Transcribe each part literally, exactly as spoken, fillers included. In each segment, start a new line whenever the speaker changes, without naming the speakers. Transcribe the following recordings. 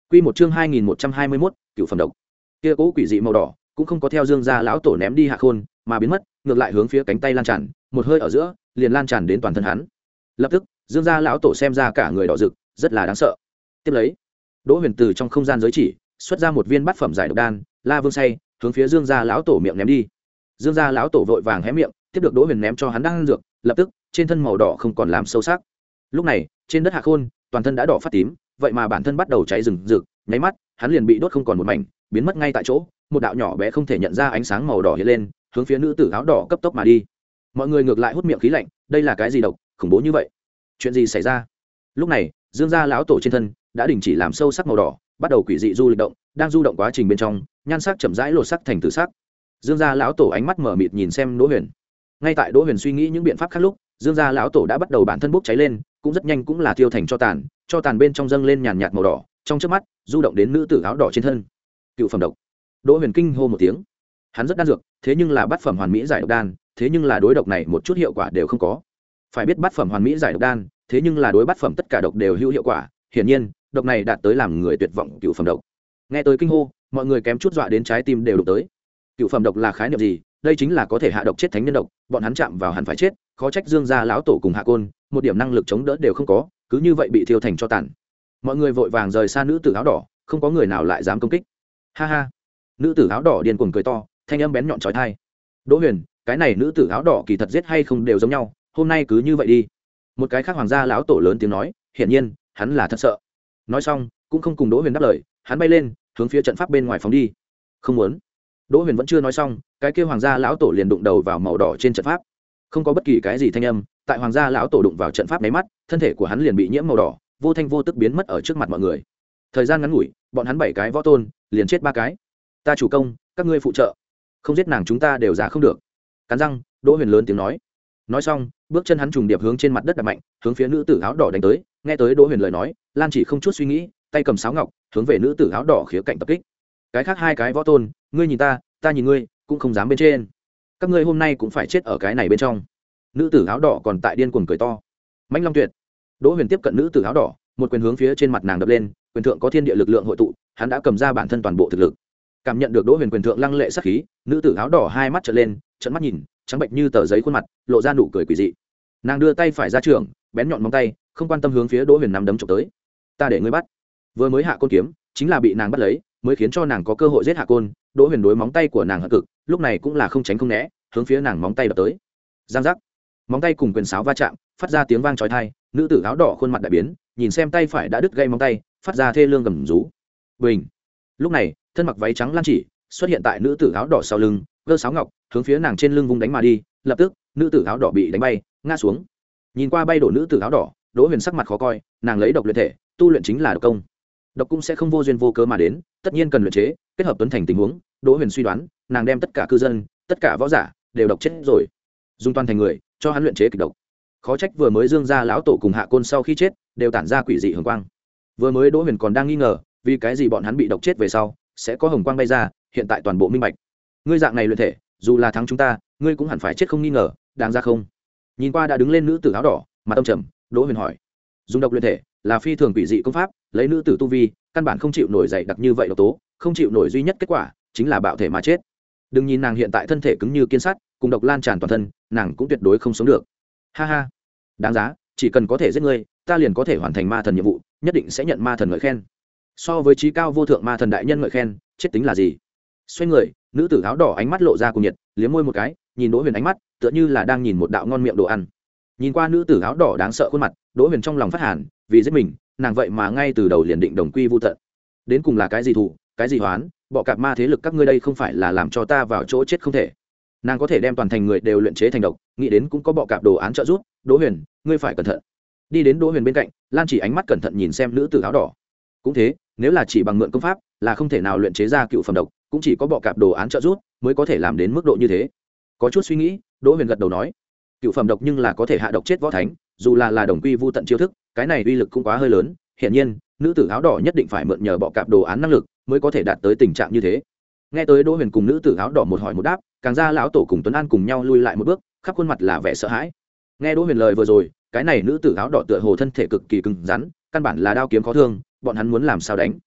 Quy một chương hai nghìn một trăm hai mươi mốt, cựu phẩm độc. Kia cố quỷ dị màu đỏ cũng không có theo Dương gia lão tổ ném đi Hạ Khôn, mà biến mất, ngược lại hướng phía cánh tay lan tràn, một hơi ở giữa, liền lan tràn đến toàn thân hắn. Lập tức, Dương gia lão tổ xem ra cả người đỏ rực, rất là đáng sợ. Tiếp lấy, Đỗ Huyền từ trong không gian giới chỉ, xuất ra một viên bát phẩm giải độc đan, La Vương say, hướng phía Dương gia lão tổ miệng ném đi. Dương gia lão tổ vội vàng hé miệng, tiếp được Đỗ Huyền ném cho hắn đan dược, lập tức, trên thân màu đỏ không còn làm sâu sắc. Lúc này, trên đất Hạ Khôn, toàn thân đã đỏ phát tím, vậy mà bản thân bắt đầu cháy rừng rực, nháy mắt, hắn liền bị đốt không còn một mảnh, biến mất ngay tại chỗ, một đạo nhỏ bé không thể nhận ra ánh sáng màu đỏ hiện lên, hướng phía nữ tử áo đỏ cấp tốc mà đi. Mọi người ngược lại hút miệng khí lạnh, đây là cái gì độc, khủng bố như vậy? Chuyện gì xảy ra? Lúc này, Dương gia lão tổ trên thân đã đình chỉ làm sâu sắc màu đỏ, bắt đầu quỷ dị du lịch động, đang du động quá trình bên trong, nhan sắc chậm rãi lột sắc thành tử sắc. Dương gia lão tổ ánh mắt mở mịt nhìn xem Đỗ Huyền. Ngay tại Đỗ Huyền suy nghĩ những biện pháp khác lúc, Dương gia lão tổ đã bắt đầu bản thân bốc cháy lên, cũng rất nhanh cũng là tiêu thành cho tàn, cho tàn bên trong dâng lên nhàn nhạt màu đỏ, trong chớp mắt, du động đến nữ tử áo đỏ trên thân. Cựu phẩm độc. Đỗ Huyền kinh hô một tiếng. Hắn rất đan dược, thế nhưng là bát phẩm hoàn mỹ giải độc đan, thế nhưng là đối độc này một chút hiệu quả đều không có. Phải biết bát phẩm hoàn mỹ giải độc đan, thế nhưng là đối bát phẩm tất cả độc đều hữu hiệu quả, hiển nhiên, độc này đạt tới làm người tuyệt vọng cựu phẩm độc. Nghe tới kinh hô, mọi người kém chút dọa đến trái tim đều đụng tới. Cựu phẩm độc là khái niệm gì? Đây chính là có thể hạ độc chết thánh nhân độc, bọn hắn chạm vào hẳn phải chết, khó trách Dương gia lão tổ cùng Hạ Côn, một điểm năng lực chống đỡ đều không có, cứ như vậy bị thiêu thành cho tàn. Mọi người vội vàng rời xa nữ tử áo đỏ, không có người nào lại dám công kích. Ha ha. Nữ tử áo đỏ điên cuồng cười to, thanh âm bén nhọn chói tai. Đỗ Huyền, cái này nữ tử áo đỏ kỳ thật giết hay không đều giống nhau, hôm nay cứ như vậy đi. Một cái khác hoàng gia lão tổ lớn tiếng nói, hiển nhiên, hắn là thật sợ. Nói xong, cũng không cùng Đỗ Huyền đáp lời, hắn bay lên, hướng phía trận pháp bên ngoài phóng đi. Không muốn. Đỗ Huyền vẫn chưa nói xong, cái kia hoàng gia lão tổ liền đụng đầu vào màu đỏ trên trận pháp. Không có bất kỳ cái gì thanh âm, tại hoàng gia lão tổ đụng vào trận pháp mấy mắt, thân thể của hắn liền bị nhiễm màu đỏ, vô thanh vô tức biến mất ở trước mặt mọi người. Thời gian ngắn ngủi, bọn hắn bảy cái võ tôn, liền chết ba cái. Ta chủ công, các ngươi phụ trợ, không giết nàng chúng ta đều giả không được. Cắn răng, Đỗ Huyền lớn tiếng nói. Nói xong, bước chân hắn trùng điệp hướng trên mặt đất đạp mạnh, hướng phía nữ tử áo đỏ đánh tới. Nghe tới Đỗ Huyền lời nói, Lan Chỉ không chút suy nghĩ, tay cầm sáo ngọc, hướng về nữ tử áo đỏ khía cạnh tập kích. Cái khác hai cái võ tôn, ngươi nhìn ta, ta nhìn ngươi, cũng không dám bên trên. Các ngươi hôm nay cũng phải chết ở cái này bên trong. Nữ tử áo đỏ còn tại điên cuồng cười to. Mãnh Long Tuyệt. Đỗ Huyền tiếp cận nữ tử áo đỏ, một quyền hướng phía trên mặt nàng đập lên, quyền thượng có thiên địa lực lượng hội tụ, hắn đã cầm ra bản thân toàn bộ thực lực. Cảm nhận được Đỗ Huyền quyền thượng lăng lệ sát khí, nữ tử áo đỏ hai mắt trợn lên, trợn mắt nhìn, trắng bệnh như tờ giấy khuôn mặt, lộ ra nụ cười quỷ dị. Nàng đưa tay phải ra trường, bén nhọn móng tay, không quan tâm hướng phía Đỗ Huyền nắm đấm chụp tới. Ta để ngươi bắt. Vừa mới hạ côn kiếm, chính là bị nàng bắt lấy, mới khiến cho nàng có cơ hội giết Hạ Côn. Đỗ Huyền đối móng tay của nàng hận cực, lúc này cũng là không tránh không né, hướng phía nàng móng tay đập tới. Giang giác, móng tay cùng quyền sáo va chạm, phát ra tiếng vang chói tai. Nữ tử áo đỏ khuôn mặt đại biến, nhìn xem tay phải đã đứt gây móng tay, phát ra thê lương gầm rú. Bình. Lúc này, thân mặc váy trắng Lan Chỉ xuất hiện tại nữ tử áo đỏ sau lưng, giơ sáo ngọc, hướng phía nàng trên lưng vung đánh mà đi. Lập tức, nữ tử áo đỏ bị đánh bay, ngã xuống. Nhìn qua bay đổ nữ tử áo đỏ, Đỗ Huyền sắc mặt khó coi, nàng lấy độc luyện thể, tu luyện chính là độc công. Độc cũng sẽ không vô duyên vô cớ mà đến, tất nhiên cần luyện chế, kết hợp tuấn thành tình huống. Đỗ Huyền suy đoán, nàng đem tất cả cư dân, tất cả võ giả đều độc chết rồi, dùng toàn thành người cho hắn luyện chế kịch độc. Khó trách vừa mới Dương gia lão tổ cùng Hạ Côn sau khi chết đều tản ra quỷ dị hồng quang. Vừa mới Đỗ Huyền còn đang nghi ngờ, vì cái gì bọn hắn bị độc chết về sau sẽ có hồng quang bay ra, hiện tại toàn bộ minh bạch. Ngươi dạng này luyện thể, dù là thắng chúng ta, ngươi cũng hẳn phải chết không nghi ngờ, đáng ra không? Nhìn qua đã đứng lên nữ tử áo đỏ, mặt tâm trầm, Đỗ Huyền hỏi: dùng độc luyện thể là phi thường quỷ dị công pháp, lấy nữ tử tu vi, căn bản không chịu nổi dày đặc như vậy độc tố, không chịu nổi duy nhất kết quả chính là bạo thể mà chết. Đừng nhìn nàng hiện tại thân thể cứng như kiên sắt, cùng độc lan tràn toàn thân, nàng cũng tuyệt đối không sống được. Ha ha, đáng giá, chỉ cần có thể giết ngươi, ta liền có thể hoàn thành ma thần nhiệm vụ, nhất định sẽ nhận ma thần ngợi khen. So với trí cao vô thượng ma thần đại nhân ngợi khen, chết tính là gì? Xoay người, nữ tử áo đỏ ánh mắt lộ ra cùng nhiệt, liếm môi một cái, nhìn Đỗ Huyền ánh mắt tựa như là đang nhìn một đạo ngon miệng đồ ăn. Nhìn qua nữ tử áo đỏ đáng sợ khuôn mặt, Đỗ Huyền trong lòng phát hàn, vì giết mình, nàng vậy mà ngay từ đầu liền định đồng quy vu tận. Đến cùng là cái gì thù, cái gì hoán, bọ cạp ma thế lực các ngươi đây không phải là làm cho ta vào chỗ chết không thể. Nàng có thể đem toàn thành người đều luyện chế thành độc, nghĩ đến cũng có bọ cạp đồ án trợ giúp. Đỗ Huyền, ngươi phải cẩn thận. Đi đến Đỗ Huyền bên cạnh, Lan Chỉ ánh mắt cẩn thận nhìn xem nữ tử áo đỏ. Cũng thế, nếu là chỉ bằng mượn công pháp, là không thể nào luyện chế ra cựu phẩm độc, cũng chỉ có bọ cạp đồ án trợ giúp mới có thể làm đến mức độ như thế. Có chút suy nghĩ, Đỗ Huyền gật đầu nói: cựu phẩm độc nhưng là có thể hạ độc chết võ thánh, dù là là đồng quy vu tận chiêu thức, cái này uy lực cũng quá hơi lớn. Hiển nhiên, nữ tử áo đỏ nhất định phải mượn nhờ bọ cạp đồ án năng lực mới có thể đạt tới tình trạng như thế. Nghe tới Đỗ Huyền cùng nữ tử áo đỏ một hỏi một đáp, càng ra lão tổ cùng Tuấn An cùng nhau lui lại một bước, khắp khuôn mặt là vẻ sợ hãi. Nghe Đỗ Huyền lời vừa rồi, cái này nữ tử áo đỏ tựa hồ thân thể cực kỳ cứng rắn, căn bản là đao kiếm khó thương, bọn hắn muốn làm sao đánh?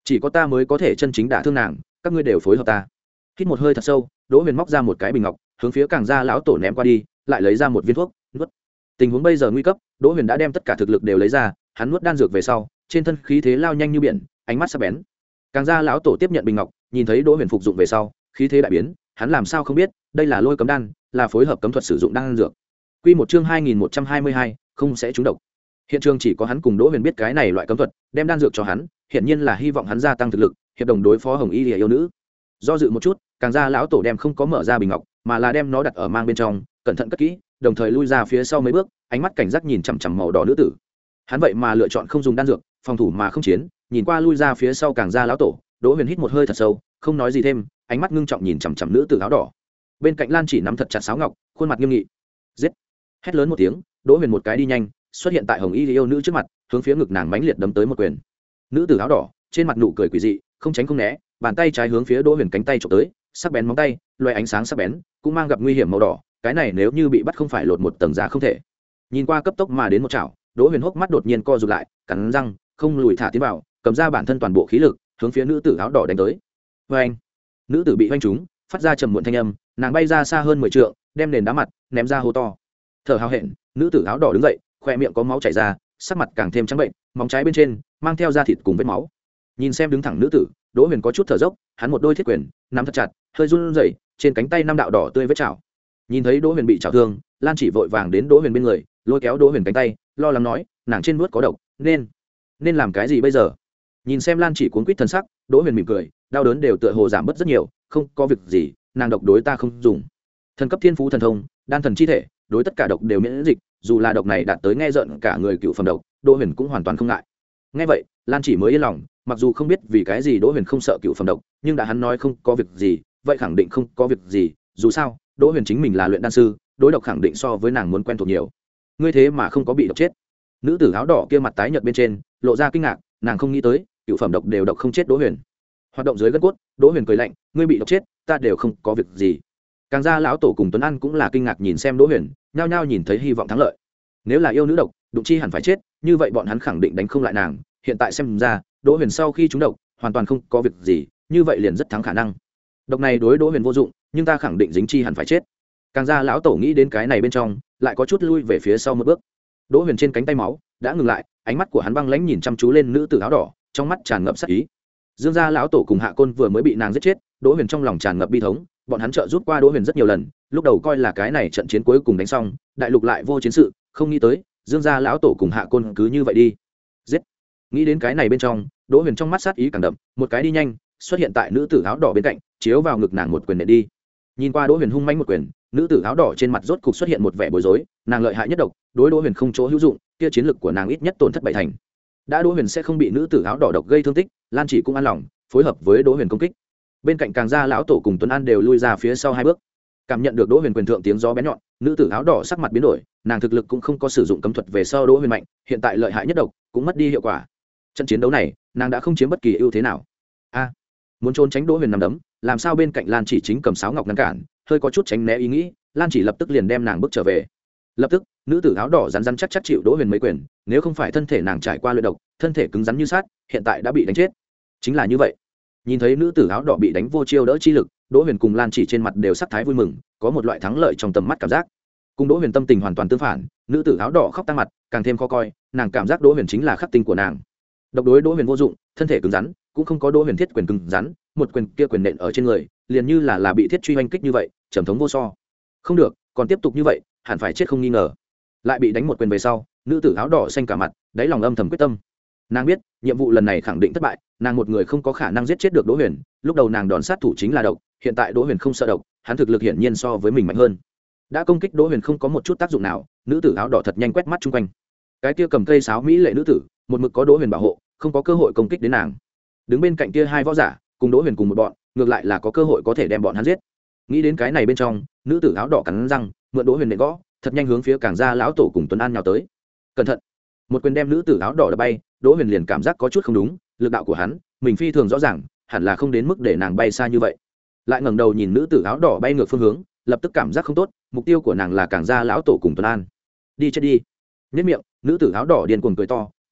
chỉ có ta mới có thể chân chính đả thương nàng, các ngươi đều phối hợp ta. Hít một hơi thật sâu, Đỗ Huyền móc ra một cái bình ngọc, hướng phía Càng Gia lão tổ ném qua đi, lại lấy ra một viên thuốc, nuốt. Tình huống bây giờ nguy cấp, Đỗ Huyền đã đem tất cả thực lực đều lấy ra, hắn nuốt đan dược về sau, trên thân khí thế lao nhanh như biển, ánh mắt sắc bén. Càng Gia lão tổ tiếp nhận bình ngọc, nhìn thấy Đỗ Huyền phục dụng về sau, khí thế đại biến, hắn làm sao không biết, đây là lôi cấm đan, là phối hợp cấm thuật sử dụng đan dược. Quy một chương hai nghìn một trăm hai mươi hai, không sẽ trúng độc. Hiện trường chỉ có hắn cùng Đỗ Huyền biết cái này loại cấm thuật, đem đan dược cho hắn, hiện nhiên là hy vọng hắn gia tăng thực lực, hiệp đồng đối phó Hồng Y Lìa yêu nữ. Do dự một chút, Càng Gia lão tổ đem không có mở ra bình ngọc, mà là đem nó đặt ở mang bên trong, cẩn thận cất kỹ, đồng thời lui ra phía sau mấy bước, ánh mắt cảnh giác nhìn chằm chằm màu đỏ nữ tử. Hắn vậy mà lựa chọn không dùng đan dược, phòng thủ mà không chiến, nhìn qua lui ra phía sau Càng Gia lão tổ, Đỗ Huyền hít một hơi thật sâu, không nói gì thêm, ánh mắt ngưng trọng nhìn chằm chằm nữ tử áo đỏ. Bên cạnh Lan Chỉ nắm thật chặt sáo ngọc, khuôn mặt nghiêm nghị. Giết! Hét lớn một tiếng, Đỗ Huyền một cái đi nhanh, xuất hiện tại Hồng Y yêu nữ trước mặt, hướng phía ngực nàng mãnh liệt đấm tới một quyền. Nữ tử áo đỏ, trên mặt nụ cười quỷ dị, không tránh không né, bàn tay trái hướng phía Đỗ Huyền cánh tay chụp tới, sắc bén móng tay, loé ánh sáng sắc bén, cũng mang gặp nguy hiểm màu đỏ, cái này nếu như bị bắt không phải lột một tầng giá không thể. Nhìn qua cấp tốc mà đến một chảo, Đỗ Huyền hốc mắt đột nhiên co rụt lại, cắn răng, không lùi thả tiến vào, cầm ra bản thân toàn bộ khí lực, hướng phía nữ tử áo đỏ đánh tới. Oeng! Nữ tử bị oanh trúng, phát ra trầm muộn thanh âm, nàng bay ra xa hơn mười trượng, đem nền đá mặt ném ra hố to. Thở hào hẹn, nữ tử áo đỏ đứng dậy, khoe miệng có máu chảy ra, sắc mặt càng thêm trắng bệnh, móng trái bên trên mang theo da thịt cùng vết máu. Nhìn xem đứng thẳng nữ tử, Đỗ Huyền có chút thở dốc, hắn một đôi thiết quyền nắm thật chặt, hơi run rẩy, trên cánh tay năm đạo đỏ tươi vết chảo. Nhìn thấy Đỗ Huyền bị chảo thương, Lan Chỉ vội vàng đến Đỗ Huyền bên người, lôi kéo Đỗ Huyền cánh tay, lo lắng nói, nàng trên nuốt có độc, nên nên làm cái gì bây giờ? Nhìn xem Lan Chỉ cuống quýt thân sắc, Đỗ Huyền mỉm cười, đau đớn đều tựa hồ giảm bớt rất nhiều, không có việc gì, nàng độc đối ta không dùng. Thần cấp thiên phú thần thông, đan thần chi thể, đối tất cả độc đều miễn dịch, dù là độc này đạt tới nghe giận cả người cựu phẩm độc, Đỗ Huyền cũng hoàn toàn không ngại. Nghe vậy, Lan Chỉ mới yên lòng, mặc dù không biết vì cái gì Đỗ Huyền không sợ cựu phẩm độc, nhưng đã hắn nói không có việc gì, vậy khẳng định không có việc gì, dù sao, Đỗ Huyền chính mình là luyện đan sư, đối độc khẳng định so với nàng muốn quen thuộc nhiều. Ngươi thế mà không có bị độc chết? Nữ tử áo đỏ kia mặt tái nhợt bên trên, lộ ra kinh ngạc, nàng không nghĩ tới, cựu phẩm độc đều độc không chết Đỗ Huyền. Hoạt động dưới gân cốt, Đỗ Huyền cười lạnh, ngươi bị độc chết, ta đều không có việc gì. Càng Gia lão tổ cùng Tuấn An cũng là kinh ngạc nhìn xem Đỗ Huyền, nhao nhao nhìn thấy hy vọng thắng lợi. Nếu là yêu nữ độc, đụng chi hẳn phải chết, như vậy bọn hắn khẳng định đánh không lại nàng, hiện tại xem ra, Đỗ Huyền sau khi trúng độc, hoàn toàn không có việc gì, như vậy liền rất thắng khả năng. Độc này đối Đỗ Huyền vô dụng, nhưng ta khẳng định dính chi hẳn phải chết. Càng Gia lão tổ nghĩ đến cái này bên trong, lại có chút lui về phía sau một bước. Đỗ Huyền trên cánh tay máu đã ngừng lại, ánh mắt của hắn băng lãnh nhìn chăm chú lên nữ tử áo đỏ, trong mắt tràn ngập sát ý. Dương Gia lão tổ cùng Hạ Côn vừa mới bị nàng giết chết, Đỗ Huyền trong lòng tràn ngập bi thống, bọn hắn trợ giúp qua Đỗ Huyền rất nhiều lần, lúc đầu coi là cái này trận chiến cuối cùng đánh xong, đại lục lại vô chiến sự, không nghĩ tới, Dương Gia lão tổ cùng Hạ Côn cứ như vậy đi. Giết. Nghĩ đến cái này bên trong, Đỗ Huyền trong mắt sát ý càng đậm, một cái đi nhanh, xuất hiện tại nữ tử áo đỏ bên cạnh, chiếu vào ngực nàng một quyền nện đi. Nhìn qua Đỗ Huyền hung mãnh một quyền, nữ tử áo đỏ trên mặt rốt cục xuất hiện một vẻ bối rối, nàng lợi hại nhất độc, đối Đỗ Huyền không chỗ hữu dụng, kia chiến lực của nàng ít nhất tổn thất bảy thành. Đã Đỗ Huyền sẽ không bị nữ tử áo đỏ độc gây thương tích, Lan Chỉ cũng an lòng, phối hợp với Đỗ Huyền công kích. Bên cạnh Càng Gia lão tổ cùng Tuấn An đều lui ra phía sau hai bước. Cảm nhận được Đỗ Huyền quyền thượng tiếng gió bén nhọn, nữ tử áo đỏ sắc mặt biến đổi, nàng thực lực cũng không có sử dụng cấm thuật về sau Đỗ Huyền mạnh, hiện tại lợi hại nhất độc cũng mất đi hiệu quả. Trận chiến đấu này, nàng đã không chiếm bất kỳ ưu thế nào. A, muốn trốn tránh Đỗ Huyền nằm đấm, làm sao bên cạnh Lan Chỉ chính cầm sáo ngọc ngăn cản, hơi có chút tránh né ý nghĩ, Lan Chỉ lập tức liền đem nàng bước trở về. Lập tức, nữ tử áo đỏ rắn rắn chắc chắc chịu Đỗ Huyền mấy quyền, nếu không phải thân thể nàng trải qua luyện độc, thân thể cứng rắn như sắt, hiện tại đã bị đánh chết. Chính là như vậy. Nhìn thấy nữ tử áo đỏ bị đánh vô chiêu đỡ chi lực, Đỗ Huyền cùng Lan Chỉ trên mặt đều sắc thái vui mừng, có một loại thắng lợi trong tầm mắt cảm giác. Cùng Đỗ Huyền tâm tình hoàn toàn tương phản, nữ tử áo đỏ khóc tăng mặt, càng thêm khó coi, nàng cảm giác Đỗ Huyền chính là khắc tinh của nàng. Độc đối Đỗ Huyền vô dụng, thân thể cứng rắn, cũng không có Đỗ Huyền thiết quyền cứng rắn, một quyền kia quyền nện ở trên người, liền như là là bị thiết truy oanh kích như vậy, trầm thống vô so. Không được, còn tiếp tục như vậy, hẳn phải chết không nghi ngờ. Lại bị đánh một quyền về sau, nữ tử áo đỏ xanh cả mặt, đáy lòng âm thầm quyết tâm. Nàng biết, nhiệm vụ lần này khẳng định thất bại, nàng một người không có khả năng giết chết được Đỗ Huyền, lúc đầu nàng đòn sát thủ chính là độc, hiện tại Đỗ Huyền không sợ độc, hắn thực lực hiển nhiên so với mình mạnh hơn. Đã công kích Đỗ Huyền không có một chút tác dụng nào, nữ tử áo đỏ thật nhanh quét mắt chung quanh. Cái kia cầm cây sáo mỹ lệ nữ tử, một mực có Đỗ Huyền bảo hộ, không có cơ hội công kích đến nàng. Đứng bên cạnh kia hai võ giả, cùng Đỗ Huyền cùng một bọn, ngược lại là có cơ hội có thể đem bọn hắn giết. Nghĩ đến cái này bên trong, nữ tử áo đỏ cắn răng, mượn Đỗ Huyền để gõ, thật nhanh hướng phía Càng Gia lão tổ cùng Tuấn An nhào tới. Cẩn thận! Một quyền đem nữ tử áo đỏ đập bay, Đỗ Huyền liền cảm giác có chút không đúng, lực đạo của hắn, mình phi thường rõ ràng, hẳn là không đến mức để nàng bay xa như vậy. Lại ngẩng đầu nhìn nữ tử áo đỏ bay ngược phương hướng, lập tức cảm giác không tốt, mục tiêu của nàng là Càng Gia lão tổ cùng Tuấn An. Đi chết đi! Nhất miệng, nữ tử áo đỏ điên cuồng cười to,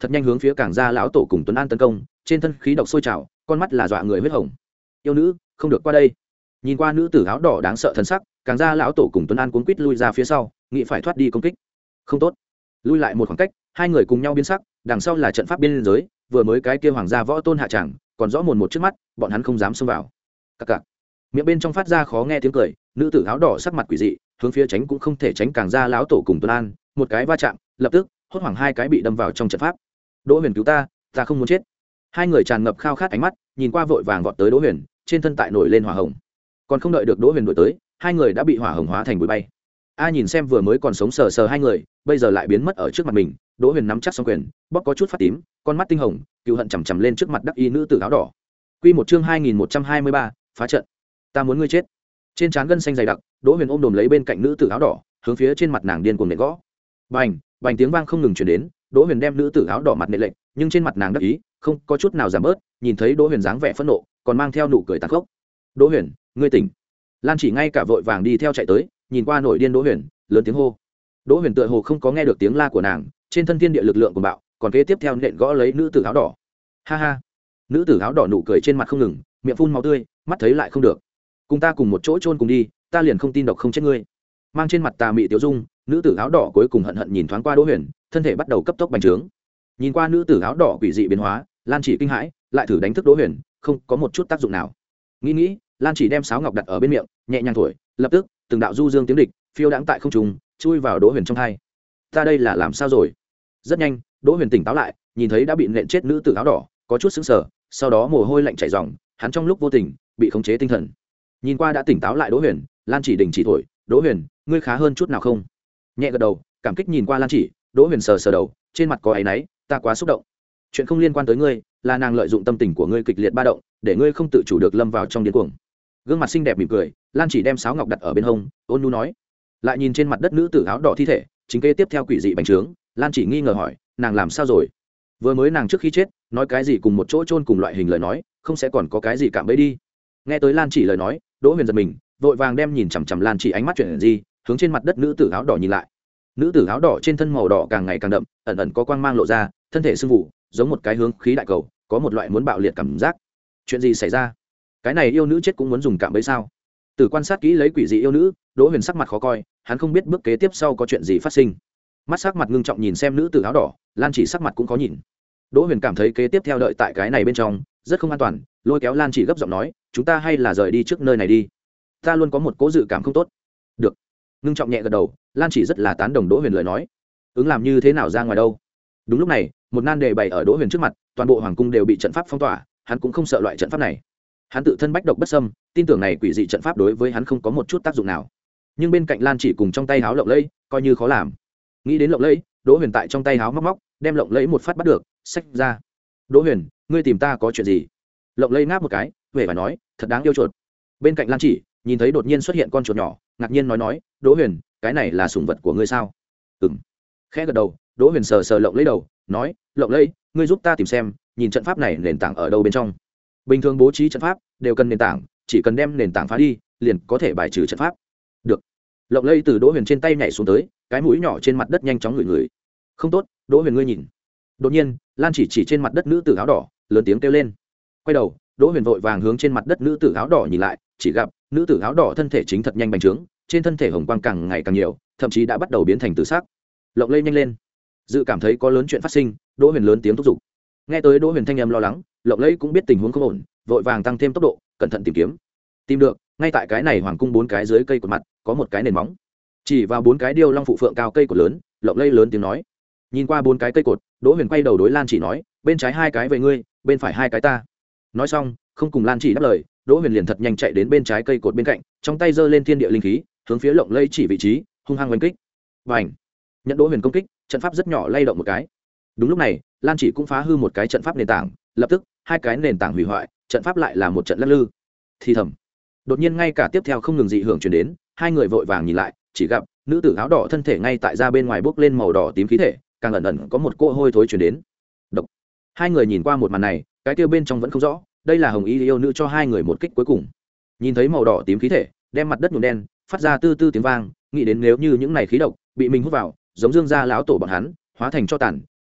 thật nhanh hướng phía Càng Gia lão tổ cùng Tuấn An tấn công, trên thân khí độc sôi trào, con mắt là dọa người huyết hồng. Yêu nữ, không được qua đây. Nhìn qua nữ tử áo đỏ đáng sợ thần sắc, Càng Gia lão tổ cùng Tuấn An cuống quýt lui ra phía sau, nghĩ phải thoát đi công kích. Không tốt. Lui lại một khoảng cách, hai người cùng nhau biến sắc, đằng sau là trận pháp biên giới, vừa mới cái kia hoàng gia võ tôn hạ tràng, còn rõ mồn một trước mắt, bọn hắn không dám xông vào. Cặc cặc. Miệng bên trong phát ra khó nghe tiếng cười, nữ tử áo đỏ sắc mặt quỷ dị, hướng phía tránh cũng không thể tránh, Càng Gia lão tổ cùng Tuấn An, một cái va chạm, lập tức, hốt hoảng hai cái bị đâm vào trong trận pháp. Đỗ Huyền cứu ta, ta không muốn chết. Hai người tràn ngập khao khát ánh mắt, nhìn qua vội vàng vọt tới Đỗ Huyền, trên thân tại nổi lên hỏa hồng. Còn không đợi được Đỗ Huyền đuổi tới, hai người đã bị hỏa hồng hóa thành bụi bay. A nhìn xem vừa mới còn sống sờ sờ hai người, bây giờ lại biến mất ở trước mặt mình. Đỗ Huyền nắm chắc song quyền, bóp có chút phát tím, con mắt tinh hồng, cừu hận chằm chằm lên trước mặt đắc y nữ tử áo đỏ. Quy một chương hai nghìn một trăm hai mươi ba, phá trận. Ta muốn ngươi chết. Trên trán gân xanh dày đặc, Đỗ Huyền ôm đồm lấy bên cạnh nữ tử áo đỏ, hướng phía trên mặt nàng điên cuồng nện gõ. Bành, bành tiếng vang không ngừng truyền đến, Đỗ Huyền đem nữ tử áo đỏ mặt nện lệnh, nhưng trên mặt nàng đắc ý, không có chút nào giảm bớt, nhìn thấy Đỗ Huyền dáng vẻ phẫn nộ, còn mang theo nụ cười tàn khốc. Đỗ Huyền, ngươi tỉnh. Lan Chỉ ngay cả vội vàng đi theo chạy tới, nhìn qua nổi điên Đỗ Huyền, lớn tiếng hô. Đỗ Huyền tựa hồ không có nghe được tiếng la của nàng, trên thân thiên địa lực lượng của bạo, còn kế tiếp theo nện gõ lấy nữ tử áo đỏ. Ha ha. Nữ tử áo đỏ nụ cười trên mặt không ngừng, miệng phun máu tươi, mắt thấy lại không được. Cùng ta cùng một chỗ chôn cùng đi, ta liền không tin độc không chết ngươi. Mang trên mặt tà mị tiểu dung, nữ tử áo đỏ cuối cùng hận hận nhìn thoáng qua Đỗ Huyền, thân thể bắt đầu cấp tốc bành trướng. Nhìn qua nữ tử áo đỏ quỷ dị biến hóa, Lan Chỉ kinh hãi, lại thử đánh thức Đỗ Huyền, không có một chút tác dụng nào. Nghĩ nghĩ, Lan Chỉ đem sáo ngọc đặt ở bên miệng, nhẹ nhàng thổi, lập tức, từng đạo du dương tiếng địch phiêu đãng tại không trung, chui vào Đỗ Huyền trong tai. Ta đây là làm sao rồi? Rất nhanh, Đỗ Huyền tỉnh táo lại, nhìn thấy đã bị nện chết nữ tử áo đỏ, có chút sững sờ, sau đó mồ hôi lạnh chảy ròng, hắn trong lúc vô tình bị khống chế tinh thần. Nhìn qua đã tỉnh táo lại Đỗ Huyền, Lan Chỉ đình chỉ thổi, "Đỗ Huyền, ngươi khá hơn chút nào không?" Nhẹ gật đầu, cảm kích nhìn qua Lan Chỉ, Đỗ Huyền sờ sờ đầu, trên mặt có áy náy, "Ta quá xúc động. Chuyện không liên quan tới ngươi, là nàng lợi dụng tâm tình của ngươi kịch liệt ba động, để ngươi không tự chủ được lâm vào trong điên cuồng." Gương mặt xinh đẹp mỉm cười, Lan Chỉ đem sáo ngọc đặt ở bên hông, ôn nhu nói. Lại nhìn trên mặt đất nữ tử áo đỏ thi thể, chính kế tiếp theo quỷ dị bành trướng, Lan Chỉ nghi ngờ hỏi, "Nàng làm sao rồi? Vừa mới nàng trước khi chết, nói cái gì cùng một chỗ chôn cùng loại hình lời nói, không sẽ còn có cái gì cạm bẫy đi?" Nghe tới Lan Chỉ lời nói, Đỗ Huyền giật mình, vội vàng đem nhìn chằm chằm Lan Chỉ ánh mắt chuyển gì, hướng trên mặt đất nữ tử áo đỏ nhìn lại. Nữ tử áo đỏ trên thân màu đỏ càng ngày càng đậm, ẩn ẩn có quang mang lộ ra, thân thể sưng vụ, giống một cái hướng khí đại cầu, có một loại muốn bạo liệt cảm giác. Chuyện gì xảy ra? Cái này yêu nữ chết cũng muốn dùng cạm bẫy sao? Từ quan sát kỹ lấy quỷ dị yêu nữ, Đỗ Huyền sắc mặt khó coi, hắn không biết bước kế tiếp sau có chuyện gì phát sinh. Mắt sắc mặt ngưng trọng nhìn xem nữ tử áo đỏ, Lan Chỉ sắc mặt cũng khó nhìn. Đỗ Huyền cảm thấy kế tiếp theo đợi tại cái này bên trong rất không an toàn, lôi kéo Lan Chỉ gấp giọng nói, "Chúng ta hay là rời đi trước nơi này đi. Ta luôn có một cố dự cảm không tốt." "Được." Ngưng trọng nhẹ gật đầu, Lan Chỉ rất là tán đồng Đỗ Huyền lời nói. Ứng làm như thế nào ra ngoài đâu? Đúng lúc này, một nan đề bày ở Đỗ Huyền trước mặt, toàn bộ hoàng cung đều bị trận pháp phong tỏa, hắn cũng không sợ loại trận pháp này. Hắn tự thân bách độc bất xâm, tin tưởng này quỷ dị trận pháp đối với hắn không có một chút tác dụng nào. Nhưng bên cạnh Lan Chỉ cùng trong tay háo lộng lẫy, coi như khó làm. Nghĩ đến lộng lẫy, Đỗ Huyền tại trong tay háo móc móc, đem lộng lẫy một phát bắt được, xách ra. "Đỗ Huyền, ngươi tìm ta có chuyện gì?" Lộng lẫy ngáp một cái, vẻ phải nói, "Thật đáng yêu chuột." Bên cạnh Lan Chỉ nhìn thấy đột nhiên xuất hiện con chuột nhỏ, ngạc nhiên nói nói, "Đỗ Huyền, cái này là sủng vật của ngươi sao?" "Ừm." Khẽ gật đầu, Đỗ Huyền sờ sờ lộng lẫy đầu, nói, "Lộng lẫy, ngươi giúp ta tìm xem, nhìn trận pháp này nền tảng ở đâu bên trong. Bình thường bố trí trận pháp đều cần nền tảng, chỉ cần đem nền tảng phá đi, liền có thể bài trừ trận pháp." "Được." Lộng lẫy từ Đỗ Huyền trên tay nhảy xuống tới, cái mũi nhỏ trên mặt đất nhanh chóng ngửi ngửi. "Không tốt, Đỗ Huyền ngươi nhìn." Đột nhiên, Lan Chỉ chỉ trên mặt đất nữ tử áo đỏ, lớn tiếng kêu lên. Quay đầu, Đỗ Huyền vội vàng hướng trên mặt đất nữ tử áo đỏ nhìn lại, chỉ gặp nữ tử áo đỏ thân thể chính thật nhanh bành trướng, trên thân thể hồng quang càng ngày càng nhiều, thậm chí đã bắt đầu biến thành tử sắc. "Lộng lẫy nhanh lên." Dự cảm thấy có lớn chuyện phát sinh, Đỗ Huyền lớn tiếng thúc giục. Nghe tới Đỗ Huyền thanh âm lo lắng, Lộng lẫy cũng biết tình huống không ổn, vội vàng tăng thêm tốc độ, cẩn thận tìm kiếm. Tìm được, ngay tại cái này hoàng cung bốn cái dưới cây cột mặt, có một cái nền móng. Chỉ vào bốn cái điêu long phụ phượng cao cây cột lớn, Lộng lẫy lớn tiếng nói. Nhìn qua bốn cái cây cột, Đỗ Huyền quay đầu đối Lan Chỉ nói, "Bên trái hai cái về ngươi, bên phải hai cái ta." Nói xong, không cùng Lan Chỉ đáp lời, Đỗ Huyền liền thật nhanh chạy đến bên trái cây cột bên cạnh, trong tay giơ lên thiên địa linh khí, hướng phía Lộng lẫy chỉ vị trí, hung hăng oanh kích. Bành! Nhận Đỗ Huyền công kích, trận pháp rất nhỏ lay động một cái. Đúng lúc này, Lan Chỉ cũng phá hư một cái trận pháp nền tảng, lập tức, hai cái nền tảng hủy hoại, trận pháp lại là một trận lắc lư. Thì thầm. Đột nhiên ngay cả tiếp theo không ngừng dị hưởng truyền đến, hai người vội vàng nhìn lại, chỉ gặp nữ tử áo đỏ thân thể ngay tại ra bên ngoài bốc lên màu đỏ tím khí thể, càng ẩn ẩn có một cỗ hôi thối truyền đến. Độc. Hai người nhìn qua một màn này, cái tiêu bên trong vẫn không rõ, đây là Hồng Y yêu nữ cho hai người một kích cuối cùng. Nhìn thấy màu đỏ tím khí thể, đem mặt đất nhuộm đen, phát ra tư tư tiếng vang, nghĩ đến nếu như những này khí độc bị mình hút vào, giống Dương gia lão tổ bọn hắn, hóa thành cho tàn,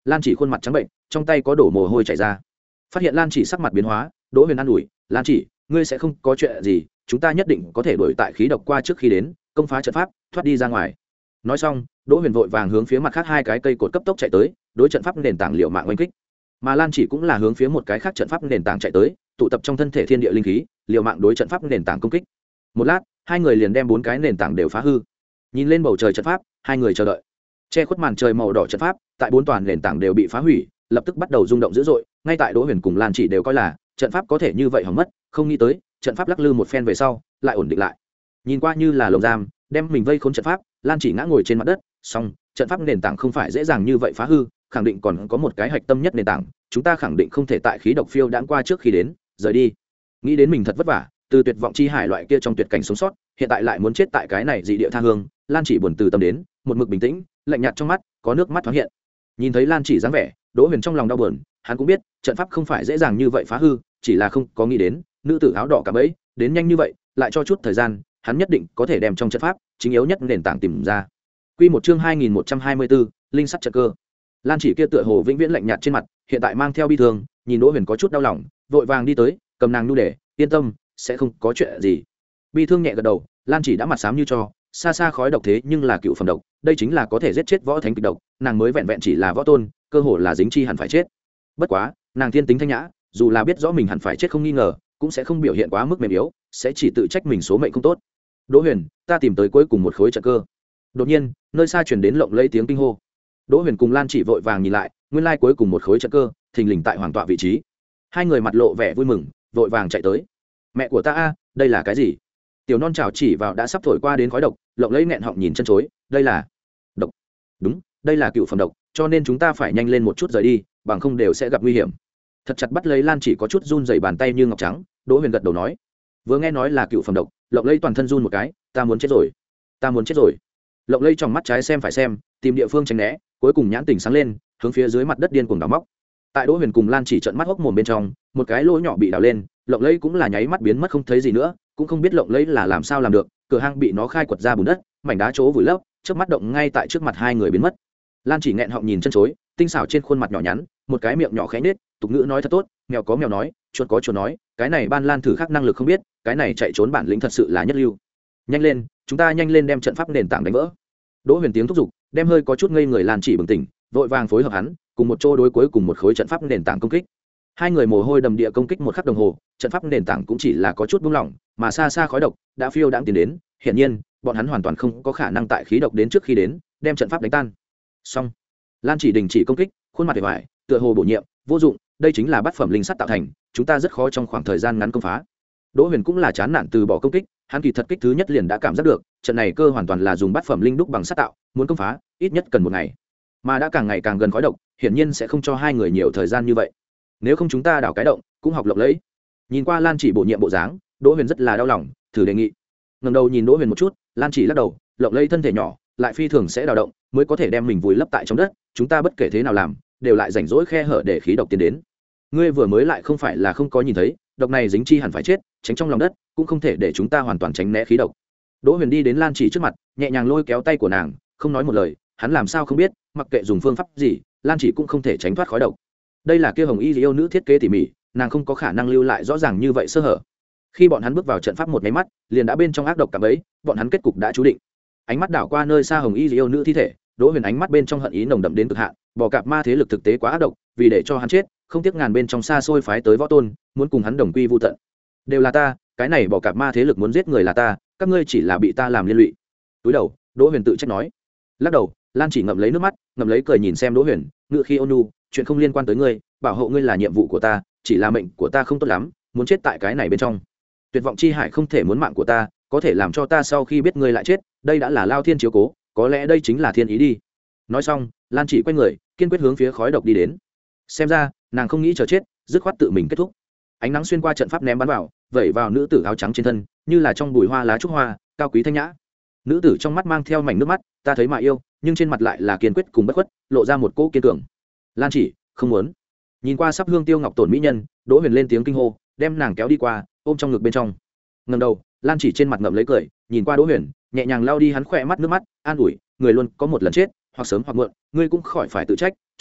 lan chỉ khuôn mặt trắng bệnh, trong tay có đổ mồ hôi chảy ra. Phát hiện lan chỉ sắc mặt biến hóa, đỗ huyền an ủi, lan chỉ, ngươi sẽ không có chuyện gì, chúng ta nhất định có thể đuổi tại khí độc qua trước khi đến, công phá trận pháp, thoát đi ra ngoài. Nói xong, đỗ huyền vội vàng hướng phía mặt khác hai cái cây cột cấp tốc chạy tới, đối trận pháp nền tảng liệu mạng oanh kích. Mà lan chỉ cũng là hướng phía một cái khác trận pháp nền tảng chạy tới, tụ tập trong thân thể thiên địa linh khí, liệu mạng đối trận pháp nền tảng công kích. Một lát, hai người liền đem bốn cái nền tảng đều phá hư. Nhìn lên bầu trời trận pháp, hai người chờ đợi. Che khuất màn trời màu đỏ trận pháp, tại bốn toàn nền tảng đều bị phá hủy, lập tức bắt đầu rung động dữ dội. Ngay tại đỗ huyền cùng lan chỉ đều coi là trận pháp có thể như vậy hỏng mất, không nghĩ tới trận pháp lắc lư một phen về sau lại ổn định lại. Nhìn qua như là lồng giam đem mình vây khốn trận pháp, lan chỉ ngã ngồi trên mặt đất. Song trận pháp nền tảng không phải dễ dàng như vậy phá hư, khẳng định còn có một cái hạch tâm nhất nền tảng, chúng ta khẳng định không thể tại khí độc phiêu đãng qua trước khi đến rời đi. Nghĩ đến mình thật vất vả từ tuyệt vọng chi hải loại kia trong tuyệt cảnh sống sót, hiện tại lại muốn chết tại cái này dị địa tha hương, lan chỉ buồn từ tâm đến, một mực bình tĩnh, lạnh nhạt trong mắt có nước mắt thoáng hiện. Nhìn thấy lan chỉ dáng vẻ, đỗ huyền trong lòng đau buồn, hắn cũng biết trận pháp không phải dễ dàng như vậy phá hư, chỉ là không có nghĩ đến nữ tử áo đỏ cả bẫy đến nhanh như vậy, lại cho chút thời gian hắn nhất định có thể đem trong trận pháp chính yếu nhất nền tảng tìm ra. Quy một chương hai nghìn một trăm hai mươi bốn, linh sắt trận cơ. Lan chỉ kia tựa hồ vĩnh viễn lạnh nhạt trên mặt, hiện tại mang theo bi thương, nhìn đỗ huyền có chút đau lòng, vội vàng đi tới, cầm nàng nu để, yên tâm, sẽ không có chuyện gì. Bi thương nhẹ gật đầu, lan chỉ đã mặt xám như cho, xa xa khói độc thế nhưng là cựu phẩm độc, đây chính là có thể giết chết võ thánh kịch độc, nàng mới vẹn vẹn chỉ là võ tôn, cơ hồ là dính chi hẳn phải chết. Bất quá nàng thiên tính thanh nhã, dù là biết rõ mình hẳn phải chết không nghi ngờ, cũng sẽ không biểu hiện quá mức mềm yếu, sẽ chỉ tự trách mình số mệnh không tốt. Đỗ huyền, ta tìm tới cuối cùng một khối trận cơ. Đột nhiên nơi xa truyền đến lộng lẫy tiếng kinh hô. Đỗ huyền cùng lan chỉ vội vàng nhìn lại, nguyên lai cuối cùng một khối trận cơ thình lình tại hoàng tọa vị trí. Hai người mặt lộ vẻ vui mừng, vội vàng chạy tới. Mẹ của ta a, đây là cái gì? Tiểu non chảo chỉ vào đã sắp thổi qua đến khói độc, lộng lẫy nghẹn họng nhìn chân chối, đây là độc. Đúng, đây là cựu phẩm độc, cho nên chúng ta phải nhanh lên một chút rời đi, bằng không đều sẽ gặp nguy hiểm. Thật chặt bắt lấy lan chỉ có chút run rẩy bàn tay như ngọc trắng, Đỗ huyền gật đầu nói. Vừa nghe nói là cựu phẩm độc, lộng lẫy toàn thân run một cái, ta muốn chết rồi, ta muốn chết rồi. Lộng lẫy trong mắt trái xem phải xem, tìm địa phương tránh né, cuối cùng nhãn tỉnh sáng lên, hướng phía dưới mặt đất điên cuồng đào móc. Tại Đỗ huyền cùng lan chỉ trợn mắt hốc mồm bên trong, một cái lỗ nhỏ bị đào lên, lộng lẫy cũng là nháy mắt biến mất không thấy gì nữa, cũng không biết lộng lẫy là làm sao làm được, cửa hang bị nó khai quật ra bùn đất, mảnh đá chỗ vùi lấp, trước mắt động ngay tại trước mặt hai người biến mất. Lan chỉ nghẹn họng nhìn chân chối, tinh xảo trên khuôn mặt nhỏ nhắn, một cái miệng nhỏ khẽ nết, tục ngữ nói thật tốt, mèo có mèo nói, chuột có chuột nói, cái này ban lan thử khác năng lực không biết, cái này chạy trốn bản lĩnh thật sự là nhất lưu. Nhanh lên, chúng ta nhanh lên đem trận pháp nền tảng đánh vỡ. Đỗ huyền tiếng thúc giục, đem hơi có chút ngây người lan chỉ bừng tỉnh, vội vàng phối hợp hắn, cùng một chỗ đối cuối cùng một khối trận pháp nền tảng công kích. Hai người mồ hôi đầm địa công kích một khắc đồng hồ, trận pháp nền tảng cũng chỉ là có chút buông lỏng, mà xa xa khói độc đã phiêu đãng tiến đến, hiển nhiên, bọn hắn hoàn toàn không có khả năng tại khí độc đến trước khi đến, đem trận pháp đánh tan. Xong, lan chỉ đình chỉ công kích, khuôn mặt vẻ vải, tựa hồ bổ nhiệm, vô dụng, đây chính là bát phẩm linh sắt tạo thành, chúng ta rất khó trong khoảng thời gian ngắn công phá. Đỗ huyền cũng là chán nản từ bỏ công kích, hắn kỳ thật kích thứ nhất liền đã cảm giác được, trận này cơ hoàn toàn là dùng bát phẩm linh đúc bằng sắt tạo, muốn công phá, ít nhất cần một ngày. Mà đã càng ngày càng gần khói độc, hiển nhiên sẽ không cho hai người nhiều thời gian như vậy. Nếu không chúng ta đào cái động, cũng học lộng lẫy. Nhìn qua lan chỉ bổ nhiệm bộ dáng, Đỗ huyền rất là đau lòng, thử đề nghị. Ngẩng đầu nhìn Đỗ huyền một chút, lan chỉ lắc đầu, lộng lẫy thân thể nhỏ, lại phi thường sẽ đào động, mới có thể đem mình vùi lấp tại trong đất, chúng ta bất kể thế nào làm, đều lại rảnh rỗi khe hở để khí độc tiến đến. Ngươi vừa mới lại không phải là không có nhìn thấy, độc này dính chi hẳn phải chết, tránh trong lòng đất, cũng không thể để chúng ta hoàn toàn tránh né khí độc. Đỗ huyền đi đến lan chỉ trước mặt, nhẹ nhàng lôi kéo tay của nàng, không nói một lời, hắn làm sao không biết, mặc kệ dùng phương pháp gì, lan chỉ cũng không thể tránh thoát khói độc. Đây là kia hồng y yêu nữ thiết kế tỉ mỉ, nàng không có khả năng lưu lại rõ ràng như vậy sơ hở. Khi bọn hắn bước vào trận pháp một máy mắt, liền đã bên trong ác độc cả bấy, bọn hắn kết cục đã chú định. Ánh mắt đảo qua nơi xa hồng y yêu nữ thi thể, Đỗ huyền ánh mắt bên trong hận ý nồng đậm đến cực hạn, bò cạp ma thế lực thực tế quá ác độc, vì để cho hắn chết, không tiếc ngàn bên trong xa xôi phái tới võ tôn, muốn cùng hắn đồng quy vu tận. Đều là ta, cái này bò cạp ma thế lực muốn giết người là ta, các ngươi chỉ là bị ta làm liên lụy. Túi đầu, Đỗ huyền tự trách nói. Lắc đầu, lan chỉ ngậm lấy nước mắt, ngậm lấy cười nhìn xem Đỗ huyền, ngự khi ôn nhu, chuyện không liên quan tới ngươi, bảo hộ ngươi là nhiệm vụ của ta, chỉ là mệnh của ta không tốt lắm, muốn chết tại cái này bên trong. Tuyệt vọng chi hải không thể muốn mạng của ta, có thể làm cho ta sau khi biết ngươi lại chết, đây đã là lao thiên chiếu cố, có lẽ đây chính là thiên ý đi. Nói xong, lan chỉ quay người, kiên quyết hướng phía khói độc đi đến. Xem ra nàng không nghĩ chờ chết, dứt khoát tự mình kết thúc. Ánh nắng xuyên qua trận pháp ném bắn vào, vẩy vào nữ tử áo trắng trên thân, như là trong bụi hoa lá trúc hoa, cao quý thanh nhã. Nữ tử trong mắt mang theo mảnh nước mắt, ta thấy mà yêu, nhưng trên mặt lại là kiên quyết cùng bất khuất, lộ ra một cỗ kiên cường. Lan chỉ không muốn. Nhìn qua sắp hương tiêu ngọc tổn mỹ nhân, Đỗ huyền lên tiếng kinh hô, đem nàng kéo đi qua, ôm trong ngực bên trong. Ngẩng đầu, lan chỉ trên mặt ngậm lấy cười, nhìn qua Đỗ huyền, nhẹ nhàng lau đi hắn khỏe mắt nước mắt, an ủi, người luôn có một lần chết, hoặc sớm hoặc muộn, ngươi cũng khỏi phải tự trách,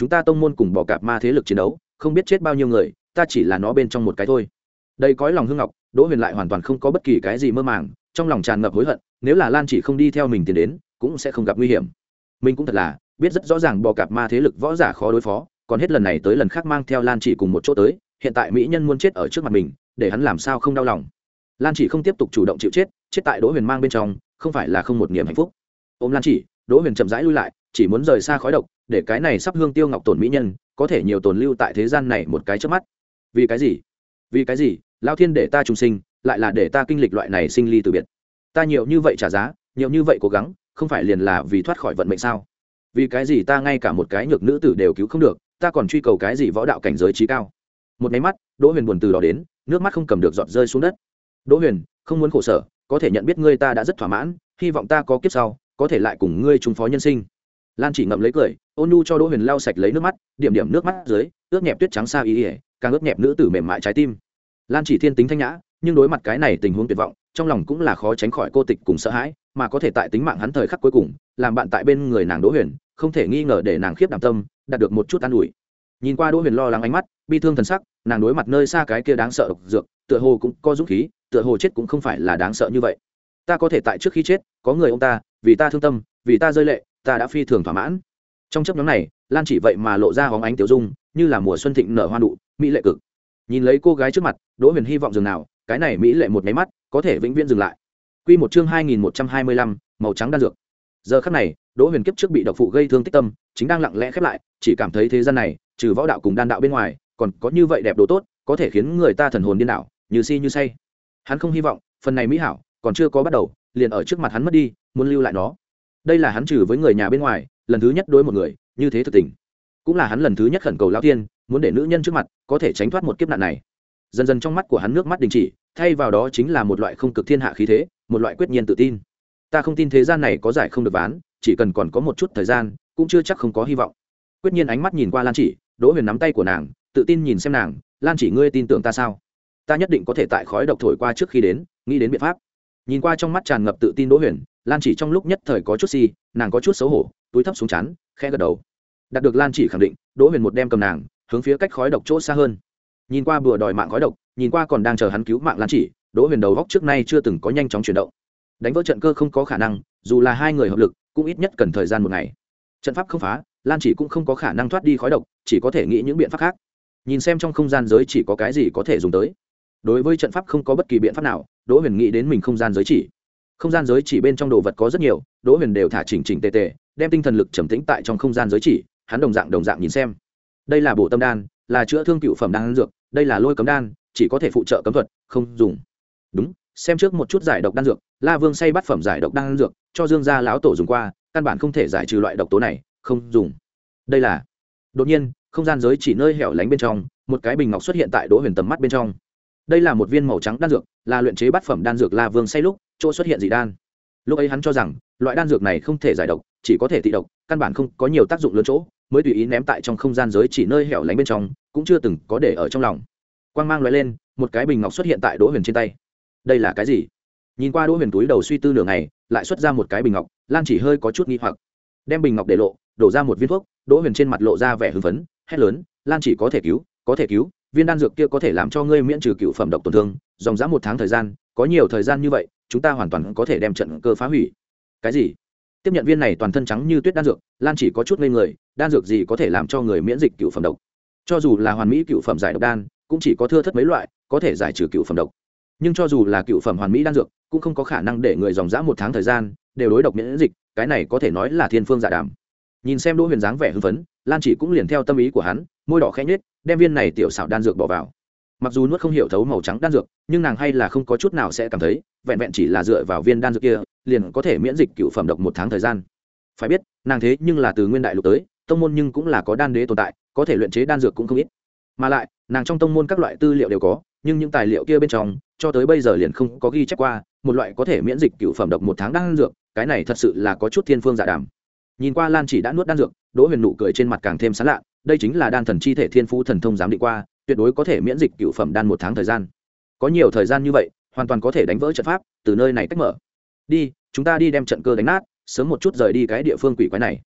chúng ta tông môn cùng bò cạp ma thế lực chiến đấu không biết chết bao nhiêu người, ta chỉ là nó bên trong một cái thôi. Đây cõi lòng hương ngọc, Đỗ Huyền lại hoàn toàn không có bất kỳ cái gì mơ màng, trong lòng tràn ngập hối hận, nếu là Lan Chỉ không đi theo mình tiến đến cũng sẽ không gặp nguy hiểm. Mình cũng thật là biết rất rõ ràng bò cạp ma thế lực võ giả khó đối phó, còn hết lần này tới lần khác mang theo Lan Chỉ cùng một chỗ tới, hiện tại mỹ nhân muốn chết ở trước mặt mình, để hắn làm sao không đau lòng. Lan Chỉ không tiếp tục chủ động chịu chết, chết tại Đỗ Huyền mang bên trong không phải là không một niềm hạnh phúc. Ôm Lan Chỉ, Đỗ Huyền chậm rãi lui lại, chỉ muốn rời xa khói độc, để cái này sắp hương tiêu ngọc tổn mỹ nhân có thể nhiều tồn lưu tại thế gian này một cái chớp mắt. Vì cái gì? Vì cái gì? Lão thiên để ta trùng sinh, lại là để ta kinh lịch loại này sinh ly từ biệt. Ta nhiều như vậy trả giá, nhiều như vậy cố gắng, không phải liền là vì thoát khỏi vận mệnh sao? Vì cái gì ta ngay cả một cái nhược nữ tử đều cứu không được, ta còn truy cầu cái gì võ đạo cảnh giới trí cao? Một cái mắt, Đỗ Huyền buồn từ đó đến, nước mắt không cầm được giọt rơi xuống đất. Đỗ Huyền, không muốn khổ sở, có thể nhận biết ngươi ta đã rất thỏa mãn, hy vọng ta có kiếp sau có thể lại cùng ngươi chung phó nhân sinh. Lan Chỉ ngậm lấy cười, ôn nhu cho Đỗ Huyền lau sạch lấy nước mắt, điểm điểm nước mắt dưới ướt nhẹp tuyết trắng sa y ỉa, càng ướt nhẹp nữ tử mềm mại trái tim. Lan Chỉ thiên tính thanh nhã, nhưng đối mặt cái này tình huống tuyệt vọng, trong lòng cũng là khó tránh khỏi cô tịch cùng sợ hãi, mà có thể tại tính mạng hắn thời khắc cuối cùng làm bạn tại bên người nàng Đỗ Huyền, không thể nghi ngờ để nàng khiếp đảm tâm đạt được một chút an ủi. Nhìn qua Đỗ Huyền lo lắng ánh mắt, bi thương thần sắc, nàng đối mặt nơi xa cái kia đáng sợ độc dược, tựa hồ cũng có dũng khí, tựa hồ chết cũng không phải là đáng sợ như vậy. Ta có thể tại trước khi chết có người ông ta vì ta thương tâm, vì ta rơi lệ, ta đã phi thường thỏa mãn. Trong chấp nhóm này, Lan Chỉ vậy mà lộ ra hóng ánh tiểu dung, như là mùa xuân thịnh nở hoa nụ, mỹ lệ cực. Nhìn lấy cô gái trước mặt, Đỗ Huyền hy vọng dừng nào, cái này mỹ lệ một cái mắt có thể vĩnh viễn dừng lại. Quy một chương hai nghìn một trăm hai mươi lăm, màu trắng đan dược. Giờ khắc này, Đỗ Huyền kiếp trước bị độc phụ gây thương tích tâm, chính đang lặng lẽ khép lại, chỉ cảm thấy thế gian này, trừ võ đạo cùng đan đạo bên ngoài, còn có như vậy đẹp đồ tốt, có thể khiến người ta thần hồn điên đảo, như si như say. Hắn không hy vọng, phần này mỹ hảo còn chưa có bắt đầu, liền ở trước mặt hắn mất đi, muốn lưu lại nó. Đây là hắn trừ với người nhà bên ngoài, lần thứ nhất đối một người, như thế thực tình. Cũng là hắn lần thứ nhất khẩn cầu lão tiên, muốn để nữ nhân trước mặt có thể tránh thoát một kiếp nạn này. Dần dần trong mắt của hắn nước mắt đình chỉ, thay vào đó chính là một loại không cực thiên hạ khí thế, một loại quyết nhiên tự tin. Ta không tin thế gian này có giải không được ván, chỉ cần còn có một chút thời gian, cũng chưa chắc không có hy vọng. Quyết nhiên ánh mắt nhìn qua Lan Chỉ, Đỗ Huyền nắm tay của nàng, tự tin nhìn xem nàng, Lan Chỉ ngươi tin tưởng ta sao? Ta nhất định có thể tại khói độc thổi qua trước khi đến, nghĩ đến biện pháp. Nhìn qua trong mắt tràn ngập tự tin Đỗ Huyền, Lan Chỉ trong lúc nhất thời có chút si, nàng có chút xấu hổ, túi thấp xuống chán, khẽ gật đầu. Đạt được Lan Chỉ khẳng định, Đỗ Huyền một đem cầm nàng, hướng phía cách khói độc chỗ xa hơn. Nhìn qua bùa đòi mạng khói độc, nhìn qua còn đang chờ hắn cứu mạng Lan Chỉ, Đỗ Huyền đầu góc trước nay chưa từng có nhanh chóng chuyển động. Đánh vỡ trận cơ không có khả năng, dù là hai người hợp lực, cũng ít nhất cần thời gian một ngày. Trận pháp không phá, Lan Chỉ cũng không có khả năng thoát đi khói độc, chỉ có thể nghĩ những biện pháp khác. Nhìn xem trong không gian giới chỉ có cái gì có thể dùng tới. Đối với trận pháp không có bất kỳ biện pháp nào, Đỗ Huyền nghĩ đến mình không gian giới chỉ. Không gian giới chỉ bên trong đồ vật có rất nhiều, Đỗ Huyền đều thả chỉnh chỉnh tề tề, đem tinh thần lực trầm tĩnh tại trong không gian giới chỉ, hắn đồng dạng đồng dạng nhìn xem. Đây là bổ tâm đan, là chữa thương cựu phẩm đan dược, đây là lôi cấm đan, chỉ có thể phụ trợ cấm thuật, không dùng. Đúng, xem trước một chút giải độc đan dược, La Vương say bắt phẩm giải độc đan dược, cho Dương gia lão tổ dùng qua, căn bản không thể giải trừ loại độc tố này, không dùng. Đây là. Đột nhiên, không gian giới chỉ nơi hẻo lánh bên trong, một cái bình ngọc xuất hiện tại Đỗ Huyền tầm mắt bên trong. Đây là một viên màu trắng đan dược, là luyện chế bát phẩm đan dược La Vương say lúc, chỗ xuất hiện dị đan. Lúc ấy hắn cho rằng, loại đan dược này không thể giải độc, chỉ có thể tị độc, căn bản không có nhiều tác dụng lớn chỗ, mới tùy ý ném tại trong không gian giới chỉ nơi hẻo lánh bên trong, cũng chưa từng có để ở trong lòng. Quang mang lóe lên, một cái bình ngọc xuất hiện tại Đỗ Huyền trên tay. Đây là cái gì? Nhìn qua Đỗ Huyền túi đầu suy tư nửa ngày, lại xuất ra một cái bình ngọc, Lan Chỉ hơi có chút nghi hoặc. Đem bình ngọc để lộ, đổ ra một viên thuốc, Đỗ Huyền trên mặt lộ ra vẻ hưng phấn, hét lớn, Lan Chỉ có thể cứu, có thể cứu, viên đan dược kia có thể làm cho ngươi miễn trừ cựu phẩm độc tổn thương, dòng dã một tháng thời gian, có nhiều thời gian như vậy, chúng ta hoàn toàn có thể đem trận cơ phá hủy. Cái gì? Tiếp nhận viên này toàn thân trắng như tuyết đan dược, Lan Chỉ có chút ngây người, đan dược gì có thể làm cho người miễn dịch cựu phẩm độc? Cho dù là hoàn mỹ cựu phẩm giải độc đan, cũng chỉ có thưa thất mấy loại có thể giải trừ cựu phẩm độc. Nhưng cho dù là cựu phẩm hoàn mỹ đan dược, cũng không có khả năng để người dòng dã một tháng thời gian đều đối độc miễn dịch, cái này có thể nói là thiên phương dạ đàm. Nhìn xem Đỗ Huyền dáng vẻ hưng phấn, Lan Chỉ cũng liền theo tâm ý của hắn, môi đỏ khẽ nhếch, đem viên này tiểu xảo đan dược bỏ vào. Mặc dù nuốt không hiểu thấu màu trắng đan dược, nhưng nàng hay là không có chút nào sẽ cảm thấy, vẹn vẹn chỉ là dựa vào viên đan dược kia, liền có thể miễn dịch cựu phẩm độc một tháng thời gian. Phải biết, nàng thế nhưng là từ nguyên đại lục tới, tông môn nhưng cũng là có đan đế tồn tại, có thể luyện chế đan dược cũng không ít. Mà lại, nàng trong tông môn các loại tư liệu đều có, nhưng những tài liệu kia bên trong, cho tới bây giờ liền không có ghi chép qua một loại có thể miễn dịch cựu phẩm độc một tháng đan dược, cái này thật sự là có chút thiên phương dạ đàm. Nhìn qua Lan Chỉ đã nuốt đan dược, Đỗ Huyền nụ cười trên mặt càng thêm sán lạ, đây chính là đan thần chi thể thiên phú thần thông giám định qua, tuyệt đối có thể miễn dịch cựu phẩm đan một tháng thời gian. Có nhiều thời gian như vậy, hoàn toàn có thể đánh vỡ trận pháp, từ nơi này cách mở. Đi, chúng ta đi đem trận cơ đánh nát, sớm một chút rời đi cái địa phương quỷ quái này.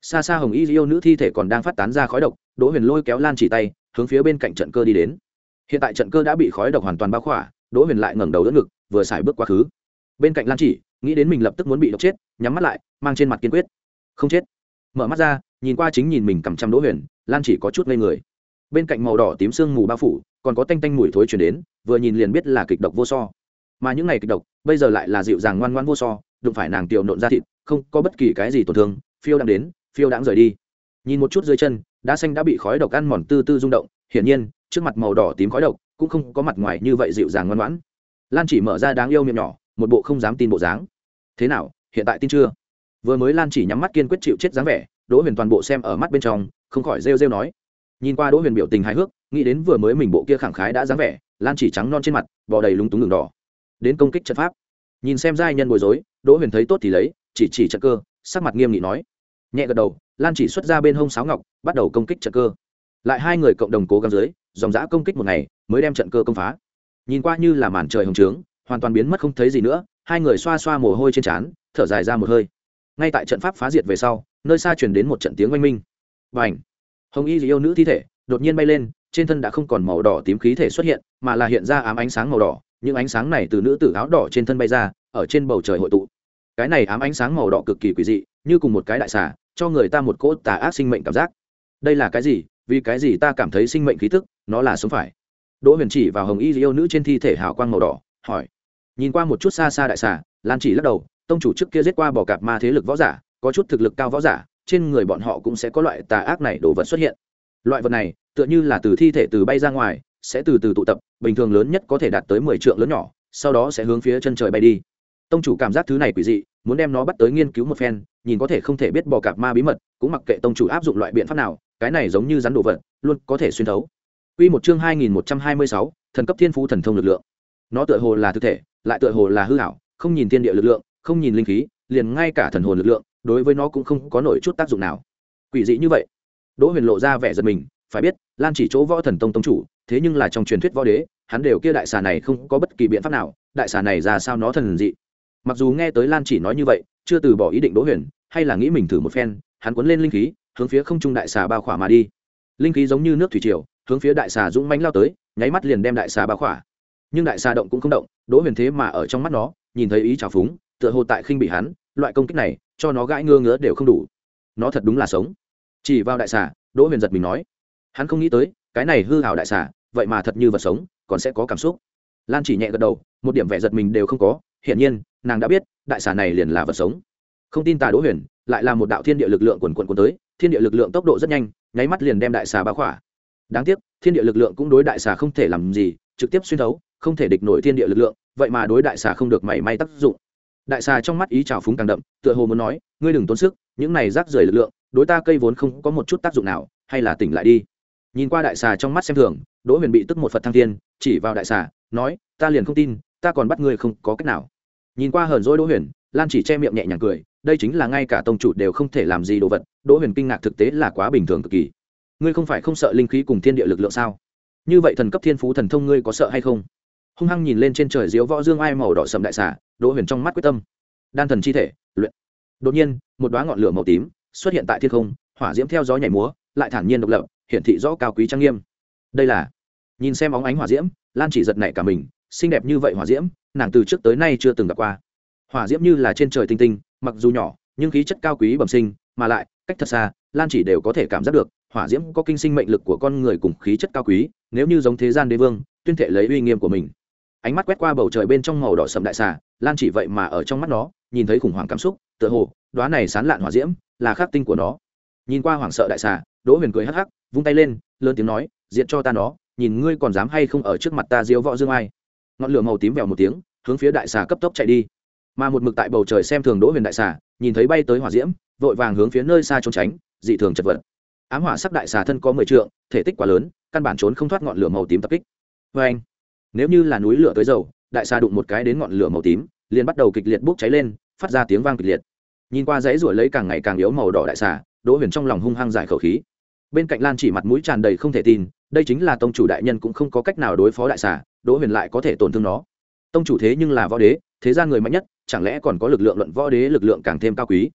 Xa xa hồng y yêu nữ thi thể còn đang phát tán ra khói độc, Đỗ Huyền lôi kéo Lan Chỉ tay hướng phía bên cạnh trận cơ đi đến. Hiện tại trận cơ đã bị khói độc hoàn toàn bao khỏa, Đỗ Huyền lại ngẩng đầu đỡ ngực, vừa xài bước quá khứ. Bên cạnh Lan Chỉ nghĩ đến mình lập tức muốn bị độc chết, nhắm mắt lại, mang trên mặt kiên quyết không chết. Mở mắt ra, nhìn qua chính nhìn mình cầm chăm Đỗ Huyền, Lan Chỉ có chút ngây người. Bên cạnh màu đỏ tím sương mù bao phủ, còn có tanh tanh mùi thối truyền đến, vừa nhìn liền biết là kịch độc vô so. Mà những này kịch độc, bây giờ lại là dịu dàng ngoan ngoãn vô so, đụng phải nàng tiểu nộn ra thịt, không có bất kỳ cái gì tổn thương, phiêu đang đến, phiêu đãng rời đi. Nhìn một chút dưới chân, đá xanh đã bị khói độc ăn mòn tư tư rung động, hiển nhiên, trước mặt màu đỏ tím khói độc cũng không có mặt ngoài như vậy dịu dàng ngoan ngoãn. Lan Chỉ mở ra đáng yêu miệng nhỏ, một bộ không dám tin bộ dáng. Thế nào, hiện tại tin chưa? Vừa mới Lan Chỉ nhắm mắt kiên quyết chịu chết dáng vẻ, Đỗ Huyền toàn bộ xem ở mắt bên trong, không khỏi rêu rêu nói. Nhìn qua Đỗ Huyền biểu tình hài hước, nghĩ đến vừa mới mình bộ kia khẳng khái đã dáng vẻ, Lan Chỉ trắng non trên mặt, bò đầy lúng túng đường đỏ. Đến công kích trận pháp. Nhìn xem giai nhân bối rối, Đỗ Huyền thấy tốt thì lấy, chỉ chỉ trận cơ, sắc mặt nghiêm nghị nói. Nhẹ gật đầu, Lan Chỉ xuất ra bên hông sáo ngọc, bắt đầu công kích trận cơ. Lại hai người cộng đồng cố gắng dưới, dòng dã công kích một ngày, mới đem trận cơ công phá. Nhìn qua như là màn trời hồng trướng, hoàn toàn biến mất không thấy gì nữa, hai người xoa xoa mồ hôi trên trán, thở dài ra một hơi. Ngay tại trận pháp phá diệt về sau, nơi xa truyền đến một trận tiếng oanh minh. Bành! Hồng y yêu nữ thi thể đột nhiên bay lên, trên thân đã không còn màu đỏ tím khí thể xuất hiện, mà là hiện ra ám ánh sáng màu đỏ, những ánh sáng này từ nữ tử áo đỏ trên thân bay ra, ở trên bầu trời hội tụ. Cái này ám ánh sáng màu đỏ cực kỳ quỷ dị, như cùng một cái đại xà, cho người ta một cỗ tà ác sinh mệnh cảm giác. Đây là cái gì? Vì cái gì ta cảm thấy sinh mệnh khí tức, nó là sống phải? Đỗ Huyền chỉ vào hồng y yêu nữ trên thi thể hào quang màu đỏ, hỏi. Nhìn qua một chút xa xa đại xà, Lan Chỉ lắc đầu, tông chủ trước kia giết qua bò cạp ma thế lực võ giả, có chút thực lực cao võ giả, trên người bọn họ cũng sẽ có loại tà ác này đồ vật xuất hiện. Loại vật này, tựa như là từ thi thể từ bay ra ngoài, sẽ từ từ tụ tập, bình thường lớn nhất có thể đạt tới mười trượng lớn nhỏ, sau đó sẽ hướng phía chân trời bay đi. Tông chủ cảm giác thứ này quỷ dị, muốn đem nó bắt tới nghiên cứu một phen, nhìn có thể không thể biết bò cạp ma bí mật, cũng mặc kệ tông chủ áp dụng loại biện pháp nào, cái này giống như rắn đồ vật, luôn có thể xuyên thấu. Quy một chương hai nghìn một trăm hai mươi sáu, thần cấp thiên phú thần thông lực lượng. Nó tựa hồ là thực thể, lại tựa hồ là hư ảo, không nhìn thiên địa lực lượng, không nhìn linh khí, liền ngay cả thần hồn lực lượng, đối với nó cũng không có nổi chút tác dụng nào. Quỷ dị như vậy. Đỗ Huyền lộ ra vẻ giật mình, phải biết, Lan Chỉ chỗ võ thần tông tông chủ, thế nhưng là trong truyền thuyết võ đế, hắn đều kia đại xà này không có bất kỳ biện pháp nào, đại xà này ra sao nó thần dị. Mặc dù nghe tới Lan Chỉ nói như vậy, chưa từ bỏ ý định Đỗ Huyền, hay là nghĩ mình thử một phen, hắn cuốn lên linh khí, hướng phía không trung đại xà bao khỏa mà đi. Linh khí giống như nước thủy triều, hướng phía đại xà dũng mãnh lao tới, nháy mắt liền đem đại xà bao khỏa. Nhưng đại xà động cũng không động, Đỗ Huyền thế mà ở trong mắt nó, nhìn thấy ý trào phúng, tựa hồ tại khinh bị hắn, loại công kích này, cho nó gãi ngơ ngứa đều không đủ. Nó thật đúng là sống. Chỉ vào đại xà, Đỗ Huyền giật mình nói, hắn không nghĩ tới, cái này hư ảo đại xà, vậy mà thật như vật sống, còn sẽ có cảm xúc. Lan Chỉ nhẹ gật đầu, một điểm vẻ giật mình đều không có, hiển nhiên, nàng đã biết, đại xà này liền là vật sống. Không tin tà Đỗ Huyền, lại là một đạo thiên địa lực lượng quần quần cuốn tới, thiên địa lực lượng tốc độ rất nhanh, nháy mắt liền đem đại xà bao khỏa. Đáng tiếc, thiên địa lực lượng cũng đối đại xà không thể làm gì, trực tiếp xuyên thấu, không thể địch nổi thiên địa lực lượng, vậy mà đối đại xà không được mảy may tác dụng. Đại xà trong mắt ý trào phúng càng đậm, tựa hồ muốn nói, ngươi đừng tốn sức, những này rác rưởi lực lượng, đối ta cây vốn không có một chút tác dụng nào, hay là tỉnh lại đi. Nhìn qua đại xà trong mắt xem thường, Đỗ Huyền bị tức một Phật thăng thiên, chỉ vào đại xà, nói, ta liền không tin, ta còn bắt ngươi không có cách nào. Nhìn qua hờn dỗi Đỗ Huyền, Lan Chỉ che miệng nhẹ nhàng cười, đây chính là ngay cả tông chủ đều không thể làm gì đồ vật. Đỗ Huyền kinh ngạc thực tế là quá bình thường cực kỳ. Ngươi không phải không sợ linh khí cùng thiên địa lực lượng sao? Như vậy thần cấp thiên phú thần thông ngươi có sợ hay không? Hung hăng nhìn lên trên trời diếu võ dương ai màu đỏ sầm đại xà, Đỗ Huyền trong mắt quyết tâm. Đan thần chi thể, luyện. Đột nhiên, một đóa ngọn lửa màu tím xuất hiện tại thiên không, hỏa diễm theo gió nhảy múa, lại thản nhiên độc lập, hiển thị rõ cao quý trang nghiêm. Đây là, nhìn xem óng ánh hỏa diễm, Lan Chỉ giật nảy cả mình, xinh đẹp như vậy hỏa diễm, nàng từ trước tới nay chưa từng gặp qua. Hỏa diễm như là trên trời tinh tinh, mặc dù nhỏ, nhưng khí chất cao quý bẩm sinh, mà lại cách thật xa, Lan Chỉ đều có thể cảm giác được, hỏa diễm có kinh sinh mệnh lực của con người cùng khí chất cao quý, nếu như giống thế gian đế vương, tuyên thệ lấy uy nghiêm của mình. Ánh mắt quét qua bầu trời bên trong màu đỏ sẫm đại xà, Lan Chỉ vậy mà ở trong mắt nó, nhìn thấy khủng hoảng cảm xúc, tựa hồ, đóa này sán lạn hỏa diễm, là khắc tinh của nó. Nhìn qua hoảng sợ đại xà, Đỗ Huyền cười hắc hắc, vung tay lên, lớn tiếng nói, diệt cho ta nó, nhìn ngươi còn dám hay không ở trước mặt ta diếu võ dương ai. Ngọn lửa màu tím vèo một tiếng, hướng phía đại xà cấp tốc chạy đi. Mà một mực tại bầu trời xem thường Đỗ Huyền đại xà, nhìn thấy bay tới hỏa diễm, vội vàng hướng phía nơi xa trốn tránh, dị thường chật vật. Ám hỏa sắc đại xà thân có mười trượng, thể tích quá lớn, căn bản trốn không thoát ngọn lửa màu tím tập kích. Và anh, nếu như là núi lửa tới dầu, đại xà đụng một cái đến ngọn lửa màu tím, liền bắt đầu kịch liệt bốc cháy lên, phát ra tiếng vang kịch liệt. Nhìn qua dãy rủa lấy càng ngày càng yếu màu đỏ đại xà, Đỗ Huyền trong lòng hung hăng giải khẩu khí. Bên cạnh Lan Chỉ mặt mũi tràn đầy không thể tin, đây chính là tông chủ đại nhân cũng không có cách nào đối phó đại xà, Đỗ Huyền lại có thể tổn thương nó. Tông chủ thế nhưng là võ đế, thế gian người mạnh nhất, chẳng lẽ còn có lực lượng luận võ đế lực lượng càng thêm cao quý.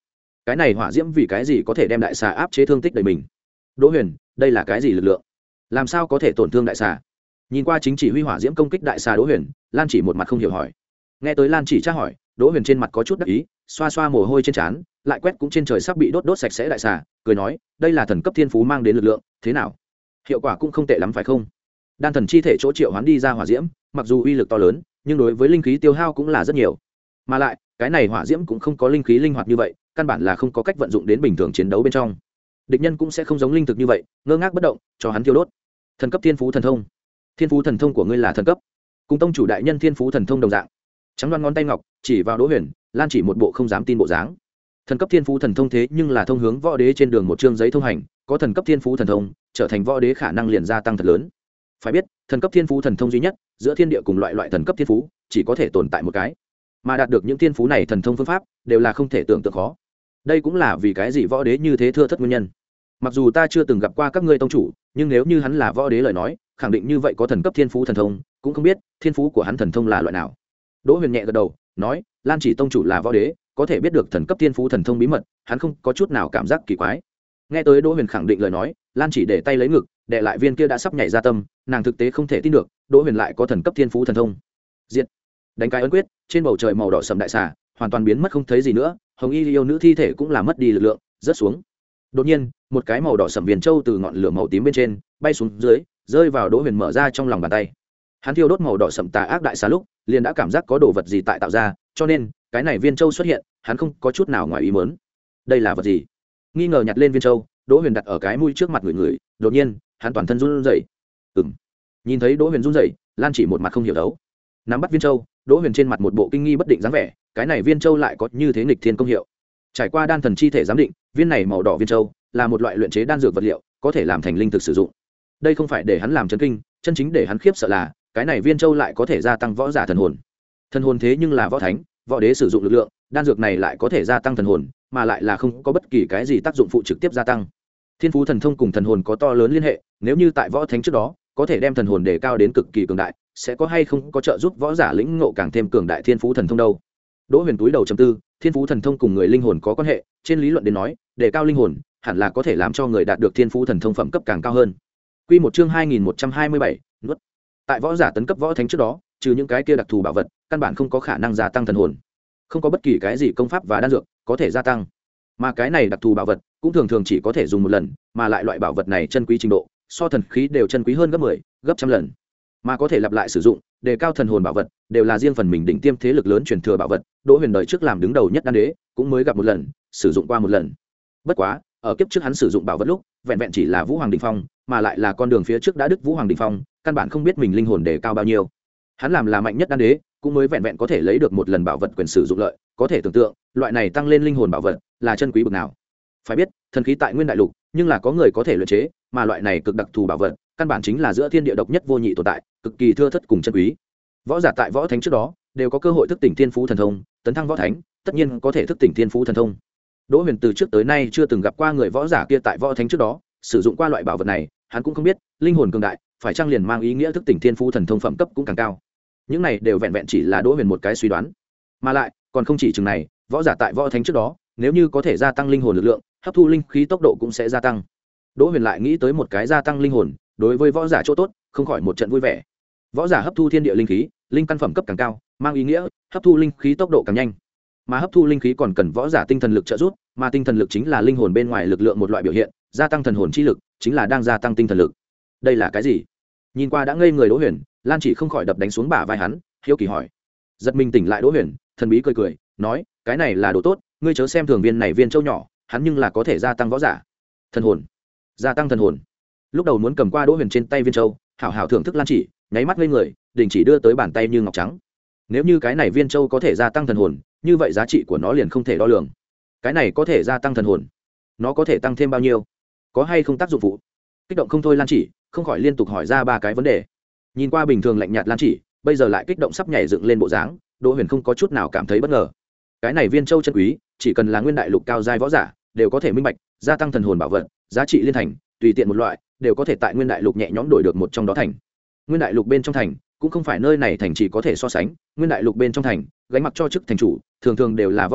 cái này hỏa diễm vì cái gì có thể đem đại xà áp chế thương tích đầy mình? Đỗ Huyền, đây là cái gì lực lượng, làm sao có thể tổn thương đại xà? Nhìn qua chính chỉ huy hỏa diễm công kích đại xà Đỗ Huyền, Lan Chỉ một mặt không hiểu hỏi. Nghe tới Lan Chỉ tra hỏi, Đỗ Huyền trên mặt có chút đắc ý, xoa xoa mồ hôi trên trán, lại quét cũng trên trời sắp bị đốt đốt sạch sẽ đại xà, cười nói, đây là thần cấp thiên phú mang đến lực lượng, thế nào, hiệu quả cũng không tệ lắm phải không? Đan thần chi thể chỗ triệu hoán đi ra hỏa diễm, mặc dù uy lực to lớn, nhưng đối với linh khí tiêu hao cũng là rất nhiều, mà lại cái này hỏa diễm cũng không có linh khí linh hoạt như vậy, căn bản là không có cách vận dụng đến bình thường chiến đấu bên trong. Địch nhân cũng sẽ không giống linh thực như vậy ngơ ngác bất động cho hắn tiêu đốt. Thần cấp thiên phú thần thông, thiên phú thần thông của ngươi là thần cấp, cùng tông chủ đại nhân thiên phú thần thông đồng dạng. Trắng đoan ngón tay ngọc chỉ vào Đỗ Huyền, Lan Chỉ một bộ không dám tin bộ dáng. Thần cấp thiên phú thần thông thế nhưng là thông hướng võ đế trên đường một chương giấy thông hành, có thần cấp thiên phú thần thông trở thành võ đế khả năng liền gia tăng thật lớn. Phải biết thần cấp thiên phú thần thông duy nhất giữa thiên địa cùng loại loại thần cấp thiên phú chỉ có thể tồn tại một cái, mà đạt được những thiên phú này thần thông phương pháp đều là không thể tưởng tượng khó. Đây cũng là vì cái gì võ đế như thế thưa thất nguyên nhân. Mặc dù ta chưa từng gặp qua các ngươi tông chủ, nhưng nếu như hắn là võ đế lời nói, khẳng định như vậy có thần cấp thiên phú thần thông, cũng không biết thiên phú của hắn thần thông là loại nào. Đỗ Huyền nhẹ gật đầu nói, Lan Chỉ tông chủ là võ đế, có thể biết được thần cấp thiên phú thần thông bí mật, hắn không có chút nào cảm giác kỳ quái. Nghe tới Đỗ Huyền khẳng định lời nói, Lan Chỉ để tay lấy ngực, để lại viên kia đã sắp nhảy ra tâm, nàng thực tế không thể tin được Đỗ Huyền lại có thần cấp thiên phú thần thông. Diệt, đánh cái ấn quyết, trên bầu trời màu đỏ sầm đại xà hoàn toàn biến mất không thấy gì nữa, hồng y yêu nữ thi thể cũng là mất đi lực lượng, rớt xuống. Đột nhiên một cái màu đỏ sầm viền châu từ ngọn lửa màu tím bên trên bay xuống dưới, rơi vào Đỗ Huyền mở ra trong lòng bàn tay. Hắn thiêu đốt màu đỏ sầm tà ác đại xà lúc liền đã cảm giác có đồ vật gì tại tạo ra, cho nên cái này viên châu xuất hiện hắn không có chút nào ngoài ý muốn. Đây là vật gì? Nghi ngờ nhặt lên viên châu, Đỗ Huyền đặt ở cái mũi trước mặt người người, đột nhiên hắn toàn thân run rẩy. Ừm. Nhìn thấy Đỗ Huyền run rẩy, Lan Chỉ một mặt không hiểu đấu. Nắm bắt viên châu, Đỗ Huyền trên mặt một bộ kinh nghi bất định dáng vẻ, cái này viên châu lại có như thế nghịch thiên công hiệu. Trải qua đan thần chi thể giám định, viên này màu đỏ viên châu là một loại luyện chế đan dược vật liệu, có thể làm thành linh thực sử dụng. Đây không phải để hắn làm chấn kinh, chân chính để hắn khiếp sợ là cái này viên châu lại có thể gia tăng võ giả thần hồn. Thần hồn thế nhưng là võ thánh, võ đế sử dụng lực lượng, đan dược này lại có thể gia tăng thần hồn, mà lại là không có bất kỳ cái gì tác dụng phụ trực tiếp gia tăng. Thiên phú thần thông cùng thần hồn có to lớn liên hệ, nếu như tại võ thánh trước đó có thể đem thần hồn đề cao đến cực kỳ cường đại, sẽ có hay không có trợ giúp võ giả lĩnh ngộ càng thêm cường đại thiên phú thần thông đâu. Đỗ Huyền túi đầu trầm tư, thiên phú thần thông cùng người linh hồn có quan hệ, trên lý luận đến nói, đề cao linh hồn hẳn là có thể làm cho người đạt được thiên phú thần thông phẩm cấp càng cao hơn. Quy một chương hai nghìn một trăm hai mươi bảy, nuốt. Tại võ giả tấn cấp võ thánh trước đó, trừ những cái kia đặc thù bảo vật, căn bản không có khả năng gia tăng thần hồn. Không có bất kỳ cái gì công pháp và đan dược có thể gia tăng. Mà cái này đặc thù bảo vật cũng thường thường chỉ có thể dùng một lần, mà lại loại bảo vật này chân quý trình độ, so thần khí đều chân quý hơn gấp mười, gấp trăm lần. Mà có thể lặp lại sử dụng, đề cao thần hồn bảo vật, đều là riêng phần mình đỉnh tiêm thế lực lớn truyền thừa bảo vật. Đỗ Huyền đời trước làm đứng đầu nhất đan đế, cũng mới gặp một lần, sử dụng qua một lần. Bất quá, ở kiếp trước hắn sử dụng bảo vật lúc, vẹn vẹn chỉ là Vũ Hoàng đỉnh phong, mà lại là con đường phía trước đã đứt Vũ Hoàng đỉnh phong, căn bản không biết mình linh hồn đề cao bao nhiêu. Hắn làm là mạnh nhất đan đế, cũng mới vẹn vẹn có thể lấy được một lần bảo vật quyền sử dụng lợi, có thể tưởng tượng, loại này tăng lên linh hồn bảo vật là chân quý bậc nào. Phải biết, thần khí tại Nguyên Đại Lục, nhưng là có người có thể luyện chế, mà loại này cực đặc thù bảo vật, căn bản chính là giữa thiên địa độc nhất vô nhị tồn tại, cực kỳ thưa thất cùng chân quý. Võ giả tại võ thánh trước đó, đều có cơ hội thức tỉnh thiên phú thần thông, tấn thăng võ thánh, tất nhiên có thể thức tỉnh thiên phú thần thông. Đỗ Huyền từ trước tới nay chưa từng gặp qua người võ giả kia tại võ thánh trước đó sử dụng qua loại bảo vật này, hắn cũng không biết linh hồn cường đại phải chăng liền mang ý nghĩa thức tỉnh thiên phú thần thông phẩm cấp cũng càng cao. Những này đều vẹn vẹn chỉ là Đỗ Huyền một cái suy đoán, mà lại còn không chỉ chừng này, võ giả tại võ thánh trước đó, nếu như có thể gia tăng linh hồn lực lượng, hấp thu linh khí tốc độ cũng sẽ gia tăng. Đỗ Huyền lại nghĩ tới một cái gia tăng linh hồn đối với võ giả chỗ tốt, không khỏi một trận vui vẻ. Võ giả hấp thu thiên địa linh khí, linh căn phẩm cấp càng cao, mang ý nghĩa hấp thu linh khí tốc độ càng nhanh, mà hấp thu linh khí còn cần võ giả tinh thần lực trợ giúp, mà tinh thần lực chính là linh hồn bên ngoài lực lượng một loại biểu hiện, gia tăng thần hồn chi lực chính là đang gia tăng tinh thần lực. Đây là cái gì? Nhìn qua đã ngây người Đỗ Huyền, Lan Chỉ không khỏi đập đánh xuống bả vai hắn, hiếu kỳ hỏi. Giật mình tỉnh lại Đỗ Huyền, thần bí cười cười nói, cái này là đồ tốt, ngươi chớ xem thường viên này viên châu nhỏ, hắn nhưng là có thể gia tăng võ giả thần hồn, gia tăng thần hồn. Lúc đầu muốn cầm qua Đỗ Huyền trên tay viên châu, hảo hảo thưởng thức Lan Chỉ, nháy mắt ngây người, đình chỉ đưa tới bàn tay như ngọc trắng. Nếu như cái này viên châu có thể gia tăng thần hồn, như vậy giá trị của nó liền không thể đo lường. Cái này có thể gia tăng thần hồn, nó có thể tăng thêm bao nhiêu, có hay không tác dụng phụ? Kích động không thôi Lan Chỉ không khỏi liên tục hỏi ra ba cái vấn đề. Nhìn qua bình thường lạnh nhạt Lan Chỉ, bây giờ lại kích động sắp nhảy dựng lên bộ dáng, Đỗ Huyền không có chút nào cảm thấy bất ngờ. Cái này viên châu chân quý, chỉ cần là Nguyên Đại Lục cao giai võ giả đều có thể minh bạch, gia tăng thần hồn bảo vật, giá trị liên thành, tùy tiện một loại đều có thể tại Nguyên Đại Lục nhẹ nhõm đổi được một trong đó thành. Nguyên Đại Lục bên trong thành cũng không phải nơi này thành chỉ có thể so sánh, Nguyên Đại Lục bên trong thành gánh mặc cho chức thành chủ thường thường đều là võ tôn,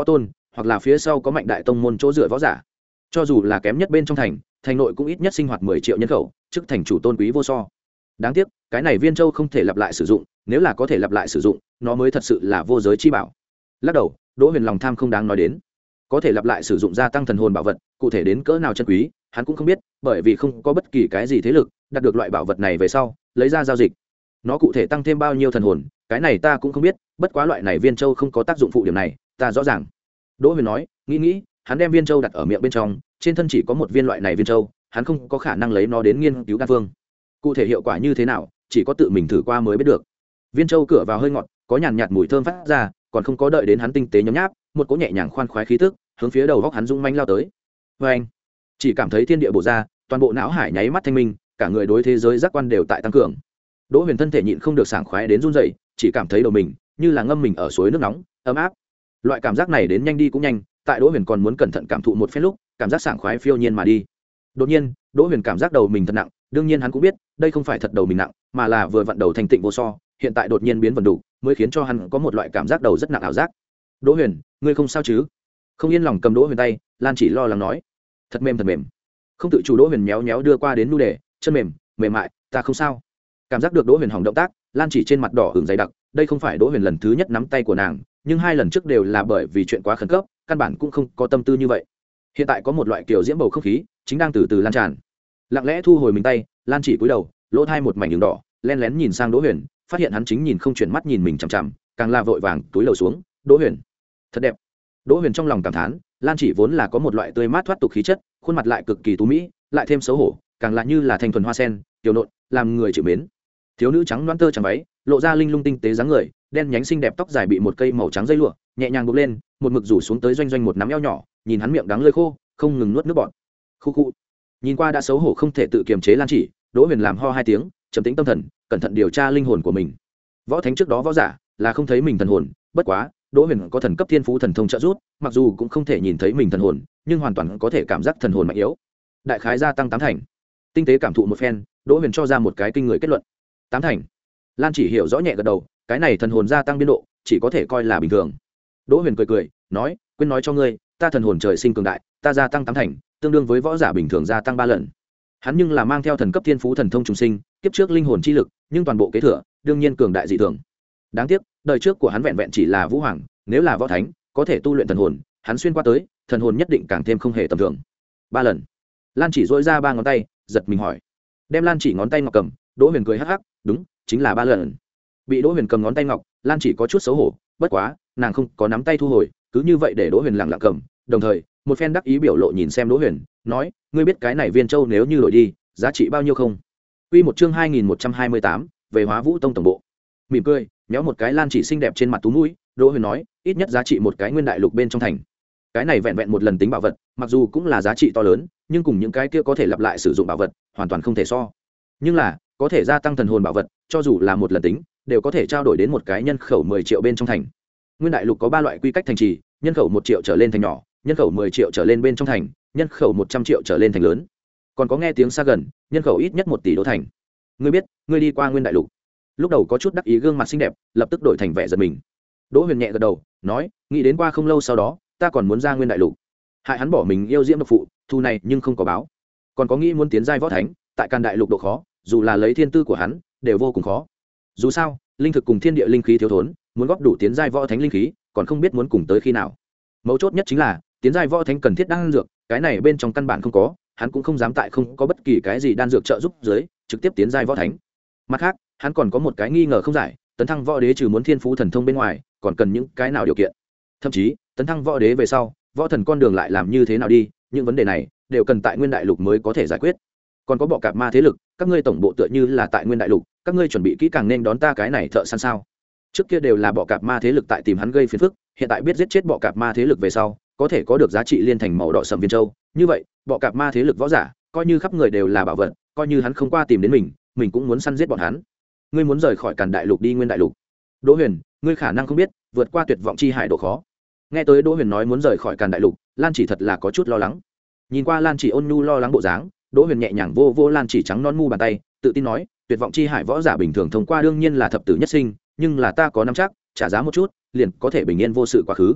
hoặc là phía sau có mạnh đại tông môn chỗ dựa võ giả. Cho dù là kém nhất bên trong thành, thành nội cũng ít nhất sinh hoạt mười triệu nhân khẩu, chức thành chủ tôn quý vô so. Đáng tiếc cái này viên châu không thể lặp lại sử dụng, nếu là có thể lặp lại sử dụng nó mới thật sự là vô giới chi bảo. Lắc đầu, Đỗ Huyền lòng tham không đáng nói đến. Có thể lặp lại sử dụng gia tăng thần hồn bảo vật, cụ thể đến cỡ nào chân quý hắn cũng không biết, bởi vì không có bất kỳ cái gì thế lực đạt được loại bảo vật này về sau lấy ra giao dịch. Nó cụ thể tăng thêm bao nhiêu thần hồn, cái này ta cũng không biết, bất quá loại này viên châu không có tác dụng phụ điểm này ta rõ ràng. Đỗ Huyền nói, nghĩ nghĩ, hắn đem viên châu đặt ở miệng bên trong, trên thân chỉ có một viên loại này viên châu, hắn không có khả năng lấy nó đến nghiên cứu đan phương. Cụ thể hiệu quả như thế nào, chỉ có tự mình thử qua mới biết được. Viên châu cửa vào hơi ngọt, có nhàn nhạt mùi thơm phát ra, còn không có đợi đến hắn tinh tế nhấm nháp, một cỗ nhẹ nhàng khoan khoái khí tức hướng phía đầu góc hắn dũng manh lao tới. Vê anh, chỉ cảm thấy thiên địa bổ ra, toàn bộ não hải nháy mắt thanh minh, cả người đối thế giới giác quan đều tại tăng cường. Đỗ Huyền thân thể nhịn không được sảng khoái đến run rẩy, chỉ cảm thấy đầu mình như là ngâm mình ở suối nước nóng ấm áp. Loại cảm giác này đến nhanh đi cũng nhanh, tại Đỗ Huyền còn muốn cẩn thận cảm thụ một phen lúc, cảm giác sảng khoái phiêu nhiên mà đi. Đột nhiên, Đỗ Huyền cảm giác đầu mình thật nặng, đương nhiên hắn cũng biết, đây không phải thật đầu mình nặng, mà là vừa vặn đầu thành tịnh vô so, hiện tại đột nhiên biến vần đủ, mới khiến cho hắn có một loại cảm giác đầu rất nặng ảo giác. Đỗ Huyền, ngươi không sao chứ? Không yên lòng cầm Đỗ Huyền tay, Lan Chỉ lo lắng nói. Thật mềm thật mềm. Không tự chủ Đỗ Huyền méo méo đưa qua đến nu đề, chân mềm, mềm mại, ta không sao. Cảm giác được Đỗ Huyền hỏng động tác, Lan Chỉ trên mặt đỏ ửng dày đặc, đây không phải Đỗ Huyền lần thứ nhất nắm tay của nàng, nhưng hai lần trước đều là bởi vì chuyện quá khẩn cấp, căn bản cũng không có tâm tư như vậy. Hiện tại có một loại kiểu diễm bầu không khí chính đang từ từ lan tràn. Lặng lẽ thu hồi mình tay, Lan Chỉ cúi đầu, lỗ thai một mảnh đường đỏ, len lén nhìn sang Đỗ Huyền, phát hiện hắn chính nhìn không chuyển mắt nhìn mình chằm chằm, càng là vội vàng túi lầu xuống. Đỗ Huyền, thật đẹp. Đỗ Huyền trong lòng cảm thán, Lan Chỉ vốn là có một loại tươi mát thoát tục khí chất, khuôn mặt lại cực kỳ tú mỹ, lại thêm xấu hổ, càng là như là thanh thuần hoa sen, tiểu nộn, làm người chịu mến. Thiếu nữ trắng loáng tơ trắng váy, lộ ra linh lung tinh tế dáng người, đen nhánh xinh đẹp tóc dài bị một cây màu trắng dây lụa nhẹ nhàng buộc lên, một mực rủ xuống tới doanh doanh một nắm eo nhỏ, nhìn hắn miệng đắng lưỡi khô, không ngừng nuốt nước bọt. Khu khu. Nhìn qua đã xấu hổ không thể tự kiềm chế Lan Chỉ, Đỗ Huyền làm ho hai tiếng, trầm tĩnh tâm thần, cẩn thận điều tra linh hồn của mình. Võ thánh trước đó võ giả là không thấy mình thần hồn, bất quá Đỗ Huyền có thần cấp thiên phú thần thông trợ giúp, mặc dù cũng không thể nhìn thấy mình thần hồn, nhưng hoàn toàn có thể cảm giác thần hồn mạnh yếu. Đại khái gia tăng tám thành. Tinh tế cảm thụ một phen, Đỗ Huyền cho ra một cái kinh người kết luận. Tám thành. Lan Chỉ hiểu rõ nhẹ gật đầu, cái này thần hồn gia tăng biên độ, chỉ có thể coi là bình thường. Đỗ Huyền cười cười, nói, quên nói cho ngươi, ta thần hồn trời sinh cường đại, ta gia tăng tám thành, tương đương với võ giả bình thường gia tăng ba lần. Hắn nhưng là mang theo thần cấp thiên phú thần thông trùng sinh, kiếp trước linh hồn chi lực, nhưng toàn bộ kế thừa, đương nhiên cường đại dị thường. Đáng tiếc, đời trước của hắn vẹn vẹn chỉ là vũ hoàng, nếu là võ thánh, có thể tu luyện thần hồn, hắn xuyên qua tới, thần hồn nhất định càng thêm không hề tầm thường. Ba lần. Lan Chỉ dỗi ra ba ngón tay, giật mình hỏi. Đem Lan Chỉ ngón tay ngọc cầm, Đỗ Huyền cười hắc hắc, đúng, chính là ba lần. Bị Đỗ Huyền cầm ngón tay ngọc, Lan Chỉ có chút xấu hổ, bất quá, nàng không có nắm tay thu hồi, cứ như vậy để Đỗ Huyền lặng lặng cầm, đồng thời, một phen đắc ý biểu lộ nhìn xem Đỗ Huyền, nói, ngươi biết cái này viên châu nếu như đổi đi, giá trị bao nhiêu không? Quy một chương hai nghìn một trăm hai mươi tám, về Hóa Vũ Tông tổng bộ. Mỉm cười, nhéo một cái Lan Chỉ xinh đẹp trên mặt tú mũi, Đỗ Huyền nói, ít nhất giá trị một cái nguyên đại lục bên trong thành. Cái này vẹn vẹn một lần tính bảo vật, mặc dù cũng là giá trị to lớn, nhưng cùng những cái kia có thể lặp lại sử dụng bảo vật, hoàn toàn không thể so. Nhưng là, có thể gia tăng thần hồn bảo vật, cho dù là một lần tính, đều có thể trao đổi đến một cái nhân khẩu mười triệu bên trong thành. Nguyên đại lục có ba loại quy cách thành trì, nhân khẩu một triệu trở lên thành nhỏ, nhân khẩu mười triệu trở lên bên trong thành, nhân khẩu một trăm triệu trở lên thành lớn. Còn có nghe tiếng xa gần, nhân khẩu ít nhất một tỷ đô thành. Ngươi biết, ngươi đi qua nguyên đại lục. Lúc đầu có chút đắc ý gương mặt xinh đẹp, lập tức đổi thành vẻ giận mình. Đỗ Huyền nhẹ gật đầu, nói, nghĩ đến qua không lâu sau đó, ta còn muốn ra nguyên đại lục. Hại hắn bỏ mình yêu diễm độc phụ, thu này nhưng không có báo. Còn có nghĩ muốn tiến giai võ thánh, tại Càn đại lục độ khó, dù là lấy thiên tư của hắn, đều vô cùng khó. Dù sao, linh thực cùng thiên địa linh khí thiếu thốn, muốn góp đủ tiến giai võ thánh linh khí, còn không biết muốn cùng tới khi nào. Mấu chốt nhất chính là, tiến giai võ thánh cần thiết đan dược, cái này bên trong căn bản không có, hắn cũng không dám tại không có bất kỳ cái gì đan dược trợ giúp dưới, trực tiếp tiến giai võ thánh. Mặt khác, hắn còn có một cái nghi ngờ không giải, tấn thăng võ đế trừ muốn thiên phú thần thông bên ngoài, còn cần những cái nào điều kiện. Thậm chí, tấn thăng võ đế về sau, võ thần con đường lại làm như thế nào đi, những vấn đề này đều cần tại nguyên đại lục mới có thể giải quyết. Còn có bọ cạp ma thế lực, các ngươi tổng bộ tựa như là tại nguyên đại lục, các ngươi chuẩn bị kỹ càng nên đón ta cái này thợ săn sao? Trước kia đều là bọ cạp ma thế lực tại tìm hắn gây phiền phức, hiện tại biết giết chết bọ cạp ma thế lực về sau, có thể có được giá trị liên thành màu đỏ sẫm viên châu, như vậy, bọ cạp ma thế lực võ giả, coi như khắp người đều là bảo vật, coi như hắn không qua tìm đến mình, mình cũng muốn săn giết bọn hắn. Ngươi muốn rời khỏi Càn đại lục đi nguyên đại lục. Đỗ Huyền, ngươi khả năng không biết, vượt qua tuyệt vọng chi hải độ khó. Nghe tới Đỗ Huyền nói muốn rời khỏi Càn đại lục, Lan Chỉ thật là có chút lo lắng. Nhìn qua Lan Chỉ ôn nhu lo lắng bộ dáng, Đỗ Huyền nhẹ nhàng vô vô Lan Chỉ trắng non mu bàn tay, tự tin nói, tuyệt vọng chi hải võ giả bình thường thông qua đương nhiên là thập tử nhất sinh, nhưng là ta có nắm chắc, trả giá một chút, liền có thể bình yên vô sự quá khứ.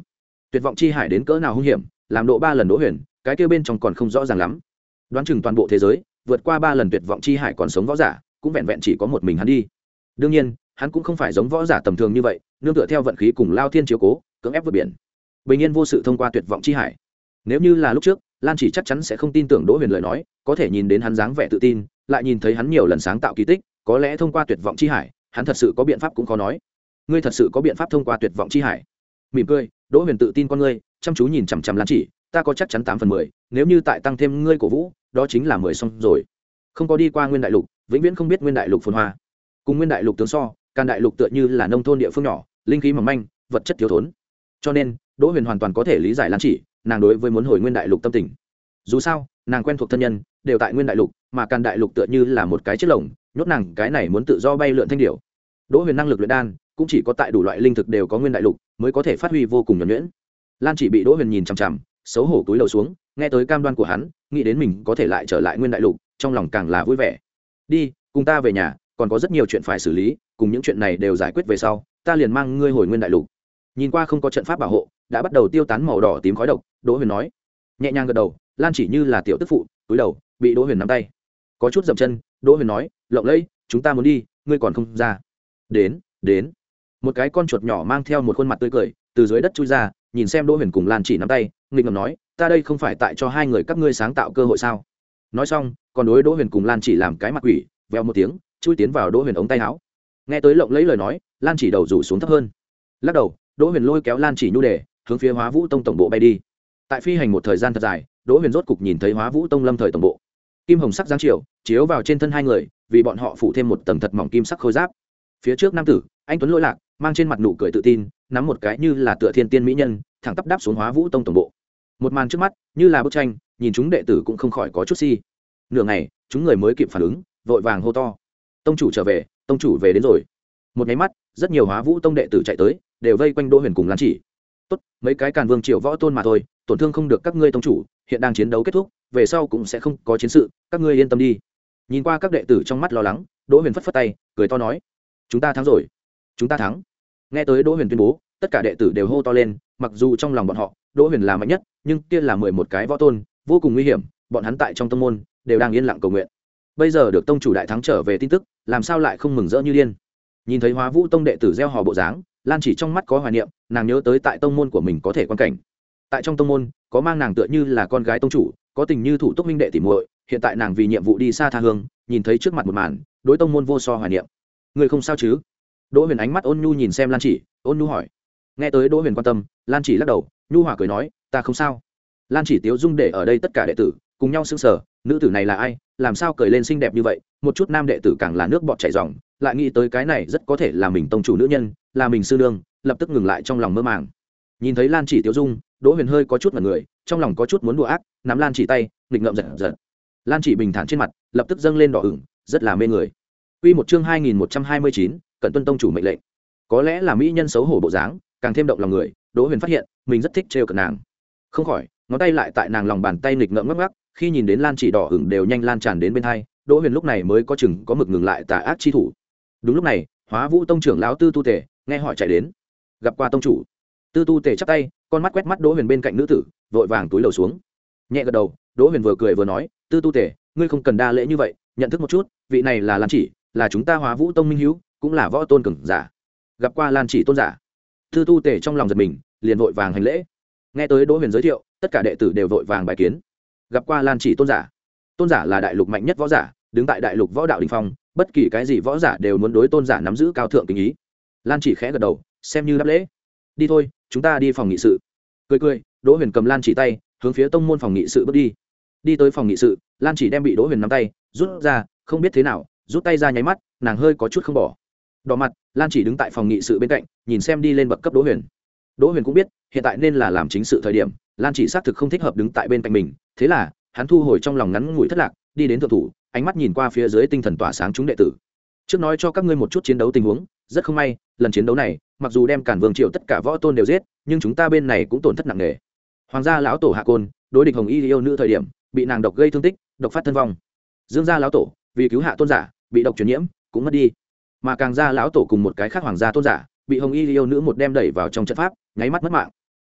tuyệt vọng chi hải đến cỡ nào hung hiểm, làm độ ba lần Đỗ Huyền, cái kia bên trong còn không rõ ràng lắm. Đoán chừng toàn bộ thế giới vượt qua ba lần tuyệt vọng chi hải còn sống võ giả cũng vẹn vẹn chỉ có một mình hắn đi. Đương nhiên hắn cũng không phải giống võ giả tầm thường như vậy, nương tựa theo vận khí cùng lao thiên chiếu cố cưỡng ép vượt biển, bình yên vô sự thông qua tuyệt vọng chi hải. Nếu như là lúc trước, Lan Chỉ chắc chắn sẽ không tin tưởng Đỗ Huyền lời nói, có thể nhìn đến hắn dáng vẻ tự tin, lại nhìn thấy hắn nhiều lần sáng tạo kỳ tích, có lẽ thông qua tuyệt vọng chi hải, hắn thật sự có biện pháp cũng khó nói. Ngươi thật sự có biện pháp thông qua tuyệt vọng chi hải? Mỉm cười, Đỗ Huyền tự tin con ngươi, chăm chú nhìn chằm chằm Lan Chỉ, ta có chắc chắn tám phần mười, nếu như tại tăng thêm ngươi cổ vũ, đó chính là mười xong rồi. Không có đi qua Nguyên Đại Lục, vĩnh viễn không biết Nguyên Đại Lục phồn hoa. Cùng Nguyên Đại Lục tướng so, Càn Đại Lục tựa như là nông thôn địa phương nhỏ, linh khí mỏng manh, vật chất thiếu thốn. Cho nên, Đỗ Huyền hoàn toàn có thể lý giải Lan Chỉ, nàng đối với muốn hồi Nguyên Đại Lục tâm tình. Dù sao, nàng quen thuộc thân nhân đều tại Nguyên Đại Lục, mà Càn Đại Lục tựa như là một cái chiếc lồng, nhốt nàng cái này muốn tự do bay lượn thanh điểu. Đỗ Huyền năng lực luyện đan, cũng chỉ có tại đủ loại linh thực đều có Nguyên Đại Lục mới có thể phát huy vô cùng nhuần nhuyễn. Lan Chỉ bị Đỗ Huyền nhìn chằm chằm, xấu hổ cúi đầu xuống, nghe tới cam đoan của hắn, nghĩ đến mình có thể lại trở lại Nguyên Đại Lục, trong lòng càng là vui vẻ. Đi, cùng ta về nhà, còn có rất nhiều chuyện phải xử lý, cùng những chuyện này đều giải quyết về sau, ta liền mang ngươi hồi Nguyên Đại Lục. Nhìn qua không có trận pháp bảo hộ, đã bắt đầu tiêu tán màu đỏ tím khói độc, Đỗ Huyền nói, nhẹ nhàng gật đầu. Lan Chỉ như là tiểu tức phụ, cúi đầu, bị Đỗ Huyền nắm tay, có chút dậm chân. Đỗ Huyền nói, lộng lẫy, chúng ta muốn đi, ngươi còn không ra? Đến, đến. Một cái con chuột nhỏ mang theo một khuôn mặt tươi cười từ dưới đất chui ra, nhìn xem Đỗ Huyền cùng Lan Chỉ nắm tay, nghịch ngợm nói, ta đây không phải tại cho hai người các ngươi sáng tạo cơ hội sao? Nói xong, còn đối Đỗ Huyền cùng Lan Chỉ làm cái mặt quỷ, vèo một tiếng chui tiến vào Đỗ Huyền ống tay áo. Nghe tới lộng lấy lời nói, Lan Chỉ đầu rủ xuống thấp hơn, lắc đầu. Đỗ Huyền lôi kéo Lan Chỉ nhu đề hướng phía Hóa Vũ Tông tổng bộ bay đi. Tại phi hành một thời gian thật dài, Đỗ Huyền rốt cục nhìn thấy Hóa Vũ Tông lâm thời tổng bộ. Kim hồng sắc giáng chiều chiếu vào trên thân hai người, vì bọn họ phủ thêm một tầng thật mỏng kim sắc khôi giáp. Phía trước nam tử anh tuấn lỗi lạc, mang trên mặt nụ cười tự tin, nắm một cái như là tựa thiên tiên mỹ nhân, thẳng tắp đáp xuống Hóa Vũ Tông tổng bộ. Một màn trước mắt như là bức tranh, nhìn chúng đệ tử cũng không khỏi có chút si. Nửa ngày chúng người mới kịp phản ứng, vội vàng hô to, tông chủ trở về, tông chủ về đến rồi. Một cái mắt, rất nhiều Hóa Vũ Tông đệ tử chạy tới, đều vây quanh Đỗ Huyền cùng Lan Chỉ. Tốt, mấy cái Càn Vương triều võ tôn mà thôi, tổn thương không được các ngươi tông chủ, hiện đang chiến đấu kết thúc, về sau cũng sẽ không có chiến sự, các ngươi yên tâm đi. Nhìn qua các đệ tử trong mắt lo lắng, Đỗ Huyền phất phất tay, cười to nói, chúng ta thắng rồi, chúng ta thắng. Nghe tới Đỗ Huyền tuyên bố, tất cả đệ tử đều hô to lên, mặc dù trong lòng bọn họ Đỗ Huyền là mạnh nhất, nhưng kia là mười một cái võ tôn, vô cùng nguy hiểm, bọn hắn tại trong tông môn đều đang yên lặng cầu nguyện. Bây giờ được tông chủ đại thắng trở về tin tức, làm sao lại không mừng rỡ như điên. Nhìn thấy Hóa Vũ Tông đệ tử gieo hò bộ dáng, Lan Chỉ trong mắt có hoài niệm, nàng nhớ tới tại tông môn của mình có thể quan cảnh. Tại trong tông môn, có mang nàng tựa như là con gái tông chủ, có tình như thủ túc minh đệ tỉ muội, hiện tại nàng vì nhiệm vụ đi xa tha hương, nhìn thấy trước mặt một màn, đối tông môn vô so hoài niệm. Người không sao chứ? Đỗ Huyền ánh mắt ôn nhu nhìn xem Lan Chỉ, ôn nhu hỏi. Nghe tới Đỗ Huyền quan tâm, Lan Chỉ lắc đầu, nhu hòa cười nói, ta không sao. Lan Chỉ tiếu dung để ở đây tất cả đệ tử cùng nhau sững sờ, nữ tử này là ai, làm sao cười lên xinh đẹp như vậy, một chút nam đệ tử càng là nước bọt chảy ròng, lại nghĩ tới cái này rất có thể là mình tông chủ nữ nhân, là mình sư nương, lập tức ngừng lại trong lòng mơ màng. Nhìn thấy Lan Chỉ tiếu dung, Đỗ Huyền hơi có chút ngẩn người, trong lòng có chút muốn đùa ác, nắm Lan Chỉ tay, nghịch ngợm giật giật. Lan Chỉ bình thản trên mặt lập tức dâng lên đỏ ửng, rất là mê người. Quy một chương hai nghìn một trăm hai mươi chín, cận tuân tông chủ mệnh lệnh. Có lẽ là mỹ nhân xấu hổ bộ dáng, càng thêm động lòng người, Đỗ Huyền phát hiện mình rất thích trêu cợt nàng. Không khỏi, ngón tay lại tại nàng lòng bàn tay nghịch ngợm ngắc ngắc, khi nhìn đến Lan Chỉ đỏ ửng đều nhanh lan tràn đến bên hai, Đỗ Huyền lúc này mới có chừng có mực ngừng lại tà ác chi thủ. Đúng lúc này, Hóa Vũ Tông trưởng lão Tư Tu Tề nghe hỏi chạy đến, gặp qua tông chủ. Tư Tu Tề chắp tay, con mắt quét mắt Đỗ Huyền bên cạnh nữ tử, vội vàng túi lầu xuống, nhẹ gật đầu. Đỗ Huyền vừa cười vừa nói, Tư Tu Tề, ngươi không cần đa lễ như vậy, nhận thức một chút, vị này là Lan Chỉ, là chúng ta Hóa Vũ Tông minh hữu, cũng là võ tôn cường giả. Gặp qua Lan Chỉ tôn giả. Tư Tu Tề trong lòng giật mình, liền vội vàng hành lễ. Nghe tới Đỗ Huyền giới thiệu, tất cả đệ tử đều vội vàng bài kiến. Gặp qua Lan Chỉ tôn giả. Tôn giả là đại lục mạnh nhất võ giả, đứng tại đại lục võ đạo đỉnh phong, bất kỳ cái gì võ giả đều muốn đối tôn giả nắm giữ cao thượng kính ý. Lan Chỉ khẽ gật đầu, xem như đáp lễ. Đi thôi, chúng ta đi phòng nghị sự. Cười cười, Đỗ Huyền cầm Lan Chỉ tay, hướng phía tông môn phòng nghị sự bước đi. Đi tới phòng nghị sự, Lan Chỉ đem bị Đỗ Huyền nắm tay rút ra, không biết thế nào, rút tay ra nháy mắt, nàng hơi có chút không bỏ. Đỏ mặt, Lan Chỉ đứng tại phòng nghị sự bên cạnh, nhìn xem đi lên bậc cấp Đỗ Huyền. Đỗ Huyền cũng biết, hiện tại nên là làm chính sự thời điểm, Lan Chỉ xác thực không thích hợp đứng tại bên cạnh mình, thế là, hắn thu hồi trong lòng ngắn ngủi thất lạc, đi đến thượng thủ, ánh mắt nhìn qua phía dưới tinh thần tỏa sáng chúng đệ tử. Trước nói cho các ngươi một chút chiến đấu tình huống, rất không may, lần chiến đấu này, mặc dù đem Càn Vương triều tất cả võ tôn đều giết, nhưng chúng ta bên này cũng tổn thất nặng nề. Hoàng gia lão tổ Hạ Côn, đối địch Hồng Y yêu nữ thời điểm, bị nàng độc gây thương tích, độc phát thân vong. Dương gia lão tổ, vì cứu hạ tôn giả, bị độc truyền nhiễm, cũng mất đi. Mà Càng gia lão tổ cùng một cái khác hoàng gia tôn giả, bị Hồng Y yêu nữ một đem đẩy vào trong trận pháp, nháy mắt mất mạng.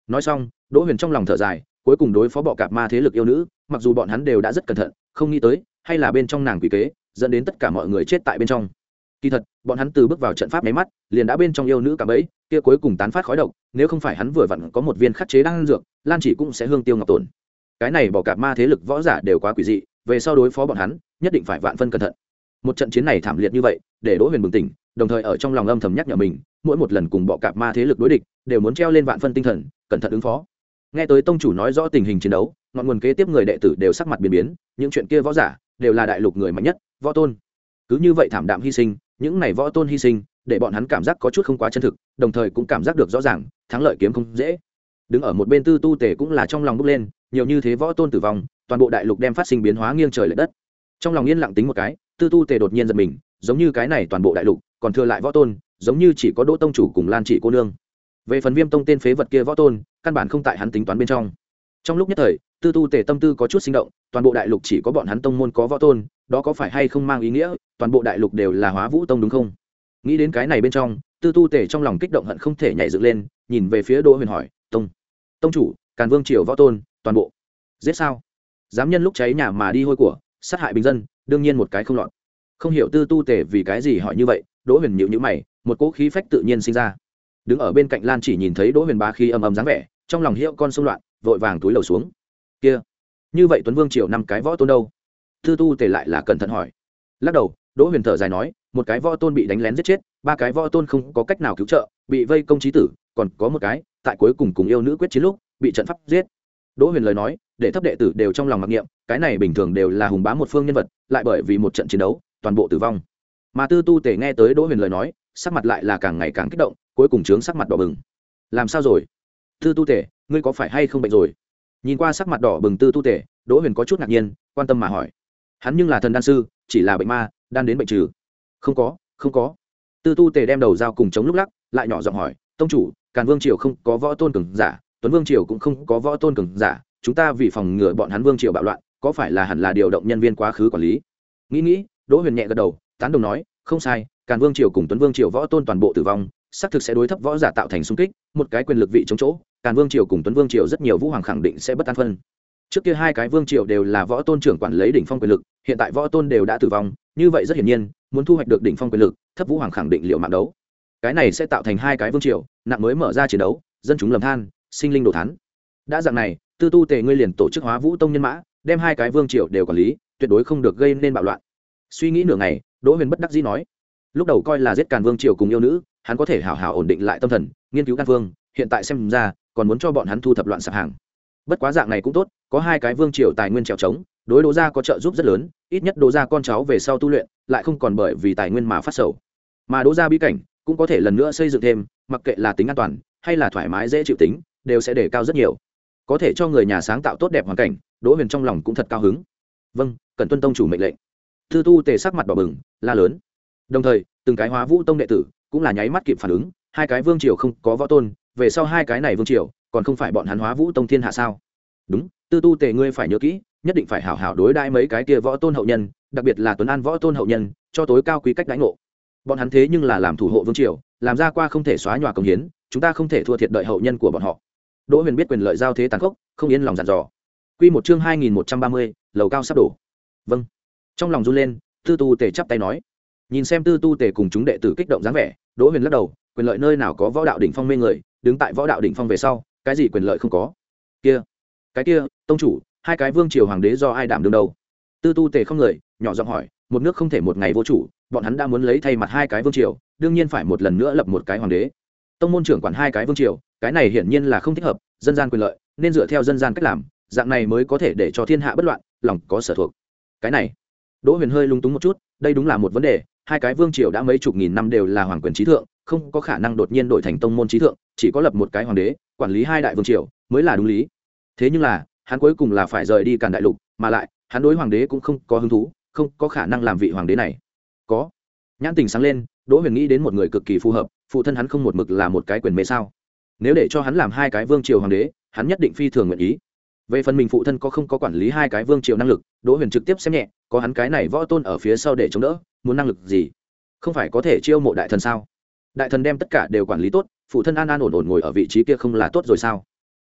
nói xong đỗ huyền trong lòng thở dài, cuối cùng đối phó bọ cạp ma thế lực yêu nữ, mặc dù bọn hắn đều đã rất cẩn thận, không nghĩ tới hay là bên trong nàng quỷ kế dẫn đến tất cả mọi người chết tại bên trong. Kỳ thật bọn hắn từ bước vào trận pháp máy mắt liền đã bên trong yêu nữ cả bẫy kia, cuối cùng tán phát khói độc, nếu không phải hắn vừa vặn có một viên khắc chế đan dược, Lan Chỉ cũng sẽ hương tiêu ngọc tổn. Cái này bọ cạp ma thế lực võ giả đều quá quỷ dị, về sau đối phó bọn hắn nhất định phải vạn phân cẩn thận. Một trận chiến này thảm liệt như vậy để Đỗ Huyền bừng tỉnh, đồng thời ở trong lòng âm thầm nhắc nhở mình, mỗi một lần cùng bọ cạp ma thế lực đối địch đều muốn treo lên vạn phân tinh thần, cẩn thận ứng phó. Nghe tới tông chủ nói rõ tình hình chiến đấu, ngọn nguồn kế tiếp người đệ tử đều sắc mặt biến biến, những chuyện kia võ giả đều là đại lục người mạnh nhất, võ tôn. Cứ như vậy thảm đạm hy sinh, những này võ tôn hy sinh để bọn hắn cảm giác có chút không quá chân thực, đồng thời cũng cảm giác được rõ ràng thắng lợi kiếm không dễ. Đứng ở một bên Tư Tu Tề cũng là trong lòng bốc lên, nhiều như thế võ tôn tử vong, toàn bộ đại lục đem phát sinh biến hóa nghiêng trời lệch đất. Trong lòng yên lặng tính một cái, Tư Tu Tề đột nhiên giật mình, giống như cái này toàn bộ đại lục còn thừa lại võ tôn, giống như chỉ có Đỗ tông chủ cùng Lan Chỉ cô nương. Về phần Viêm tông tên phế vật kia võ tôn, căn bản không tại hắn tính toán bên trong. Trong lúc nhất thời, Tư Tu Tề tâm tư có chút sinh động, toàn bộ đại lục chỉ có bọn hắn tông môn có võ tôn, đó có phải hay không mang ý nghĩa toàn bộ đại lục đều là Hóa Vũ tông đúng không? Nghĩ đến cái này bên trong, Tư Tu Tề trong lòng kích động hận không thể nhảy dựng lên, nhìn về phía Đỗ Huyền hỏi, "Tông, tông chủ, Càn Vương triều võ tôn, toàn bộ giết sao? Dám nhân lúc cháy nhà mà đi hôi của, sát hại bình dân, đương nhiên một cái không lọt." Không hiểu Tư Tu Tề vì cái gì hỏi như vậy, Đỗ Huyền nhíu nhíu mày, một cỗ khí phách tự nhiên sinh ra. Đứng ở bên cạnh Lan Chỉ nhìn thấy Đỗ Huyền bá khí ầm ầm dáng vẻ, trong lòng hiệu con xung loạn, vội vàng túi lầu xuống. "Kia, như vậy Tuấn Vương triều năm cái võ tôn đâu?" Tư Tu Tề lại là cẩn thận hỏi. Lắc đầu, Đỗ Huyền thở dài nói, một cái võ tôn bị đánh lén giết chết, ba cái võ tôn không có cách nào cứu trợ, bị vây công chí tử, còn có một cái tại cuối cùng cùng yêu nữ quyết chiến lúc bị trận pháp giết. Đỗ Huyền lời nói để thấp đệ tử đều trong lòng mặc niệm, cái này bình thường đều là hùng bá một phương nhân vật, lại bởi vì một trận chiến đấu toàn bộ tử vong. Mà Tư Tu Tề nghe tới Đỗ Huyền lời nói, sắc mặt lại là càng ngày càng kích động, cuối cùng trướng sắc mặt đỏ bừng. "Làm sao rồi? Tư Tu Tề, ngươi có phải hay không bệnh rồi?" Nhìn qua sắc mặt đỏ bừng Tư Tu Tề, Đỗ Huyền có chút ngạc nhiên, quan tâm mà hỏi. Hắn nhưng là thần đan sư, chỉ là bệnh ma, đan đến bệnh trừ. "Không có, không có." Tư Tu Tề đem đầu dao cùng chống lúc lắc, lại nhỏ giọng hỏi, "Tông chủ, Càn Vương triều không có võ tôn cường giả, Tuấn Vương triều cũng không có võ tôn cường giả, chúng ta vì phòng ngừa bọn hắn Vương triều bạo loạn, có phải là hẳn là điều động nhân viên quá khứ quản lý?" Nghĩ nghĩ, Đỗ Huyền nhẹ gật đầu, tán đồng nói, "Không sai, Càn Vương triều cùng Tuấn Vương triều võ tôn toàn bộ tử vong, xác thực sẽ đối thấp võ giả tạo thành xung kích, một cái quyền lực vị chống chỗ, Càn Vương triều cùng Tuấn Vương triều rất nhiều vũ hoàng khẳng định sẽ bất an phân. Trước kia hai cái vương triều đều là võ tôn trưởng quản lấy đỉnh phong quyền lực, hiện tại võ tôn đều đã tử vong, như vậy rất hiển nhiên, muốn thu hoạch được đỉnh phong quyền lực, thấp vũ hoàng khẳng định liệu mạng đấu. Cái này sẽ tạo thành hai cái vương triều, nặng mới mở ra chiến đấu, dân chúng lầm than, sinh linh đồ thán. Đã dạng này, Tư Tu Tề ngươi liền tổ chức Hóa Vũ tông nhân mã, đem hai cái vương triều đều quản lý, tuyệt đối không được gây nên bạo loạn." Suy nghĩ nửa ngày, Đỗ Huyền bất đắc dĩ nói, lúc đầu coi là giết Càn Vương triều cùng yêu nữ, hắn có thể hảo hảo ổn định lại tâm thần, nghiên cứu Càn Vương, hiện tại xem ra, còn muốn cho bọn hắn thu thập loạn sạp hàng. Bất quá dạng này cũng tốt, có hai cái vương triều tài nguyên trèo trống, đối Đỗ gia có trợ giúp rất lớn, ít nhất Đỗ gia con cháu về sau tu luyện, lại không còn bởi vì tài nguyên mà phát sầu. Mà Đỗ gia bí cảnh cũng có thể lần nữa xây dựng thêm, mặc kệ là tính an toàn hay là thoải mái dễ chịu tính, đều sẽ đề cao rất nhiều. Có thể cho người nhà sáng tạo tốt đẹp hoàn cảnh, Đỗ Huyền trong lòng cũng thật cao hứng. "Vâng, cần tuân tông chủ mệnh lệnh." Tư Tu Tề sắc mặt đỏ bừng, la lớn. Đồng thời, từng cái Hóa Vũ tông đệ tử cũng là nháy mắt kịp phản ứng, hai cái vương triều không có võ tôn, về sau hai cái này vương triều, còn không phải bọn hắn Hóa Vũ tông thiên hạ sao? Đúng, Tư Tu Tề ngươi phải nhớ kỹ, nhất định phải hảo hảo đối đãi mấy cái kia võ tôn hậu nhân, đặc biệt là Tuấn An võ tôn hậu nhân, cho tối cao quý cách đãi ngộ. Bọn hắn thế nhưng là làm thủ hộ vương triều, làm ra qua không thể xóa nhòa công hiến, chúng ta không thể thua thiệt đợi hậu nhân của bọn họ. Đỗ Huyền biết quyền lợi giao thế tàn khốc, không yên lòng dặn dò. Quy một chương hai nghìn một trăm ba mươi, lầu cao sắp đổ. "Vâng." Trong lòng run lên, Tư Tu Tề chắp tay nói. Nhìn xem Tư Tu Tề cùng chúng đệ tử kích động dáng vẻ, Đỗ Huyền lắc đầu, quyền lợi nơi nào có võ đạo đỉnh phong mê người, đứng tại võ đạo đỉnh phong về sau, cái gì quyền lợi không có. Kia, cái kia, tông chủ, hai cái vương triều hoàng đế do ai đảm đương đâu? Tư Tu Tề không người, nhỏ giọng hỏi, một nước không thể một ngày vô chủ, bọn hắn đã muốn lấy thay mặt hai cái vương triều, đương nhiên phải một lần nữa lập một cái hoàng đế. Tông môn trưởng quản hai cái vương triều, cái này hiển nhiên là không thích hợp, dân gian quyền lợi, nên dựa theo dân gian cách làm, dạng này mới có thể để cho thiên hạ bất loạn, lòng có sở thuộc. Cái này, Đỗ Huyền hơi lung túng một chút, đây đúng là một vấn đề, hai cái vương triều đã mấy chục nghìn năm đều là hoàng quyền trí thượng, không có khả năng đột nhiên đổi thành tông môn trí thượng, chỉ có lập một cái hoàng đế, quản lý hai đại vương triều mới là đúng lý. Thế nhưng là, hắn cuối cùng là phải rời đi Càn Đại Lục, mà lại, hắn đối hoàng đế cũng không có hứng thú, không có khả năng làm vị hoàng đế này. Có. Nhãn tình sáng lên, Đỗ Huyền nghĩ đến một người cực kỳ phù hợp, phụ thân hắn không một mực là một cái quyền mê sao? Nếu để cho hắn làm hai cái vương triều hoàng đế, hắn nhất định phi thường nguyện ý. Về phần mình phụ thân có không có quản lý hai cái vương triều năng lực, Đỗ Huyền trực tiếp xem nhẹ, có hắn cái này võ tôn ở phía sau để chống đỡ, muốn năng lực gì? Không phải có thể chiêu mộ đại thần sao? Đại thần đem tất cả đều quản lý tốt, phụ thân an an ổn ổn ngồi ở vị trí kia không là tốt rồi sao?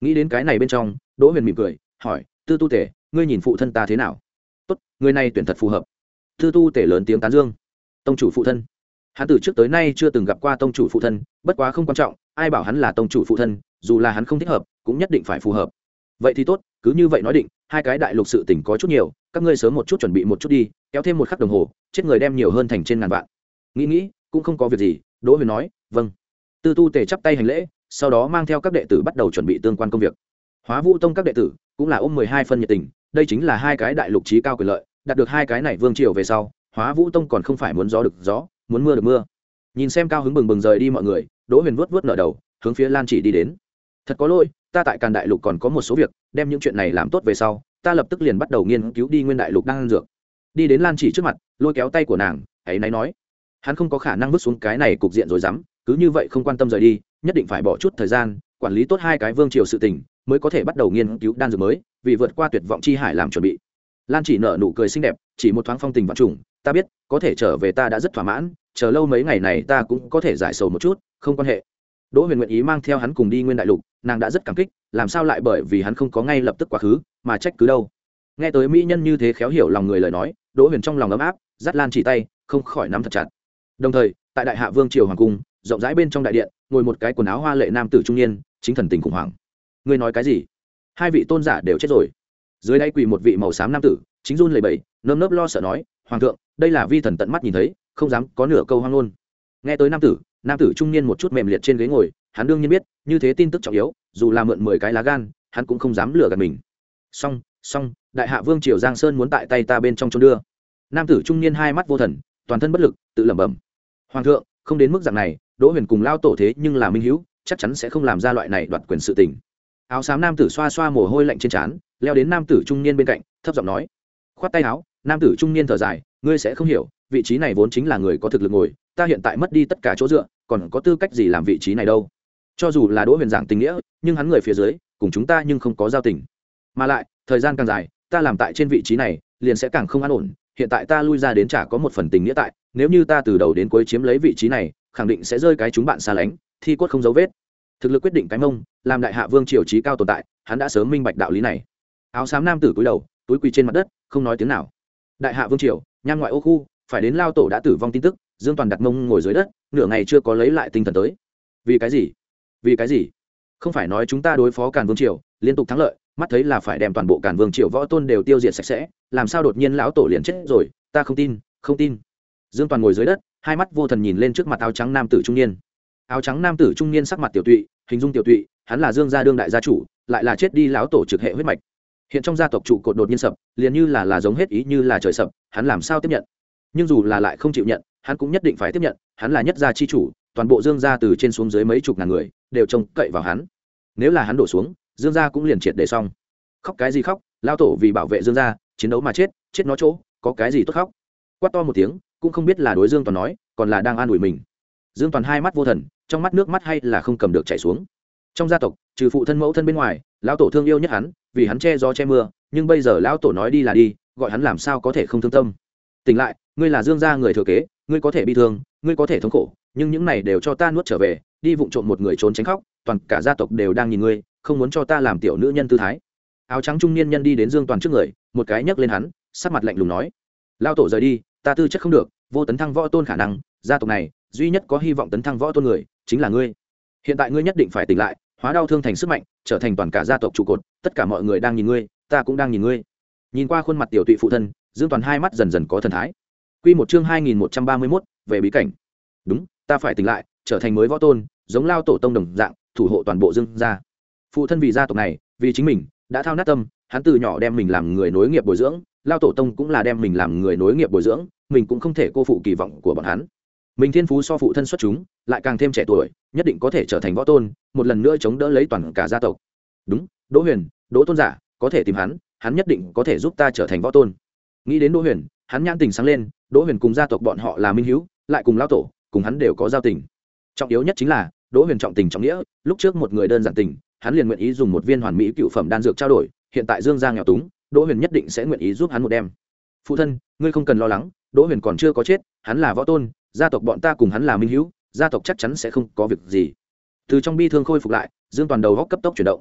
nghĩ đến cái này bên trong, Đỗ Huyền mỉm cười hỏi, tư tu tể, ngươi nhìn phụ thân ta thế nào? Tốt, người này tuyển thật phù hợp. Tư tu tể lớn tiếng tán dương. Tông chủ phụ thân, hắn từ trước tới nay chưa từng gặp qua tông chủ phụ thân, bất quá không quan trọng, ai bảo hắn là tông chủ phụ thân, dù là hắn không thích hợp cũng nhất định phải phù hợp. Vậy thì tốt, cứ như vậy nói định, hai cái đại lục sự tình có chút nhiều, các ngươi sớm một chút chuẩn bị một chút đi, kéo thêm một khắc đồng hồ, chết người đem nhiều hơn thành trên ngàn vạn. Nghĩ nghĩ cũng không có việc gì, Đỗ Huyền nói vâng. Tư tu tề chắp tay hành lễ, sau đó mang theo các đệ tử bắt đầu chuẩn bị tương quan công việc. Hóa Vũ tông các đệ tử cũng là ôm mười hai phân nhiệt tình, đây chính là hai cái đại lục trí cao quyền lợi, đạt được hai cái này vương triều về sau, Hóa Vũ tông còn không phải muốn gió được gió, muốn mưa được mưa. Nhìn xem cao hứng bừng bừng rời đi mọi người, Đỗ Huyền vuốt vuốt nở đầu, hướng phía Lan Chỉ đi đến. Thật có lỗi, ta tại Càn đại lục còn có một số việc, đem những chuyện này làm tốt về sau, ta lập tức liền bắt đầu nghiên cứu đi Nguyên đại lục đang ăn dược. Đi đến Lan Chỉ trước mặt, lôi kéo tay của nàng, ấy náy nói, hắn không có khả năng vứt xuống cái này cục diện rồi dám, cứ như vậy không quan tâm rời đi, nhất định phải bỏ chút thời gian quản lý tốt hai cái vương triều sự tình, mới có thể bắt đầu nghiên cứu đan dược mới, vì vượt qua tuyệt vọng chi hải làm chuẩn bị. Lan Chỉ nở nụ cười xinh đẹp, chỉ một thoáng phong tình vạn trùng, ta biết, có thể trở về ta đã rất thỏa mãn, chờ lâu mấy ngày này ta cũng có thể giải sầu một chút, không quan hệ. Đỗ Huyền nguyện ý mang theo hắn cùng đi Nguyên đại lục, nàng đã rất cảm kích, làm sao lại bởi vì hắn không có ngay lập tức quá khứ mà trách cứ đâu. Nghe tới mỹ nhân như thế khéo hiểu lòng người lời nói, Đỗ Huyền trong lòng ấm áp, dắt Lan Chỉ tay, không khỏi nắm thật chặt. Đồng thời, tại Đại Hạ Vương triều hoàng cung, rộng rãi bên trong đại điện, ngồi một cái quần áo hoa lệ nam tử trung niên, chính thần tình khủng hoảng. Ngươi nói cái gì? Hai vị tôn giả đều chết rồi. Dưới đáy quỳ một vị màu xám nam tử, chính run lẩy bẩy, nơm nớp lo sợ nói, hoàng thượng, đây là vi thần tận mắt nhìn thấy, không dám có nửa câu hoang ngôn. Nghe tới nam tử, nam tử trung niên một chút mềm liệt trên ghế ngồi, hắn đương nhiên biết, như thế tin tức trọng yếu, dù là mượn mười cái lá gan, hắn cũng không dám lừa gạt mình. Song, song, Đại Hạ Vương triều Giang Sơn muốn tại tay ta bên trong chôn đưa. Nam tử trung niên hai mắt vô thần, toàn thân bất lực, tự lẩm bẩm. Hoàng thượng, không đến mức dạng này, Đỗ Huyền cùng lao tổ thế nhưng là minh hữu, chắc chắn sẽ không làm ra loại này đoạt quyền sự tình. Áo xám nam tử xoa xoa mồ hôi lạnh trên trán, leo đến nam tử trung niên bên cạnh, thấp giọng nói, khoát tay áo. Nam tử trung niên thở dài, ngươi sẽ không hiểu, vị trí này vốn chính là người có thực lực ngồi, ta hiện tại mất đi tất cả chỗ dựa, còn có tư cách gì làm vị trí này đâu. Cho dù là Đỗ Huyền giảng tình nghĩa, nhưng hắn người phía dưới cùng chúng ta nhưng không có giao tình, mà lại thời gian càng dài, ta làm tại trên vị trí này liền sẽ càng không an ổn. Hiện tại ta lui ra đến chả có một phần tình nghĩa tại, nếu như ta từ đầu đến cuối chiếm lấy vị trí này, khẳng định sẽ rơi cái chúng bạn xa lánh, thi cốt không dấu vết. Thực lực quyết định cái mông, làm Đại Hạ Vương triều trí cao tồn tại, hắn đã sớm minh bạch đạo lý này. Áo xám nam tử cúi đầu, túi quỳ trên mặt đất, không nói tiếng nào. Đại Hạ Vương triều, nham ngoại ô khu, phải đến lao tổ đã tử vong tin tức, Dương Toàn đặt mông ngồi dưới đất, nửa ngày chưa có lấy lại tinh thần tới. Vì cái gì? Vì cái gì? Không phải nói chúng ta đối phó Càn Vương triều, liên tục thắng lợi, mắt thấy là phải đem toàn bộ Càn Vương triều võ tôn đều tiêu diệt sạch sẽ, làm sao đột nhiên lão tổ liền chết rồi, ta không tin, không tin. Dương Toàn ngồi dưới đất, hai mắt vô thần nhìn lên trước mặt áo trắng nam tử trung niên. Áo trắng nam tử trung niên sắc mặt tiểu tụy, hình dung tiểu tụy, hắn là Dương gia đương đại gia chủ, lại là chết đi lão tổ trực hệ huyết mạch. Hiện trong gia tộc trụ cột đột nhiên sập, liền như là là giống hết ý như là trời sập, hắn làm sao tiếp nhận? Nhưng dù là lại không chịu nhận, hắn cũng nhất định phải tiếp nhận, hắn là nhất gia chi chủ, toàn bộ Dương gia từ trên xuống dưới mấy chục ngàn người đều trông cậy vào hắn. Nếu là hắn đổ xuống, Dương gia cũng liền triệt để xong. Khóc cái gì khóc, lão tổ vì bảo vệ Dương gia, chiến đấu mà chết, chết nó chỗ, có cái gì tốt khóc? Quát to một tiếng, cũng không biết là đối Dương Toàn nói, còn là đang an ủi mình. Dương Toàn hai mắt vô thần, trong mắt nước mắt hay là không cầm được chảy xuống. Trong gia tộc, trừ phụ thân mẫu thân bên ngoài, lão tổ thương yêu nhất hắn, vì hắn che gió che mưa, nhưng bây giờ lão tổ nói đi là đi, gọi hắn làm sao có thể không thương tâm. Tỉnh lại, ngươi là Dương gia người thừa kế, ngươi có thể bi thương, ngươi có thể thống khổ, nhưng những này đều cho ta nuốt trở về, đi vụng trộm một người trốn tránh khóc, toàn cả gia tộc đều đang nhìn ngươi, không muốn cho ta làm tiểu nữ nhân tư thái. Áo trắng trung niên nhân đi đến Dương Toàn trước người, một cái nhấc lên hắn, sắc mặt lạnh lùng nói: "Lão tổ rời đi, ta tư chất không được, vô tấn thăng võ tôn khả năng, gia tộc này duy nhất có hy vọng tấn thăng võ tôn người chính là ngươi. Hiện tại ngươi nhất định phải tỉnh lại, hóa đau thương thành sức mạnh, trở thành toàn cả gia tộc trụ cột, tất cả mọi người đang nhìn ngươi, ta cũng đang nhìn ngươi." Nhìn qua khuôn mặt tiểu tụy phụ thân, Dương Toàn hai mắt dần dần có thần thái. Quy một chương hai nghìn một trăm ba mươi mốt, về bí cảnh. Đúng, ta phải tỉnh lại, trở thành mới võ tôn, giống lao tổ tông đồng dạng, thủ hộ toàn bộ Dương gia. Phụ thân vì gia tộc này, vì chính mình, đã thao nát tâm, hắn từ nhỏ đem mình làm người nối nghiệp bồi dưỡng, lao tổ tông cũng là đem mình làm người nối nghiệp bồi dưỡng, mình cũng không thể cô phụ kỳ vọng của bọn hắn. Mình thiên phú so phụ thân xuất chúng, lại càng thêm trẻ tuổi, nhất định có thể trở thành võ tôn, một lần nữa chống đỡ lấy toàn cả gia tộc. Đúng, Đỗ Huyền, Đỗ tôn giả, có thể tìm hắn, hắn nhất định có thể giúp ta trở thành võ tôn. Nghĩ đến Đỗ Huyền, hắn nhãn tình sáng lên, Đỗ Huyền cùng gia tộc bọn họ là minh hữu, lại cùng lão tổ, cùng hắn đều có giao tình. Trọng yếu nhất chính là, Đỗ Huyền trọng tình trọng nghĩa, lúc trước một người đơn giản tình, hắn liền nguyện ý dùng một viên hoàn mỹ cựu phẩm đan dược trao đổi, hiện tại Dương gia nghèo túng, Đỗ Huyền nhất định sẽ nguyện ý giúp hắn một đêm. Phụ thân, ngươi không cần lo lắng, Đỗ Huyền còn chưa có chết, hắn là võ tôn, gia tộc bọn ta cùng hắn là minh hữu, gia tộc chắc chắn sẽ không có việc gì. Từ trong bi thương khôi phục lại, Dương Toàn đầu góc cấp tốc chuyển động.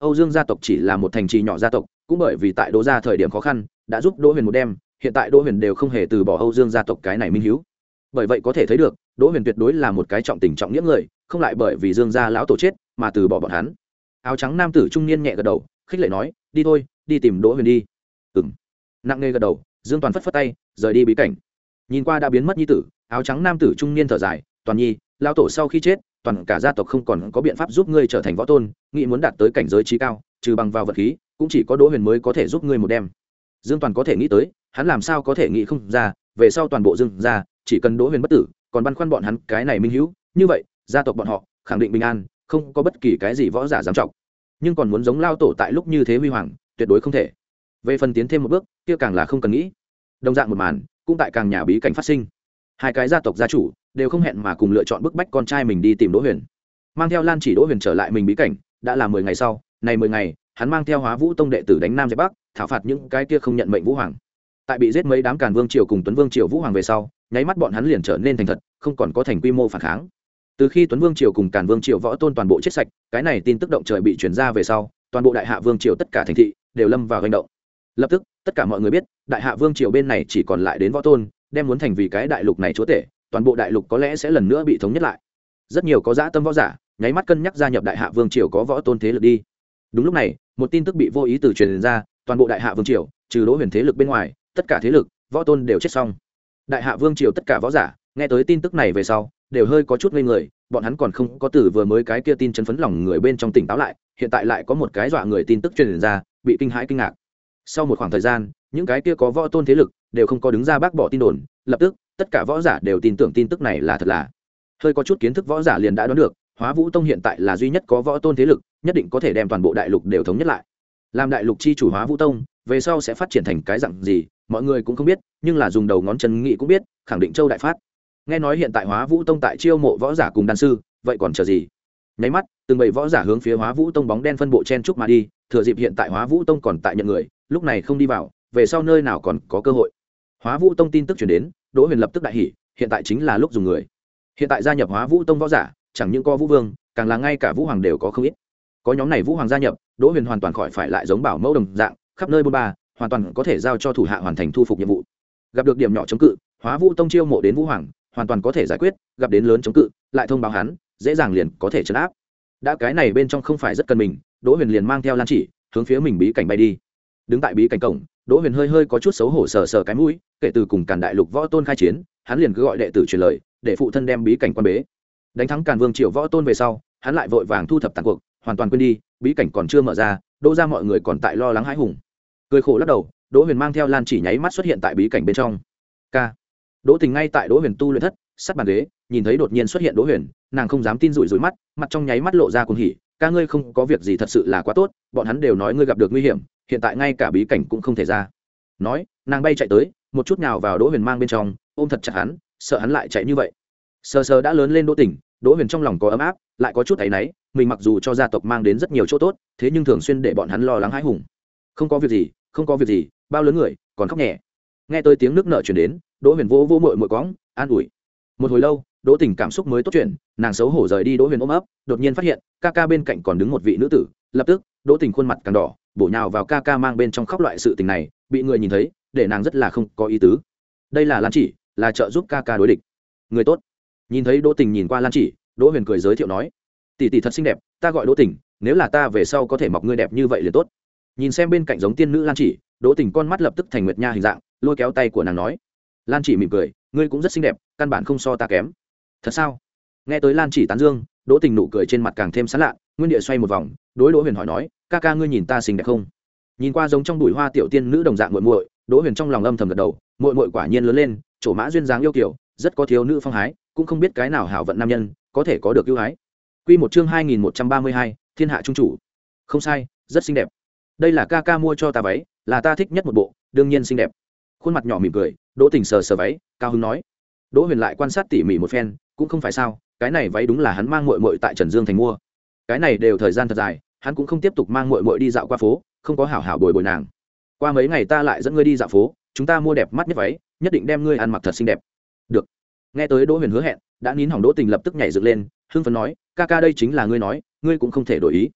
Âu Dương gia tộc chỉ là một thành trì nhỏ gia tộc, cũng bởi vì tại Đỗ gia thời điểm khó khăn, đã giúp Đỗ Huyền một đêm, hiện tại Đỗ Huyền đều không hề từ bỏ Âu Dương gia tộc cái này minh hiếu. Bởi vậy có thể thấy được, Đỗ Huyền tuyệt đối là một cái trọng tình trọng nghĩa người, không lại bởi vì Dương gia lão tổ chết mà từ bỏ bọn hắn. Áo trắng nam tử trung niên nhẹ gật đầu, khích lệ nói, đi thôi, đi tìm Đỗ Huyền đi. Ừm. Nặng nề gật đầu, Dương Toàn phất phất tay, rời đi bí cảnh. Nhìn qua đã biến mất nhi tử, áo trắng nam tử trung niên thở dài, Toàn nhi, lão tổ sau khi chết, toàn cả gia tộc không còn có biện pháp giúp ngươi trở thành võ tôn, nghĩ muốn đạt tới cảnh giới trí cao, trừ bằng vào vật khí, cũng chỉ có Đỗ Huyền mới có thể giúp ngươi một đêm. Dương Toàn có thể nghĩ tới, hắn làm sao có thể nghĩ không ra, về sau toàn bộ Dương gia, chỉ cần Đỗ Huyền bất tử, còn băn khoăn bọn hắn cái này minh hữu, như vậy, gia tộc bọn họ khẳng định bình an, không có bất kỳ cái gì võ giả dám trọng. Nhưng còn muốn giống lao tổ tại lúc như thế huy hoàng, tuyệt đối không thể. Về phần tiến thêm một bước, kia càng là không cần nghĩ. Đồng dạng một màn, cũng tại càng nhà bí cảnh phát sinh. Hai cái gia tộc gia chủ đều không hẹn mà cùng lựa chọn bức bách con trai mình đi tìm Đỗ Huyền. Mang theo Lan Chỉ Đỗ Huyền trở lại mình bí cảnh, đã là mười ngày sau, này mười ngày, hắn mang theo Hóa Vũ Tông đệ tử đánh Nam dẹp Bắc, thảo phạt những cái kia không nhận mệnh vũ hoàng. Tại bị giết mấy đám Càn Vương triều cùng Tuấn Vương triều vũ hoàng về sau, nháy mắt bọn hắn liền trở nên thành thật, không còn có thành quy mô phản kháng. Từ khi Tuấn Vương triều cùng Càn Vương triều võ tôn toàn bộ chết sạch, cái này tin tức động trời bị truyền ra về sau, toàn bộ Đại Hạ Vương triều tất cả thành thị đều lâm vào hành động. Lập tức, tất cả mọi người biết, Đại Hạ Vương triều bên này chỉ còn lại đến võ tôn, đem muốn thành vì cái đại lục này chúa tể, toàn bộ đại lục có lẽ sẽ lần nữa bị thống nhất lại. Rất nhiều có dã tâm võ giả, nháy mắt cân nhắc gia nhập Đại Hạ Vương triều có võ tôn thế lực đi. Đúng lúc này, một tin tức bị vô ý từ truyền ra, toàn bộ Đại Hạ Vương triều, trừ Đỗ Huyền thế lực bên ngoài, tất cả thế lực, võ tôn đều chết xong. Đại Hạ Vương triều tất cả võ giả, nghe tới tin tức này về sau, đều hơi có chút ngây người, bọn hắn còn không có từ vừa mới cái kia tin chấn phấn lòng người bên trong tỉnh táo lại, hiện tại lại có một cái dọa người tin tức truyền ra, bị kinh hãi kinh ngạc. Sau một khoảng thời gian, những cái kia có võ tôn thế lực đều không có đứng ra bác bỏ tin đồn, lập tức, tất cả võ giả đều tin tưởng tin tức này là thật là. Hơi có chút kiến thức võ giả liền đã đoán được, Hóa Vũ Tông hiện tại là duy nhất có võ tôn thế lực, nhất định có thể đem toàn bộ đại lục đều thống nhất lại. Làm đại lục chi chủ Hóa Vũ Tông, về sau sẽ phát triển thành cái dạng gì, mọi người cũng không biết, nhưng là dùng đầu ngón chân nghĩ cũng biết, khẳng định châu đại phát. Nghe nói hiện tại Hóa Vũ Tông tại chiêu mộ võ giả cùng đan sư, vậy còn chờ gì? Nháy mắt, từng bảy võ giả hướng phía Hóa Vũ Tông bóng đen phân bộ chen chúc mà đi, thừa dịp hiện tại Hóa Vũ Tông còn tại nhận người, lúc này không đi vào, về sau nơi nào còn có cơ hội. Hóa Vũ Tông tin tức truyền đến, Đỗ Huyền lập tức đại hỉ, hiện tại chính là lúc dùng người. Hiện tại gia nhập Hóa Vũ Tông võ giả, chẳng những có Vũ Vương, càng là ngay cả Vũ Hoàng đều có không ít. Có nhóm này Vũ Hoàng gia nhập, Đỗ Huyền hoàn toàn khỏi phải lại giống bảo mẫu đồng dạng, khắp nơi bôn ba, hoàn toàn có thể giao cho thủ hạ hoàn thành thu phục nhiệm vụ. Gặp được điểm nhỏ chống cự, Hóa Vũ Tông chiêu mộ đến Vũ Hoàng, hoàn toàn có thể giải quyết, gặp đến lớn chống cự, lại thông báo hắn, dễ dàng liền có thể trấn áp. Đã cái này bên trong không phải rất cần mình, Đỗ Huyền liền mang theo Lan Chỉ, hướng phía mình bí cảnh bay đi. Đứng tại bí cảnh cổng, Đỗ Huyền hơi hơi có chút xấu hổ sờ sờ cái mũi, kể từ cùng Càn Đại Lục võ tôn khai chiến, hắn liền cứ gọi đệ tử truyền lời, để phụ thân đem bí cảnh quan bế. Đánh thắng Càn Vương triều võ tôn về sau, hắn lại vội vàng thu thập tàn cuộc, hoàn toàn quên đi, bí cảnh còn chưa mở ra, Đỗ ra mọi người còn tại lo lắng hãi hùng. Cười khổ lắc đầu, Đỗ Huyền mang theo Lan Chỉ nháy mắt xuất hiện tại bí cảnh bên trong. K. Đỗ Tình ngay tại Đỗ Huyền tu luyện thất, sát bàn ghế, nhìn thấy đột nhiên xuất hiện Đỗ Huyền, nàng không dám tin rủi rủi mắt, mặt trong nháy mắt lộ ra cuồng hỉ, "Ca ngươi không có việc gì thật sự là quá tốt, bọn hắn đều nói ngươi gặp được nguy hiểm, hiện tại ngay cả bí cảnh cũng không thể ra." Nói, nàng bay chạy tới, một chút nhào vào Đỗ Huyền mang bên trong, ôm thật chặt hắn, sợ hắn lại chạy như vậy. Sờ sờ đã lớn lên Đỗ Tình, Đỗ Huyền trong lòng có ấm áp, lại có chút áy náy, mình mặc dù cho gia tộc mang đến rất nhiều chỗ tốt, thế nhưng thường xuyên để bọn hắn lo lắng hãi hùng. "Không có việc gì, không có việc gì, bao lớn người, còn khóc nhẹ." Nghe tới tiếng nước nở truyền đến, Đỗ Huyền vỗ vỗ muội muội cõng, an ủi. Một hồi lâu, Đỗ Tình cảm xúc mới tốt chuyện, nàng xấu hổ rời đi Đỗ Huyền ôm ấp, đột nhiên phát hiện, ca ca bên cạnh còn đứng một vị nữ tử, lập tức, Đỗ Tình khuôn mặt càng đỏ, bổ nhào vào ca ca mang bên trong khóc loại sự tình này, bị người nhìn thấy, để nàng rất là không có ý tứ. Đây là Lan Chỉ, là trợ giúp ca ca đối địch. Người tốt. Nhìn thấy Đỗ Tình nhìn qua Lan Chỉ, Đỗ Huyền cười giới thiệu nói, tỷ tỷ thật xinh đẹp, ta gọi Đỗ Tình, nếu là ta về sau có thể mọc ngươi đẹp như vậy liền tốt. Nhìn xem bên cạnh giống tiên nữ Lan Chỉ, Đỗ Tình con mắt lập tức thành nguyệt nha hình dạng, lôi kéo tay của nàng nói. Lan Chỉ mỉm cười, ngươi cũng rất xinh đẹp, căn bản không so ta kém. Thật sao? Nghe tới Lan Chỉ tán dương, Đỗ Tình nụ cười trên mặt càng thêm sán lạ, nguyên địa xoay một vòng, đối Đỗ Huyền hỏi nói, ca ca ngươi nhìn ta xinh đẹp không? Nhìn qua giống trong bụi hoa tiểu tiên nữ đồng dạng muội muội, Đỗ Huyền trong lòng âm thầm gật đầu, muội muội quả nhiên lớn lên, chỗ mã duyên dáng yêu kiều, rất có thiếu nữ phong hái, cũng không biết cái nào hảo vận nam nhân có thể có được ưu ái. Quy một chương hai nghìn một trăm ba mươi hai, Thiên hạ trung chủ. Không sai, rất xinh đẹp. Đây là ca ca mua cho ta váy, là ta thích nhất một bộ, đương nhiên xinh đẹp. Khuôn mặt nhỏ mỉm cười, Đỗ Tình sờ sờ váy, cao hứng nói. Đỗ Huyền lại quan sát tỉ mỉ một phen, cũng không phải sao, cái này váy đúng là hắn mang muội muội tại Trần Dương thành mua. Cái này đều thời gian thật dài, hắn cũng không tiếp tục mang muội muội đi dạo qua phố, không có hảo hảo bồi bồi nàng. Qua mấy ngày ta lại dẫn ngươi đi dạo phố, chúng ta mua đẹp mắt nhất váy, nhất định đem ngươi ăn mặc thật xinh đẹp. Được. Nghe tới Đỗ Huyền hứa hẹn, đã nín hỏng Đỗ Tình lập tức nhảy dựng lên, hưng phấn nói, ca ca đây chính là ngươi nói, ngươi cũng không thể đổi ý.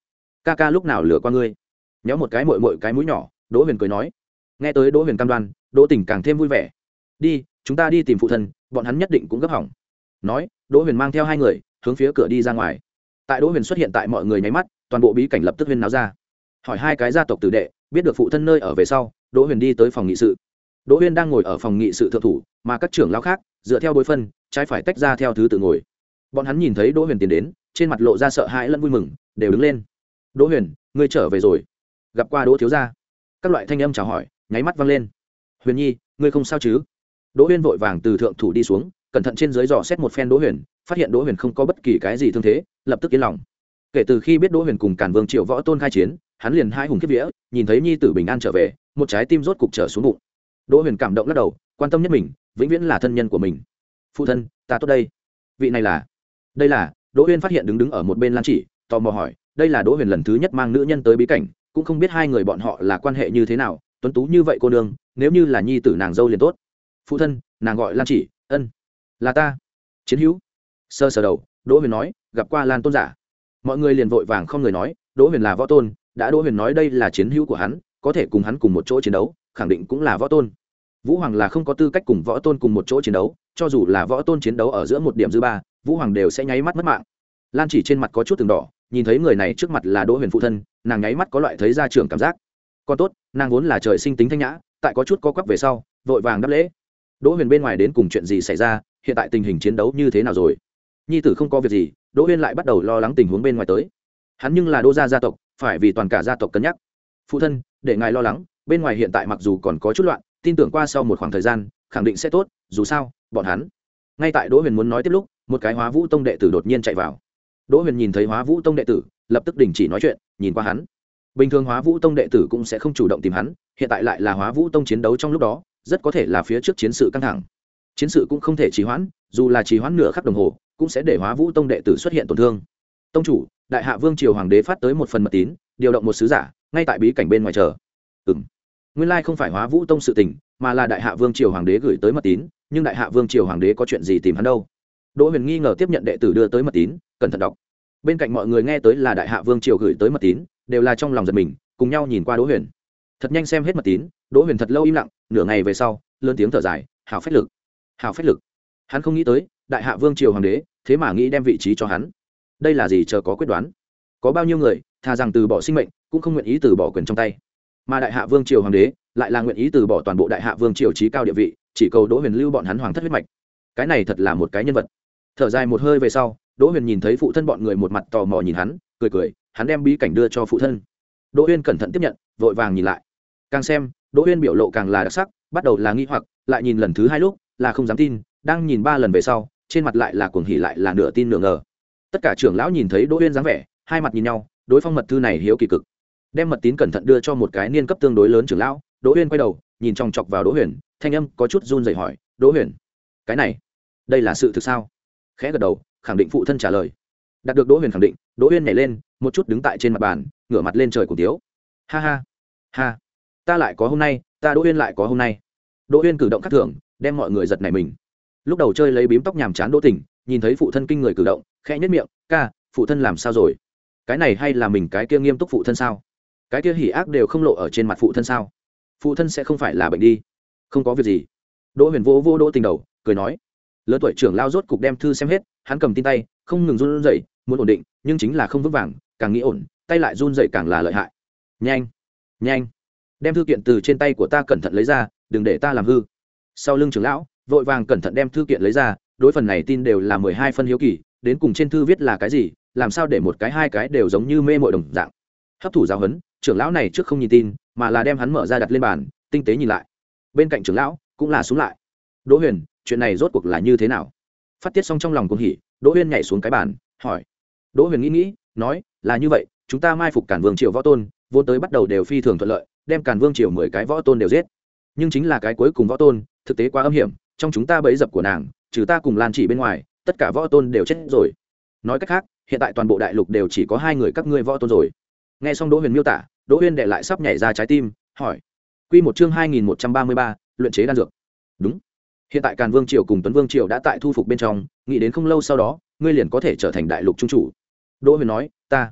ca ca lúc nào lừa qua ngươi? Nhéo một cái mội mội cái mũi nhỏ, Đỗ Huyền cười nói. Nghe tới Đỗ Huyền cam đoan, Đỗ Tình càng thêm vui vẻ. Đi, chúng ta đi tìm phụ thân, bọn hắn nhất định cũng gấp hỏng. Nói, Đỗ Huyền mang theo hai người hướng phía cửa đi ra ngoài. Tại Đỗ Huyền xuất hiện tại mọi người nháy mắt, toàn bộ bí cảnh lập tức huyên náo ra. Hỏi hai cái gia tộc tử đệ, biết được phụ thân nơi ở về sau, Đỗ Huyền đi tới phòng nghị sự. Đỗ Huyền đang ngồi ở phòng nghị sự thượng thủ, mà các trưởng lão khác dựa theo đối phân, trái phải tách ra theo thứ tự ngồi. Bọn hắn nhìn thấy Đỗ Huyền tiến đến, trên mặt lộ ra sợ hãi lẫn vui mừng, đều đứng lên. Đỗ Huyền, ngươi trở về rồi. Gặp qua Đỗ thiếu gia. Các loại thanh âm chào hỏi nháy mắt vang lên. Huyền Nhi, ngươi không sao chứ? Đỗ Huyền vội vàng từ thượng thủ đi xuống, cẩn thận trên dưới dò xét một phen Đỗ Huyền, phát hiện Đỗ Huyền không có bất kỳ cái gì thương thế, lập tức yên lòng. Kể từ khi biết Đỗ Huyền cùng Càn Vương Triệu Võ Tôn khai chiến, hắn liền hai hùng kiếp vía, nhìn thấy nhi tử bình an trở về, một trái tim rốt cục trở xuống bụng. Đỗ Huyền cảm động lắc đầu, quan tâm nhất mình, vĩnh viễn là thân nhân của mình. Phụ thân, ta tốt đây. Vị này là? Đây là, Đỗ Huyền phát hiện đứng đứng ở một bên Lan Chỉ, tò mò hỏi, đây là Đỗ Huyền lần thứ nhất mang nữ nhân tới bí cảnh, cũng không biết hai người bọn họ là quan hệ như thế nào, tuấn tú như vậy cô nương, nếu như là nhi tử nàng dâu liền tốt. Phụ thân, nàng gọi Lan Chỉ, ân, là ta. Chiến hữu. Sơ sơ đầu, Đỗ Huyền nói, gặp qua Lan tôn giả. Mọi người liền vội vàng không người nói, Đỗ Huyền là võ tôn, đã Đỗ Huyền nói đây là chiến hữu của hắn, có thể cùng hắn cùng một chỗ chiến đấu, khẳng định cũng là võ tôn. Vũ Hoàng là không có tư cách cùng võ tôn cùng một chỗ chiến đấu, cho dù là võ tôn chiến đấu ở giữa một điểm dư ba, Vũ Hoàng đều sẽ nháy mắt mất mạng. Lan Chỉ trên mặt có chút từng đỏ, nhìn thấy người này trước mặt là Đỗ Huyền phụ thân, nàng nháy mắt có loại thấy ra trưởng cảm giác. Còn tốt, nàng vốn là trời sinh tính thanh nhã, tại có chút co quắp về sau, vội vàng đáp lễ. Đỗ Huyền bên ngoài đến cùng chuyện gì xảy ra, hiện tại tình hình chiến đấu như thế nào rồi? Nhi tử không có việc gì, Đỗ Huyền lại bắt đầu lo lắng tình huống bên ngoài tới. Hắn nhưng là Đỗ gia gia tộc, phải vì toàn cả gia tộc cân nhắc. Phụ thân, để ngài lo lắng, bên ngoài hiện tại mặc dù còn có chút loạn, tin tưởng qua sau một khoảng thời gian, khẳng định sẽ tốt, dù sao, bọn hắn. Ngay tại Đỗ Huyền muốn nói tiếp lúc, một cái Hóa Vũ Tông đệ tử đột nhiên chạy vào. Đỗ Huyền nhìn thấy Hóa Vũ Tông đệ tử, lập tức đình chỉ nói chuyện, nhìn qua hắn. Bình thường Hóa Vũ Tông đệ tử cũng sẽ không chủ động tìm hắn, hiện tại lại là Hóa Vũ Tông chiến đấu trong lúc đó, rất có thể là phía trước chiến sự căng thẳng. Chiến sự cũng không thể trì hoãn, dù là trì hoãn nửa khắc đồng hồ, cũng sẽ để Hóa Vũ Tông đệ tử xuất hiện tổn thương. Tông chủ, Đại Hạ Vương triều hoàng đế phát tới một phần mật tín, điều động một sứ giả, ngay tại bí cảnh bên ngoài chờ. Ừm. Nguyên lai không phải Hóa Vũ Tông sự tình, mà là Đại Hạ Vương triều hoàng đế gửi tới mật tín, nhưng Đại Hạ Vương triều hoàng đế có chuyện gì tìm hắn đâu? Đỗ Huyền nghi ngờ tiếp nhận đệ tử đưa tới mật tín, cẩn thận đọc. Bên cạnh mọi người nghe tới là Đại Hạ Vương triều gửi tới mật tín, đều là trong lòng giật mình, cùng nhau nhìn qua Đỗ Huyền. Thật nhanh xem hết mật tín, Đỗ Huyền thật lâu im lặng, nửa ngày về sau, lớn tiếng thở dài, hảo phách lực, hảo phách lực. Hắn không nghĩ tới, Đại Hạ Vương triều hoàng đế, thế mà nghĩ đem vị trí cho hắn. Đây là gì chờ có quyết đoán? Có bao nhiêu người, thà rằng từ bỏ sinh mệnh, cũng không nguyện ý từ bỏ quyền trong tay. Mà Đại Hạ Vương triều hoàng đế, lại là nguyện ý từ bỏ toàn bộ Đại Hạ Vương triều trí cao địa vị, chỉ cầu Đỗ Huyền lưu bọn hắn hoàng thất huyết mạch. Cái này thật là một cái nhân vật. Thở dài một hơi về sau, Đỗ Huyền nhìn thấy phụ thân bọn người một mặt tò mò nhìn hắn, cười cười, hắn đem bí cảnh đưa cho phụ thân. Đỗ Huyền cẩn thận tiếp nhận, vội vàng nhìn lại. Càng xem, Đỗ Huyền biểu lộ càng là đặc sắc, bắt đầu là nghi hoặc, lại nhìn lần thứ hai lúc, là không dám tin, đang nhìn ba lần về sau, trên mặt lại là cuồng hỉ lại là nửa tin nửa ngờ. Tất cả trưởng lão nhìn thấy Đỗ Huyền dáng vẻ, hai mặt nhìn nhau, đối phong mật thư này hiếu kỳ cực. Đem mật tín cẩn thận đưa cho một cái niên cấp tương đối lớn trưởng lão, Đỗ Huyền quay đầu, nhìn chòng chọc vào Đỗ Huyền, thanh âm có chút run rẩy hỏi, "Đỗ Huyền, cái này, đây là sự thực sao?" Khẽ gật đầu, khẳng định phụ thân trả lời. Đạt được Đỗ Huyền khẳng định, Đỗ Huyền nhảy lên, một chút đứng tại trên mặt bàn, ngửa mặt lên trời cùng tiếu. "Ha ha, ha, ta lại có hôm nay, ta Đỗ Huyền lại có hôm nay." Đỗ Huyền cử động khác thường, đem mọi người giật nảy mình. Lúc đầu chơi lấy bím tóc nhàm chán Đỗ Tỉnh, nhìn thấy phụ thân kinh người cử động, khẽ nhếch miệng, "Ca, phụ thân làm sao rồi? Cái này hay là mình cái kia nghiêm túc phụ thân sao? Cái kia hỉ ác đều không lộ ở trên mặt phụ thân sao? Phụ thân sẽ không phải là bệnh đi?" "Không có việc gì." Đỗ Huyền vô vô Đỗ Tình đầu, cười nói. Lớn tuổi trưởng lao rốt cục đem thư xem hết, hắn cầm tin tay, không ngừng run rẩy, muốn ổn định, nhưng chính là không vững vàng, càng nghĩ ổn, tay lại run rẩy càng là lợi hại. "Nhanh, nhanh, đem thư kiện từ trên tay của ta cẩn thận lấy ra, đừng để ta làm hư." Sau lưng trưởng lão, vội vàng cẩn thận đem thư kiện lấy ra, đối phần này tin đều là mười hai phân hiếu kỳ, đến cùng trên thư viết là cái gì, làm sao để một cái hai cái đều giống như mê mội đồng dạng. Hấp thụ giáo huấn, trưởng lão này trước không nhìn tin, mà là đem hắn mở ra đặt lên bàn, tinh tế nhìn lại. Bên cạnh trưởng lão cũng là xuống lại. "Đỗ Huyền, chuyện này rốt cuộc là như thế nào?" Phát tiết xong trong lòng cuồng hỉ, Đỗ Huyền nhảy xuống cái bàn, hỏi. Đỗ Huyền nghĩ nghĩ, nói, "Là như vậy, chúng ta mai phục Càn Vương triều võ tôn, vốn tới bắt đầu đều phi thường thuận lợi, đem Càn Vương triều mười cái võ tôn đều giết. Nhưng chính là cái cuối cùng võ tôn, thực tế quá âm hiểm, trong chúng ta bẫy dập của nàng, trừ ta cùng Lan Chỉ bên ngoài, tất cả võ tôn đều chết rồi. Nói cách khác, hiện tại toàn bộ đại lục đều chỉ có hai người các ngươi võ tôn rồi." Nghe xong Đỗ Huyền miêu tả, Đỗ Huyền đệ lại sắp nhảy ra trái tim, hỏi. Quy một chương hai nghìn một trăm ba mươi ba, luyện chế đan dược. Đúng. Hiện tại Càn Vương triều cùng Tuấn Vương triều đã tại thu phục bên trong, nghĩ đến không lâu sau đó, ngươi liền có thể trở thành đại lục trung chủ. Đỗ Huyền nói, ta,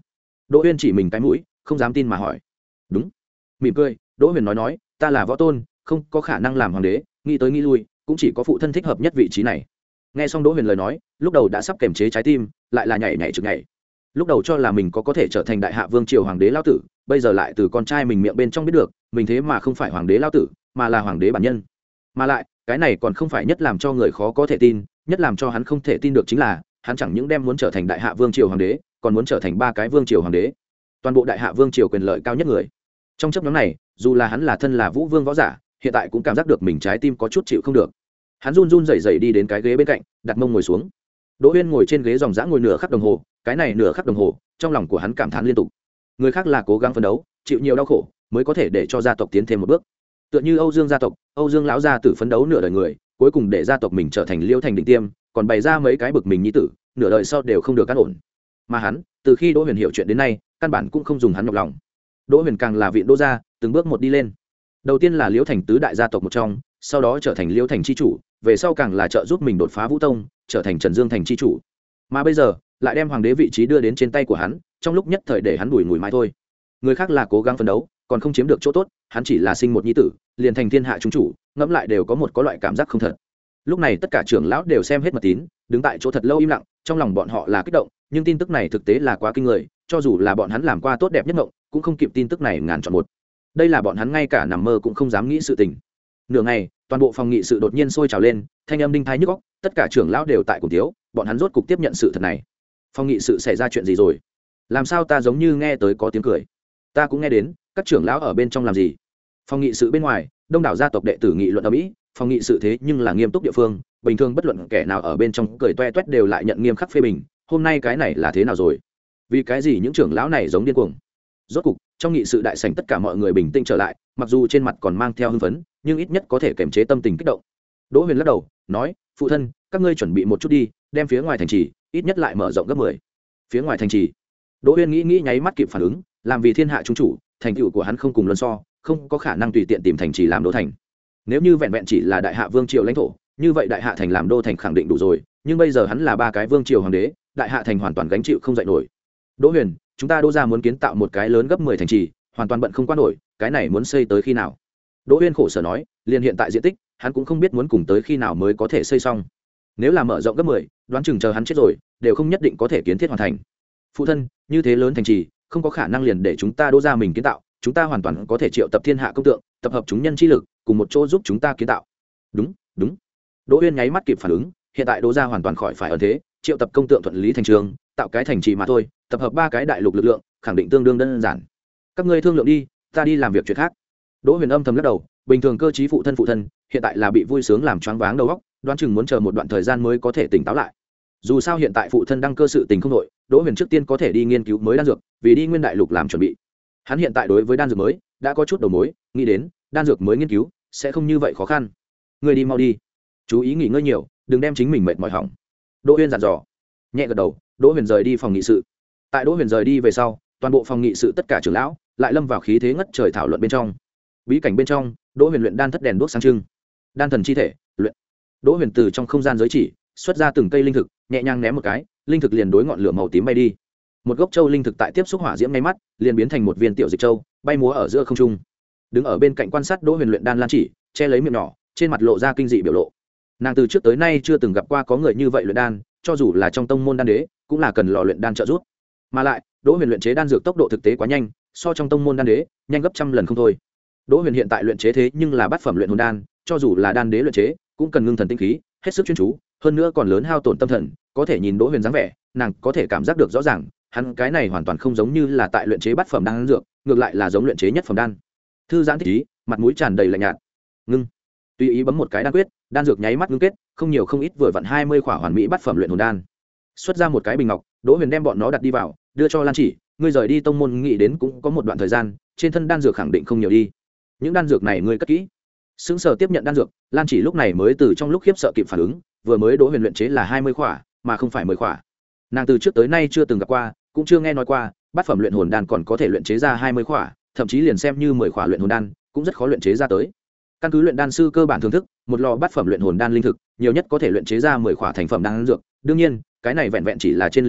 Đỗ Uyên chỉ mình cái mũi, không dám tin mà hỏi. Đúng. Mỉm cười, Đỗ Huyền nói nói, ta là võ tôn, không có khả năng làm hoàng đế, nghĩ tới nghĩ lui, cũng chỉ có phụ thân thích hợp nhất vị trí này. Nghe xong Đỗ Huyền lời nói, lúc đầu đã sắp kềm chế trái tim, lại là nhảy nhảy trực nhảy. Lúc đầu cho là mình có có thể trở thành đại hạ vương triều hoàng đế lão tử, bây giờ lại từ con trai mình miệng bên trong biết được, mình thế mà không phải hoàng đế lão tử, mà là hoàng đế bản nhân. Mà lại, cái này còn không phải nhất làm cho người khó có thể tin, nhất làm cho hắn không thể tin được chính là, hắn chẳng những đem muốn trở thành đại hạ vương triều hoàng đế, còn muốn trở thành ba cái vương triều hoàng đế. Toàn bộ đại hạ vương triều quyền lợi cao nhất người. Trong chấp nhóm này, dù là hắn là thân là vũ vương võ giả, hiện tại cũng cảm giác được mình trái tim có chút chịu không được. Hắn run run rẩy rẩy đi đến cái ghế bên cạnh, đặt mông ngồi xuống. Đỗ Uyên ngồi trên ghế dòng dã ngồi nửa khắc đồng hồ, cái này nửa khắc đồng hồ, trong lòng của hắn cảm thán liên tục. Người khác là cố gắng phấn đấu, chịu nhiều đau khổ, mới có thể để cho gia tộc tiến thêm một bước. Tựa như Âu Dương gia tộc, Âu Dương lão gia tử phấn đấu nửa đời người, cuối cùng để gia tộc mình trở thành Liêu Thành đỉnh tiêm, còn bày ra mấy cái bực mình nhi tử, nửa đời sau đều không được an ổn. Mà hắn, từ khi Đỗ Huyền hiểu chuyện đến nay, căn bản cũng không dùng hắn nhọc lòng. Đỗ Huyền càng là viện Đỗ gia, từng bước một đi lên. Đầu tiên là Liêu Thành tứ đại gia tộc một trong, sau đó trở thành Liêu Thành chi chủ, về sau càng là trợ giúp mình đột phá Vũ Tông, trở thành Trần Dương thành chi chủ. Mà bây giờ, lại đem hoàng đế vị trí đưa đến trên tay của hắn, trong lúc nhất thời để hắn đùi ngùi mãi thôi. Người khác là cố gắng phấn đấu, còn không chiếm được chỗ tốt, hắn chỉ là sinh một nhi tử, liền thành thiên hạ chúng chủ, ngẫm lại đều có một có loại cảm giác không thật. Lúc này tất cả trưởng lão đều xem hết mật tín, đứng tại chỗ thật lâu im lặng, trong lòng bọn họ là kích động, nhưng tin tức này thực tế là quá kinh người, cho dù là bọn hắn làm qua tốt đẹp nhất mộng, cũng không kịp tin tức này ngàn chọn một. Đây là bọn hắn ngay cả nằm mơ cũng không dám nghĩ sự tình. Nửa ngày, toàn bộ phòng nghị sự đột nhiên sôi trào lên, thanh âm đinh thái nhức óc, tất cả trưởng lão đều tại cùng thiếu, bọn hắn rốt cục tiếp nhận sự thật này. Phòng nghị sự xảy ra chuyện gì rồi? Làm sao ta giống như nghe tới có tiếng cười? Ta cũng nghe đến, các trưởng lão ở bên trong làm gì? Phòng nghị sự bên ngoài, đông đảo gia tộc đệ tử nghị luận ở mỹ, phòng nghị sự thế nhưng là nghiêm túc địa phương, bình thường bất luận kẻ nào ở bên trong cười toe toét đều lại nhận nghiêm khắc phê bình, hôm nay cái này là thế nào rồi? Vì cái gì những trưởng lão này giống điên cuồng? Rốt cục, trong nghị sự đại sảnh tất cả mọi người bình tĩnh trở lại, mặc dù trên mặt còn mang theo hưng phấn, nhưng ít nhất có thể kiềm chế tâm tình kích động. Đỗ Huyền lắc đầu, nói, phụ thân, các ngươi chuẩn bị một chút đi, đem phía ngoài thành trì ít nhất lại mở rộng gấp mười. Phía ngoài thành trì. Đỗ Huyền nghĩ nghĩ nháy mắt kịp phản ứng, làm vì thiên hạ chúng chủ, thành tựu của hắn không cùng luân so, không có khả năng tùy tiện tìm thành trì làm đô thành. Nếu như vẹn vẹn chỉ là đại hạ vương triều lãnh thổ, như vậy đại hạ thành làm đô thành khẳng định đủ rồi, nhưng bây giờ hắn là ba cái vương triều hoàng đế, đại hạ thành hoàn toàn gánh chịu không dậy nổi. Đỗ Huyền, chúng ta Đỗ gia muốn kiến tạo một cái lớn gấp mười thành trì, hoàn toàn bận không qua nổi, cái này muốn xây tới khi nào? Đỗ Huyền khổ sở nói, liền hiện tại diện tích, hắn cũng không biết muốn cùng tới khi nào mới có thể xây xong. Nếu là mở rộng gấp mười, đoán chừng chờ hắn chết rồi, đều không nhất định có thể kiến thiết hoàn thành. Phụ thân, như thế lớn thành trì, không có khả năng liền để chúng ta Đỗ gia mình kiến tạo, chúng ta hoàn toàn có thể triệu tập thiên hạ công tượng, tập hợp chúng nhân chi lực, cùng một chỗ giúp chúng ta kiến tạo. Đúng, đúng. Đỗ Uyên nháy mắt kịp phản ứng, hiện tại Đỗ gia hoàn toàn khỏi phải ẩn thế, triệu tập công tượng thuận lý thành trường, tạo cái thành trì mà thôi, tập hợp ba cái đại lục lực lượng, khẳng định tương đương đơn giản. Các ngươi thương lượng đi, ta đi làm việc chuyện khác. Đỗ Huyền âm thầm lắc đầu, bình thường cơ trí phụ thân phụ thân, hiện tại là bị vui sướng làm choáng váng đầu óc, đoán chừng muốn chờ một đoạn thời gian mới có thể tỉnh táo lại. Dù sao hiện tại phụ thân đang cơ sự tình không đội, Đỗ Huyền trước tiên có thể đi nghiên cứu mới đan dược, vì đi nguyên đại lục làm chuẩn bị. Hắn hiện tại đối với đan dược mới đã có chút đầu mối, nghĩ đến đan dược mới nghiên cứu sẽ không như vậy khó khăn. Người đi mau đi, chú ý nghỉ ngơi nhiều, đừng đem chính mình mệt mỏi hỏng. Đỗ Huyền dặn dò. Nhẹ gật đầu, Đỗ Huyền rời đi phòng nghị sự. Tại Đỗ Huyền rời đi về sau, toàn bộ phòng nghị sự tất cả trưởng lão lại lâm vào khí thế ngất trời thảo luận bên trong. Bí cảnh bên trong, Đỗ Huyền luyện đan thất đèn đuốc sáng trưng. Đan thần chi thể, luyện. Đỗ Huyền từ trong không gian giới chỉ xuất ra từng cây linh thực, nhẹ nhàng ném một cái, linh thực liền đối ngọn lửa màu tím bay đi. Một gốc châu linh thực tại tiếp xúc hỏa diễm ngay mắt, liền biến thành một viên tiểu dịch châu, bay múa ở giữa không trung. Đứng ở bên cạnh quan sát Đỗ Huyền luyện đan Lan Chỉ, che lấy miệng nhỏ, trên mặt lộ ra kinh dị biểu lộ. Nàng từ trước tới nay chưa từng gặp qua có người như vậy luyện đan, cho dù là trong tông môn đan đế, cũng là cần lò luyện đan trợ giúp. Mà lại, Đỗ Huyền luyện chế đan dược tốc độ thực tế quá nhanh, so trong tông môn đan đế, nhanh gấp trăm lần không thôi. Đỗ Huyền hiện tại luyện chế thế nhưng là bát phẩm luyện hồn đan, cho dù là đan đế luyện chế, cũng cần ngưng thần tinh khí, hết sức chuyên chú, hơn nữa còn lớn hao tổn tâm thần, có thể nhìn Đỗ Huyền dáng vẻ, nàng có thể cảm giác được rõ ràng, hắn cái này hoàn toàn không giống như là tại luyện chế bát phẩm đan dược, ngược lại là giống luyện chế nhất phẩm đan. Thư giãn thích ý, mặt mũi tràn đầy lạnh nhạt. Ngưng. Tùy ý bấm một cái đan quyết, đan dược nháy mắt ngưng kết, không nhiều không ít vừa vặn hai mươi khỏa hoàn mỹ bát phẩm luyện hồn đan. Xuất ra một cái bình ngọc, Đỗ Huyền đem bọn nó đặt đi vào, đưa cho Lan Chỉ, ngươi rời đi tông môn nghĩ đến cũng có một đoạn thời gian, trên thân đan dược khẳng định không nhiều đi. Những đan dược này ngươi cất kỹ. Sững sờ tiếp nhận đan dược, Lan Chỉ lúc này mới từ trong lúc khiếp sợ kịp phản ứng, vừa mới Đỗ Huyền luyện chế là hai mươi khỏa, mà không phải mười khỏa. Nàng từ trước tới nay chưa từng gặp qua, cũng chưa nghe nói qua, bát phẩm luyện hồn đan còn có thể luyện chế ra hai mươi khỏa, thậm chí liền xem như mười khỏa luyện hồn đan, cũng rất khó luyện chế ra tới. Căn cứ luyện đan sư cơ bản thưởng thức, một lò bát phẩm luyện hồn đan linh thực, nhiều nhất có thể luyện chế ra mười khỏa thành phẩm đan dược, đương nhiên, cái này vẹn vẹn chỉ là trên lý luận,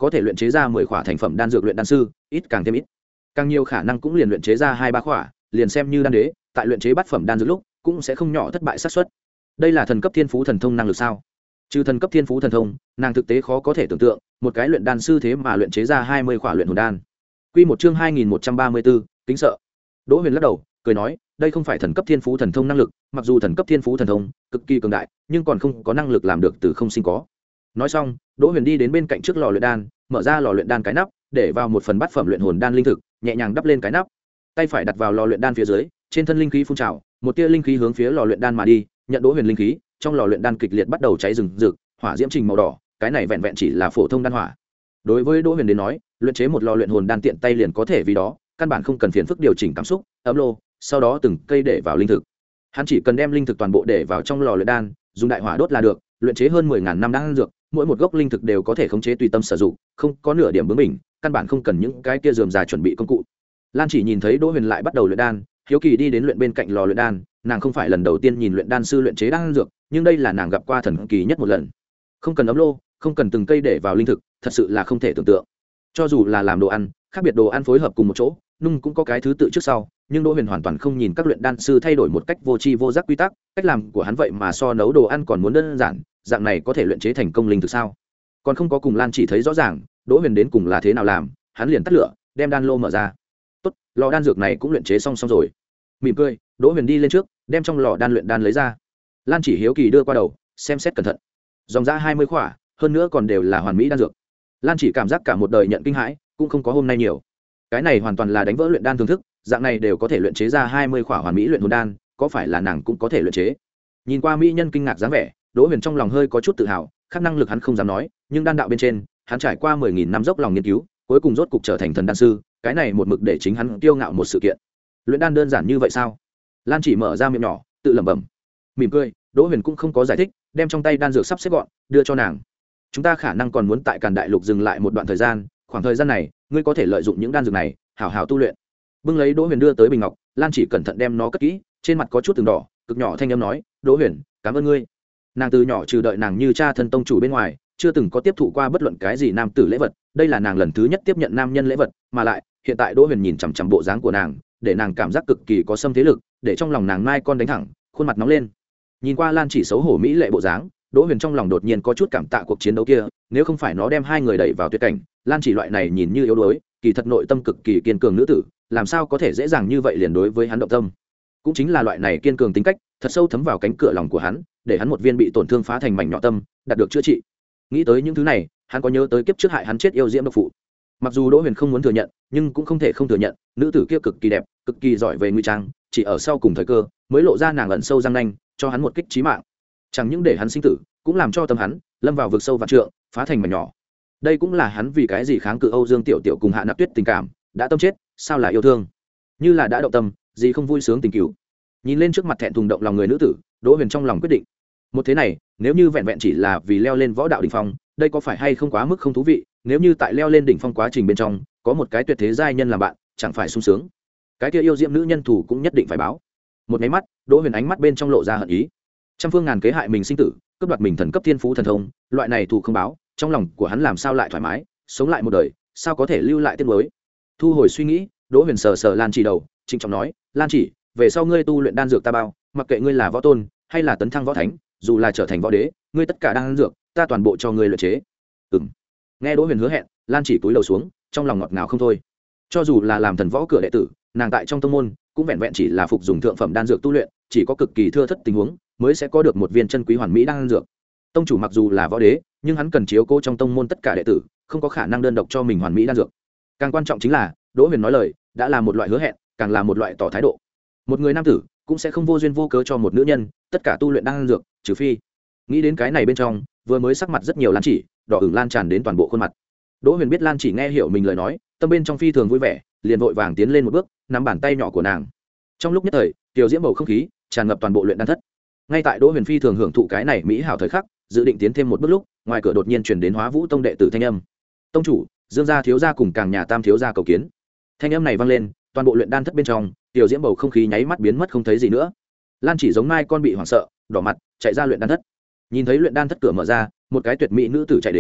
có thể luyện chế ra mười khỏa thành phẩm đan dược luyện đan sư ít càng thêm ít, càng nhiều khả năng cũng liền luyện chế ra hai ba khỏa, liền xem như đan đế tại luyện chế bát phẩm đan dược lúc cũng sẽ không nhỏ thất bại xác suất. Đây là thần cấp thiên phú thần thông năng lực sao? Trừ thần cấp thiên phú thần thông, nàng thực tế khó có thể tưởng tượng một cái luyện đan sư thế mà luyện chế ra hai mươi khỏa luyện hồn đan. Quy một chương hai nghìn một trăm ba mươi bốn, kính sợ. Đỗ Huyền lắc đầu cười nói, đây không phải thần cấp thiên phú thần thông năng lực, mặc dù thần cấp thiên phú thần thông cực kỳ cường đại, nhưng còn không có năng lực làm được từ không sinh có. Nói xong, Đỗ Huyền đi đến bên cạnh trước lò luyện đan, mở ra lò luyện đan cái nắp, để vào một phần bát phẩm luyện hồn đan linh thực, nhẹ nhàng đắp lên cái nắp. Tay phải đặt vào lò luyện đan phía dưới, trên thân linh khí phun trào, một tia linh khí hướng phía lò luyện đan mà đi, nhận Đỗ Huyền linh khí, trong lò luyện đan kịch liệt bắt đầu cháy rừng rực, hỏa diễm trình màu đỏ, cái này vẹn vẹn chỉ là phổ thông đan hỏa. Đối với Đỗ Huyền đến nói, luyện chế một lò luyện hồn đan tiện tay liền có thể vì đó, căn bản không cần phiền phức điều chỉnh cảm xúc, ấm lô, sau đó từng cây để vào linh thực. Hắn chỉ cần đem linh thực toàn bộ để vào trong lò luyện đan, dùng đại hỏa đốt là được, luyện chế hơn mười ngàn năm đan dược, mỗi một gốc linh thực đều có thể khống chế tùy tâm sử dụng, không có nửa điểm bướng bỉnh, căn bản không cần những cái kia rườm rà chuẩn bị công cụ. Lan Chỉ nhìn thấy Đỗ Huyền lại bắt đầu luyện đan, hiếu kỳ đi đến luyện bên cạnh lò luyện đan, nàng không phải lần đầu tiên nhìn luyện đan sư luyện chế đan dược, nhưng đây là nàng gặp qua thần kỳ nhất một lần. Không cần ấm lô, không cần từng cây để vào linh thực, thật sự là không thể tưởng tượng. Cho dù là làm đồ ăn, khác biệt đồ ăn phối hợp cùng một chỗ, nung cũng có cái thứ tự trước sau, nhưng Đỗ Huyền hoàn toàn không nhìn các luyện đan sư thay đổi một cách vô tri vô giác quy tắc, cách làm của hắn vậy mà so nấu đồ ăn còn muốn đơn giản, dạng này có thể luyện chế thành công linh thực sao? Còn không có cùng Lan Chỉ thấy rõ ràng, Đỗ Huyền đến cùng là thế nào làm, hắn liền tắt lửa, đem đan lô mở ra. Tốt, lò đan dược này cũng luyện chế xong xong rồi. Mỉm cười, Đỗ Huyền đi lên trước, đem trong lò đan luyện đan lấy ra. Lan Chỉ hiếu kỳ đưa qua đầu, xem xét cẩn thận. Dòng ra hai mươi khỏa, hơn nữa còn đều là hoàn mỹ đan dược. Lan Chỉ cảm giác cả một đời nhận kinh hãi, cũng không có hôm nay nhiều. Cái này hoàn toàn là đánh vỡ luyện đan thưởng thức, dạng này đều có thể luyện chế ra hai mươi khỏa hoàn mỹ luyện hồn đan, có phải là nàng cũng có thể luyện chế? Nhìn qua mỹ nhân kinh ngạc dáng vẻ, Đỗ Huyền trong lòng hơi có chút tự hào, khác năng lực hắn không dám nói, nhưng đan đạo bên trên, hắn trải qua mười nghìn năm dốc lòng nghiên cứu, cuối cùng rốt cục trở thành thần đan sư, cái này một mực để chính hắn kiêu ngạo một sự kiện. Luyện đan đơn giản như vậy sao? Lan Chỉ mở ra miệng nhỏ, tự lẩm bẩm. Mỉm cười, Đỗ Huyền cũng không có giải thích, đem trong tay đan dược sắp xếp gọn, đưa cho nàng. Chúng ta khả năng còn muốn tại Càn Đại Lục dừng lại một đoạn thời gian, khoảng thời gian này, ngươi có thể lợi dụng những đan dược này, hảo hảo tu luyện. Bưng lấy Đỗ Huyền đưa tới bình ngọc, Lan Chỉ cẩn thận đem nó cất kỹ, trên mặt có chút từng đỏ, cực nhỏ thanh âm nói, "Đỗ Huyền, cảm ơn ngươi." Nàng từ nhỏ trừ đợi nàng như cha thân tông chủ bên ngoài, chưa từng có tiếp thụ qua bất luận cái gì nam tử lễ vật, đây là nàng lần thứ nhất tiếp nhận nam nhân lễ vật, mà lại, hiện tại Đỗ Huyền nhìn chằm chằm bộ dáng của nàng, để nàng cảm giác cực kỳ có xâm thế lực, để trong lòng nàng mai con đánh thẳng, khuôn mặt nóng lên. Nhìn qua Lan Chỉ xấu hổ mỹ lệ bộ dáng, Đỗ Huyền trong lòng đột nhiên có chút cảm tạ cuộc chiến đấu kia, nếu không phải nó đem hai người đẩy vào tuyệt cảnh, Lan Chỉ loại này nhìn như yếu đuối, kỳ thật nội tâm cực kỳ kiên cường nữ tử, làm sao có thể dễ dàng như vậy liền đối với hắn động tâm. Cũng chính là loại này kiên cường tính cách, thật sâu thấm vào cánh cửa lòng của hắn, để hắn một viên bị tổn thương phá thành mảnh nhỏ tâm, đạt được chữa trị. Nghĩ tới những thứ này, hắn có nhớ tới kiếp trước hại hắn chết yêu diễm độc phụ. Mặc dù Đỗ Huyền không muốn thừa nhận, nhưng cũng không thể không thừa nhận, nữ tử kia cực kỳ đẹp, cực kỳ giỏi về ngụy trang, chỉ ở sau cùng thời cơ, mới lộ ra nàng ẩn sâu răng nanh, cho hắn một kích chí mạng. Chẳng những để hắn sinh tử, cũng làm cho tâm hắn lâm vào vực sâu vạn trượng, phá thành mảnh nhỏ. Đây cũng là hắn vì cái gì kháng cự Âu Dương Tiểu Tiểu cùng Hạ Nạp Tuyết tình cảm, đã tâm chết, sao là yêu thương? Như là đã động tâm, gì không vui sướng tình cứu. Nhìn lên trước mặt thẹn thùng động lòng người nữ tử, Đỗ Huyền trong lòng quyết định, một thế này, nếu như vẹn vẹn chỉ là vì leo lên võ đạo đỉnh phong, đây có phải hay không quá mức không thú vị? Nếu như tại leo lên đỉnh phong quá trình bên trong, có một cái tuyệt thế giai nhân làm bạn, chẳng phải sung sướng? Cái kia yêu diễm nữ nhân thủ cũng nhất định phải báo. Một cái mắt, Đỗ Huyền ánh mắt bên trong lộ ra hận ý. Trăm phương ngàn kế hại mình sinh tử, cướp đoạt mình thần cấp thiên phú thần thông, loại này thù không báo, trong lòng của hắn làm sao lại thoải mái, sống lại một đời, sao có thể lưu lại tiếc nuối? Thu hồi suy nghĩ, Đỗ Huyền sờ sờ Lan Chỉ đầu, trịnh trọng nói, "Lan Chỉ, về sau ngươi tu luyện đan dược ta bao, mặc kệ ngươi là võ tôn hay là tấn thăng võ thánh, dù là trở thành võ đế, ngươi tất cả đan dược, ta toàn bộ cho ngươi luyện chế." Ừm. Nghe Đỗ Huyền hứa hẹn, Lan Chỉ cúi đầu xuống, trong lòng ngọt ngào không thôi. Cho dù là làm thần võ cửa đệ tử, nàng tại trong tông môn cũng vẹn vẹn chỉ là phục dùng thượng phẩm đan dược tu luyện, chỉ có cực kỳ thưa thất tình huống mới sẽ có được một viên chân quý hoàn mỹ đan dược. Tông chủ mặc dù là võ đế, nhưng hắn cần chiếu cố trong tông môn tất cả đệ tử, không có khả năng đơn độc cho mình hoàn mỹ đan dược. Càng quan trọng chính là, Đỗ Huyền nói lời, đã là một loại hứa hẹn, càng là một loại tỏ thái độ. Một người nam tử cũng sẽ không vô duyên vô cớ cho một nữ nhân tất cả tu luyện đan dược, trừ phi. Nghĩ đến cái này bên trong, vừa mới sắc mặt rất nhiều Lan Chỉ, đỏ ửng lan tràn đến toàn bộ khuôn mặt. Đỗ Huyền biết Lan Chỉ nghe hiểu mình lời nói, tâm bên trong phi thường vui vẻ, liền vội vàng tiến lên một bước, nắm bàn tay nhỏ của nàng. Trong lúc nhất thời, tiểu diễm bầu không khí tràn ngập toàn bộ luyện đan thất. Ngay tại Đỗ Huyền phi thường hưởng thụ cái này mỹ hảo thời khắc, dự định tiến thêm một bước lúc, ngoài cửa đột nhiên truyền đến Hóa Vũ Tông đệ tử thanh âm. "Tông chủ, Dương gia thiếu gia cùng Càng nhà Tam thiếu gia cầu kiến." Thanh âm này vang lên, toàn bộ luyện đan thất bên trong, tiểu diễm bầu không khí nháy mắt biến mất không thấy gì nữa. Lan Chỉ giống mai con bị hoảng sợ, đỏ mặt, chạy ra luyện đan thất. Nhìn thấy luyện đan thất cửa mở ra, một cái tuyệt mỹ nữ tử chạy đến,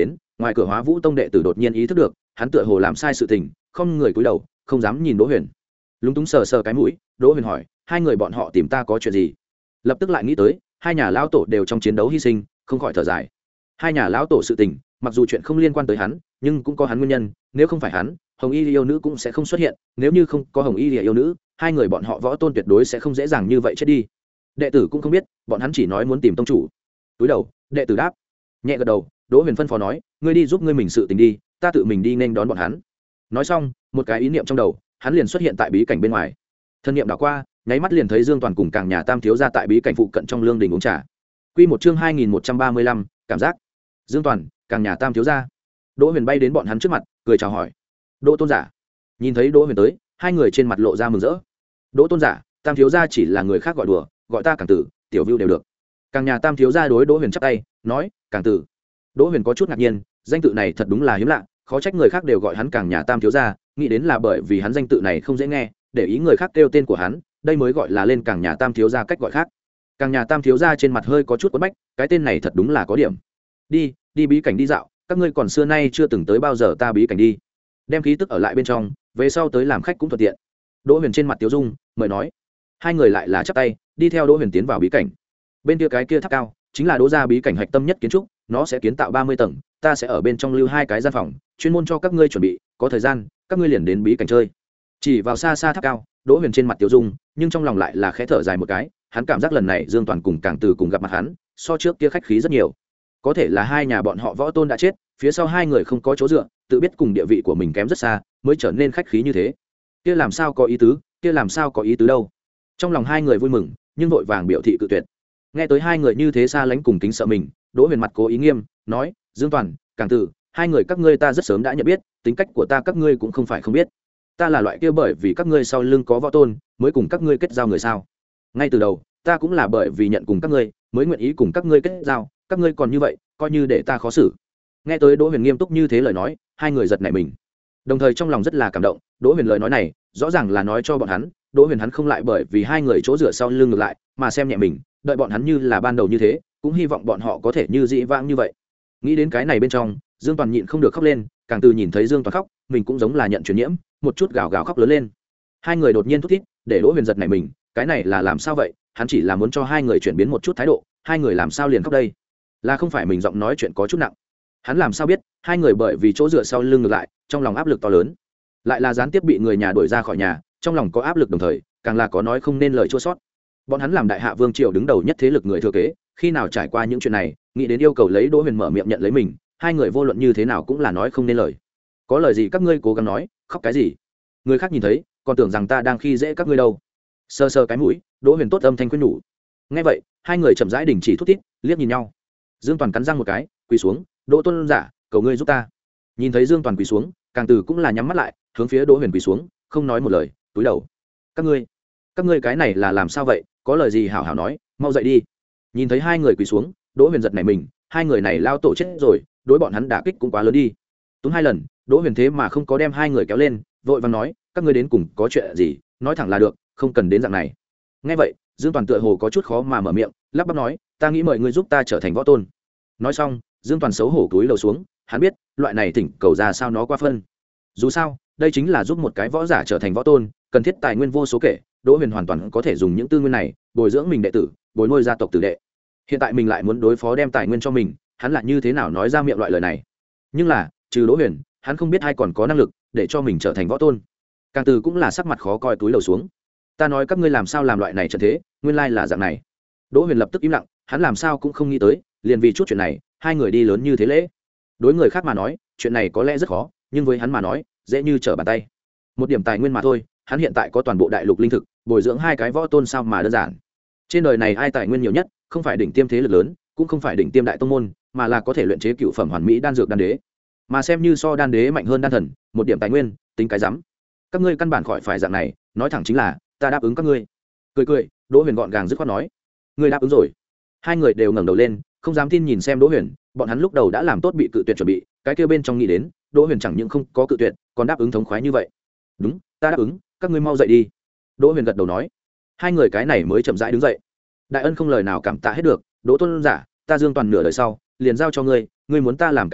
ngoài cửa Hóa Vũ Tông đệ tử đột nhiên ý thức được hắn tựa hồ làm sai sự tình, không người cúi đầu không dám nhìn Đỗ Huyền. Lúng túng sờ sờ cái mũi, Đỗ Huyền hỏi hai người bọn họ tìm ta có chuyện gì. Lập tức lại nghĩ tới hai nhà lão tổ đều trong chiến đấu hy sinh, không khỏi thở dài. Hai nhà lão tổ sự tình mặc dù chuyện không liên quan tới hắn, nhưng cũng có hắn nguyên nhân, nếu không phải hắn, Hồng Y yêu nữ cũng sẽ không xuất hiện, nếu như không có Hồng Y yêu nữ, hai người bọn họ võ tôn tuyệt đối sẽ không dễ dàng như vậy chết đi. Đệ tử cũng không biết, bọn hắn chỉ nói muốn tìm tông chủ. Túi đầu, đệ tử đáp, nhẹ gật đầu. Đỗ Huyền phân phó nói, ngươi đi giúp ngươi mình sự tình đi, ta tự mình đi nên đón bọn hắn. Nói xong, một cái ý niệm trong đầu, hắn liền xuất hiện tại bí cảnh bên ngoài. Thân niệm đảo qua, nháy mắt liền thấy Dương Toàn cùng Càng nhà Tam thiếu gia tại bí cảnh phụ cận trong lương đình uống trà. Quy một chương hai nghìn một trăm ba mươi lăm, cảm giác. Dương Toàn, Càng nhà Tam thiếu gia. Đỗ Huyền bay đến bọn hắn trước mặt, cười chào hỏi. Đỗ tôn giả. Nhìn thấy Đỗ Huyền tới, hai người trên mặt lộ ra mừng rỡ. Đỗ tôn giả, Tam thiếu gia chỉ là người khác gọi đùa, gọi ta Càng tử, tiểu Vưu đều được. Càng nhà Tam thiếu gia đối Đỗ Huyền chắp tay, nói, Càng tử. Đỗ Huyền có chút ngạc nhiên, danh tự này thật đúng là hiếm lạ, khó trách người khác đều gọi hắn Càng nhà Tam thiếu gia, nghĩ đến là bởi vì hắn danh tự này không dễ nghe, để ý người khác kêu tên của hắn, đây mới gọi là lên Càng nhà Tam thiếu gia cách gọi khác. Càng nhà Tam thiếu gia trên mặt hơi có chút quẫn bách, cái tên này thật đúng là có điểm. Đi, đi bí cảnh đi dạo, các ngươi còn xưa nay chưa từng tới bao giờ ta bí cảnh đi. Đem khí tức ở lại bên trong, về sau tới làm khách cũng thuận tiện. Đỗ Huyền trên mặt tiêu dung, mời nói. Hai người lại là chắp tay, đi theo Đỗ Huyền tiến vào bí cảnh. Bên kia cái kia tháp cao, chính là Đỗ gia bí cảnh hạch tâm nhất kiến trúc, nó sẽ kiến tạo ba mươi tầng, ta sẽ ở bên trong lưu hai cái gian phòng, chuyên môn cho các ngươi chuẩn bị, có thời gian, các ngươi liền đến bí cảnh chơi. Chỉ vào xa xa tháp cao, Đỗ Huyền trên mặt tiêu dung, nhưng trong lòng lại là khẽ thở dài một cái, hắn cảm giác lần này Dương Toàn cùng Càng Từ cùng gặp mặt hắn, so trước kia khách khí rất nhiều. Có thể là hai nhà bọn họ võ tôn đã chết, phía sau hai người không có chỗ dựa, tự biết cùng địa vị của mình kém rất xa, mới trở nên khách khí như thế. Kia làm sao có ý tứ, kia làm sao có ý tứ đâu. Trong lòng hai người vui mừng, nhưng vội vàng biểu thị cự tuyệt. Nghe tới hai người như thế xa lánh cùng kính sợ mình, Đỗ Huyền mặt cố ý nghiêm, nói, Dương Toàn, Càng Từ, hai người các ngươi ta rất sớm đã nhận biết, tính cách của ta các ngươi cũng không phải không biết. Ta là loại kia bởi vì các ngươi sau lưng có võ tôn, mới cùng các ngươi kết giao người sao? Ngay từ đầu, ta cũng là bởi vì nhận cùng các ngươi, mới nguyện ý cùng các ngươi kết giao, các ngươi còn như vậy, coi như để ta khó xử. Nghe tới Đỗ Huyền nghiêm túc như thế lời nói, hai người giật nảy mình. Đồng thời trong lòng rất là cảm động, Đỗ Huyền lời nói này, rõ ràng là nói cho bọn hắn, Đỗ Huyền hắn không lại bởi vì hai người chỗ dựa sau lưng ngược lại, mà xem nhẹ mình, đợi bọn hắn như là ban đầu như thế, cũng hy vọng bọn họ có thể như dĩ vãng như vậy. Nghĩ đến cái này bên trong, Dương Toàn nhịn không được khóc lên, Càng Từ nhìn thấy Dương Toàn khóc, mình cũng giống là nhận truyền nhiễm, một chút gào gào khóc lớn lên. Hai người đột nhiên thút thít, để Đỗ Huyền giật nảy mình, cái này là làm sao vậy? Hắn chỉ là muốn cho hai người chuyển biến một chút thái độ, hai người làm sao liền khóc đây? Là không phải mình giọng nói chuyện có chút nặng? Hắn làm sao biết, hai người bởi vì chỗ dựa sau lưng ngược lại, trong lòng áp lực to lớn. Lại là gián tiếp bị người nhà đuổi ra khỏi nhà, trong lòng có áp lực đồng thời, càng là có nói không nên lời chua xót. Bọn hắn làm đại hạ vương triều đứng đầu nhất thế lực người thừa kế, khi nào trải qua những chuyện này, nghĩ đến yêu cầu lấy Đỗ Huyền mở miệng nhận lấy mình, hai người vô luận như thế nào cũng là nói không nên lời. Có lời gì các ngươi cố gắng nói, khóc cái gì? Người khác nhìn thấy, còn tưởng rằng ta đang khi dễ các ngươi đâu. Sơ sơ cái mũi, Đỗ Huyền tốt âm thanh khuyên nhủ. Nghe vậy, hai người chậm rãi đình chỉ thút thít, liếc nhìn nhau. Dương Toàn cắn răng một cái, quỳ xuống, Đỗ tôn giả, cầu ngươi giúp ta. Nhìn thấy Dương Toàn quỳ xuống, Càng Từ cũng là nhắm mắt lại, hướng phía Đỗ Huyền quỳ xuống, không nói một lời, túi đầu. Các ngươi, các ngươi cái này là làm sao vậy? Có lời gì hảo hảo nói, mau dậy đi. Nhìn thấy hai người quỳ xuống, Đỗ Huyền giật nảy mình, hai người này lao tổ chết rồi, đối bọn hắn đả kích cũng quá lớn đi. Túng hai lần, Đỗ Huyền thế mà không có đem hai người kéo lên, vội vàng nói, các ngươi đến cùng có chuyện gì, nói thẳng là được, không cần đến dạng này. Nghe vậy, Dương Toàn tựa hồ có chút khó mà mở miệng, lắp bắp nói, ta nghĩ mời ngươi giúp ta trở thành võ tôn. Nói xong, Dương Toàn xấu hổ túi lầu xuống, hắn biết, loại này thỉnh cầu ra sao nó qua phân. Dù sao, đây chính là giúp một cái võ giả trở thành võ tôn, cần thiết tài nguyên vô số kể, Đỗ Huyền hoàn toàn có thể dùng những tư nguyên này bồi dưỡng mình đệ tử, bồi nuôi gia tộc tử đệ. Hiện tại mình lại muốn đối phó đem tài nguyên cho mình, hắn lại như thế nào nói ra miệng loại lời này? Nhưng là, trừ Đỗ Huyền, hắn không biết ai còn có năng lực để cho mình trở thành võ tôn. Càng Từ cũng là sắc mặt khó coi túi lầu xuống. Ta nói các ngươi làm sao làm loại này trận thế, nguyên lai là dạng này. Đỗ Huyền lập tức im lặng, hắn làm sao cũng không nghĩ tới, liền vì chút chuyện này, hai người đi lớn như thế lễ. Đối người khác mà nói, chuyện này có lẽ rất khó, nhưng với hắn mà nói, dễ như trở bàn tay. Một điểm tài nguyên mà thôi, hắn hiện tại có toàn bộ đại lục linh thực, bồi dưỡng hai cái võ tôn sao mà đơn giản. Trên đời này ai tài nguyên nhiều nhất, không phải đỉnh tiêm thế lực lớn, cũng không phải đỉnh tiêm đại tông môn, mà là có thể luyện chế cựu phẩm hoàn mỹ đan dược đan đế. Mà xem như so đan đế mạnh hơn đan thần, một điểm tài nguyên, tính cái rắm. Các ngươi căn bản khỏi phải dạng này, nói thẳng chính là, ta đáp ứng các ngươi. Cười cười, Đỗ Huyền gọn gàng dứt khoát nói, ngươi đáp ứng rồi. Hai người đều ngẩng đầu lên, không dám tin nhìn xem Đỗ Huyền, bọn hắn lúc đầu đã làm tốt bị cự tuyệt chuẩn bị, cái kia bên trong nghĩ đến, Đỗ Huyền chẳng những không có cự tuyệt, còn đáp ứng thống khoái như vậy. Đúng, ta đáp ứng, các ngươi mau dậy đi. Đỗ Huyền gật đầu nói. Hai người cái này mới chậm rãi đứng dậy. Đại ân không lời nào cảm tạ hết được, Đỗ tôn giả, ta Dương Toàn nửa đời sau, liền giao cho ngươi, ngươi muốn ta làm cái gì,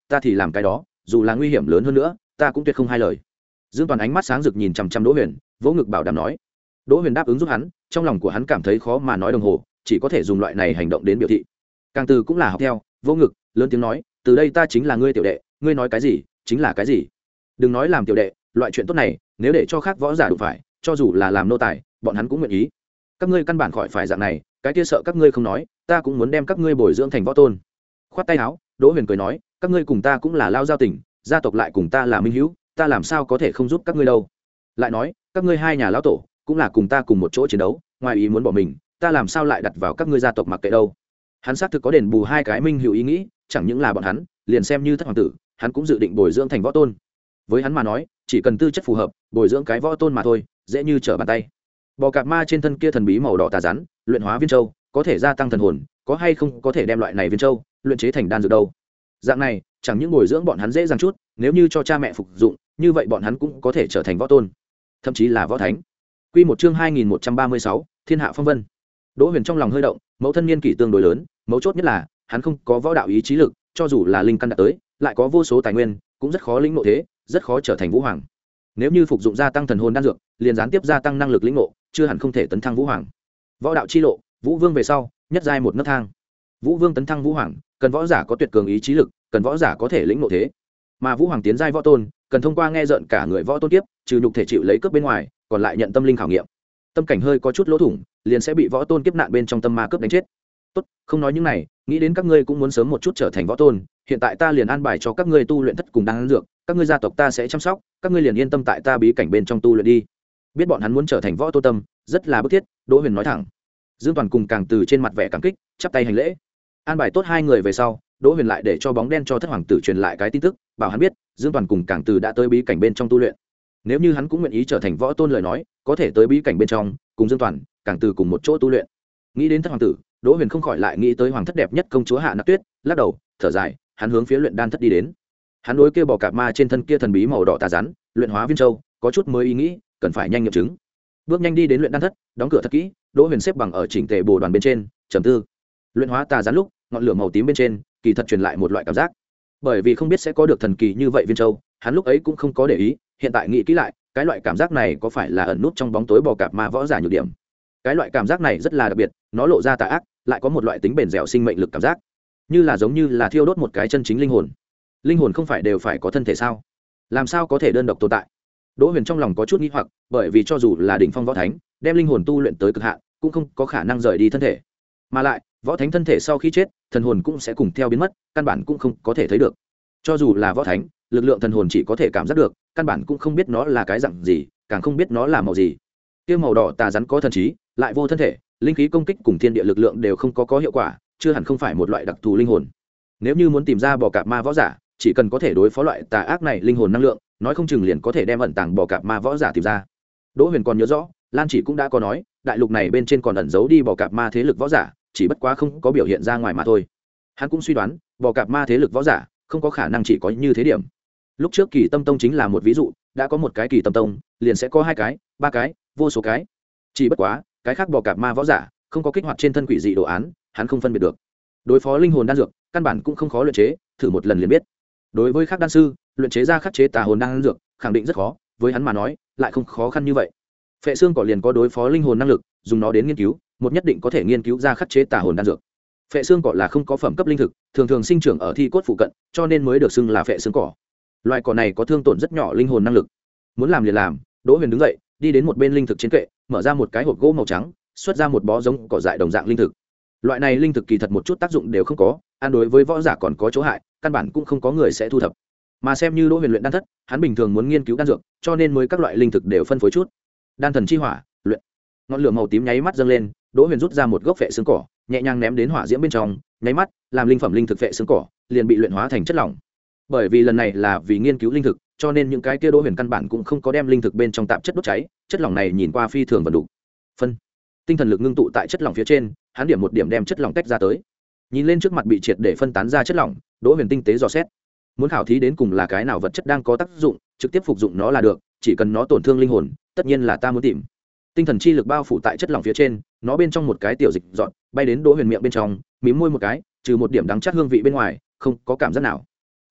ta thì làm cái đó, dù là nguy hiểm lớn hơn nữa ta cũng tuyệt không hai lời. Dương Toàn ánh mắt sáng rực nhìn chằm chằm Đỗ Huyền, vỗ ngực bảo đảm nói. Đỗ Huyền đáp ứng giúp hắn, trong lòng của hắn cảm thấy khó mà nói đồng hồ, chỉ có thể dùng loại này hành động đến biểu thị. Càng Từ cũng là học theo, vỗ ngực lớn tiếng nói, từ đây ta chính là ngươi tiểu đệ, ngươi nói cái gì chính là cái gì. Đừng nói làm tiểu đệ, loại chuyện tốt này nếu để cho khác võ giả đụng phải, cho dù là làm nô tài bọn hắn cũng nguyện ý. Các ngươi căn bản khỏi phải dạng này, cái kia sợ các ngươi không nói, ta cũng muốn đem các ngươi bồi dưỡng thành võ tôn. Khoát tay áo, Đỗ Huyền cười nói, các ngươi cùng ta cũng là lao giao tình, gia tộc lại cùng ta là minh hữu, ta làm sao có thể không giúp các ngươi đâu. Lại nói, các ngươi hai nhà lão tổ cũng là cùng ta cùng một chỗ chiến đấu, ngoài ý muốn bỏ mình, ta làm sao lại đặt vào các ngươi gia tộc mặc kệ đâu. Hắn xác thực có đền bù hai cái minh hữu ý nghĩ, chẳng những là bọn hắn, liền xem như thất hoàng tử, hắn cũng dự định bồi dưỡng thành võ tôn. Với hắn mà nói, chỉ cần tư chất phù hợp, bồi dưỡng cái võ tôn mà thôi, dễ như trở bàn tay. Bò cạp ma trên thân kia thần bí màu đỏ tà rắn, luyện hóa viên châu, có thể gia tăng thần hồn, có hay không có thể đem loại này viên châu luyện chế thành đan dược đâu. Dạng này, chẳng những bồi dưỡng bọn hắn dễ dàng chút, nếu như cho cha mẹ phục dụng, như vậy bọn hắn cũng có thể trở thành võ tôn, thậm chí là võ thánh. Quy một chương hai nghìn một trăm ba mươi sáu, Thiên Hạ Phong Vân. Đỗ Huyền trong lòng hơi động, mẫu thân niên kỷ tương đối lớn, mấu chốt nhất là hắn không có võ đạo ý chí lực, cho dù là linh căn đạt tới, lại có vô số tài nguyên, cũng rất khó lĩnh ngộ thế, rất khó trở thành vũ hoàng. Nếu như phục dụng gia tăng thần hồn đan dược, liền gián tiếp gia tăng năng lực lĩnh ngộ, chưa hẳn không thể tấn thăng vũ hoàng. Võ đạo chi lộ, vũ vương về sau, nhất giai một nấc thang. Vũ vương tấn thăng vũ hoàng, cần võ giả có tuyệt cường ý chí lực, cần võ giả có thể lĩnh ngộ thế. Mà vũ hoàng tiến giai võ tôn, cần thông qua nghe rợn cả người võ tôn kiếp, trừ nhục thể chịu lấy cướp bên ngoài, còn lại nhận tâm linh khảo nghiệm. Tâm cảnh hơi có chút lỗ thủng, liền sẽ bị võ tôn kiếp nạn bên trong tâm ma cướp đánh chết. Tốt, không nói những này, nghĩ đến các ngươi cũng muốn sớm một chút trở thành võ tôn, hiện tại ta liền an bài cho các ngươi tu luyện thất cùng đan dược, các ngươi gia tộc ta sẽ chăm sóc, các ngươi liền yên tâm tại ta bí cảnh bên trong tu luyện đi. Biết bọn hắn muốn trở thành võ tôn tâm, rất là bức thiết, Đỗ Huyền nói thẳng. Dương Toàn cùng Càng Từ trên mặt vẻ cảm kích, chắp tay hành lễ. An bài tốt hai người về sau, Đỗ Huyền lại để cho bóng đen cho thất hoàng tử truyền lại cái tin tức, bảo hắn biết Dương Toàn cùng Càng Từ đã tới bí cảnh bên trong tu luyện. Nếu như hắn cũng nguyện ý trở thành võ tôn lời nói, có thể tới bí cảnh bên trong, cùng Dương Toàn, Càng Từ cùng một chỗ tu luyện. Nghĩ đến thất hoàng tử, Đỗ Huyền không khỏi lại nghĩ tới hoàng thất đẹp nhất công chúa Hạ Nặc Tuyết, lắc đầu, thở dài, hắn hướng phía luyện đan thất đi đến. Hắn đối kia bò cạp ma trên thân kia thần bí màu đỏ tà rắn, luyện hóa viên châu, có chút mới ý nghĩ, cần phải nhanh nghiệm chứng. Bước nhanh đi đến luyện đan thất, đóng cửa thật kỹ, Đỗ Huyền xếp bằng ở chỉnh tề bồ đoàn bên trên, trầm tư. Luyện hóa tà rắn lúc, ngọn lửa màu tím bên trên, kỳ thật truyền lại một loại cảm giác. Bởi vì không biết sẽ có được thần kỳ như vậy viên châu, hắn lúc ấy cũng không có để ý, hiện tại nghĩ kỹ lại, cái loại cảm giác này có phải là ẩn nút trong bóng tối bò cạp ma võ giả nhược điểm. Cái loại cảm giác này rất là đặc biệt, nó lộ ra tà ác, lại có một loại tính bền dẻo sinh mệnh lực cảm giác, như là giống như là thiêu đốt một cái chân chính linh hồn. Linh hồn không phải đều phải có thân thể sao? Làm sao có thể đơn độc tồn tại? Đỗ Huyền trong lòng có chút nghi hoặc, bởi vì cho dù là đỉnh phong võ thánh, đem linh hồn tu luyện tới cực hạn, cũng không có khả năng rời đi thân thể. Mà lại, võ thánh thân thể sau khi chết, thần hồn cũng sẽ cùng theo biến mất, căn bản cũng không có thể thấy được. Cho dù là võ thánh, lực lượng thần hồn chỉ có thể cảm giác được, căn bản cũng không biết nó là cái dạng gì, càng không biết nó là màu gì. Kia màu đỏ tà rắn có thần trí, lại vô thân thể, linh khí công kích cùng thiên địa lực lượng đều không có có hiệu quả, chưa hẳn không phải một loại đặc thù linh hồn. Nếu như muốn tìm ra bò cạp ma võ giả, chỉ cần có thể đối phó loại tà ác này linh hồn năng lượng, nói không chừng liền có thể đem ẩn tàng bò cạp ma võ giả tìm ra. Đỗ Huyền còn nhớ rõ, Lan Chỉ cũng đã có nói, đại lục này bên trên còn ẩn giấu đi bò cạp ma thế lực võ giả, chỉ bất quá không có biểu hiện ra ngoài mà thôi. Hắn cũng suy đoán, bò cạp ma thế lực võ giả không có khả năng chỉ có như thế điểm. Lúc trước Kỳ Tâm Tông chính là một ví dụ, đã có một cái Kỳ Tâm Tông, liền sẽ có hai cái, ba cái, vô số cái. Chỉ bất quá, cái khác bò cạp ma võ giả không có kích hoạt trên thân quỷ dị đồ án, hắn không phân biệt được. Đối phó linh hồn đan dược, căn bản cũng không khó luyện chế, thử một lần liền biết. Đối với các đan sư, luyện chế ra khắc chế tà hồn đan dược, khẳng định rất khó, với hắn mà nói, lại không khó khăn như vậy. Phệ xương cỏ liền có đối phó linh hồn năng lực, dùng nó đến nghiên cứu, một nhất định có thể nghiên cứu ra khắc chế tà hồn đan dược. Phệ xương cỏ là không có phẩm cấp linh thực, thường thường sinh trưởng ở thi cốt phụ cận, cho nên mới được xưng là phệ xương cỏ. Loại cỏ này có thương tổn rất nhỏ linh hồn năng lực. Muốn làm liền làm, Đỗ Huyền đứng dậy, đi đến một bên linh thực trên kệ, mở ra một cái hộp gỗ màu trắng, xuất ra một bó giống cỏ dại đồng dạng linh thực. Loại này linh thực kỳ thật một chút tác dụng đều không có, ăn đối với võ giả còn có chỗ hại, căn bản cũng không có người sẽ thu thập. Mà xem như Đỗ Huyền luyện đan thất, hắn bình thường muốn nghiên cứu đan dược, cho nên mới các loại linh thực đều phân phối chút. Đan thần chi hỏa, luyện. Ngọn lửa màu tím nháy mắt dâng lên, Đỗ Huyền rút ra một gốc phệ xương cỏ, nhẹ nhàng ném đến hỏa diễm bên trong, nháy mắt, làm linh phẩm linh thực phệ xương cỏ, liền bị luyện hóa thành chất lỏng. Bởi vì lần này là vì nghiên cứu linh thực, cho nên những cái kia Đỗ Huyền căn bản cũng không có đem linh thực bên trong tạp chất đốt cháy, chất lỏng này nhìn qua phi thường vận đủ. Phân. Tinh thần lực ngưng tụ tại chất lỏng phía trên, hắn điểm một điểm đem chất lỏng tách ra tới. Nhìn lên trước mặt bị triệt để phân tán ra chất lỏng, Đỗ Huyền tinh tế dò xét. Muốn khảo thí đến cùng là cái nào vật chất đang có tác dụng, trực tiếp phục dụng nó là được, chỉ cần nó tổn thương linh hồn, tất nhiên là ta muốn tìm. Tinh thần chi lực bao phủ tại chất lỏng phía trên, nó bên trong một cái tiểu dịch dọn, bay đến Đỗ Huyền miệng bên trong, mím môi một cái, trừ một điểm đắng chát hương vị bên ngoài, không có cảm giác nào.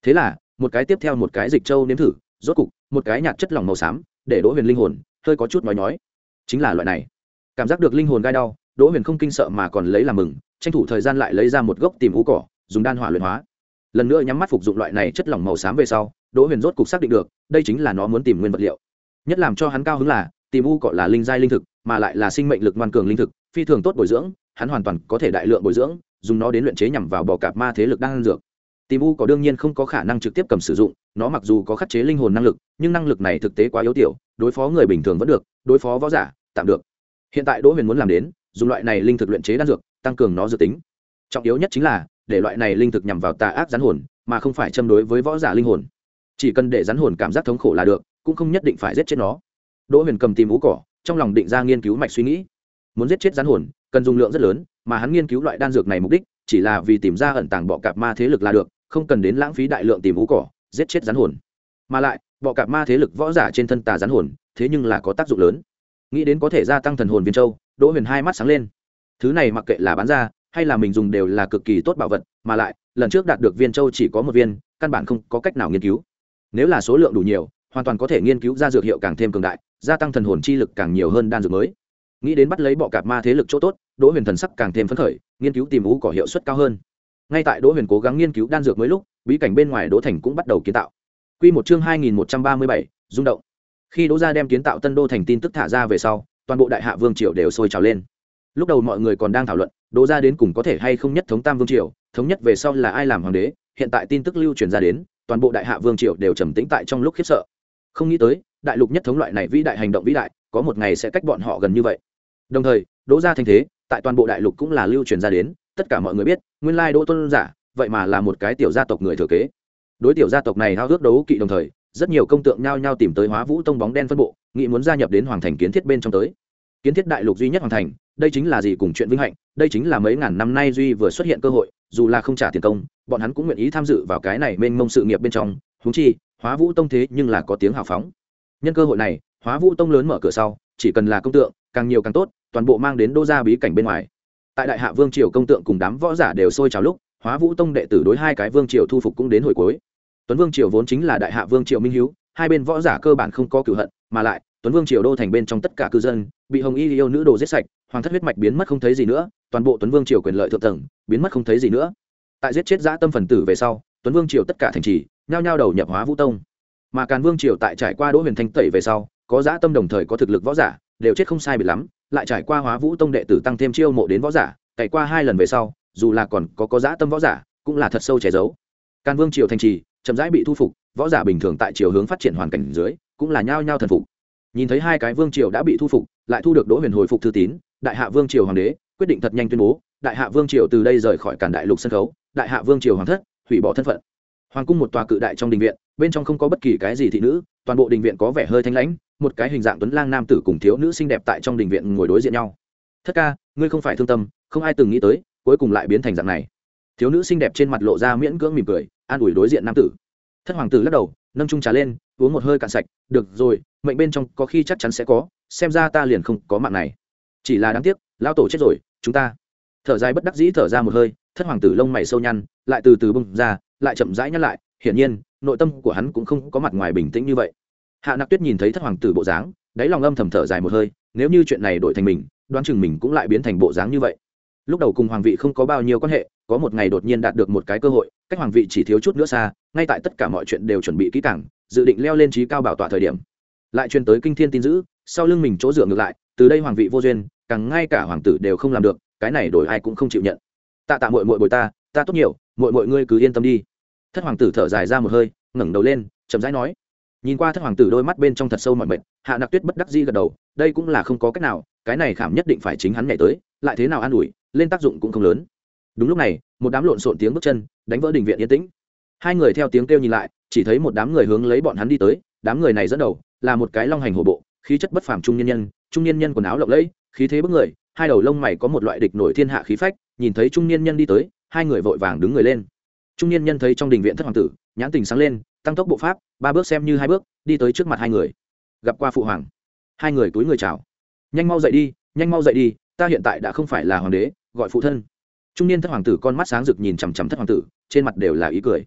Thế là một cái tiếp theo một cái dịch châu nếm thử, rốt cục một cái nhạt chất lỏng màu xám để Đỗ Huyền linh hồn hơi có chút nói nhói. Chính là loại này. Cảm giác được linh hồn gai đau, Đỗ Huyền không kinh sợ mà còn lấy làm mừng, tranh thủ thời gian lại lấy ra một gốc tìm u cỏ, dùng đan hỏa luyện hóa. Lần nữa nhắm mắt phục dụng loại này chất lỏng màu xám về sau, Đỗ Huyền rốt cục xác định được, đây chính là nó muốn tìm nguyên vật liệu. Nhất làm cho hắn cao hứng là, tìm u cỏ là linh giai linh thực, mà lại là sinh mệnh lực ngoan cường linh thực, phi thường tốt bồi dưỡng, hắn hoàn toàn có thể đại lượng bồi dưỡng, dùng nó đến luyện chế nhằm vào bò cạp ma thế lực đang dược. Tìm u cỏ đương nhiên không có khả năng trực tiếp cầm sử dụng, nó mặc dù có khắc chế linh hồn năng lực, nhưng năng lực này thực tế quá yếu tiểu, đối phó người bình thường vẫn được, đối phó võ giả tạm được. Hiện tại Đỗ Huyền muốn làm đến, dùng loại này linh thực luyện chế đan dược, tăng cường nó dự tính. Trọng yếu nhất chính là để loại này linh thực nhằm vào tà ác rắn hồn, mà không phải châm đối với võ giả linh hồn. Chỉ cần để rắn hồn cảm giác thống khổ là được, cũng không nhất định phải giết chết nó. Đỗ Huyền cầm tìm ú cỏ, trong lòng định ra nghiên cứu mạch suy nghĩ. Muốn giết chết rắn hồn, cần dùng lượng rất lớn, mà hắn nghiên cứu loại đan dược này mục đích chỉ là vì tìm ra ẩn tàng bọ cạp ma thế lực là được, không cần đến lãng phí đại lượng tìm ú cỏ, giết chết rắn hồn. Mà lại, bọ cạp ma thế lực võ giả trên thân tà rắn hồn, thế nhưng là có tác dụng lớn. Nghĩ đến có thể gia tăng thần hồn viên châu, Đỗ Huyền hai mắt sáng lên. Thứ này mặc kệ là bán ra hay là mình dùng đều là cực kỳ tốt bảo vật, mà lại, lần trước đạt được viên châu chỉ có một viên, căn bản không có cách nào nghiên cứu. Nếu là số lượng đủ nhiều, hoàn toàn có thể nghiên cứu ra dược hiệu càng thêm cường đại, gia tăng thần hồn chi lực càng nhiều hơn đan dược mới. Nghĩ đến bắt lấy bọ cạp ma thế lực chỗ tốt, Đỗ Huyền thần sắc càng thêm phấn khởi, nghiên cứu tìm ú cỏ hiệu suất cao hơn. Ngay tại Đỗ Huyền cố gắng nghiên cứu đan dược mới lúc, bí cảnh bên ngoài Đỗ Thành cũng bắt đầu kiến tạo. Quy một chương hai nghìn một trăm ba mươi bảy, rung động. Khi Đỗ gia đem kiến tạo Tân Đô thành tin tức thả ra về sau, toàn bộ đại hạ vương triều đều sôi trào lên. Lúc đầu mọi người còn đang thảo luận, Đỗ gia đến cùng có thể hay không nhất thống Tam vương triều, thống nhất về sau là ai làm hoàng đế, hiện tại tin tức lưu truyền ra đến, toàn bộ đại hạ vương triều đều trầm tĩnh tại trong lúc khiếp sợ. Không nghĩ tới, đại lục nhất thống loại này vĩ đại hành động vĩ đại, có một ngày sẽ cách bọn họ gần như vậy. Đồng thời, Đỗ gia thành thế, tại toàn bộ đại lục cũng là lưu truyền ra đến, tất cả mọi người biết, nguyên lai Đỗ Tuân giả, vậy mà là một cái tiểu gia tộc người thừa kế. Đối tiểu gia tộc này hao ước đấu kỵ, đồng thời, rất nhiều công tượng nhao nhao tìm tới Hóa Vũ Tông bóng đen phân bộ, nghĩ muốn gia nhập đến hoàng thành kiến thiết bên trong tới. Kiến thiết đại lục duy nhất hoàng thành, đây chính là gì cùng chuyện vinh hạnh, đây chính là mấy ngàn năm nay duy vừa xuất hiện cơ hội, dù là không trả tiền công, bọn hắn cũng nguyện ý tham dự vào cái này mênh mông sự nghiệp bên trong. Huống chi, Hóa Vũ Tông thế nhưng là có tiếng hào phóng. Nhân cơ hội này, Hóa Vũ Tông lớn mở cửa sau, chỉ cần là công tượng, càng nhiều càng tốt, toàn bộ mang đến Đô gia bí cảnh bên ngoài. Tại đại hạ vương triều công tượng cùng đám võ giả đều sôi trào lúc, Hóa Vũ Tông đệ tử đối hai cái vương triều thu phục cũng đến hồi cuối. Tuấn Vương triều vốn chính là đại hạ vương triều minh hiếu, hai bên võ giả cơ bản không có cửu hận, mà lại Tuấn Vương triều đô thành bên trong tất cả cư dân bị Hồng Y yêu nữ đồ giết sạch, hoàng thất huyết mạch biến mất không thấy gì nữa, toàn bộ Tuấn Vương triều quyền lợi thượng tầng biến mất không thấy gì nữa. Tại giết chết dã tâm phần tử về sau, Tuấn Vương triều tất cả thành trì nhao nhao đầu nhập Hóa Vũ Tông, mà Càn Vương triều tại trải qua Đỗ Huyền thanh tẩy về sau, có dã tâm đồng thời có thực lực võ giả đều chết không sai biệt lắm, lại trải qua Hóa Vũ Tông đệ tử tăng thêm chiêu mộ đến võ giả, cày qua hai lần về sau, dù là còn có có dã tâm võ giả, cũng là thật sâu che giấu. Càn Vương triều thành trì chậm rãi bị thu phục, võ giả bình thường tại chiều hướng phát triển hoàn cảnh dưới, cũng là nhao nhao thần phục. Nhìn thấy hai cái vương triều đã bị thu phục, lại thu được Đỗ Huyền hồi phục thư tín, đại hạ vương triều hoàng đế quyết định thật nhanh tuyên bố, đại hạ vương triều từ đây rời khỏi Càn đại lục sân khấu, đại hạ vương triều hoàng thất hủy bỏ thân phận. Hoàng cung một tòa cự đại trong đình viện, bên trong không có bất kỳ cái gì thị nữ, toàn bộ đình viện có vẻ hơi thanh lãnh, một cái hình dạng tuấn lang nam tử cùng thiếu nữ xinh đẹp tại trong đình viện ngồi đối diện nhau. Thất ca, ngươi không phải thương tâm, không ai từng nghĩ tới, cuối cùng lại biến thành dạng này. Thiếu nữ xinh đẹp trên mặt lộ ra miễn cưỡng mỉm cười, an ủi đối diện nam tử. Thất hoàng tử lắc đầu, nâng chung trà lên, uống một hơi cạn sạch. Được rồi, mệnh bên trong có khi chắc chắn sẽ có, xem ra ta liền không có mạng này. Chỉ là đáng tiếc, lão tổ chết rồi, chúng ta. Thở dài bất đắc dĩ thở ra một hơi, thất hoàng tử lông mày sâu nhăn, lại từ từ bung ra, lại chậm rãi nhăn lại. Hiển nhiên, nội tâm của hắn cũng không có mặt ngoài bình tĩnh như vậy. Hạ Nặc Tuyết nhìn thấy thất hoàng tử bộ dáng, đáy lòng âm thầm thở dài một hơi. Nếu như chuyện này đổi thành mình, đoán chừng mình cũng lại biến thành bộ dáng như vậy. Lúc đầu cùng hoàng vị không có bao nhiêu quan hệ, có một ngày đột nhiên đạt được một cái cơ hội, cách hoàng vị chỉ thiếu chút nữa xa, ngay tại tất cả mọi chuyện đều chuẩn bị kỹ càng, dự định leo lên trí cao bảo tọa thời điểm, lại truyền tới kinh thiên tin dữ, sau lưng mình chỗ dựa ngược lại, từ đây hoàng vị vô duyên, càng ngay cả hoàng tử đều không làm được, cái này đổi ai cũng không chịu nhận. Tạ tạ muội muội bồi ta, ta tốt nhiều, muội muội ngươi cứ yên tâm đi. Thất hoàng tử thở dài ra một hơi, ngẩng đầu lên, chậm rãi nói. Nhìn qua thất hoàng tử đôi mắt bên trong thật sâu mỏi mệt, Hạ Nặc Tuyết bất đắc dĩ gật đầu, đây cũng là không có cách nào, cái này khảm nhất định phải chính hắn nhảy tới, lại thế nào an ủi, lên tác dụng cũng không lớn. Đúng lúc này, một đám lộn xộn tiếng bước chân đánh vỡ đình viện yên tĩnh. Hai người theo tiếng kêu nhìn lại, chỉ thấy một đám người hướng lấy bọn hắn đi tới, đám người này dẫn đầu là một cái long hành hổ bộ, khí chất bất phàm trung niên nhân, trung niên nhân quần áo lộng lẫy, khí thế bức người, hai đầu lông mày có một loại địch nổi thiên hạ khí phách, nhìn thấy trung niên nhân đi tới, hai người vội vàng đứng người lên. Trung niên nhân thấy trong đình viện thất hoàng tử, nhãn tình sáng lên, tăng tốc bộ pháp, ba bước xem như hai bước, đi tới trước mặt hai người. Gặp qua phụ hoàng. Hai người cúi người chào. Nhanh mau dậy đi, nhanh mau dậy đi, ta hiện tại đã không phải là hoàng đế, gọi phụ thân. Trung niên thất hoàng tử con mắt sáng rực nhìn chằm chằm thất hoàng tử, trên mặt đều là ý cười.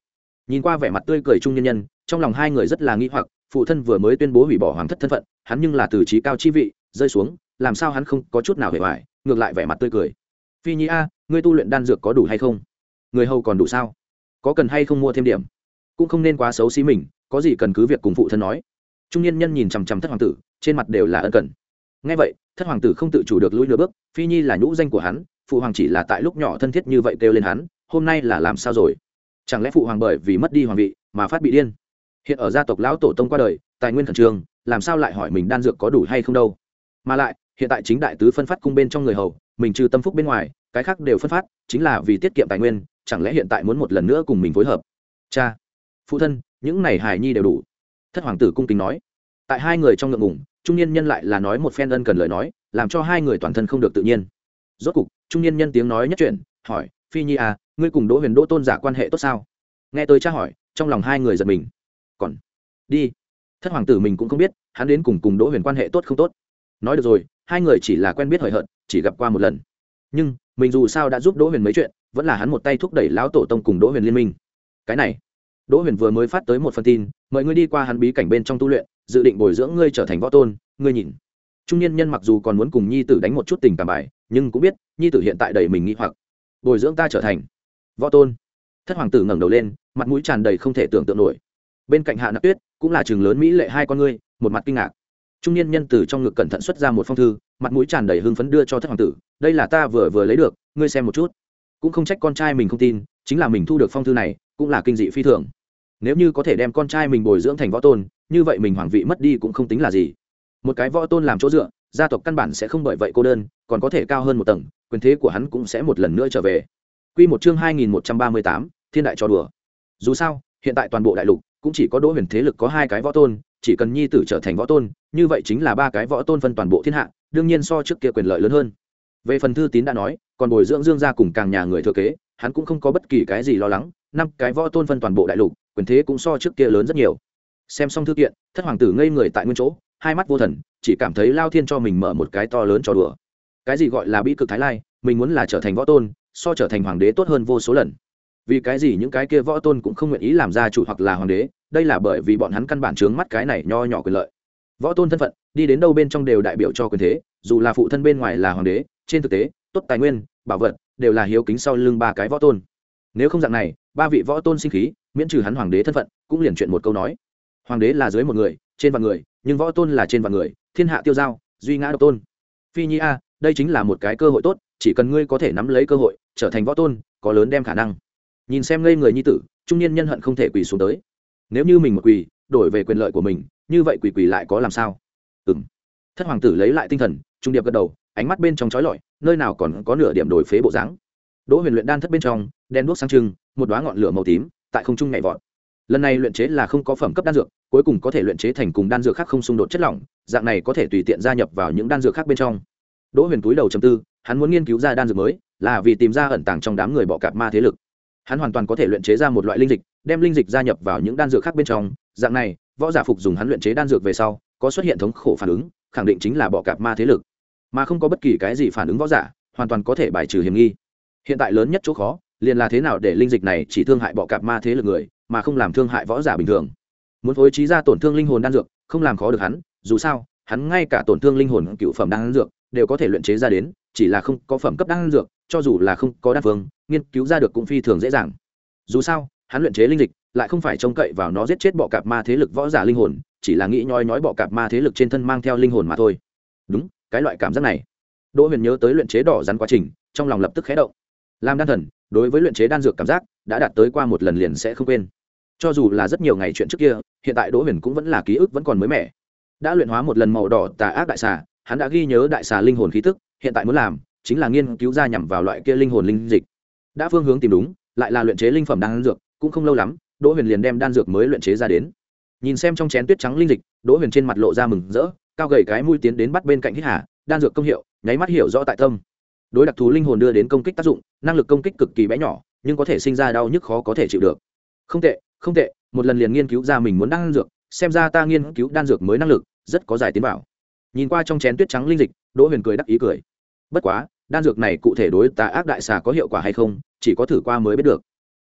Nhìn qua vẻ mặt tươi cười trung nhân nhân, trong lòng hai người rất là nghi hoặc, phụ thân vừa mới tuyên bố hủy bỏ hoàng thất thân phận, hắn nhưng là từ trí cao chi vị rơi xuống, làm sao hắn không có chút nào hề hoài, ngược lại vẻ mặt tươi cười. Phi nhi a, ngươi tu luyện đan dược có đủ hay không? Người hầu còn đủ sao? Có cần hay không mua thêm điểm? Cũng không nên quá xấu xí mình, có gì cần cứ việc cùng phụ thân nói. Trung niên nhân nhìn chằm chằm thất hoàng tử, trên mặt đều là ân cần. Nghe vậy, thất hoàng tử không tự chủ được lùi nửa bước, Phi nhi là nhũ danh của hắn, phụ hoàng chỉ là tại lúc nhỏ thân thiết như vậy kêu lên hắn, hôm nay là làm sao rồi? Chẳng lẽ phụ hoàng bởi vì mất đi hoàng vị mà phát bị điên? Hiện ở gia tộc lão tổ tông qua đời, tài nguyên khẩn trương, làm sao lại hỏi mình đan dược có đủ hay không đâu? Mà lại, hiện tại chính đại tứ phân phát cung bên trong người hầu, mình trừ tâm phúc bên ngoài, cái khác đều phân phát, chính là vì tiết kiệm tài nguyên, chẳng lẽ hiện tại muốn một lần nữa cùng mình phối hợp? Cha, phụ thân, những này hài nhi đều đủ. Thất hoàng tử cung kính nói. Tại hai người trong ngượng ngùng, trung niên nhân lại là nói một phen ân cần lời nói, làm cho hai người toàn thân không được tự nhiên. Rốt cục, trung niên nhân tiếng nói nhất chuyện, hỏi, Phi nhi à, ngươi cùng Đỗ Huyền Đỗ tôn giả quan hệ tốt sao? Nghe tôi tra hỏi, trong lòng hai người giật mình. Còn đi. Thất hoàng tử mình cũng không biết, hắn đến cùng cùng Đỗ Huyền quan hệ tốt không tốt. Nói được rồi, hai người chỉ là quen biết hời hợt, chỉ gặp qua một lần. Nhưng mình dù sao đã giúp Đỗ Huyền mấy chuyện, vẫn là hắn một tay thúc đẩy lão tổ tông cùng Đỗ Huyền liên minh. Cái này, Đỗ Huyền vừa mới phát tới một phần tin, mời ngươi đi qua hắn bí cảnh bên trong tu luyện, dự định bồi dưỡng ngươi trở thành võ tôn, ngươi nhìn. Trung niên nhân mặc dù còn muốn cùng nhi tử đánh một chút tình cảm bài, nhưng cũng biết, nhi tử hiện tại đầy mình nghi hoặc. Bồi dưỡng ta trở thành võ tôn. Thất hoàng tử ngẩng đầu lên, mặt mũi tràn đầy không thể tưởng tượng nổi. Bên cạnh Hạ Nặc Tuyết cũng là trường lớn mỹ lệ hai con ngươi, một mặt kinh ngạc. Trung niên nhân từ trong ngực cẩn thận xuất ra một phong thư, mặt mũi tràn đầy hưng phấn đưa cho thất hoàng tử, đây là ta vừa vừa lấy được, ngươi xem một chút. Cũng không trách con trai mình không tin, chính là mình thu được phong thư này, cũng là kinh dị phi thường. Nếu như có thể đem con trai mình bồi dưỡng thành võ tôn, như vậy mình hoàng vị mất đi cũng không tính là gì. Một cái võ tôn làm chỗ dựa, gia tộc căn bản sẽ không bởi vậy cô đơn, còn có thể cao hơn một tầng, quyền thế của hắn cũng sẽ một lần nữa trở về. Quy một chương hai nghìn một trăm ba mươi tám, thiên đại trò đùa. Dù sao, hiện tại toàn bộ đại lục cũng chỉ có Đỗ Huyền thế lực có hai cái võ tôn, chỉ cần nhi tử trở thành võ tôn, như vậy chính là ba cái võ tôn phân toàn bộ thiên hạ, đương nhiên so trước kia quyền lợi lớn hơn. Về phần thư tín đã nói, còn bồi dưỡng Dương gia cùng càng nhà người thừa kế, hắn cũng không có bất kỳ cái gì lo lắng, năm cái võ tôn phân toàn bộ đại lục, quyền thế cũng so trước kia lớn rất nhiều. Xem xong thư kiện, thất hoàng tử ngây người tại nguyên chỗ, hai mắt vô thần, chỉ cảm thấy Lao Thiên cho mình mở một cái to lớn trò đùa. Cái gì gọi là bi cực thái lai, mình muốn là trở thành võ tôn, so trở thành hoàng đế tốt hơn vô số lần. Vì cái gì những cái kia võ tôn cũng không nguyện ý làm gia chủ hoặc là hoàng đế, đây là bởi vì bọn hắn căn bản chướng mắt cái này nho nhỏ quyền lợi. Võ tôn thân phận, đi đến đâu bên trong đều đại biểu cho quyền thế, dù là phụ thân bên ngoài là hoàng đế, trên thực tế, tốt tài nguyên, bảo vật đều là hiếu kính sau lưng ba cái võ tôn. Nếu không dạng này, ba vị võ tôn sinh khí, miễn trừ hắn hoàng đế thân phận, cũng liền chuyện một câu nói. Hoàng đế là dưới một người, trên vạn người, nhưng võ tôn là trên vạn người, thiên hạ tiêu giao, duy ngã độc tôn. Phi nhi a, đây chính là một cái cơ hội tốt, chỉ cần ngươi có thể nắm lấy cơ hội, trở thành võ tôn, có lớn đem khả năng. Nhìn xem ngây người nhi tử, trung niên nhân hận không thể quỳ xuống tới. Nếu như mình một quỳ, đổi về quyền lợi của mình, như vậy quỳ quỳ lại có làm sao? Ừm. Thất hoàng tử lấy lại tinh thần, trung điệp gật đầu, ánh mắt bên trong chói lọi, nơi nào còn có nửa điểm đổi phế bộ dáng. Đỗ Huyền luyện đan thất bên trong, đen đuốc sáng trưng, một đóa ngọn lửa màu tím, tại không trung nhảy vọt. Lần này luyện chế là không có phẩm cấp đan dược, cuối cùng có thể luyện chế thành cùng đan dược khác không xung đột chất lỏng, dạng này có thể tùy tiện gia nhập vào những đan dược khác bên trong. Đỗ Huyền túi đầu trầm tư, hắn muốn nghiên cứu ra đan dược mới, là vì tìm ra ẩn tàng trong đám người bọ cạp ma thế lực. Hắn hoàn toàn có thể luyện chế ra một loại linh dịch, đem linh dịch gia nhập vào những đan dược khác bên trong, dạng này, võ giả phục dùng hắn luyện chế đan dược về sau, có xuất hiện thống khổ phản ứng, khẳng định chính là bọ cạp ma thế lực. Mà không có bất kỳ cái gì phản ứng võ giả, hoàn toàn có thể bài trừ hiểm nghi. Hiện tại lớn nhất chỗ khó, liền là thế nào để linh dịch này chỉ thương hại bọ cạp ma thế lực người, mà không làm thương hại võ giả bình thường. Muốn phối trí ra tổn thương linh hồn đan dược, không làm khó được hắn, dù sao, hắn ngay cả tổn thương linh hồn cựu phẩm đan dược đều có thể luyện chế ra đến, chỉ là không có phẩm cấp đan dược, cho dù là không có đan phương, nghiên cứu ra được cũng phi thường dễ dàng. Dù sao, hắn luyện chế linh dịch, lại không phải trông cậy vào nó giết chết bọ cạp ma thế lực võ giả linh hồn, chỉ là nghĩ nhoi nhói bọ cạp ma thế lực trên thân mang theo linh hồn mà thôi. Đúng, cái loại cảm giác này. Đỗ Huyền nhớ tới luyện chế đỏ rắn quá trình, trong lòng lập tức khẽ động. Làm đan thần, đối với luyện chế đan dược cảm giác đã đạt tới qua một lần liền sẽ không quên. Cho dù là rất nhiều ngày chuyện trước kia, hiện tại Đỗ Huyền cũng vẫn là ký ức vẫn còn mới mẻ. Đã luyện hóa một lần màu đỏ tà ác đại xà, hắn đã ghi nhớ đại xà linh hồn khí tức, hiện tại muốn làm chính là nghiên cứu ra nhằm vào loại kia linh hồn linh dịch. Đã phương hướng tìm đúng, lại là luyện chế linh phẩm đan dược, cũng không lâu lắm, Đỗ Huyền liền đem đan dược mới luyện chế ra đến. Nhìn xem trong chén tuyết trắng linh dịch, Đỗ Huyền trên mặt lộ ra mừng rỡ, cao gầy cái mũi tiến đến bắt bên cạnh hít hà, đan dược công hiệu, nháy mắt hiểu rõ tại tâm. Đối đặc thù linh hồn đưa đến công kích tác dụng, năng lực công kích cực kỳ bé nhỏ, nhưng có thể sinh ra đau nhức khó có thể chịu được. Không tệ, không tệ, một lần liền nghiên cứu ra mình muốn đan dược, xem ra ta nghiên cứu đan dược mới năng lực rất có giải tiến bảo. Nhìn qua trong chén tuyết trắng linh dịch, Đỗ Huyền cười đắc ý cười. Bất quá, đan dược này cụ thể đối tà ác đại xà có hiệu quả hay không, chỉ có thử qua mới biết được.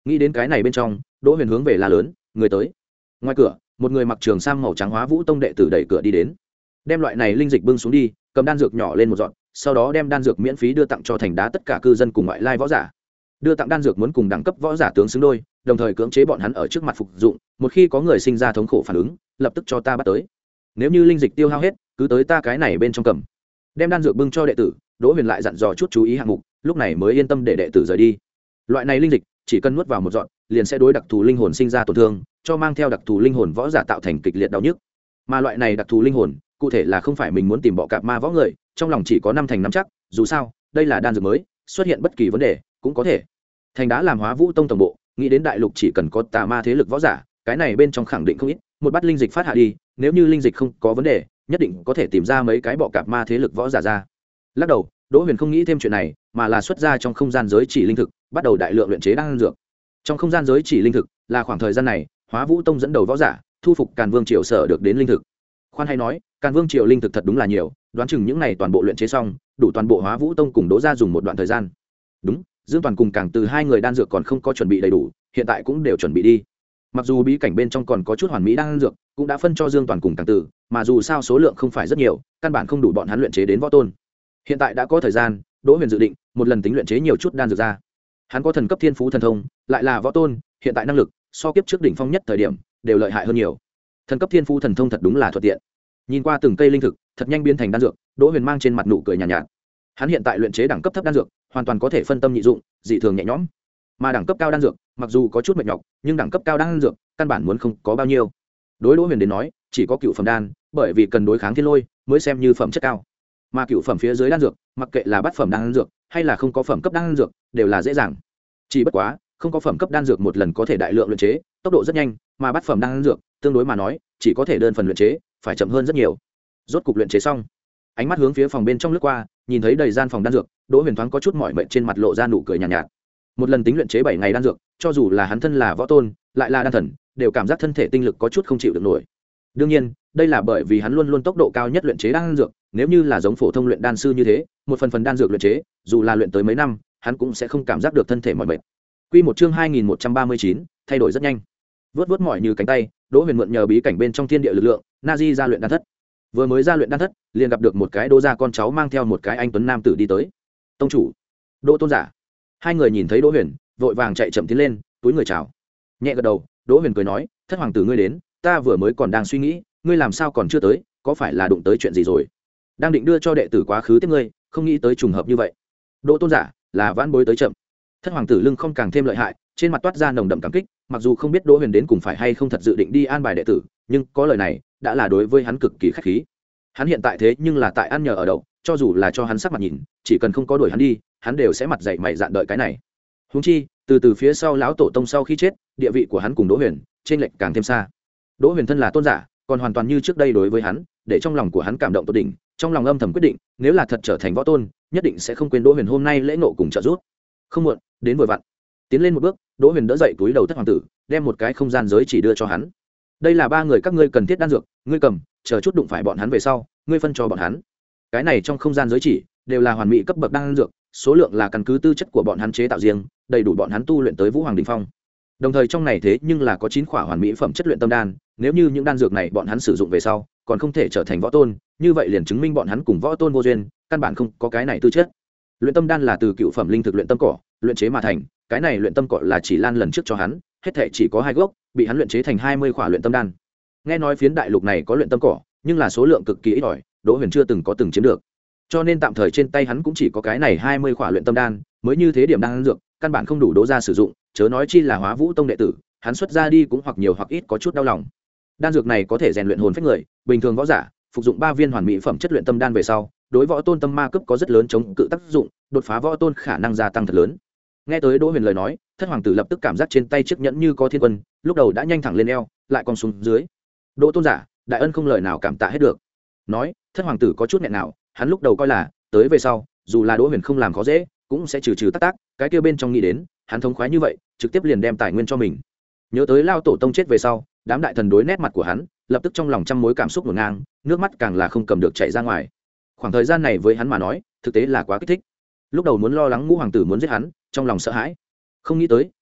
nghĩ đến cái này bên trong, Đỗ Huyền hướng về la lớn, người tới. Ngoài cửa, một người mặc trường sam màu trắng Hóa Vũ Tông đệ tử đẩy cửa đi đến, đem loại này linh dịch bưng xuống đi, cầm đan dược nhỏ lên một dọn, sau đó đem đan dược miễn phí đưa tặng cho thành đá tất cả cư dân cùng ngoại lai võ giả. Đưa tặng đan dược muốn cùng đẳng cấp võ giả tướng xứng đôi, đồng thời cưỡng chế bọn hắn ở trước mặt phục dụng, một khi có người sinh ra thống khổ phản ứng, lập tức cho ta bắt tới. Nếu như linh dịch tiêu hao hết, cứ tới ta cái này bên trong cầm. Đem đan dược bưng cho đệ tử, Đỗ Huyền lại dặn dò chút chú ý hạng mục, lúc này mới yên tâm để đệ tử rời đi. Loại này linh dịch, chỉ cần nuốt vào một giọt, liền sẽ đối đặc thù linh hồn sinh ra tổn thương, cho mang theo đặc thù linh hồn võ giả tạo thành kịch liệt đau nhức. Mà loại này đặc thù linh hồn, cụ thể là không phải mình muốn tìm bọ cạp ma võ người, trong lòng chỉ có năm thành năm chắc, dù sao, đây là đan dược mới, xuất hiện bất kỳ vấn đề cũng có thể. Thành đá làm Hóa Vũ Tông tổng bộ, nghĩ đến đại lục chỉ cần có tà ma thế lực võ giả, cái này bên trong khẳng định không ít, một bát linh dịch phát hạ đi, nếu như linh dịch không có vấn đề, nhất định có thể tìm ra mấy cái bọ cạp ma thế lực võ giả ra. Lắc đầu, Đỗ Huyền không nghĩ thêm chuyện này, mà là xuất ra trong không gian giới chỉ linh thực, bắt đầu đại lượng luyện chế đan dược. Trong không gian giới chỉ linh thực, là khoảng thời gian này, Hóa Vũ Tông dẫn đầu võ giả, thu phục Càn Vương triều sở được đến linh thực. Khoan hay nói, Càn Vương triều linh thực thật đúng là nhiều, đoán chừng những này toàn bộ luyện chế xong, đủ toàn bộ Hóa Vũ Tông cùng Đỗ gia dùng một đoạn thời gian. Đúng, Dương Toàn cùng Càng Từ hai người đan dược còn không có chuẩn bị đầy đủ, hiện tại cũng đều chuẩn bị đi. Mặc dù bí cảnh bên trong còn có chút hoàn mỹ đan dược, cũng đã phân cho Dương Toàn cùng Càng Từ, mà dù sao số lượng không phải rất nhiều, căn bản không đủ bọn hắn luyện chế đến võ tôn. Hiện tại đã có thời gian, Đỗ Huyền dự định một lần tính luyện chế nhiều chút đan dược ra. Hắn có thần cấp thiên phú thần thông, lại là võ tôn, hiện tại năng lực so kiếp trước đỉnh phong nhất thời điểm đều lợi hại hơn nhiều. Thần cấp thiên phú thần thông thật đúng là thuận tiện. Nhìn qua từng cây linh thực, thật nhanh biến thành đan dược, Đỗ Huyền mang trên mặt nụ cười nhàn nhạt, nhạt. Hắn hiện tại luyện chế đẳng cấp thấp đan dược, hoàn toàn có thể phân tâm nhị dụng, dị thường nhẹ nhõm. Mà đẳng cấp cao đan dược, mặc dù có chút mệt nhọc, nhưng đẳng cấp cao đan dược, căn bản muốn không có bao nhiêu. Đối Đỗ Huyền đến nói, chỉ có cựu phẩm đan, bởi vì cần đối kháng thiên lôi, mới xem như phẩm chất cao. Mà cựu phẩm phía dưới đan dược, mặc kệ là bát phẩm đan dược, hay là không có phẩm cấp đan dược, đều là dễ dàng. Chỉ bất quá, không có phẩm cấp đan dược một lần có thể đại lượng luyện chế, tốc độ rất nhanh, mà bát phẩm đan dược, tương đối mà nói, chỉ có thể đơn phần luyện chế, phải chậm hơn rất nhiều. Rốt cục luyện chế xong, ánh mắt hướng phía phòng bên trong lướt qua, nhìn thấy đầy gian phòng đan dược, Đỗ Huyền thoáng có chút mỏi mệt, trên mặt lộ ra nụ cười nhàn nhạt, nhạt. Một lần tính luyện chế bảy ngày đan dược, cho dù là hắn thân là võ tôn, lại là đan thần, đều cảm giác thân thể tinh lực có chút không chịu được nổi. Đương nhiên, đây là bởi vì hắn luôn luôn tốc độ cao nhất luyện chế đan dược, nếu như là giống phổ thông luyện đan sư như thế, một phần phần đan dược luyện chế, dù là luyện tới mấy năm, hắn cũng sẽ không cảm giác được thân thể mỏi mệt. Quy một chương hai nghìn một trăm ba mươi chín, thay đổi rất nhanh. Vướt vướt mỏi như cánh tay, Đỗ Huyền mượn nhờ bí cảnh bên trong thiên địa lực lượng, Nazi ra luyện đan thất. Vừa mới ra luyện đan thất, liền gặp được một cái Đỗ gia con cháu mang theo một cái anh tuấn nam tử đi tới. Tông chủ, Đỗ tôn giả. Hai người nhìn thấy Đỗ Huyền, vội vàng chạy chậm tiến lên, túi người chào. Nhẹ gật đầu, Đỗ Huyền cười nói, thất hoàng tử ngươi đến, ta vừa mới còn đang suy nghĩ, ngươi làm sao còn chưa tới, có phải là đụng tới chuyện gì rồi? Đang định đưa cho đệ tử quá khứ tiếp ngươi, không nghĩ tới trùng hợp như vậy. Đỗ tôn giả, là vãn bối tới chậm. Thất hoàng tử lưng không càng thêm lợi hại, trên mặt toát ra nồng đậm cảm kích, mặc dù không biết Đỗ Huyền đến cùng phải hay không thật dự định đi an bài đệ tử, nhưng có lời này, đã là đối với hắn cực kỳ khách khí. Hắn hiện tại thế nhưng là tại ăn nhờ ở đậu, cho dù là cho hắn sắc mặt nhìn, chỉ cần không có đuổi hắn đi, hắn đều sẽ mặt dày mày dạn đợi cái này. Huống chi, từ từ phía sau lão tổ tông sau khi chết, địa vị của hắn cùng Đỗ Huyền trên lệch càng thêm xa. Đỗ Huyền thân là tôn giả, còn hoàn toàn như trước đây đối với hắn, để trong lòng của hắn cảm động tột đỉnh, trong lòng âm thầm quyết định, nếu là thật trở thành võ tôn, nhất định sẽ không quên Đỗ Huyền hôm nay lễ nộ cùng trợ giúp. Không muộn, đến vừa vặn. Tiến lên một bước, Đỗ Huyền đỡ dậy túi đầu thất hoàng tử, đem một cái không gian giới chỉ đưa cho hắn. Đây là ba người các ngươi cần thiết đan dược, ngươi cầm, chờ chút đụng phải bọn hắn về sau, ngươi phân cho bọn hắn. Cái này trong không gian giới chỉ đều là hoàn mỹ cấp bậc đan dược, số lượng là căn cứ tư chất của bọn hắn chế tạo riêng, đầy đủ bọn hắn tu luyện tới Vũ Hoàng đỉnh phong. Đồng thời trong này thế nhưng là có chín khỏa hoàn mỹ phẩm chất luyện tâm đan, nếu như những đan dược này bọn hắn sử dụng về sau, còn không thể trở thành võ tôn, như vậy liền chứng minh bọn hắn cùng võ tôn vô duyên, căn bản không có cái này tư chất. Luyện tâm đan là từ cựu phẩm linh thực luyện tâm cỏ luyện chế mà thành, cái này luyện tâm cỏ là chỉ Lan lần trước cho hắn, hết thảy chỉ có hai gốc, bị hắn luyện chế thành hai mươi khỏa luyện tâm đan. Nghe nói phiến đại lục này có luyện tâm cỏ, nhưng là số lượng cực kỳ ít ỏi, Đỗ Huyền chưa từng có từng chiếm được. Cho nên tạm thời trên tay hắn cũng chỉ có cái này hai mươi khỏa luyện tâm đan, mới như thế điểm đan dược, căn bản không đủ Đỗ gia sử dụng, chớ nói chi là Hóa Vũ Tông đệ tử, hắn xuất ra đi cũng hoặc nhiều hoặc ít có chút đau lòng. Đan dược này có thể rèn luyện hồn phách người, bình thường võ giả, phục dụng ba viên hoàn mỹ phẩm chất luyện tâm đan về sau, đối võ tôn tâm ma cấp có rất lớn chống cự tác dụng, đột phá võ tôn khả năng gia tăng thật lớn. Nghe tới Đỗ Huyền lời nói, thất hoàng tử lập tức cảm giác trên tay chiếc nhẫn như có thiên quân, lúc đầu đã nhanh thẳng lên eo, lại còn xuống dưới. Đỗ tôn giả, đại ân không lời nào cảm tạ hết được. Nói, thất hoàng tử có chút nghẹn nào, hắn lúc đầu coi là tới về sau, dù là Đỗ Huyền không làm khó dễ, cũng sẽ trừ trừ tác tác, cái kia bên trong nghĩ đến, hắn thống khoái như vậy, trực tiếp liền đem tài nguyên cho mình. Nhớ tới lao tổ tông chết về sau, đám đại thần đối nét mặt của hắn, lập tức trong lòng trăm mối cảm xúc ngổn ngang, nước mắt càng là không cầm được chảy ra ngoài. Khoảng thời gian này với hắn mà nói, thực tế là quá kích thích. Lúc đầu muốn lo lắng ngũ hoàng tử muốn giết hắn, trong lòng sợ hãi. Không nghĩ tới,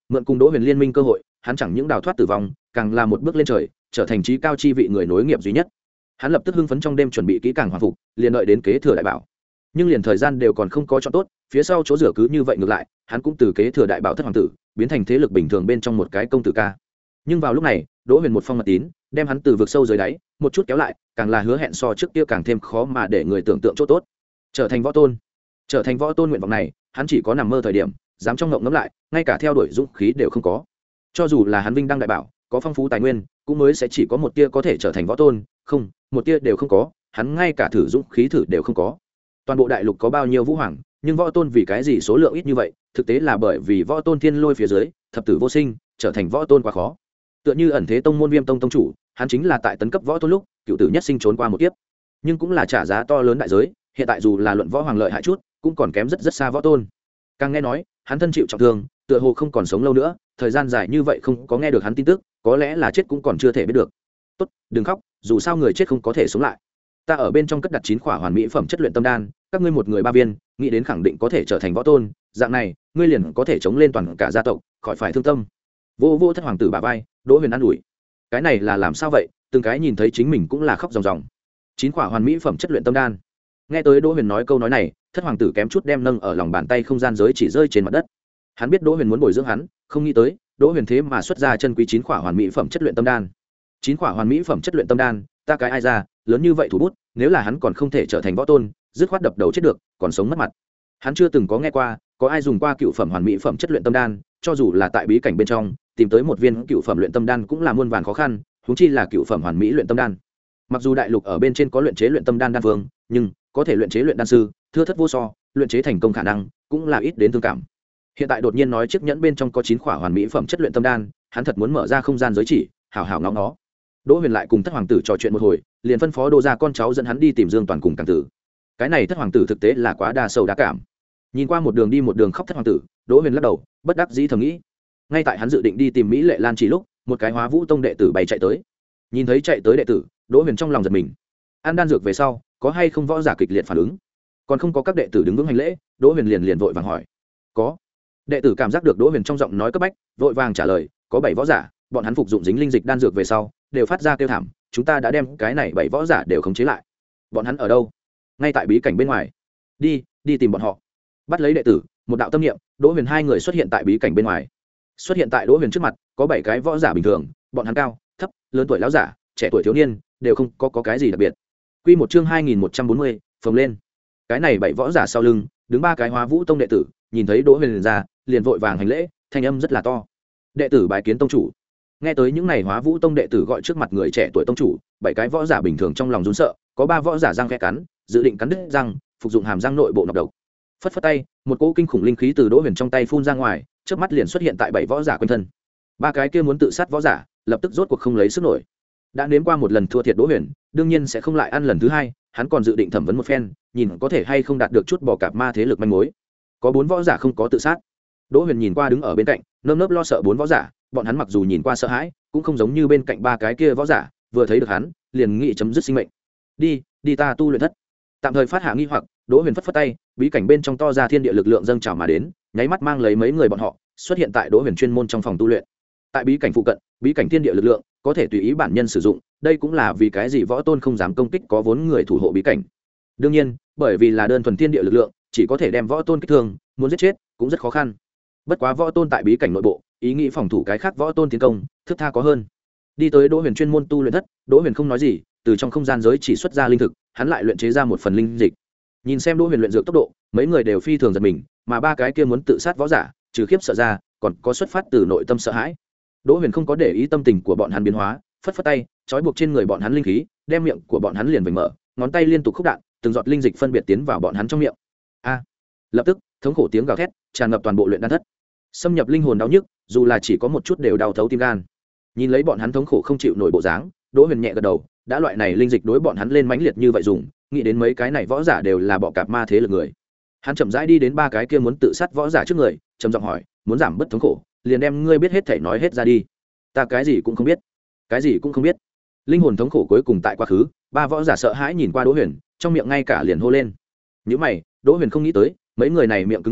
mượn cùng Đỗ Huyền liên minh cơ hội, hắn chẳng những đào thoát tử vong, càng là một bước lên trời, trở thành trí cao chi vị người nối nghiệp duy nhất. Hắn lập tức hưng phấn trong đêm chuẩn bị kỹ càng hoàn phục, liền đợi đến kế thừa đại bảo. Nhưng liền thời gian đều còn không có chọn tốt, phía sau chỗ rửa cứ như vậy ngược lại, hắn cũng từ kế thừa đại bảo thất hoàng tử, biến thành thế lực bình thường bên trong một cái công tử ca. Nhưng vào lúc này, Đỗ Huyền một phong mật tín, đem hắn từ vực sâu dưới đáy, một chút kéo lại, càng là hứa hẹn so trước kia càng thêm khó mà để người tưởng tượng chỗ tốt. Trở thành võ tôn. Trở thành võ tôn nguyện vọng này, hắn chỉ có nằm mơ thời điểm, dám trong ngộng ngẫm lại, ngay cả theo đuổi dũng khí đều không có. Cho dù là hắn vinh đăng đại bảo, có phong phú tài nguyên, cũng mới sẽ chỉ có một tia có thể trở thành võ tôn, không, một tia đều không có, hắn ngay cả thử dũng khí thử đều không có. Toàn bộ đại lục có bao nhiêu vũ hoàng, nhưng võ tôn vì cái gì số lượng ít như vậy, thực tế là bởi vì võ tôn thiên lôi phía dưới, thập tử vô sinh, trở thành võ tôn quá khó. Tựa như ẩn thế tông môn Viêm tông tông chủ, hắn chính là tại tấn cấp võ tôn lúc, cựu tử nhất sinh trốn qua một kiếp, nhưng cũng là trả giá to lớn đại giới, hiện tại dù là luận võ hoàng lợi hại chút, cũng còn kém rất rất xa võ tôn. Càng nghe nói, hắn thân chịu trọng thương, tựa hồ không còn sống lâu nữa, thời gian dài như vậy không có nghe được hắn tin tức, có lẽ là chết cũng còn chưa thể biết được. Tốt, đừng khóc, dù sao người chết không có thể sống lại. Ta ở bên trong cất đặt chín khỏa hoàn mỹ phẩm chất luyện tâm đan, các ngươi một người ba viên, nghĩ đến khẳng định có thể trở thành võ tôn, dạng này, ngươi liền có thể chống lên toàn cả gia tộc, khỏi phải thương tâm. Vô vô thất hoàng tử bả vai, Đỗ Huyền an ủi. Cái này là làm sao vậy, từng cái nhìn thấy chính mình cũng là khóc ròng ròng. Chín khỏa hoàn mỹ phẩm chất luyện tâm đan. Nghe tới Đỗ Huyền nói câu nói này, thất hoàng tử kém chút đem nâng ở lòng bàn tay không gian giới chỉ rơi trên mặt đất. Hắn biết Đỗ Huyền muốn bồi dưỡng hắn, không nghĩ tới, Đỗ Huyền thế mà xuất ra chân quý chín khỏa hoàn mỹ phẩm chất luyện tâm đan. Chín khỏa hoàn mỹ phẩm chất luyện tâm đan, ta cái ai ra, lớn như vậy thủ bút, nếu là hắn còn không thể trở thành võ tôn, dứt khoát đập đầu chết được, còn sống mất mặt. Hắn chưa từng có nghe qua, có ai dùng qua cựu phẩm hoàn mỹ phẩm chất luyện tâm đan, cho dù là tại bí cảnh bên trong, tìm tới một viên cựu phẩm luyện tâm đan cũng là muôn vàn khó khăn, huống chi là cựu phẩm hoàn mỹ luyện tâm đan. Mặc dù đại lục ở bên trên có luyện chế luyện tâm đan đan vương, nhưng có thể luyện chế luyện đan sư, thưa thất vô so, luyện chế thành công khả năng cũng là ít đến thương cảm. Hiện tại đột nhiên nói chiếc nhẫn bên trong có chín khỏa hoàn mỹ phẩm chất luyện tâm đan, hắn thật muốn mở ra không gian giới chỉ, hảo hảo ngó ngó. Đỗ Huyền lại cùng thất hoàng tử trò chuyện một hồi, liền phân phó Đỗ gia con cháu dẫn hắn đi tìm Dương Toàn cùng Càng Tử. Cái này thất hoàng tử thực tế là quá đa sầu đa cảm. Nhìn qua một đường đi một đường khóc thất hoàng tử, Đỗ Huyền lắc đầu, bất đắc dĩ thầm nghĩ. Ngay tại hắn dự định đi tìm Mỹ Lệ Lan chỉ lúc, một cái Hóa Vũ tông đệ tử bay chạy tới. Nhìn thấy chạy tới đệ tử, Đỗ Huyền trong lòng giật mình. Ăn đan dược về sau, có hay không võ giả kịch liệt phản ứng? Còn không có các đệ tử đứng vững hành lễ, Đỗ Huyền liền liền vội vàng hỏi. Có. Đệ tử cảm giác được Đỗ Huyền trong giọng nói cấp bách, vội vàng trả lời, có bảy võ giả, bọn hắn phục dụng dính linh dịch đan dược về sau, đều phát ra kêu thảm, chúng ta đã đem cái này bảy võ giả đều khống chế lại. Bọn hắn ở đâu? Ngay tại bí cảnh bên ngoài. Đi, đi tìm bọn họ. Bắt lấy đệ tử, một đạo tâm niệm, Đỗ Huyền hai người xuất hiện tại bí cảnh bên ngoài. Xuất hiện tại Đỗ Huyền trước mặt, có bảy cái võ giả bình thường, bọn hắn cao, thấp, lớn tuổi lão giả, trẻ tuổi thiếu niên, đều không có, có cái gì đặc biệt. Quy một chương hai nghìn một trăm bốn mươi, phồng lên. Cái này bảy võ giả sau lưng, đứng ba cái Hóa Vũ tông đệ tử, nhìn thấy Đỗ Huyền ra, liền vội vàng hành lễ, thanh âm rất là to. Đệ tử bái kiến tông chủ. Nghe tới những này Hóa Vũ tông đệ tử gọi trước mặt người trẻ tuổi tông chủ, bảy cái võ giả bình thường trong lòng run sợ, có ba võ giả răng khẽ cắn, dự định cắn đứt răng, phục dụng hàm răng nội bộ nọc độc. Phất phất tay, một cỗ kinh khủng linh khí từ Đỗ Huyền trong tay phun ra ngoài, chớp mắt liền xuất hiện tại bảy võ giả quanh thân. Ba cái kia muốn tự sát võ giả, lập tức rốt cuộc không lấy sức nổi. Đã nếm qua một lần thua thiệt Đỗ Huyền, đương nhiên sẽ không lại ăn lần thứ hai, hắn còn dự định thẩm vấn một phen, nhìn có thể hay không đạt được chút bỏ cạp ma thế lực manh mối. Có bốn võ giả không có tự sát. Đỗ Huyền nhìn qua đứng ở bên cạnh, nơm nớp lo sợ bốn võ giả, bọn hắn mặc dù nhìn qua sợ hãi, cũng không giống như bên cạnh ba cái kia võ giả, vừa thấy được hắn, liền nghĩ chấm dứt sinh mệnh. Đi, đi ta tu luyện thất. Tạm thời phát hạ nghi hoặc, Đỗ Huyền phất phất tay, bí cảnh bên trong to ra thiên địa lực lượng dâng trào mà đến, nháy mắt mang lấy mấy người bọn họ, xuất hiện tại Đỗ Huyền chuyên môn trong phòng tu luyện. Tại bí cảnh phụ cận, bí cảnh thiên địa lực lượng có thể tùy ý bản nhân sử dụng, đây cũng là vì cái gì võ tôn không dám công kích có vốn người thủ hộ bí cảnh. Đương nhiên, bởi vì là đơn thuần thiên địa lực lượng, chỉ có thể đem võ tôn kích thương, muốn giết chết cũng rất khó khăn. Bất quá võ tôn tại bí cảnh nội bộ, ý nghĩ phòng thủ cái khác võ tôn tiến công, thức tha có hơn. Đi tới Đỗ Huyền chuyên môn tu luyện thất, Đỗ Huyền không nói gì, từ trong không gian giới chỉ xuất ra linh thực, hắn lại luyện chế ra một phần linh dịch. Nhìn xem Đỗ Huyền luyện dược tốc độ, mấy người đều phi thường giật mình, mà ba cái kia muốn tự sát võ giả, trừ khiếp sợ ra, còn có xuất phát từ nội tâm sợ hãi. Đỗ Huyền không có để ý tâm tình của bọn hắn biến hóa, phất phất tay, trói buộc trên người bọn hắn linh khí, đem miệng của bọn hắn liền vểnh mở, ngón tay liên tục khúc đạn, từng giọt linh dịch phân biệt tiến vào bọn hắn trong miệng. A! Lập tức, thống khổ tiếng gào thét tràn ngập toàn bộ luyện đan thất. Xâm nhập linh hồn đau nhức, dù là chỉ có một chút đều đau thấu tim gan. Nhìn lấy bọn hắn thống khổ không chịu nổi bộ dáng, Đỗ Huyền nhẹ gật đầu, đã loại này linh dịch đối bọn hắn lên mãnh liệt như vậy dùng, nghĩ đến mấy cái này võ giả đều là bọ cạp ma thế lực người. Hắn chậm rãi đi đến ba cái kia muốn tự sát võ giả trước người, trầm giọng hỏi, muốn giảm bớt thống khổ, liền đem ngươi biết hết thảy nói hết ra đi. Ta cái gì cũng không biết. Cái gì cũng không biết. Linh hồn thống khổ cuối cùng tại quá khứ, ba võ giả sợ hãi nhìn qua Đỗ Huyền, trong miệng ngay cả liền hô lên. Nhíu mày, Đỗ Huyền không nghĩ tới, mấy người này miệng cứng như vậy,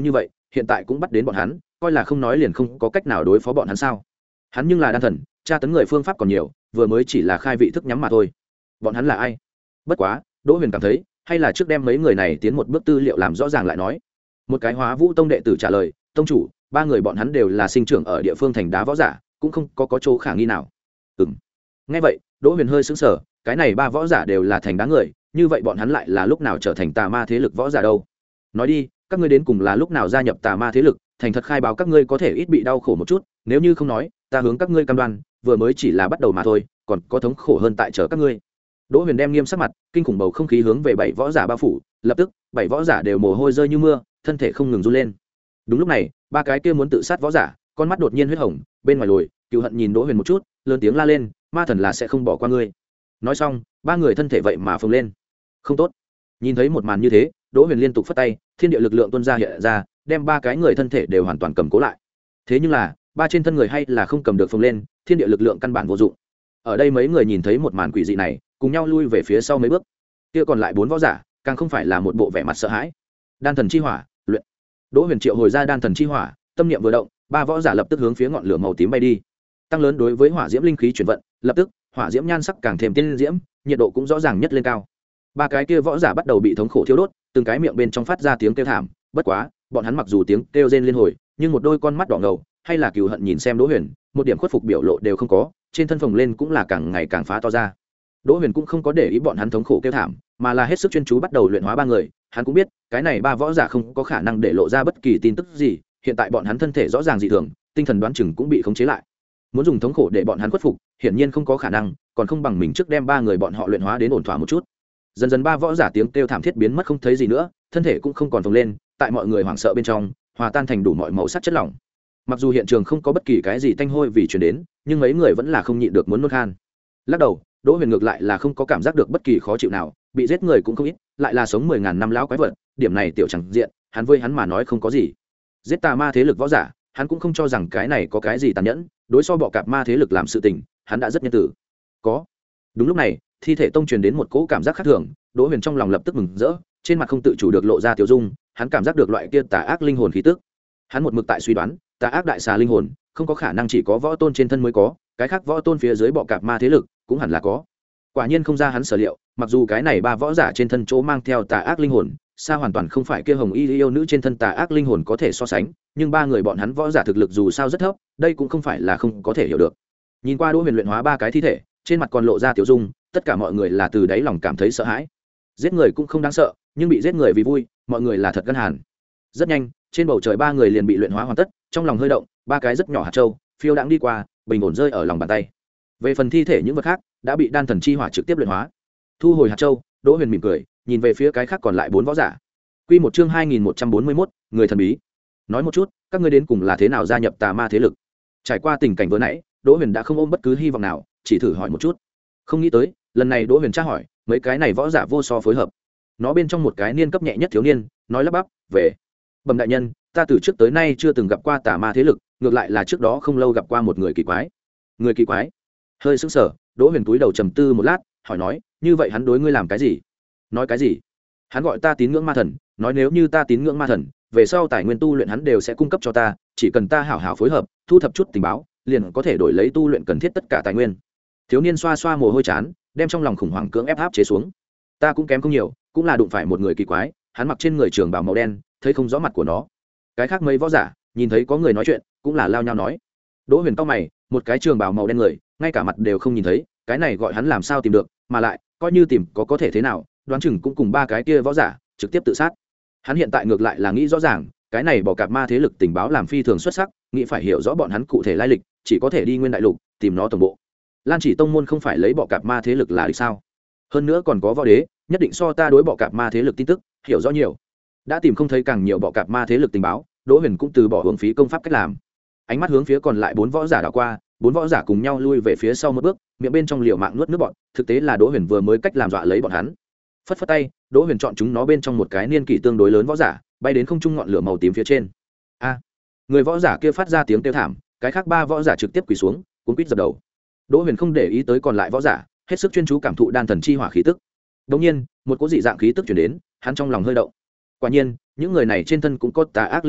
hiện tại cũng bắt đến bọn hắn, coi là không nói liền không có cách nào đối phó bọn hắn sao? Hắn nhưng là đan thần, tra tấn người phương pháp còn nhiều, vừa mới chỉ là khai vị thức nhắm mà thôi. Bọn hắn là ai? Bất quá, Đỗ Huyền cảm thấy, hay là trước đem mấy người này tiến một bước tư liệu làm rõ ràng lại nói. Một cái Hóa Vũ Tông đệ tử trả lời, tông chủ, ba người bọn hắn đều là sinh trưởng ở địa phương thành đá võ giả, cũng không có có chỗ khả nghi nào. Ừm. Nghe vậy, Đỗ Huyền hơi sững sờ, cái này ba võ giả đều là thành đá người, như vậy bọn hắn lại là lúc nào trở thành tà ma thế lực võ giả đâu? Nói đi, các ngươi đến cùng là lúc nào gia nhập tà ma thế lực, thành thật khai báo các ngươi có thể ít bị đau khổ một chút, nếu như không nói, ta hướng các ngươi cam đoan, vừa mới chỉ là bắt đầu mà thôi, còn có thống khổ hơn tại chờ các ngươi. Đỗ Huyền đem nghiêm sắc mặt, kinh khủng bầu không khí hướng về bảy võ giả bao phủ, lập tức, bảy võ giả đều mồ hôi rơi như mưa, thân thể không ngừng run lên. Đúng lúc này, ba cái kia muốn tự sát võ giả, con mắt đột nhiên huyết hồng, bên ngoài lồi, Cửu Hận nhìn Đỗ Huyền một chút, lớn tiếng la lên, ma thần là sẽ không bỏ qua ngươi. Nói xong, ba người thân thể vậy mà phồng lên. Không tốt. Nhìn thấy một màn như thế, Đỗ Huyền liên tục phất tay, thiên địa lực lượng tuôn ra hiện ra, đem ba cái người thân thể đều hoàn toàn cầm cố lại. Thế nhưng là, ba trên thân người hay là không cầm được phồng lên, thiên địa lực lượng căn bản vô dụng. Ở đây mấy người nhìn thấy một màn quỷ dị này, cùng nhau lui về phía sau mấy bước. Kia còn lại bốn võ giả, càng không phải là một bộ vẻ mặt sợ hãi. Đan thần chi hỏa, luyện. Đỗ Huyền triệu hồi ra đan thần chi hỏa, tâm niệm vừa động, ba võ giả lập tức hướng phía ngọn lửa màu tím bay đi. Tăng lớn đối với hỏa diễm linh khí chuyển vận, lập tức, hỏa diễm nhan sắc càng thêm tiên diễm, nhiệt độ cũng rõ ràng nhất lên cao. Ba cái kia võ giả bắt đầu bị thống khổ thiêu đốt, từng cái miệng bên trong phát ra tiếng kêu thảm, bất quá, bọn hắn mặc dù tiếng kêu rên liên hồi, nhưng một đôi con mắt đỏ ngầu, hay là Cừu Hận nhìn xem Đỗ Huyền, một điểm khuất phục biểu lộ đều không có, trên thân phồng lên cũng là càng ngày càng phá to ra. Đỗ Huyền cũng không có để ý bọn hắn thống khổ kêu thảm, mà là hết sức chuyên chú bắt đầu luyện hóa ba người, hắn cũng biết, cái này ba võ giả không có khả năng để lộ ra bất kỳ tin tức gì, hiện tại bọn hắn thân thể rõ ràng dị thường, tinh thần đoán chừng cũng bị khống chế lại. Muốn dùng thống khổ để bọn hắn khuất phục, hiển nhiên không có khả năng, còn không bằng mình trước đem ba người bọn họ luyện hóa đến ổn thỏa một chút. Dần dần ba võ giả tiếng kêu thảm thiết biến mất không thấy gì nữa, thân thể cũng không còn phồng lên, tại mọi người hoảng sợ bên trong, hòa tan thành đủ mọi màu sắc chất lỏng. Mặc dù hiện trường không có bất kỳ cái gì tanh hôi vì truyền đến, nhưng mấy người vẫn là không nhịn được muốn nuốt khan. Lắc đầu, Đỗ Huyền ngược lại là không có cảm giác được bất kỳ khó chịu nào, bị giết người cũng không ít, lại là sống mười ngàn năm lão quái vật, điểm này tiểu chẳng diện, hắn với hắn mà nói không có gì. Giết tà ma thế lực võ giả, hắn cũng không cho rằng cái này có cái gì tàn nhẫn, đối so bọ cạp ma thế lực làm sự tình, hắn đã rất nhân tử. Có. Đúng lúc này, thi thể tông truyền đến một cỗ cảm giác khác thường, Đỗ Huyền trong lòng lập tức mừng rỡ, trên mặt không tự chủ được lộ ra tiểu dung, hắn cảm giác được loại kia tà ác linh hồn khí tức. Hắn một mực tại suy đoán, tà ác đại xà linh hồn, không có khả năng chỉ có võ tôn trên thân mới có, cái khác võ tôn phía dưới bọ cạp ma thế lực cũng hẳn là có. Quả nhiên không ra hắn sở liệu, mặc dù cái này ba võ giả trên thân chỗ mang theo tà ác linh hồn, xa hoàn toàn không phải kia hồng y yêu nữ trên thân tà ác linh hồn có thể so sánh, nhưng ba người bọn hắn võ giả thực lực dù sao rất thấp, đây cũng không phải là không có thể hiểu được. Nhìn qua Đỗ Huyền luyện hóa ba cái thi thể, trên mặt còn lộ ra tiểu dung, tất cả mọi người là từ đáy lòng cảm thấy sợ hãi. Giết người cũng không đáng sợ, nhưng bị giết người vì vui, mọi người là thật gan hàn. Rất nhanh, trên bầu trời ba người liền bị luyện hóa hoàn tất, trong lòng hơi động, ba cái rất nhỏ hạt châu phiêu đãng đi qua, bình ổn rơi ở lòng bàn tay. Về phần thi thể những vật khác, đã bị đan thần chi hỏa trực tiếp luyện hóa. Thu hồi hạt châu, Đỗ Huyền mỉm cười, nhìn về phía cái khác còn lại bốn võ giả. Quy một chương hai nghìn một trăm bốn mươi mốt, người thần bí. Nói một chút, các ngươi đến cùng là thế nào gia nhập tà ma thế lực? Trải qua tình cảnh vừa nãy, Đỗ Huyền đã không ôm bất cứ hy vọng nào, chỉ thử hỏi một chút. Không nghĩ tới, lần này Đỗ Huyền tra hỏi, mấy cái này võ giả vô so phối hợp. Nó bên trong một cái niên cấp nhẹ nhất thiếu niên, nói lắp bắp, "Về, bẩm đại nhân, ta từ trước tới nay chưa từng gặp qua tà ma thế lực, ngược lại là trước đó không lâu gặp qua một người kỳ quái." Người kỳ quái? Hơi sững sờ, Đỗ Huyền túi đầu trầm tư một lát, hỏi nói, "Như vậy hắn đối ngươi làm cái gì?" "Nói cái gì?" "Hắn gọi ta tín ngưỡng ma thần, nói nếu như ta tín ngưỡng ma thần, về sau tài nguyên tu luyện hắn đều sẽ cung cấp cho ta, chỉ cần ta hảo hảo phối hợp, thu thập chút tình báo, liền có thể đổi lấy tu luyện cần thiết tất cả tài nguyên." Thiếu niên xoa xoa mồ hôi chán, đem trong lòng khủng hoảng cưỡng ép áp chế xuống. "Ta cũng kém không nhiều, cũng là đụng phải một người kỳ quái, hắn mặc trên người trường bào màu đen, thấy không rõ mặt của nó." Cái khác mấy võ giả nhìn thấy có người nói chuyện, cũng là lao nhau nói. Đỗ Huyền cau mày, một cái trường bào màu đen người, ngay cả mặt đều không nhìn thấy, cái này gọi hắn làm sao tìm được, mà lại, coi như tìm có có thể thế nào, đoán chừng cũng cùng ba cái kia võ giả trực tiếp tự sát. Hắn hiện tại ngược lại là nghĩ rõ ràng, cái này bỏ cạp ma thế lực tình báo làm phi thường xuất sắc, nghĩ phải hiểu rõ bọn hắn cụ thể lai lịch, chỉ có thể đi Nguyên Đại Lục tìm nó tổng bộ. Lan Chỉ tông môn không phải lấy bỏ cạp ma thế lực là địch sao? Hơn nữa còn có võ đế, nhất định so ta đối bỏ cạp ma thế lực tin tức hiểu rõ nhiều. Đã tìm không thấy càng nhiều bỏ cạp ma thế lực tình báo, Đỗ Huyền cũng từ bỏ hướng phí công pháp cách làm. Ánh mắt hướng phía còn lại bốn võ giả đảo qua, bốn võ giả cùng nhau lui về phía sau một bước, miệng bên trong liều mạng nuốt nước bọt, thực tế là Đỗ Huyền vừa mới cách làm dọa lấy bọn hắn. Phất phất tay, Đỗ Huyền chọn chúng nó bên trong một cái niên kỷ tương đối lớn võ giả, bay đến không trung ngọn lửa màu tím phía trên. A! Người võ giả kia phát ra tiếng kêu thảm, cái khác ba võ giả trực tiếp quỳ xuống, cuống quýt dập đầu. Đỗ Huyền không để ý tới còn lại võ giả, hết sức chuyên chú cảm thụ đan thần chi hỏa khí tức. Đột nhiên, một cỗ dị dạng khí tức truyền đến, hắn trong lòng hơi động. Quả nhiên, những người này trên thân cũng có tà ác linh hồn,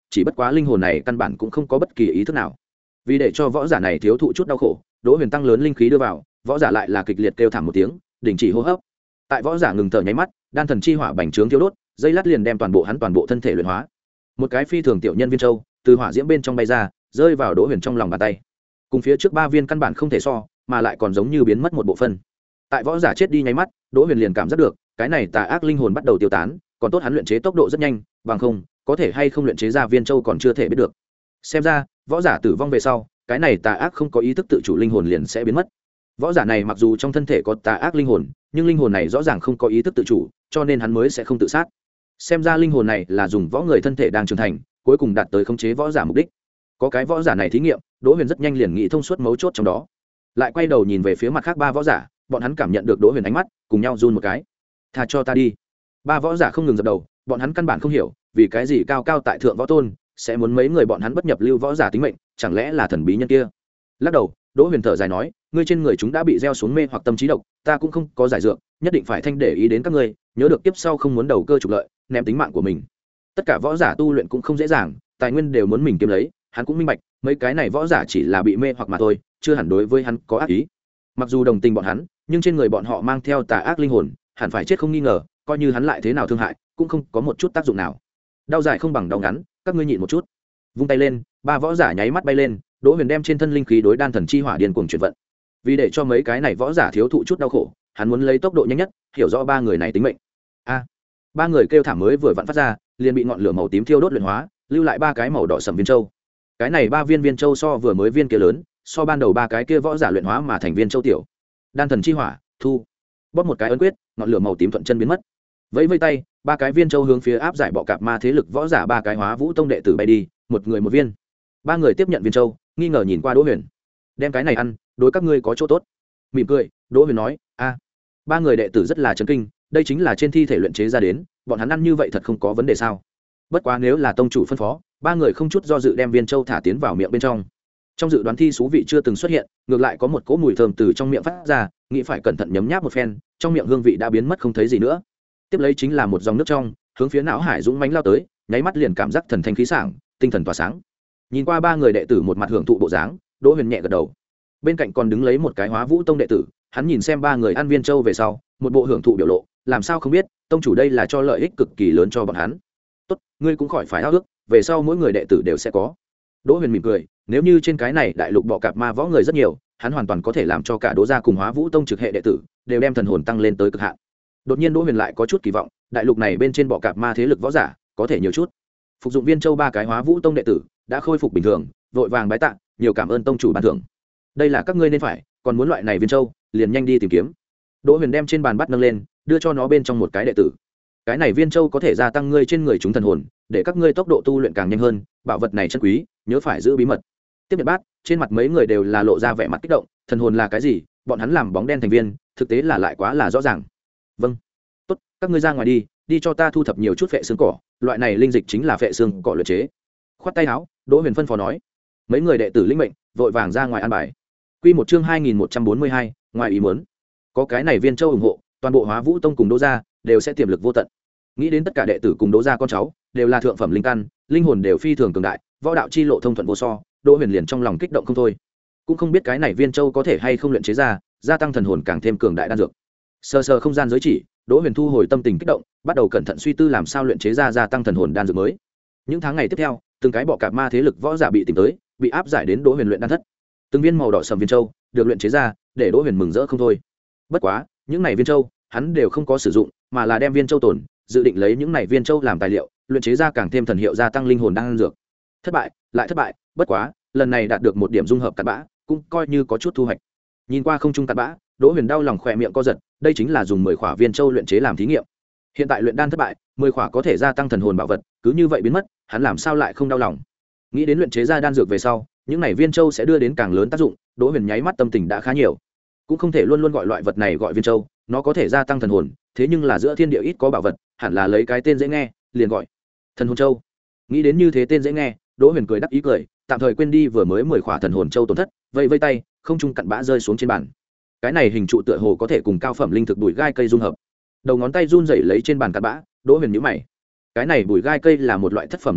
chỉ bất quá linh hồn này căn bản cũng không có bất kỳ ý thức nào. Vì để cho võ giả này thiếu thụ chút đau khổ, Đỗ Huyền tăng lớn linh khí đưa vào, võ giả lại là kịch liệt kêu thảm một tiếng, đình chỉ hô hấp. Tại võ giả ngừng thở nháy mắt, đan thần chi hỏa bành trướng thiếu đốt, dây lát liền đem toàn bộ hắn toàn bộ thân thể luyện hóa. Một cái phi thường tiểu nhân viên châu từ hỏa diễm bên trong bay ra, rơi vào Đỗ Huyền trong lòng bàn tay. Cùng phía trước ba viên căn bản không thể so, mà lại còn giống như biến mất một bộ phận. Tại võ giả chết đi nháy mắt, Đỗ Huyền liền cảm giác được, cái này tà ác linh hồn bắt đầu tiêu tán, còn tốt hắn luyện chế tốc độ rất nhanh, bằng không, có thể hay không luyện chế ra viên châu còn chưa thể biết được. Xem ra, võ giả tử vong về sau, cái này tà ác không có ý thức tự chủ linh hồn liền sẽ biến mất. Võ giả này mặc dù trong thân thể có tà ác linh hồn, nhưng linh hồn này rõ ràng không có ý thức tự chủ, cho nên hắn mới sẽ không tự sát. Xem ra linh hồn này là dùng võ người thân thể đang trưởng thành, cuối cùng đạt tới khống chế võ giả mục đích. Có cái võ giả này thí nghiệm, Đỗ Huyền rất nhanh liền nghĩ thông suốt mấu chốt trong đó. Lại quay đầu nhìn về phía mặt khác ba võ giả, bọn hắn cảm nhận được Đỗ Huyền ánh mắt, cùng nhau run một cái. "Tha cho ta đi." Ba võ giả không ngừng dập đầu, bọn hắn căn bản không hiểu, vì cái gì cao cao tại thượng võ tôn sẽ muốn mấy người bọn hắn bất nhập lưu võ giả tính mệnh, chẳng lẽ là thần bí nhân kia. Lắc đầu, Đỗ Huyền thở dài nói, ngươi trên người chúng đã bị gieo xuống mê hoặc tâm trí độc, ta cũng không có giải dược, nhất định phải thanh để ý đến các ngươi, nhớ được kiếp sau không muốn đầu cơ trục lợi, ném tính mạng của mình. Tất cả võ giả tu luyện cũng không dễ dàng, tài nguyên đều muốn mình kiếm lấy, hắn cũng minh bạch, mấy cái này võ giả chỉ là bị mê hoặc mà thôi, chưa hẳn đối với hắn có ác ý. Mặc dù đồng tình bọn hắn, nhưng trên người bọn họ mang theo tà ác linh hồn, hẳn phải chết không nghi ngờ, coi như hắn lại thế nào thương hại, cũng không có một chút tác dụng nào. Đau dài không bằng đau ngắn, các ngươi nhịn một chút. Vung tay lên, ba võ giả nháy mắt bay lên, Đỗ Huyền đem trên thân linh khí đối đan thần chi hỏa điên cuồng chuyển vận. Vì để cho mấy cái này võ giả thiếu thụ chút đau khổ, hắn muốn lấy tốc độ nhanh nhất, hiểu rõ ba người này tính mệnh. A! Ba người kêu thảm mới vừa vặn phát ra, liền bị ngọn lửa màu tím thiêu đốt luyện hóa, lưu lại ba cái màu đỏ sẫm viên châu. Cái này ba viên viên châu so vừa mới viên kia lớn, so ban đầu ba cái kia võ giả luyện hóa mà thành viên châu tiểu. Đan thần chi hỏa, thu. Bóp một cái ấn quyết, ngọn lửa màu tím thuận chân biến mất. Vẫy vẫy tay, ba cái viên châu hướng phía áp giải bọ cạp ma thế lực võ giả ba cái Hóa Vũ tông đệ tử bay đi, một người một viên. Ba người tiếp nhận viên châu, nghi ngờ nhìn qua Đỗ Huyền. Đem cái này ăn, đối các ngươi có chỗ tốt. Mỉm cười, Đỗ Huyền nói, a. Ba người đệ tử rất là chấn kinh, đây chính là trên thi thể luyện chế ra đến, bọn hắn ăn như vậy thật không có vấn đề sao? Bất quá nếu là tông chủ phân phó, ba người không chút do dự đem viên châu thả tiến vào miệng bên trong. Trong dự đoán thi số vị chưa từng xuất hiện, ngược lại có một cỗ mùi thơm từ trong miệng phát ra, nghĩ phải cẩn thận nhấm nháp một phen, trong miệng hương vị đã biến mất không thấy gì nữa. Tiếp lấy chính là một dòng nước trong, hướng phía não hải dũng mãnh lao tới, nháy mắt liền cảm giác thần thanh khí sảng, tinh thần tỏa sáng. Nhìn qua ba người đệ tử một mặt hưởng thụ bộ dáng, Đỗ Huyền nhẹ gật đầu. Bên cạnh còn đứng lấy một cái Hóa Vũ tông đệ tử, hắn nhìn xem ba người ăn viên châu về sau, một bộ hưởng thụ biểu lộ, làm sao không biết, tông chủ đây là cho lợi ích cực kỳ lớn cho bọn hắn. Tốt, ngươi cũng khỏi phải ao ước, về sau mỗi người đệ tử đều sẽ có. Đỗ Huyền mỉm cười, nếu như trên cái này đại lục bọ cạp ma võ người rất nhiều, hắn hoàn toàn có thể làm cho cả Đỗ gia cùng Hóa Vũ tông trực hệ đệ tử đều đem thần hồn tăng lên tới cực hạn. Đột nhiên Đỗ Huyền lại có chút kỳ vọng, đại lục này bên trên bọ cạp ma thế lực võ giả có thể nhiều chút. Phục dụng viên châu ba cái Hóa Vũ tông đệ tử đã khôi phục bình thường, vội vàng bái tạ, nhiều cảm ơn tông chủ ban thưởng. Đây là các ngươi nên phải, còn muốn loại này viên châu, liền nhanh đi tìm kiếm. Đỗ Huyền đem trên bàn bắt nâng lên, đưa cho nó bên trong một cái đệ tử. Cái này viên châu có thể gia tăng ngươi trên người chúng thần hồn, để các ngươi tốc độ tu luyện càng nhanh hơn, bảo vật này chân quý, nhớ phải giữ bí mật. Tiếp nhận bát, trên mặt mấy người đều là lộ ra vẻ mặt kích động, thần hồn là cái gì, bọn hắn làm bóng đen thành viên, thực tế là lại quá là rõ ràng. Vâng. Tốt, các ngươi ra ngoài đi, đi cho ta thu thập nhiều chút phệ xương cỏ, loại này linh dịch chính là phệ xương cỏ luyện chế. Khoát tay áo, Đỗ Huyền phân phó nói. Mấy người đệ tử lĩnh mệnh, vội vàng ra ngoài an bài. Quy một chương hai nghìn một trăm bốn mươi hai, ngoài ý muốn. Có cái này viên châu ủng hộ, toàn bộ Hóa Vũ tông cùng Đỗ gia đều sẽ tiềm lực vô tận. Nghĩ đến tất cả đệ tử cùng Đỗ gia con cháu đều là thượng phẩm linh căn, linh hồn đều phi thường cường đại, võ đạo chi lộ thông thuận vô so, Đỗ Huyền liền trong lòng kích động không thôi. Cũng không biết cái này viên châu có thể hay không luyện chế ra, gia tăng thần hồn càng thêm cường đại đan dược. Sơ sơ không gian giới chỉ, Đỗ Huyền thu hồi tâm tình kích động, bắt đầu cẩn thận suy tư làm sao luyện chế ra gia tăng thần hồn đan dược mới. Những tháng ngày tiếp theo, từng cái bọ cạp ma thế lực võ giả bị tìm tới, bị áp giải đến Đỗ Huyền luyện đan thất. Từng viên màu đỏ sầm viên châu được luyện chế ra, để Đỗ Huyền mừng rỡ không thôi. Bất quá, những này viên châu, hắn đều không có sử dụng, mà là đem viên châu tồn, dự định lấy những này viên châu làm tài liệu, luyện chế ra càng thêm thần hiệu gia tăng linh hồn đan dược. Thất bại, lại thất bại, bất quá, lần này đạt được một điểm dung hợp cặn bã, cũng coi như có chút thu hoạch. Nhìn qua không trung cặn bã, Đỗ Huyền đau lòng khỏe miệng co giật, đây chính là dùng mười khỏa viên châu luyện chế làm thí nghiệm. Hiện tại luyện đan thất bại, mười khỏa có thể gia tăng thần hồn bảo vật, cứ như vậy biến mất, hắn làm sao lại không đau lòng. Nghĩ đến luyện chế ra đan dược về sau, những này viên châu sẽ đưa đến càng lớn tác dụng, Đỗ Huyền nháy mắt tâm tình đã khá nhiều. Cũng không thể luôn luôn gọi loại vật này gọi viên châu, nó có thể gia tăng thần hồn, thế nhưng là giữa thiên địa ít có bảo vật, hẳn là lấy cái tên dễ nghe, liền gọi thần hồn châu. Nghĩ đến như thế tên dễ nghe, Đỗ Huyền cười đắc ý cười, tạm thời quên đi vừa mới mười khỏa thần hồn châu tổn thất, vây vây tay, không trung cặn bã rơi xuống trên bàn. Cái này hình trụ tựa hồ có thể cùng cao phẩm linh thực bụi gai cây dung hợp. Đầu ngón tay run rẩy lấy trên bàn cặn bã, Đỗ Huyền nhíu mày. Cái này bụi gai cây là một loại thất phẩm linh thực,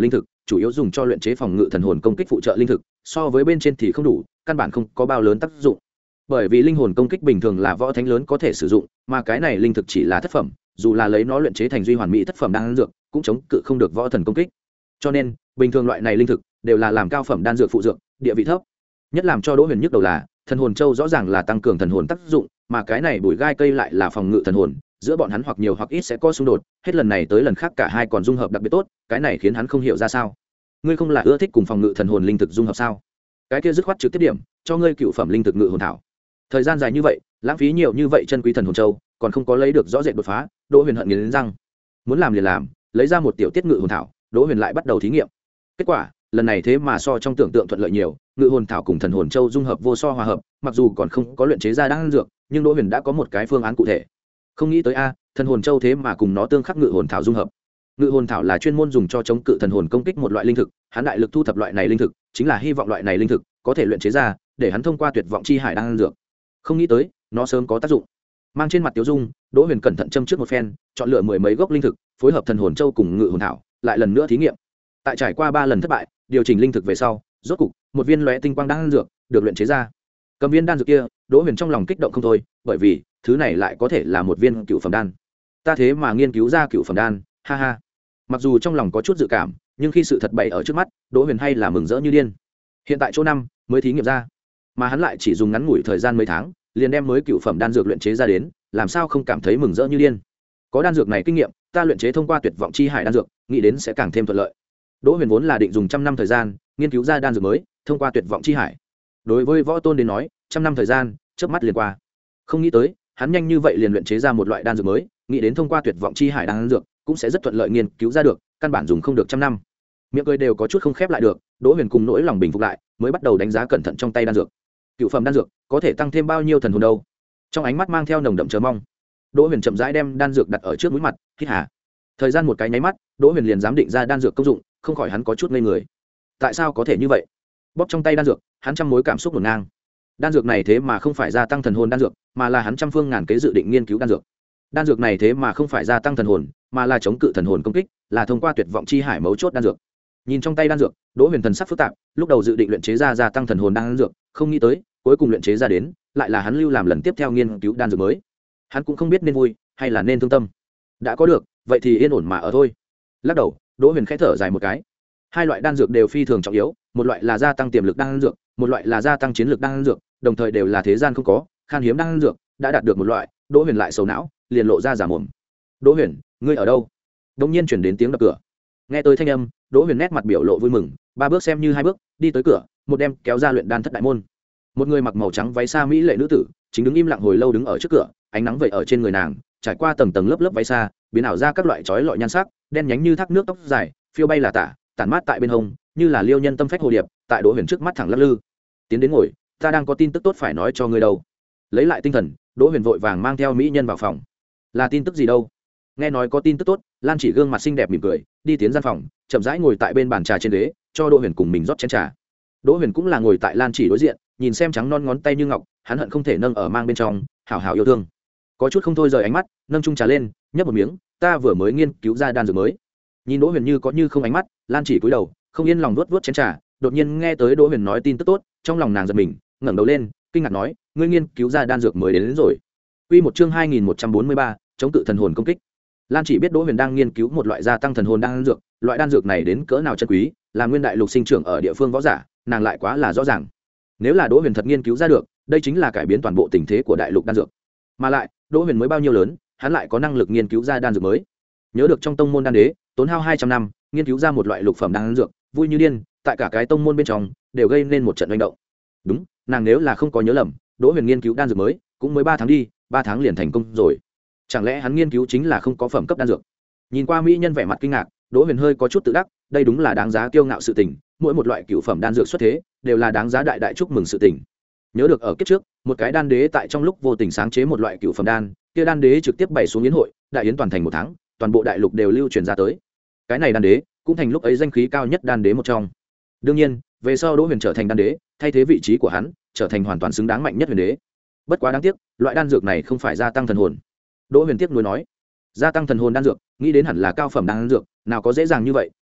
chủ yếu dùng cho luyện chế phòng ngự thần hồn công kích phụ trợ linh thực, so với bên trên thì không đủ, căn bản không có bao lớn tác dụng. Bởi vì linh hồn công kích bình thường là võ thánh lớn có thể sử dụng, mà cái này linh thực chỉ là thất phẩm, dù là lấy nó luyện chế thành duy hoàn mỹ thất phẩm đan dược, cũng chống cự không được võ thần công kích. Cho nên, bình thường loại này linh thực đều là làm cao phẩm đan dược phụ dược, địa vị thấp. Nhất làm cho Đỗ Huyền nhức đầu là, thần hồn châu rõ ràng là tăng cường thần hồn tác dụng, mà cái này bùi gai cây lại là phòng ngự thần hồn, giữa bọn hắn hoặc nhiều hoặc ít sẽ có xung đột, hết lần này tới lần khác cả hai còn dung hợp đặc biệt tốt, cái này khiến hắn không hiểu ra sao. Ngươi không là ưa thích cùng phòng ngự thần hồn linh thực dung hợp sao? Cái kia dứt khoát trực tiếp điểm, cho ngươi cựu phẩm linh thực ngự hồn thảo. Thời gian dài như vậy, lãng phí nhiều như vậy chân quý thần hồn châu, còn không có lấy được rõ rệt đột phá, Đỗ Huyền hận nghiến răng. Muốn làm liền làm, lấy ra một tiểu tiết ngự hồn thảo, Đỗ Huyền lại bắt đầu thí nghiệm. Kết quả, lần này thế mà so trong tưởng tượng thuận lợi nhiều, ngự hồn thảo cùng thần hồn châu dung hợp vô so hòa hợp, mặc dù còn không có luyện chế ra đan dược, nhưng Đỗ Huyền đã có một cái phương án cụ thể. Không nghĩ tới a, thần hồn châu thế mà cùng nó tương khắc ngự hồn thảo dung hợp. Ngự hồn thảo là chuyên môn dùng cho chống cự thần hồn công kích một loại linh thực, hắn đại lực thu thập loại này linh thực, chính là hy vọng loại này linh thực có thể luyện chế ra, để hắn thông qua tuyệt vọng chi hải đan dược. Không nghĩ tới, nó sớm có tác dụng. Mang trên mặt Tiếu Dung, Đỗ Huyền cẩn thận châm trước một phen, chọn lựa mười mấy gốc linh thực, phối hợp thần hồn châu cùng ngự hồn thảo, lại lần nữa thí nghiệm. Tại trải qua ba lần thất bại, điều chỉnh linh thực về sau, rốt cục, một viên lóe tinh quang đan dược được luyện chế ra. Cầm viên đan dược kia, Đỗ Huyền trong lòng kích động không thôi, bởi vì thứ này lại có thể là một viên cựu phẩm đan. Ta thế mà nghiên cứu ra cựu phẩm đan, ha ha. Mặc dù trong lòng có chút dự cảm, nhưng khi sự thật bày ở trước mắt, Đỗ Huyền hay là mừng rỡ như điên. Hiện tại chỗ năm mới thí nghiệm ra, mà hắn lại chỉ dùng ngắn ngủi thời gian mấy tháng, liền đem mới cựu phẩm đan dược luyện chế ra đến, làm sao không cảm thấy mừng rỡ như điên. Có đan dược này kinh nghiệm, ta luyện chế thông qua tuyệt vọng chi hải đan dược, nghĩ đến sẽ càng thêm thuận lợi. Đỗ Huyền vốn là định dùng trăm năm thời gian nghiên cứu ra đan dược mới, thông qua tuyệt vọng chi hải. Đối với võ tôn đến nói, trăm năm thời gian chớp mắt liền qua. Không nghĩ tới, hắn nhanh như vậy liền luyện chế ra một loại đan dược mới, nghĩ đến thông qua tuyệt vọng chi hải đan dược cũng sẽ rất thuận lợi nghiên cứu ra được, căn bản dùng không được trăm năm. Miệng cười đều có chút không khép lại được, Đỗ Huyền cùng nỗi lòng bình phục lại, mới bắt đầu đánh giá cẩn thận trong tay đan dược. Cựu phẩm đan dược có thể tăng thêm bao nhiêu thần hồn đâu? Trong ánh mắt mang theo nồng đậm chờ mong, Đỗ Huyền chậm rãi đem đan dược đặt ở trước mũi mặt, hít hà. Thời gian một cái nháy mắt, Đỗ Huyền liền giám định ra đan dược công dụng, không khỏi hắn có chút ngây người. Tại sao có thể như vậy? Bóp trong tay đan dược, hắn trăm mối cảm xúc hỗn ngang. Đan dược này thế mà không phải gia tăng thần hồn đan dược, mà là hắn trăm phương ngàn kế dự định nghiên cứu đan dược. Đan dược này thế mà không phải gia tăng thần hồn, mà là chống cự thần hồn công kích, là thông qua tuyệt vọng chi hải mấu chốt đan dược. Nhìn trong tay đan dược, Đỗ Huyền thần sắc phức tạp, lúc đầu dự định luyện chế ra gia tăng thần hồn đan dược, không nghĩ tới, cuối cùng luyện chế ra đến, lại là hắn lưu làm lần tiếp theo nghiên cứu đan dược mới. Hắn cũng không biết nên vui hay là nên thương tâm. Đã có được, vậy thì yên ổn mà ở thôi. Lắc đầu, Đỗ Huyền khẽ thở dài một cái. Hai loại đan dược đều phi thường trọng yếu, một loại là gia tăng tiềm lực đan dược, một loại là gia tăng chiến lược đan dược, đồng thời đều là thế gian không có, khan hiếm đan dược, đã đạt được một loại, Đỗ Huyền lại sầu não, liền lộ ra giả mồm. "Đỗ Huyền, ngươi ở đâu?" Đột nhiên truyền đến tiếng đập cửa. Nghe tới thanh âm, Đỗ Huyền nét mặt biểu lộ vui mừng, ba bước xem như hai bước, đi tới cửa, một đem kéo ra luyện đan thất đại môn. Một người mặc màu trắng váy sa mỹ lệ nữ tử, chính đứng im lặng hồi lâu đứng ở trước cửa, ánh nắng vẩy ở trên người nàng, trải qua tầng tầng lớp lớp váy sa, biến ảo ra các loại chói lọi nhan sắc, đen nhánh như thác nước tóc dài, phiêu bay là tả, tản mát tại bên hông, như là liêu nhân tâm phách hồ điệp, tại Đỗ Huyền trước mắt thẳng lắc lư. "Tiến đến ngồi, ta đang có tin tức tốt phải nói cho ngươi đâu." Lấy lại tinh thần, Đỗ Huyền vội vàng mang theo mỹ nhân vào phòng. "Là tin tức gì đâu?" Nghe nói có tin tức tốt, Lan Chỉ gương mặt xinh đẹp mỉm cười, đi tiến gian phòng, chậm rãi ngồi tại bên bàn trà trên ghế, cho Đỗ Huyền cùng mình rót chén trà. Đỗ Huyền cũng là ngồi tại Lan Chỉ đối diện, nhìn xem trắng non ngón tay như ngọc, hắn hận không thể nâng ở mang bên trong, hảo hảo yêu thương. Có chút không thôi rời ánh mắt, nâng chung trà lên, nhấp một miếng, "Ta vừa mới nghiên cứu ra đan dược mới." Nhìn Đỗ Huyền như có như không ánh mắt, Lan Chỉ cúi đầu, không yên lòng vuốt vuốt chén trà, đột nhiên nghe tới Đỗ Huyền nói tin tức tốt, trong lòng nàng giật mình, ngẩng đầu lên, kinh ngạc nói, "Ngươi nghiên cứu ra đan dược mới đến, đến rồi." Quy một chương hai nghìn một trăm bốn mươi ba, chống cự thần hồn công kích. Lan Chỉ biết Đỗ Huyền đang nghiên cứu một loại gia tăng thần hồn đan dược, loại đan dược này đến cỡ nào chân quý, là nguyên đại lục sinh trưởng ở địa phương võ giả, nàng lại quá là rõ ràng. Nếu là Đỗ Huyền thật nghiên cứu ra được, đây chính là cải biến toàn bộ tình thế của đại lục đan dược. Mà lại, Đỗ Huyền mới bao nhiêu lớn, hắn lại có năng lực nghiên cứu ra đan dược mới. Nhớ được trong tông môn đan đế, tốn hao hai trăm năm, nghiên cứu ra một loại lục phẩm đan dược, vui như điên, tại cả cái tông môn bên trong đều gây nên một trận hoành động. Đúng, nàng nếu là không có nhớ lầm, Đỗ Huyền nghiên cứu đan dược mới, cũng mới ba tháng đi, ba tháng liền thành công rồi. Chẳng lẽ hắn nghiên cứu chính là không có phẩm cấp đan dược? Nhìn qua mỹ nhân vẻ mặt kinh ngạc, Đỗ Huyền hơi có chút tự đắc, đây đúng là đáng giá kiêu ngạo sự tình, mỗi một loại cửu phẩm đan dược xuất thế, đều là đáng giá đại đại chúc mừng sự tình. Nhớ được ở kiếp trước, một cái đan đế tại trong lúc vô tình sáng chế một loại cửu phẩm đan, kia đan đế trực tiếp bày xuống yến hội, đại yến toàn thành một tháng, toàn bộ đại lục đều lưu truyền ra tới. Cái này đan đế cũng thành lúc ấy danh khí cao nhất đan đế một trong. Đương nhiên, về sau Đỗ Huyền trở thành đan đế, thay thế vị trí của hắn, trở thành hoàn toàn xứng đáng mạnh nhất huyền đế. Bất quá đáng tiếc, loại đan dược này không phải gia tăng thần hồn. Đỗ Huyền tiếc nuối nói, gia tăng thần hồn đan dược, nghĩ đến hẳn là cao phẩm đan dược, nào có dễ dàng như vậy,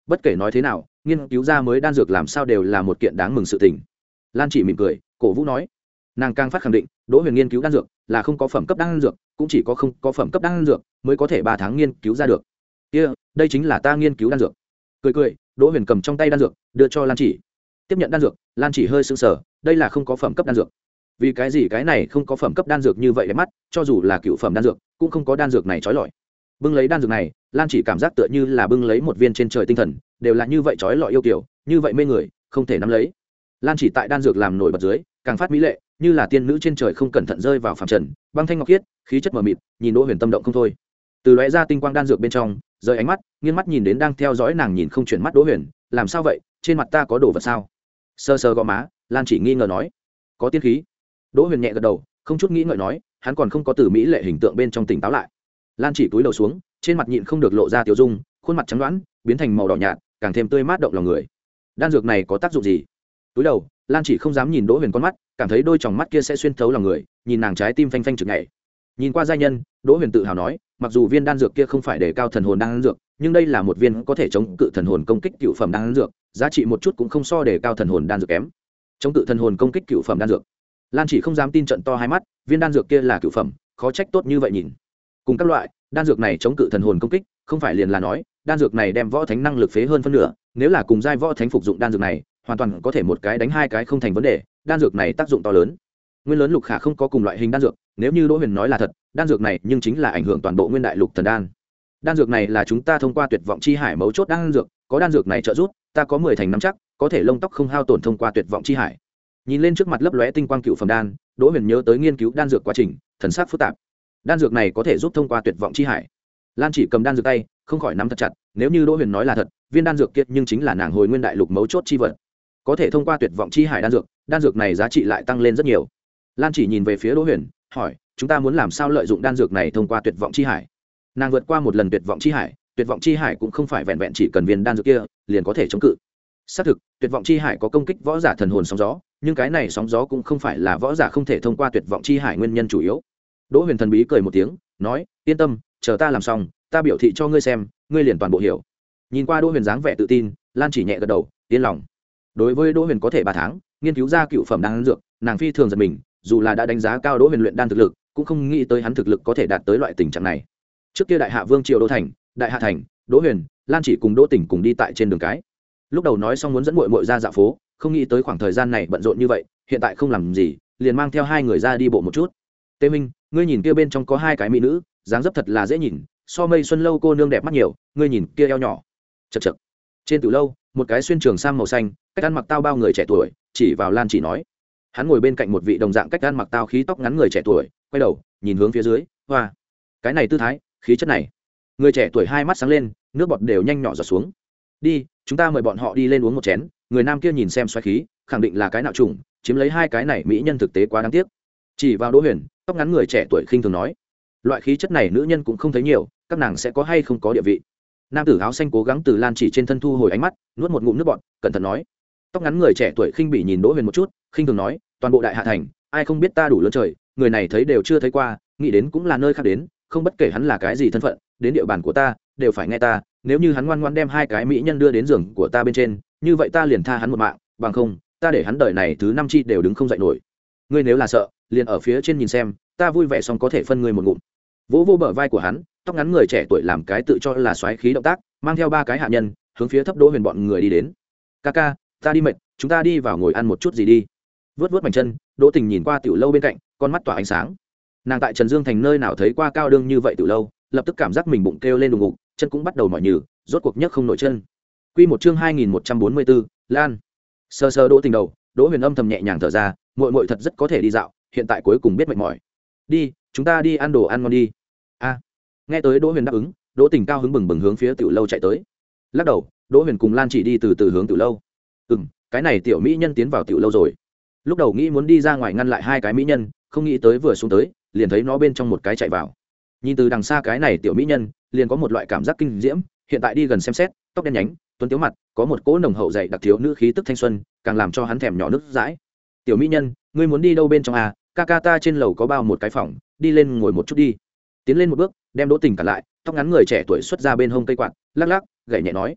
bất kể nói thế nào nghiên cứu ra mới đan dược làm sao đều là một kiện đáng mừng sự tình. Lan chỉ mỉm cười cổ vũ nói. Nàng càng phát khẳng định đỗ huyền nghiên cứu đan dược là không có phẩm cấp đan dược, cũng chỉ có không có phẩm cấp đan dược mới có thể ba tháng nghiên cứu ra được. Kia đây chính là ta nghiên cứu đan dược. Cười cười đỗ huyền cầm trong tay đan dược đưa cho Lan chỉ. Tiếp nhận đan dược Lan chỉ hơi sững sờ, đây là không có phẩm cấp đan dược. Vì cái gì cái này không có phẩm cấp đan dược như vậy đẹp mắt, cho dù là cựu phẩm đan dược cũng không có đan dược này trói lọi. Bưng lấy đan dược này Lan chỉ cảm giác tựa như là bưng lấy một viên trên trời tinh thần, đều là như vậy trói lọi yêu kiểu, như vậy mê người không thể nắm lấy. Lan chỉ tại đan dược làm nổi bật dưới càng phát mỹ lệ, như là tiên nữ trên trời không cẩn thận rơi vào phàm trần, băng thanh ngọc khiết, khí chất mờ mịt, nhìn đỗ huyền tâm động không thôi. Từ lóe ra tinh quang đan dược bên trong rời ánh mắt nghiêng mắt nhìn đến đang theo dõi nàng nhìn không chuyển mắt đỗ huyền, làm sao vậy, trên mặt ta có đồ vật sao? Sơ sơ gò má Lan chỉ nghi ngờ nói. Có tiên khí. Đỗ huyền nhẹ gật đầu không chút nghĩ ngợi nói, hắn còn không có từ mỹ lệ hình tượng bên trong tỉnh táo lại. Lan chỉ cúi đầu xuống trên mặt nhịn không được lộ ra tiểu dung, khuôn mặt trắng đoán biến thành màu đỏ nhạt, càng thêm tươi mát động lòng người. Đan dược này có tác dụng gì? Cúi đầu Lan chỉ không dám nhìn đỗ huyền con mắt, cảm thấy đôi tròng mắt kia sẽ xuyên thấu lòng người, nhìn nàng trái tim phanh phanh trực nhảy. Nhìn qua giai nhân đỗ huyền tự hào nói, mặc dù viên đan dược kia không phải để cao thần hồn đan dược, nhưng đây là một viên có thể chống cự thần hồn công kích cựu phẩm đan dược, giá trị một chút cũng không so để cao thần hồn đan dược kém. Chống cự thần hồn công kích cựu phẩm đan dược. Lan chỉ không dám tin trận to hai mắt, viên đan dược kia là cựu phẩm, khó trách tốt như vậy nhìn. Cùng các loại đan dược này chống cự thần hồn công kích, không phải liền là nói đan dược này đem võ thánh năng lực phế hơn phân nửa, nếu là cùng giai võ thánh phục dụng đan dược này hoàn toàn có thể một cái đánh hai cái không thành vấn đề, đan dược này tác dụng to lớn. Nguyên lớn lục khả không có cùng loại hình đan dược, nếu như đỗ huyền nói là thật, đan dược này nhưng chính là ảnh hưởng toàn bộ nguyên đại lục thần đan. Đan dược này là chúng ta thông qua tuyệt vọng chi hải mấu chốt đan dược, có đan dược này trợ giúp ta có mười thành nắm chắc có thể lông tóc không hao tổn thông qua tuyệt vọng chi hải. Nhìn lên trước mặt lấp lóe tinh quang cựu phẩm đan, đỗ huyền nhớ tới nghiên cứu đan dược quá trình, thần sắc phức tạp. Đan dược này có thể giúp thông qua tuyệt vọng chi hải. Lan chỉ cầm đan dược tay không khỏi nắm thật chặt, nếu như đỗ huyền nói là thật, viên đan dược kia nhưng chính là nàng hồi nguyên đại lục mấu chốt chi vật, có thể thông qua tuyệt vọng chi hải đan dược, đan dược này giá trị lại tăng lên rất nhiều. Lan chỉ nhìn về phía đỗ huyền hỏi, chúng ta muốn làm sao lợi dụng đan dược này thông qua tuyệt vọng chi hải? Nàng vượt qua một lần tuyệt vọng chi hải, tuyệt vọng chi hải cũng không phải vẹn vẹn chỉ cần viên đan dược kia liền có thể chống cự. Xác thực tuyệt vọng chi hải có công kích võ giả thần hồn sóng gió, nhưng cái này sóng gió cũng không phải là võ giả không thể thông qua tuyệt vọng chi hải nguyên nhân chủ yếu. Đỗ huyền thần bí cười một tiếng nói, yên tâm, chờ ta làm xong ta biểu thị cho ngươi xem, ngươi liền toàn bộ hiểu. Nhìn qua đỗ huyền dáng vẻ tự tin, Lan chỉ nhẹ gật đầu yên lòng. Đối với đỗ huyền có thể ba tháng nghiên cứu ra cựu phẩm đan dược, nàng phi thường giật mình, dù là đã đánh giá cao đỗ huyền luyện đan thực lực, cũng không nghĩ tới hắn thực lực có thể đạt tới loại tình trạng này. Trước kia đại hạ vương triều đô thành, đại hạ thành, đỗ huyền, Lan chỉ cùng đỗ tỉnh cùng đi tại trên đường cái. Lúc đầu nói xong muốn dẫn muội muội ra dạo phố, không nghĩ tới khoảng thời gian này bận rộn như vậy, hiện tại không làm gì, liền mang theo hai người ra đi bộ một chút. Tê Minh, ngươi nhìn kia bên trong có hai cái mỹ nữ, dáng dấp thật là dễ nhìn, so mây xuân lâu cô nương đẹp mắt nhiều, ngươi nhìn kia eo nhỏ. Chậc chậc. Trên từ lâu, một cái xuyên trường sam màu xanh, cách ăn mặc tao bao người trẻ tuổi, chỉ vào Lan chỉ nói. Hắn ngồi bên cạnh một vị đồng dạng cách ăn mặc tao khí tóc ngắn người trẻ tuổi, quay đầu nhìn hướng phía dưới, hoa, cái này tư thái, khí chất này. Người trẻ tuổi hai mắt sáng lên, nước bọt đều nhanh nhỏ giọt xuống. Đi, chúng ta mời bọn họ đi lên uống một chén. Người nam kia nhìn xem xoáy khí, khẳng định là cái nạo trùng, chiếm lấy hai cái này mỹ nhân thực tế quá đáng tiếc. Chỉ vào Đỗ Huyền, tóc ngắn người trẻ tuổi khinh thường nói, loại khí chất này nữ nhân cũng không thấy nhiều, các nàng sẽ có hay không có địa vị. Nam tử áo xanh cố gắng từ Lan chỉ trên thân thu hồi ánh mắt, nuốt một ngụm nước bọt, cẩn thận nói. Tóc ngắn người trẻ tuổi khinh bỉ nhìn Đỗ Huyền một chút, khinh thường nói, toàn bộ đại hạ thành ai không biết ta đủ lớn trời, người này thấy đều chưa thấy qua, nghĩ đến cũng là nơi khác đến, không bất kể hắn là cái gì thân phận, đến địa bàn của ta đều phải nghe ta, nếu như hắn ngoan ngoãn đem hai cái mỹ nhân đưa đến giường của ta bên trên, như vậy ta liền tha hắn một mạng, bằng không ta để hắn đời này thứ năm chi đều đứng không dậy nổi. Ngươi nếu là sợ, liền ở phía trên nhìn xem, ta vui vẻ xong có thể phân ngươi một ngụm. Vỗ vô bờ vai của hắn, tóc ngắn người trẻ tuổi làm cái tự cho là xoáy khí động tác, mang theo ba cái hạ nhân hướng phía thấp Đỗ Huyền bọn người đi đến. Ca ca, ta đi mệt, chúng ta đi vào ngồi ăn một chút gì đi. Vớt vớt mảnh chân, Đỗ Tình nhìn qua tiểu lâu bên cạnh, con mắt tỏa ánh sáng. Nàng tại Trần Dương thành nơi nào thấy qua cao đương như vậy tiểu lâu, lập tức cảm giác mình bụng kêu lên đùng ngục, chân cũng bắt đầu mỏi nhừ, rốt cuộc nhấc không nổi chân. Quy một chương hai nghìn một trăm bốn mươi bốn, Lan. Sơ sơ Đỗ Tình đầu, Đỗ Huyền âm thầm nhẹ nhàng thở ra, muội muội thật rất có thể đi dạo, hiện tại cuối cùng biết mệt mỏi. Đi, chúng ta đi ăn đồ ăn ngon đi. A. Nghe tới Đỗ Huyền đáp ứng, Đỗ Tình cao hứng bừng bừng hướng phía tiểu lâu chạy tới. Lắc đầu, Đỗ Huyền cùng Lan chỉ đi từ từ hướng tiểu lâu. Ừm, cái này tiểu mỹ nhân tiến vào tiểu lâu rồi. Lúc đầu nghĩ muốn đi ra ngoài ngăn lại hai cái mỹ nhân, không nghĩ tới vừa xuống tới liền thấy nó bên trong một cái chạy vào. Nhìn từ đằng xa cái này tiểu mỹ nhân liền có một loại cảm giác kinh diễm, hiện tại đi gần xem xét, tóc đen nhánh, tuấn tiếu mặt, có một cỗ nồng hậu dày đặc thiếu nữ khí tức thanh xuân, càng làm cho hắn thèm nhỏ nước dãi. Tiểu mỹ nhân, ngươi muốn đi đâu bên trong à? Ca ca ta trên lầu có bao một cái phòng, đi lên ngồi một chút đi. Tiến lên một bước, đem Đỗ Tình cản lại, tóc ngắn người trẻ tuổi xuất ra bên hông cây quạt, lắc lắc, gảy nhẹ nói.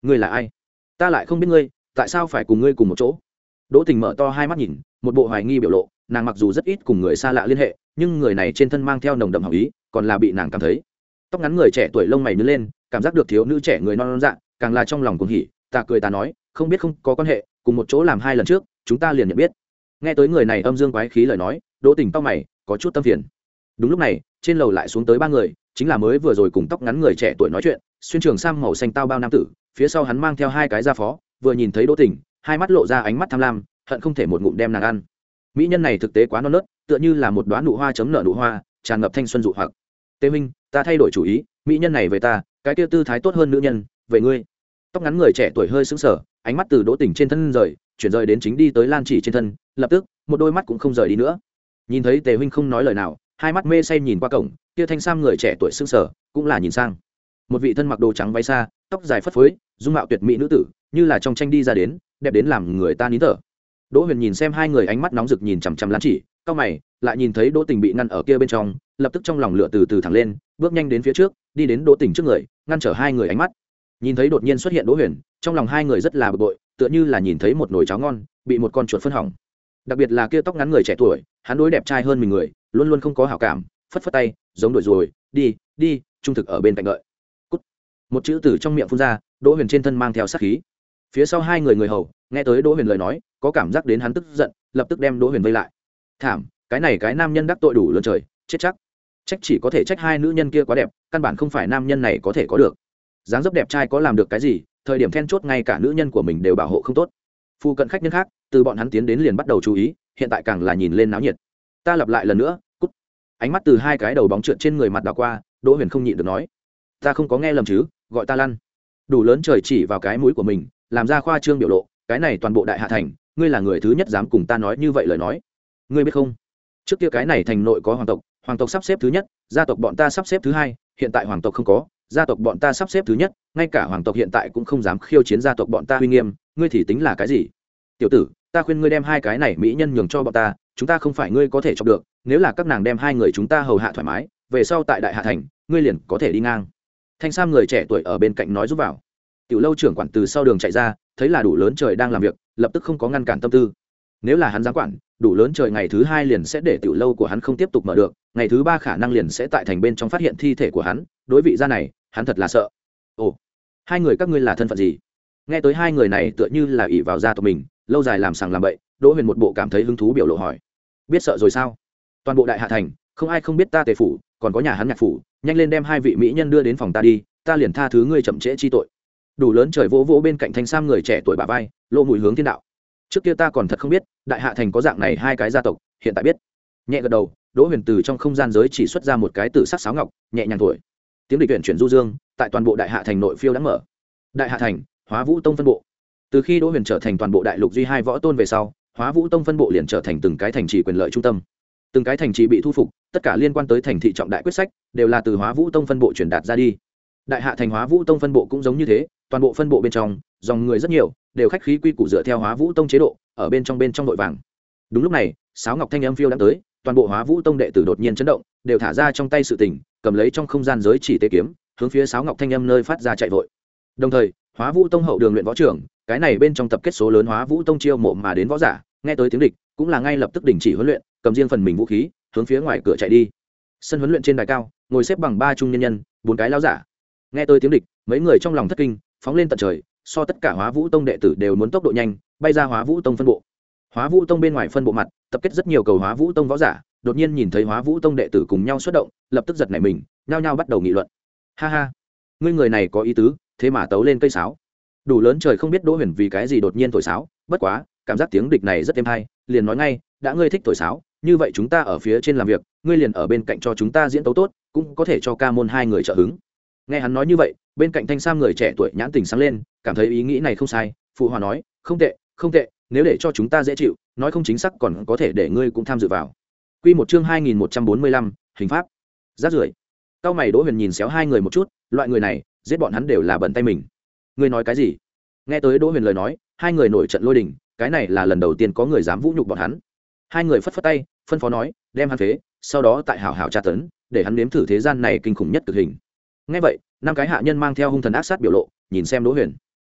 ngươi là ai? Ta lại không biết ngươi, tại sao phải cùng ngươi cùng một chỗ? Đỗ Tình mở to hai mắt nhìn, một bộ hoài nghi biểu lộ. Nàng mặc dù rất ít cùng người xa lạ liên hệ, nhưng người này trên thân mang theo nồng đậm hảo ý, còn là bị nàng cảm thấy. Tóc ngắn người trẻ tuổi lông mày nhướng lên, cảm giác được thiếu nữ trẻ người non non dạ, càng là trong lòng cuồng hỉ. Ta cười ta nói, không biết không có quan hệ, cùng một chỗ làm hai lần trước, chúng ta liền nhận biết. Nghe tới người này âm dương quái khí lời nói, Đỗ Tình cau mày, có chút tâm phiền. Đúng lúc này, trên lầu lại xuống tới ba người, chính là mới vừa rồi cùng tóc ngắn người trẻ tuổi nói chuyện, xuyên trường sam màu xanh tao bao nam tử, phía sau hắn mang theo hai cái gia phó, vừa nhìn thấy Đỗ Tình, hai mắt lộ ra ánh mắt tham lam, hận không thể một ngụm đem nàng ăn. Mỹ nhân này thực tế quá non nớt, tựa như là một đóa nụ hoa chấm nở nụ hoa, tràn ngập thanh xuân dụ hoặc. Tế Minh, ta thay đổi chủ ý, mỹ nhân này về ta, cái kia tư thái tốt hơn nữ nhân, về ngươi. Tóc ngắn người trẻ tuổi hơi sững sờ, ánh mắt từ Đỗ Tình trên thân rời, chuyển rời đến chính đi tới Lan Chỉ trên thân, lập tức, một đôi mắt cũng không rời đi nữa. Nhìn thấy Tề huynh không nói lời nào, hai mắt mê say nhìn qua cổng, kia thanh sam người trẻ tuổi sững sờ, cũng là nhìn sang. Một vị thân mặc đồ trắng váy xa, tóc dài phất phới, dung mạo tuyệt mỹ nữ tử, như là trong tranh đi ra đến, đẹp đến làm người ta nín thở. Đỗ Huyền nhìn xem hai người ánh mắt nóng rực nhìn chằm chằm Lan Chỉ, cau mày, lại nhìn thấy Đỗ Tình bị ngăn ở kia bên trong, lập tức trong lòng lửa từ từ thẳng lên, bước nhanh đến phía trước, đi đến Đỗ Tình trước người, ngăn trở hai người ánh mắt. Nhìn thấy đột nhiên xuất hiện Đỗ Huyền, trong lòng hai người rất là bực bội, tựa như là nhìn thấy một nồi cháo ngon bị một con chuột phân hỏng. Đặc biệt là kia tóc ngắn người trẻ tuổi, hắn đối đẹp trai hơn mình người, luôn luôn không có hảo cảm, phất phất tay, giống đuổi rồi, đi, đi, trung thực ở bên cạnh đợi. Cút. Một chữ từ trong miệng phun ra, Đỗ Huyền trên thân mang theo sát khí. Phía sau hai người người hầu, nghe tới Đỗ Huyền lời nói, có cảm giác đến hắn tức giận, lập tức đem Đỗ Huyền vây lại. Thảm, cái này cái nam nhân đắc tội đủ lớn trời, chết chắc. Trách chỉ có thể trách hai nữ nhân kia quá đẹp, căn bản không phải nam nhân này có thể có được. Dáng dấp đẹp trai có làm được cái gì, thời điểm then chốt ngay cả nữ nhân của mình đều bảo hộ không tốt. Phu cận khách nhân khác, từ bọn hắn tiến đến liền bắt đầu chú ý, hiện tại càng là nhìn lên náo nhiệt. Ta lặp lại lần nữa, cút. Ánh mắt từ hai cái đầu bóng trượt trên người mặt đảo qua, Đỗ Huyền không nhịn được nói, ta không có nghe lầm chứ, gọi ta lăn. Đủ lớn trời chỉ vào cái mũi của mình, làm ra khoa trương biểu lộ, cái này toàn bộ đại hạ thành, ngươi là người thứ nhất dám cùng ta nói như vậy lời nói. Ngươi biết không, trước kia cái này thành nội có hoàng tộc, hoàng tộc sắp xếp thứ nhất, gia tộc bọn ta sắp xếp thứ hai, hiện tại hoàng tộc không có, gia tộc bọn ta sắp xếp thứ nhất, ngay cả hoàng tộc hiện tại cũng không dám khiêu chiến gia tộc bọn ta uy nghiêm, ngươi thì tính là cái gì? Tiểu tử, ta khuyên ngươi đem hai cái này mỹ nhân nhường cho bọn ta, chúng ta không phải ngươi có thể chọc được, nếu là các nàng đem hai người chúng ta hầu hạ thoải mái, về sau tại đại hạ thành, ngươi liền có thể đi ngang. Thanh sam người trẻ tuổi ở bên cạnh nói giúp vào. Tiểu lâu trưởng quản từ sau đường chạy ra, thấy là đủ lớn trời đang làm việc, lập tức không có ngăn cản tâm tư. Nếu là hắn dám quản, đủ lớn trời ngày thứ hai liền sẽ để tiểu lâu của hắn không tiếp tục mở được, ngày thứ ba khả năng liền sẽ tại thành bên trong phát hiện thi thể của hắn, đối vị gia này, hắn thật là sợ. Ồ, hai người các ngươi là thân phận gì? Nghe tới hai người này tựa như là ỷ vào gia tộc mình, lâu dài làm sằng làm bậy, Đỗ Huyền một bộ cảm thấy hứng thú biểu lộ hỏi. Biết sợ rồi sao? Toàn bộ đại hạ thành, không ai không biết ta Tề phủ, còn có nhà hắn Nhạc phủ, nhanh lên đem hai vị mỹ nhân đưa đến phòng ta đi, ta liền tha thứ ngươi chậm trễ chi tội. Đủ lớn trời vỗ vỗ bên cạnh thanh sam người trẻ tuổi bả vai, lộ mũi hướng thiên đạo. Trước kia ta còn thật không biết, đại hạ thành có dạng này hai cái gia tộc, hiện tại biết. Nhẹ gật đầu, Đỗ Huyền từ trong không gian giới chỉ xuất ra một cái tử sắc sáo ngọc, nhẹ nhàng thổi. Tiếng địch tuyển chuyển du dương, tại toàn bộ đại hạ thành nội phiêu đã mở. Đại hạ thành, Hóa Vũ Tông phân bộ. Từ khi Đỗ Huyền trở thành toàn bộ đại lục duy hai võ tôn về sau, Hóa Vũ Tông phân bộ liền trở thành từng cái thành trì quyền lợi trung tâm. Từng cái thành trì bị thu phục, tất cả liên quan tới thành thị trọng đại quyết sách đều là từ Hóa Vũ Tông phân bộ truyền đạt ra đi. Đại hạ thành Hóa Vũ Tông phân bộ cũng giống như thế, toàn bộ phân bộ bên trong, dòng người rất nhiều, đều khách khí quy củ dựa theo Hóa Vũ Tông chế độ, ở bên trong bên trong đội vàng. Đúng lúc này, sáo ngọc thanh âm phiêu đã tới, toàn bộ Hóa Vũ Tông đệ tử đột nhiên chấn động, đều thả ra trong tay sự tình, cầm lấy trong không gian giới chỉ tế kiếm, hướng phía sáo ngọc thanh âm nơi phát ra chạy vội. Đồng thời, Hóa Vũ Tông hậu đường luyện võ trưởng, cái này bên trong tập kết số lớn Hóa Vũ Tông chiêu mộ mà đến võ giả, nghe tới tiếng địch, cũng là ngay lập tức đình chỉ huấn luyện, cầm riêng phần mình vũ khí, hướng phía ngoài cửa chạy đi. Sân huấn luyện trên đài cao, ngồi xếp bằng ba trung nhân nhân, bốn cái lão giả. Nghe tới tiếng địch, mấy người trong lòng thất kinh, phóng lên tận trời, so tất cả Hóa Vũ Tông đệ tử đều muốn tốc độ nhanh, bay ra Hóa Vũ Tông phân bộ. Hóa Vũ Tông bên ngoài phân bộ mặt, tập kết rất nhiều cầu Hóa Vũ Tông võ giả, đột nhiên nhìn thấy Hóa Vũ Tông đệ tử cùng nhau xuất động, lập tức giật nảy mình, nhao nhao bắt đầu nghị luận. Ha ha, ngươi người này có ý tứ, thế mà tấu lên cây sáo. Đủ lớn trời không biết Đỗ Huyền vì cái gì đột nhiên thổi sáo, bất quá, cảm giác tiếng địch này rất êm hay, liền nói ngay, đã ngươi thích thổi sáo, như vậy chúng ta ở phía trên làm việc, ngươi liền ở bên cạnh cho chúng ta diễn tấu tốt, cũng có thể cho ca môn hai người trợ hứng. Nghe hắn nói như vậy, bên cạnh thanh sam người trẻ tuổi nhãn tình sáng lên, cảm thấy ý nghĩ này không sai, phụ hòa nói, không tệ, không tệ, nếu để cho chúng ta dễ chịu, nói không chính xác còn có thể để ngươi cũng tham dự vào. Quy một chương hai nghìn một trăm bốn mươi lăm, hình pháp. Rác rưởi. Cao mày Đỗ Huyền nhìn xéo hai người một chút, loại người này, giết bọn hắn đều là bận tay mình. Ngươi nói cái gì? Nghe tới Đỗ Huyền lời nói, hai người nổi trận lôi đình, cái này là lần đầu tiên có người dám vũ nhục bọn hắn. Hai người phất phất tay, phân phó nói, đem hắn phế, sau đó tại hảo hảo tra tấn, để hắn nếm thử thế gian này kinh khủng nhất cực hình. Nghe vậy, năm cái hạ nhân mang theo hung thần ác sát biểu lộ, nhìn xem Đỗ Huyền.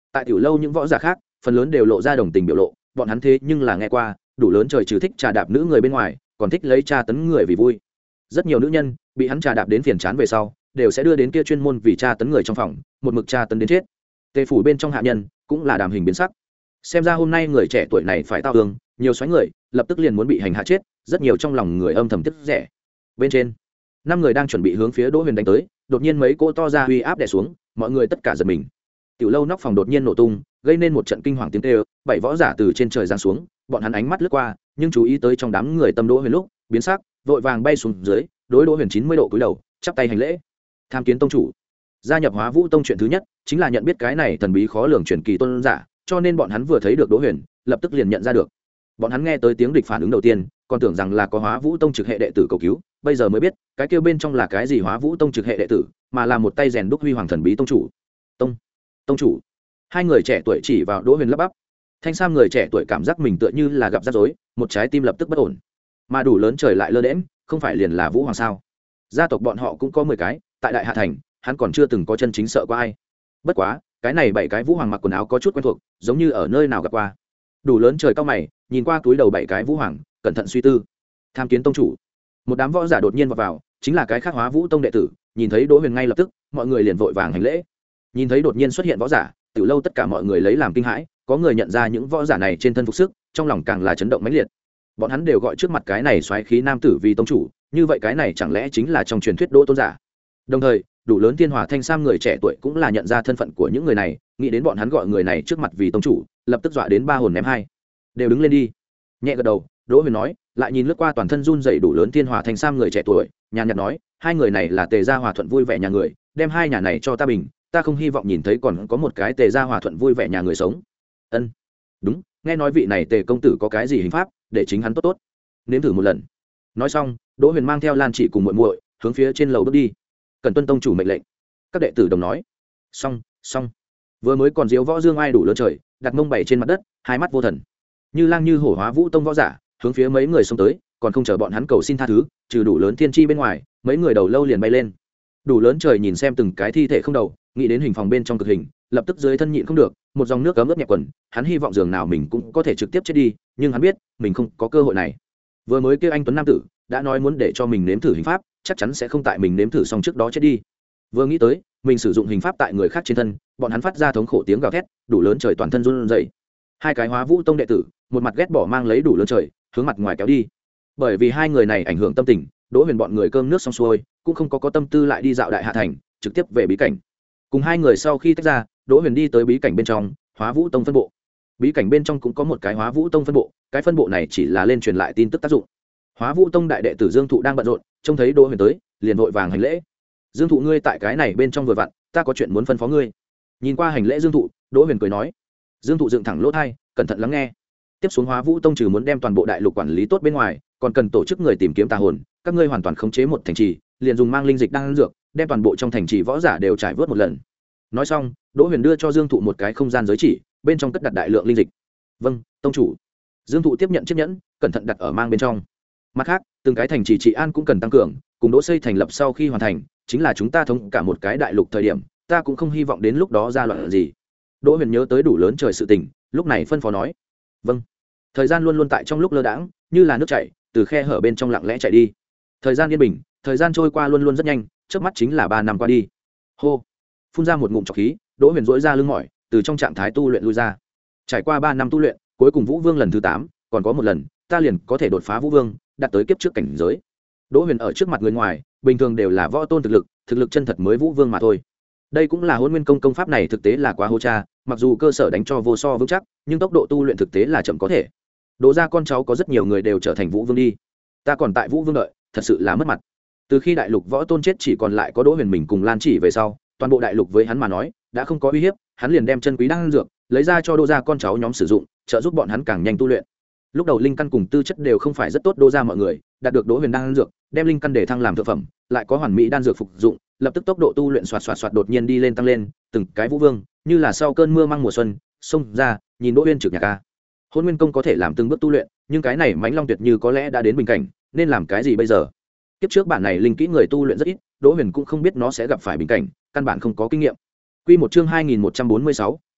tại tiểu lâu những võ giả khác phần lớn đều lộ ra đồng tình biểu lộ, bọn hắn thế nhưng là nghe qua Đủ Lớn Trời trừ thích trà đạp nữ người bên ngoài còn thích lấy tra tấn người vì vui. Rất nhiều nữ nhân bị hắn trà đạp đến phiền chán về sau đều sẽ đưa đến kia chuyên môn vì tra tấn người trong phòng, một mực tra tấn đến chết. Tề phủ bên trong hạ nhân cũng là đàm hình biến sắc, xem ra hôm nay người trẻ tuổi này phải tao tường, nhiều xoáy người lập tức liền muốn bị hành hạ chết, rất nhiều trong lòng người âm thầm tức rẻ. Bên trên năm người đang chuẩn bị hướng phía Đỗ Huyền đánh tới, đột nhiên mấy cỗ to ra uy áp đè xuống, mọi người tất cả giật mình. Tiểu lâu nóc phòng đột nhiên nổ tung, gây nên một trận kinh hoàng tiếng kêu, bảy võ giả từ trên trời giáng xuống, bọn hắn ánh mắt lướt qua, nhưng chú ý tới trong đám người tâm Đỗ Huyền lúc, biến sắc, vội vàng bay xuống dưới, đối Đỗ Huyền chín mươi độ cúi đầu, chắp tay hành lễ. Tham kiến tông chủ. Gia nhập Hóa Vũ tông chuyện thứ nhất chính là nhận biết cái này thần bí khó lường truyền kỳ tôn giả, cho nên bọn hắn vừa thấy được Đỗ Huyền, lập tức liền nhận ra được. Bọn hắn nghe tới tiếng địch phản ứng đầu tiên, còn tưởng rằng là có Hóa Vũ tông trực hệ đệ tử cầu cứu, bây giờ mới biết, cái kia bên trong là cái gì Hóa Vũ tông trực hệ đệ tử, mà là một tay rèn đúc huy hoàng thần bí tông chủ. Tông, tông chủ. Hai người trẻ tuổi chỉ vào Đỗ Huyền lắp bắp. Thanh sam người trẻ tuổi cảm giác mình tựa như là gặp rắc rối, một trái tim lập tức bất ổn. Mà Đủ Lớn Trời lại lơ đễnh, không phải liền là Vũ Hoàng sao? Gia tộc bọn họ cũng có mười cái, tại Đại Hạ thành, hắn còn chưa từng có chân chính sợ qua ai. Bất quá, cái này bảy cái Vũ Hoàng mặc quần áo có chút quen thuộc, giống như ở nơi nào gặp qua. Đủ Lớn Trời cao mày, nhìn qua túi đầu bảy cái Vũ Hoàng, cẩn thận suy tư. Tham kiến tông chủ. Một đám võ giả đột nhiên vào, vào chính là cái khác Hóa Vũ tông đệ tử, nhìn thấy Đỗ Huyền ngay lập tức, mọi người liền vội vàng hành lễ. Nhìn thấy đột nhiên xuất hiện võ giả, từ lâu tất cả mọi người lấy làm kinh hãi, có người nhận ra những võ giả này trên thân phục sức, trong lòng càng là chấn động mãnh liệt. Bọn hắn đều gọi trước mặt cái này xoáy khí nam tử vì tông chủ, như vậy cái này chẳng lẽ chính là trong truyền thuyết Đỗ tôn giả? Đồng thời, Đủ Lớn Thiên Hòa Thanh Sam người trẻ tuổi cũng là nhận ra thân phận của những người này, nghĩ đến bọn hắn gọi người này trước mặt vì tông chủ, lập tức dọa đến ba hồn ném hai. Đều đứng lên đi. Nhẹ gật đầu, Đỗ Huyền nói, lại nhìn lướt qua toàn thân run rẩy Đủ Lớn Thiên Hòa Thanh Sam người trẻ tuổi, nhàn nhạt nói, hai người này là Tề gia Hòa Thuận vui vẻ nhà người, đem hai nhà này cho ta bình, ta không hy vọng nhìn thấy còn có một cái Tề gia Hòa Thuận vui vẻ nhà người sống. Ân, đúng, nghe nói vị này Tề công tử có cái gì hình pháp, để chính hắn tốt tốt nếm thử một lần. Nói xong, Đỗ Huyền mang theo Lan Chỉ cùng muội muội hướng phía trên lầu bước đi. Cần tuân tông chủ mệnh lệnh. Các đệ tử đồng nói. Xong, xong. Vừa mới còn diếu võ dương ai Đủ Lớn Trời, đặt mông bày trên mặt đất, hai mắt vô thần. Như lang như hổ Hóa Vũ tông võ giả, hướng phía mấy người xông tới, còn không chờ bọn hắn cầu xin tha thứ, trừ Đủ Lớn Thiên Chi bên ngoài, mấy người đầu lâu liền bay lên. Đủ Lớn Trời nhìn xem từng cái thi thể không đầu, nghĩ đến hình phòng bên trong cực hình, lập tức dưới thân nhịn không được, một dòng nước cấm ướt nhẹ quần, hắn hy vọng giường nào mình cũng có thể trực tiếp chết đi, nhưng hắn biết, mình không có cơ hội này. Vừa mới kêu anh tuấn nam tử đã nói muốn để cho mình nếm thử hình pháp, chắc chắn sẽ không tại mình nếm thử xong trước đó chết đi. Vừa nghĩ tới mình sử dụng hình pháp tại người khác trên thân, bọn hắn phát ra thống khổ tiếng gào thét, Đủ Lớn Trời toàn thân run rẩy. Hai cái Hóa Vũ tông đệ tử một mặt ghét bỏ mang lấy Đủ Lớn Trời hướng mặt ngoài kéo đi. Bởi vì hai người này ảnh hưởng tâm tình, Đỗ Huyền bọn người cơm nước xong xuôi cũng không có có tâm tư lại đi dạo Đại Hạ thành, trực tiếp về bí cảnh. Cùng hai người sau khi tách ra, Đỗ Huyền đi tới bí cảnh bên trong Hóa Vũ tông phân bộ. Bí cảnh bên trong cũng có một cái Hóa Vũ tông phân bộ, cái phân bộ này chỉ là lên truyền lại tin tức tác dụng. Hóa Vũ tông đại đệ tử Dương Thụ đang bận rộn, trông thấy Đỗ Huyền tới, liền vội vàng hành lễ. Dương Thụ ngươi tại cái này bên trong vừa vặn, ta có chuyện muốn phân phó ngươi. Nhìn qua hành lễ Dương Thụ, Đỗ Huyền cười nói. Dương Thụ dựng thẳng lỗ tai, cẩn thận lắng nghe. Tiếp xuống Hóa Vũ tông trừ muốn đem toàn bộ đại lục quản lý tốt bên ngoài, còn cần tổ chức người tìm kiếm tà hồn, các ngươi hoàn toàn khống chế một thành trì, liền dùng mang linh dịch đang dược, đem toàn bộ trong thành trì võ giả đều trải vớt một lần. Nói xong, Đỗ Huyền đưa cho Dương Thụ một cái không gian giới chỉ, bên trong cất đặt đại lượng linh dịch. Vâng, tông chủ. Dương Thụ tiếp nhận chiếc nhẫn, cẩn thận đặt ở mang bên trong. Mặt khác, từng cái thành trì trị an cũng cần tăng cường, cùng Đỗ xây thành lập sau khi hoàn thành, chính là chúng ta thống cả một cái đại lục thời điểm, ta cũng không hy vọng đến lúc đó ra loạn gì. Đỗ Huyền nhớ tới Đủ Lớn Trời sự tình, lúc này phân phó nói. Vâng. Thời gian luôn luôn tại trong lúc lơ đãng, như là nước chảy, từ khe hở bên trong lặng lẽ chạy đi. Thời gian yên bình, thời gian trôi qua luôn luôn rất nhanh, chớp mắt chính là ba năm qua đi. Hô. Phun ra một ngụm trọc khí, Đỗ Huyền duỗi ra lưng mỏi, từ trong trạng thái tu luyện lui ra. Trải qua ba năm tu luyện, cuối cùng Vũ Vương lần thứ tám, còn có một lần, ta liền có thể đột phá Vũ Vương, đạt tới kiếp trước cảnh giới. Đỗ Huyền ở trước mặt người ngoài, bình thường đều là võ tôn thực lực, thực lực chân thật mới Vũ Vương mà thôi. Đây cũng là Hỗn Nguyên công công pháp này thực tế là quá hô cha, mặc dù cơ sở đánh cho vô so vững chắc, nhưng tốc độ tu luyện thực tế là chậm có thể. Đỗ gia con cháu có rất nhiều người đều trở thành Vũ Vương đi. Ta còn tại Vũ Vương đợi, thật sự là mất mặt. Từ khi đại lục võ tôn chết chỉ còn lại có Đỗ Huyền mình cùng Lan Chỉ về sau, toàn bộ đại lục với hắn mà nói đã không có uy hiếp, hắn liền đem chân quý đan dược lấy ra cho Đỗ gia con cháu nhóm sử dụng, trợ giúp bọn hắn càng nhanh tu luyện. Lúc đầu linh căn cùng tư chất đều không phải rất tốt, Đỗ gia mọi người đạt được Đỗ Huyền đan dược, đem linh căn để thăng làm thượng phẩm, lại có hoàn mỹ đan dược phục dụng, lập tức tốc độ tu luyện xoạt xoạt xoạt đột nhiên đi lên tăng lên, từng cái Vũ Vương như là sau cơn mưa mang mùa xuân xông ra, nhìn Đỗ Huyền trực nhạc ca. Hôn Nguyên công có thể làm từng bước tu luyện, nhưng cái này Mãnh Long Tuyệt như có lẽ đã đến bình cảnh, nên làm cái gì bây giờ? Kiếp trước bản này linh kỹ người tu luyện rất ít, Đỗ Huyền cũng không biết nó sẽ gặp phải bình cảnh, căn bản không có kinh nghiệm. Quy một chương hai nghìn một trăm bốn mươi sáu,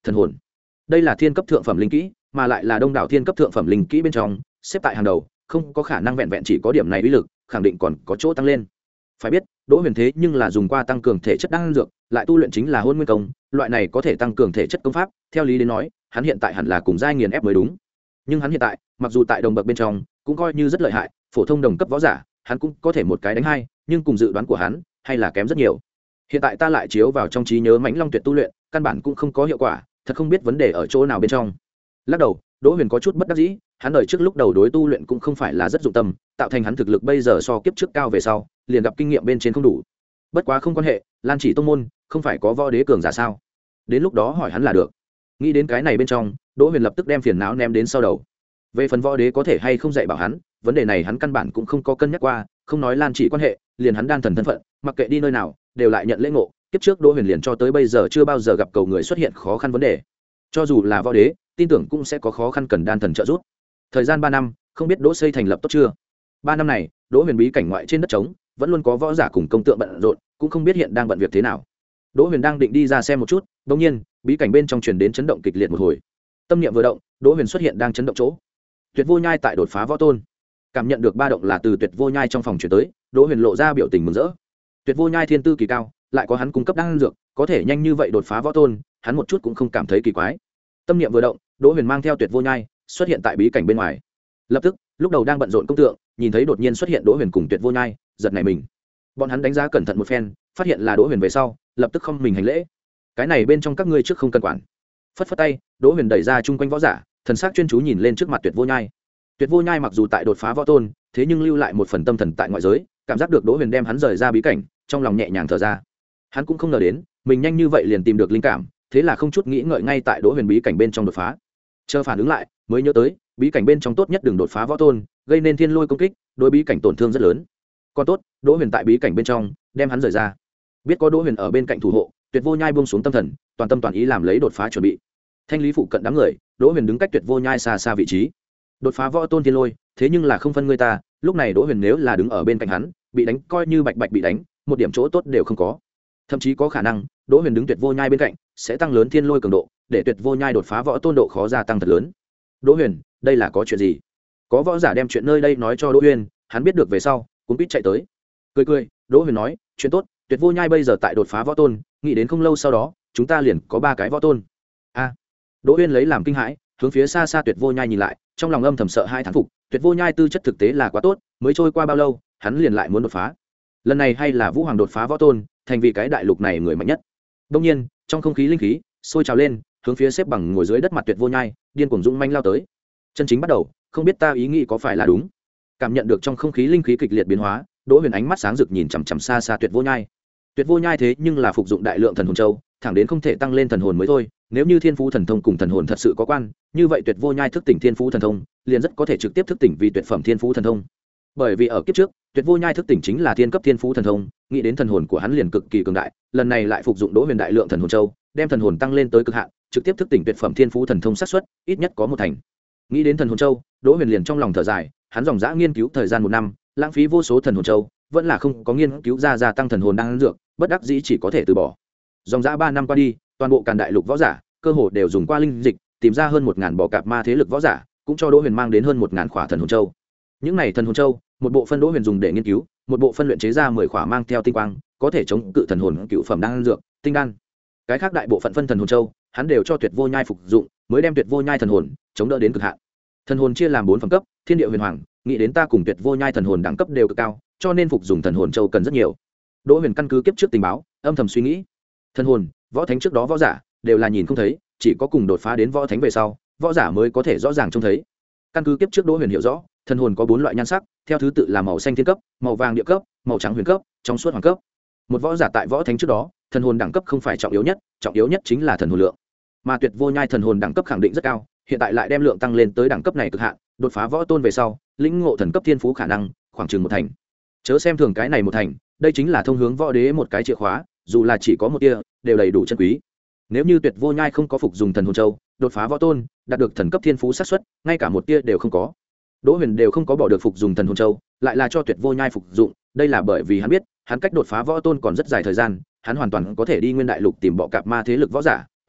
thần hồn. Đây là thiên cấp thượng phẩm linh kỹ, mà lại là đông đảo thiên cấp thượng phẩm linh kỹ bên trong xếp tại hàng đầu, không có khả năng vẹn vẹn chỉ có điểm này uy lực, khẳng định còn có chỗ tăng lên. Phải biết, Đỗ Huyền thế nhưng là dùng qua tăng cường thể chất đan dược, lại tu luyện chính là Hôn Nguyên công, loại này có thể tăng cường thể chất công pháp, theo lý đến nói, hắn hiện tại hẳn là cùng giai nghiền ép mới đúng. Nhưng hắn hiện tại, mặc dù tại đồng bậc bên trong, cũng coi như rất lợi hại, phổ thông đồng cấp võ giả, hắn cũng có thể một cái đánh hai, nhưng cùng dự đoán của hắn, hay là kém rất nhiều. Hiện tại ta lại chiếu vào trong trí nhớ Mãnh Long Tuyệt tu luyện, căn bản cũng không có hiệu quả, thật không biết vấn đề ở chỗ nào bên trong. Lắc đầu, Đỗ Huyền có chút bất đắc dĩ, hắn đời trước lúc đầu đối tu luyện cũng không phải là rất dụng tâm, tạo thành hắn thực lực bây giờ so kiếp trước cao về sau, liền gặp kinh nghiệm bên trên không đủ. Bất quá không quan hệ, Lan Chỉ tông môn không phải có võ đế cường giả sao? Đến lúc đó hỏi hắn là được. Nghĩ đến cái này bên trong, Đỗ Huyền lập tức đem phiền não ném đến sau đầu. Về phần võ đế có thể hay không dạy bảo hắn, vấn đề này hắn căn bản cũng không có cân nhắc qua, không nói Lan Chỉ quan hệ, liền hắn đan thần thân phận, mặc kệ đi nơi nào, đều lại nhận lễ ngộ, kiếp trước Đỗ Huyền liền cho tới bây giờ chưa bao giờ gặp cầu người xuất hiện khó khăn vấn đề. Cho dù là võ đế, tin tưởng cũng sẽ có khó khăn cần đan thần trợ giúp. Thời gian ba năm, không biết Đỗ xây thành lập tốt chưa? Ba năm này, Đỗ Huyền bí cảnh ngoại trên đất trống, vẫn luôn có võ giả cùng công tượng bận rộn, cũng không biết hiện đang bận việc thế nào. Đỗ Huyền đang định đi ra xem một chút, đột nhiên, bí cảnh bên trong truyền đến chấn động kịch liệt một hồi. Tâm niệm vừa động, Đỗ Huyền xuất hiện đang chấn động chỗ. Tuyệt Vô Nhai tại đột phá võ tôn. Cảm nhận được ba động là từ Tuyệt Vô Nhai trong phòng truyền tới, Đỗ Huyền lộ ra biểu tình mừng rỡ. Tuyệt Vô Nhai thiên tư kỳ cao, lại có hắn cung cấp đan dược, có thể nhanh như vậy đột phá võ tôn, hắn một chút cũng không cảm thấy kỳ quái. Tâm niệm vừa động, Đỗ Huyền mang theo Tuyệt Vô Nhai xuất hiện tại bí cảnh bên ngoài. Lập tức, lúc đầu đang bận rộn công tượng, nhìn thấy đột nhiên xuất hiện Đỗ Huyền cùng Tuyệt Vô Nhai, giật nảy mình. Bọn hắn đánh giá cẩn thận một phen, phát hiện là Đỗ Huyền về sau, lập tức không mình hành lễ. Cái này bên trong các ngươi trước không cần quản. Phất phất tay, Đỗ Huyền đẩy ra chung quanh võ giả, thần sắc chuyên chú nhìn lên trước mặt Tuyệt Vô Nhai. Tuyệt Vô Nhai mặc dù tại đột phá võ tôn, thế nhưng lưu lại một phần tâm thần tại ngoại giới, cảm giác được Đỗ Huyền đem hắn rời ra bí cảnh, trong lòng nhẹ nhàng thở ra. Hắn cũng không ngờ đến, mình nhanh như vậy liền tìm được linh cảm, thế là không chút nghĩ ngợi ngay tại Đỗ Huyền bí cảnh bên trong đột phá. Chờ phản ứng lại, mới nhớ tới, bí cảnh bên trong tốt nhất đừng đột phá võ tôn, gây nên thiên lôi công kích, đối bí cảnh tổn thương rất lớn. Còn tốt, Đỗ Huyền tại bí cảnh bên trong, đem hắn rời ra. Biết có Đỗ Huyền ở bên cạnh thủ hộ, Tuyệt Vô Nhai buông xuống tâm thần, toàn tâm toàn ý làm lấy đột phá chuẩn bị. Thanh lý phụ cận đám người, Đỗ Huyền đứng cách Tuyệt Vô Nhai xa xa vị trí. Đột phá võ tôn thiên lôi, thế nhưng là không phân người ta, lúc này Đỗ Huyền nếu là đứng ở bên cạnh hắn, bị đánh coi như bạch bạch bị đánh, một điểm chỗ tốt đều không có. Thậm chí có khả năng, Đỗ Huyền đứng Tuyệt Vô Nhai bên cạnh, sẽ tăng lớn thiên lôi cường độ, để Tuyệt Vô Nhai đột phá võ tôn độ khó gia tăng thật lớn. Đỗ Huyền, đây là có chuyện gì? Có võ giả đem chuyện nơi đây nói cho Đỗ Huyền, hắn biết được về sau, cũng biết chạy tới. Cười cười, Đỗ Huyền nói, chuyện tốt, Tuyệt Vô Nhai bây giờ tại đột phá võ tôn, nghĩ đến không lâu sau đó, chúng ta liền có ba cái võ tôn. A. Đỗ Huyền lấy làm kinh hãi, hướng phía xa xa Tuyệt Vô Nhai nhìn lại, trong lòng âm thầm sợ hai thán phục, Tuyệt Vô Nhai tư chất thực tế là quá tốt, mới trôi qua bao lâu, hắn liền lại muốn đột phá. Lần này hay là Vũ Hoàng đột phá võ tôn, thành vì cái đại lục này người mạnh nhất. Đương nhiên, trong không khí linh khí sôi trào lên, hướng phía xếp bằng ngồi dưới đất mặt Tuyệt Vô Nhai, điên cuồng dũng manh lao tới. Chân chính bắt đầu, không biết ta ý nghĩ có phải là đúng. Cảm nhận được trong không khí linh khí kịch liệt biến hóa, Đỗ Huyền ánh mắt sáng rực nhìn chằm chằm xa xa Tuyệt Vô Nhai. Tuyệt Vô Nhai thế nhưng là phục dụng đại lượng thần hồn châu, thẳng đến không thể tăng lên thần hồn mới thôi. Nếu như thiên phú thần thông cùng thần hồn thật sự có quan, như vậy Tuyệt Vô Nhai thức tỉnh thiên phú thần thông, liền rất có thể trực tiếp thức tỉnh vì tuyệt phẩm thiên phú thần thông. Bởi vì ở kiếp trước, Tuyệt Vô Nhai thức tỉnh chính là thiên cấp thiên phú thần thông, nghĩ đến thần hồn của hắn liền cực kỳ cường đại, lần này lại phục dụng Đỗ Huyền đại lượng thần hồn châu, đem thần hồn tăng lên tới cực hạn, trực tiếp thức tỉnh tuyệt phẩm thiên phú thần thông xác suất ít nhất có một thành. Nghĩ đến thần hồn châu, Đỗ Huyền liền trong lòng thở dài, hắn dòng dã nghiên cứu thời gian một năm, lãng phí vô số thần hồn châu, vẫn là không có nghiên cứu ra gia tăng thần hồn đang dược, bất đắc dĩ chỉ có thể từ bỏ. Dòng dã ba năm qua đi, toàn bộ Càn Đại Lục võ giả, cơ hồ đều dùng qua linh dịch, tìm ra hơn một ngàn bò cạp ma thế lực võ giả, cũng cho Đỗ Huyền mang đến hơn một ngàn khỏa thần hồn châu. Những này thần hồn châu, một bộ phân Đỗ Huyền dùng để nghiên cứu, một bộ phân luyện chế ra mười khỏa mang theo tinh quang, có thể chống cự thần hồn cựu phẩm đan dược, tinh đan. Cái khác đại bộ phận phân thần hồn châu, hắn đều cho Tuyệt Vô Nhai phục dụng, mới đem Tuyệt Vô Nhai thần hồn chống đỡ đến cực hạn. Thần hồn chia làm bốn phẩm cấp, thiên địa huyền hoàng, nghĩ đến ta cùng Tuyệt Vô Nhai thần hồn đẳng cấp đều cực cao, cho nên phục dùng thần hồn châu cần rất nhiều. Đỗ Huyền căn cứ kiếp trước tình báo, âm thầm suy nghĩ. Thần hồn, võ thánh trước đó võ giả đều là nhìn không thấy, chỉ có cùng đột phá đến võ thánh về sau, võ giả mới có thể rõ ràng trông thấy. Căn cứ kiếp trước Đỗ Huyền hiểu rõ, thần hồn có bốn loại nhan sắc, theo thứ tự là màu xanh thiên cấp, màu vàng địa cấp, màu trắng huyền cấp, trong suốt hoàng cấp. Một võ giả tại võ thánh trước đó, thần hồn đẳng cấp không phải trọng yếu nhất, trọng yếu nhất chính là thần hồn lượng. Mà Tuyệt Vô Nhai thần hồn đẳng cấp khẳng định rất cao, hiện tại lại đem lượng tăng lên tới đẳng cấp này cực hạn, đột phá võ tôn về sau, lĩnh ngộ thần cấp thiên phú khả năng khoảng chừng một thành. Chớ xem thường cái này một thành, đây chính là thông hướng võ đế một cái chìa khóa, dù là chỉ có một tia, đều đầy đủ chân quý. Nếu như Tuyệt Vô Nhai không có phục dùng thần hồn châu, đột phá võ tôn, đạt được thần cấp thiên phú xác suất, ngay cả một tia đều không có. Đỗ Huyền đều không có bỏ được phục dùng thần hồn châu, lại là cho Tuyệt Vô Nhai phục dụng, đây là bởi vì hắn biết, hắn cách đột phá võ tôn còn rất dài thời gian, hắn hoàn toàn có thể đi nguyên đại lục tìm bọ cạp ma thế lực võ giả,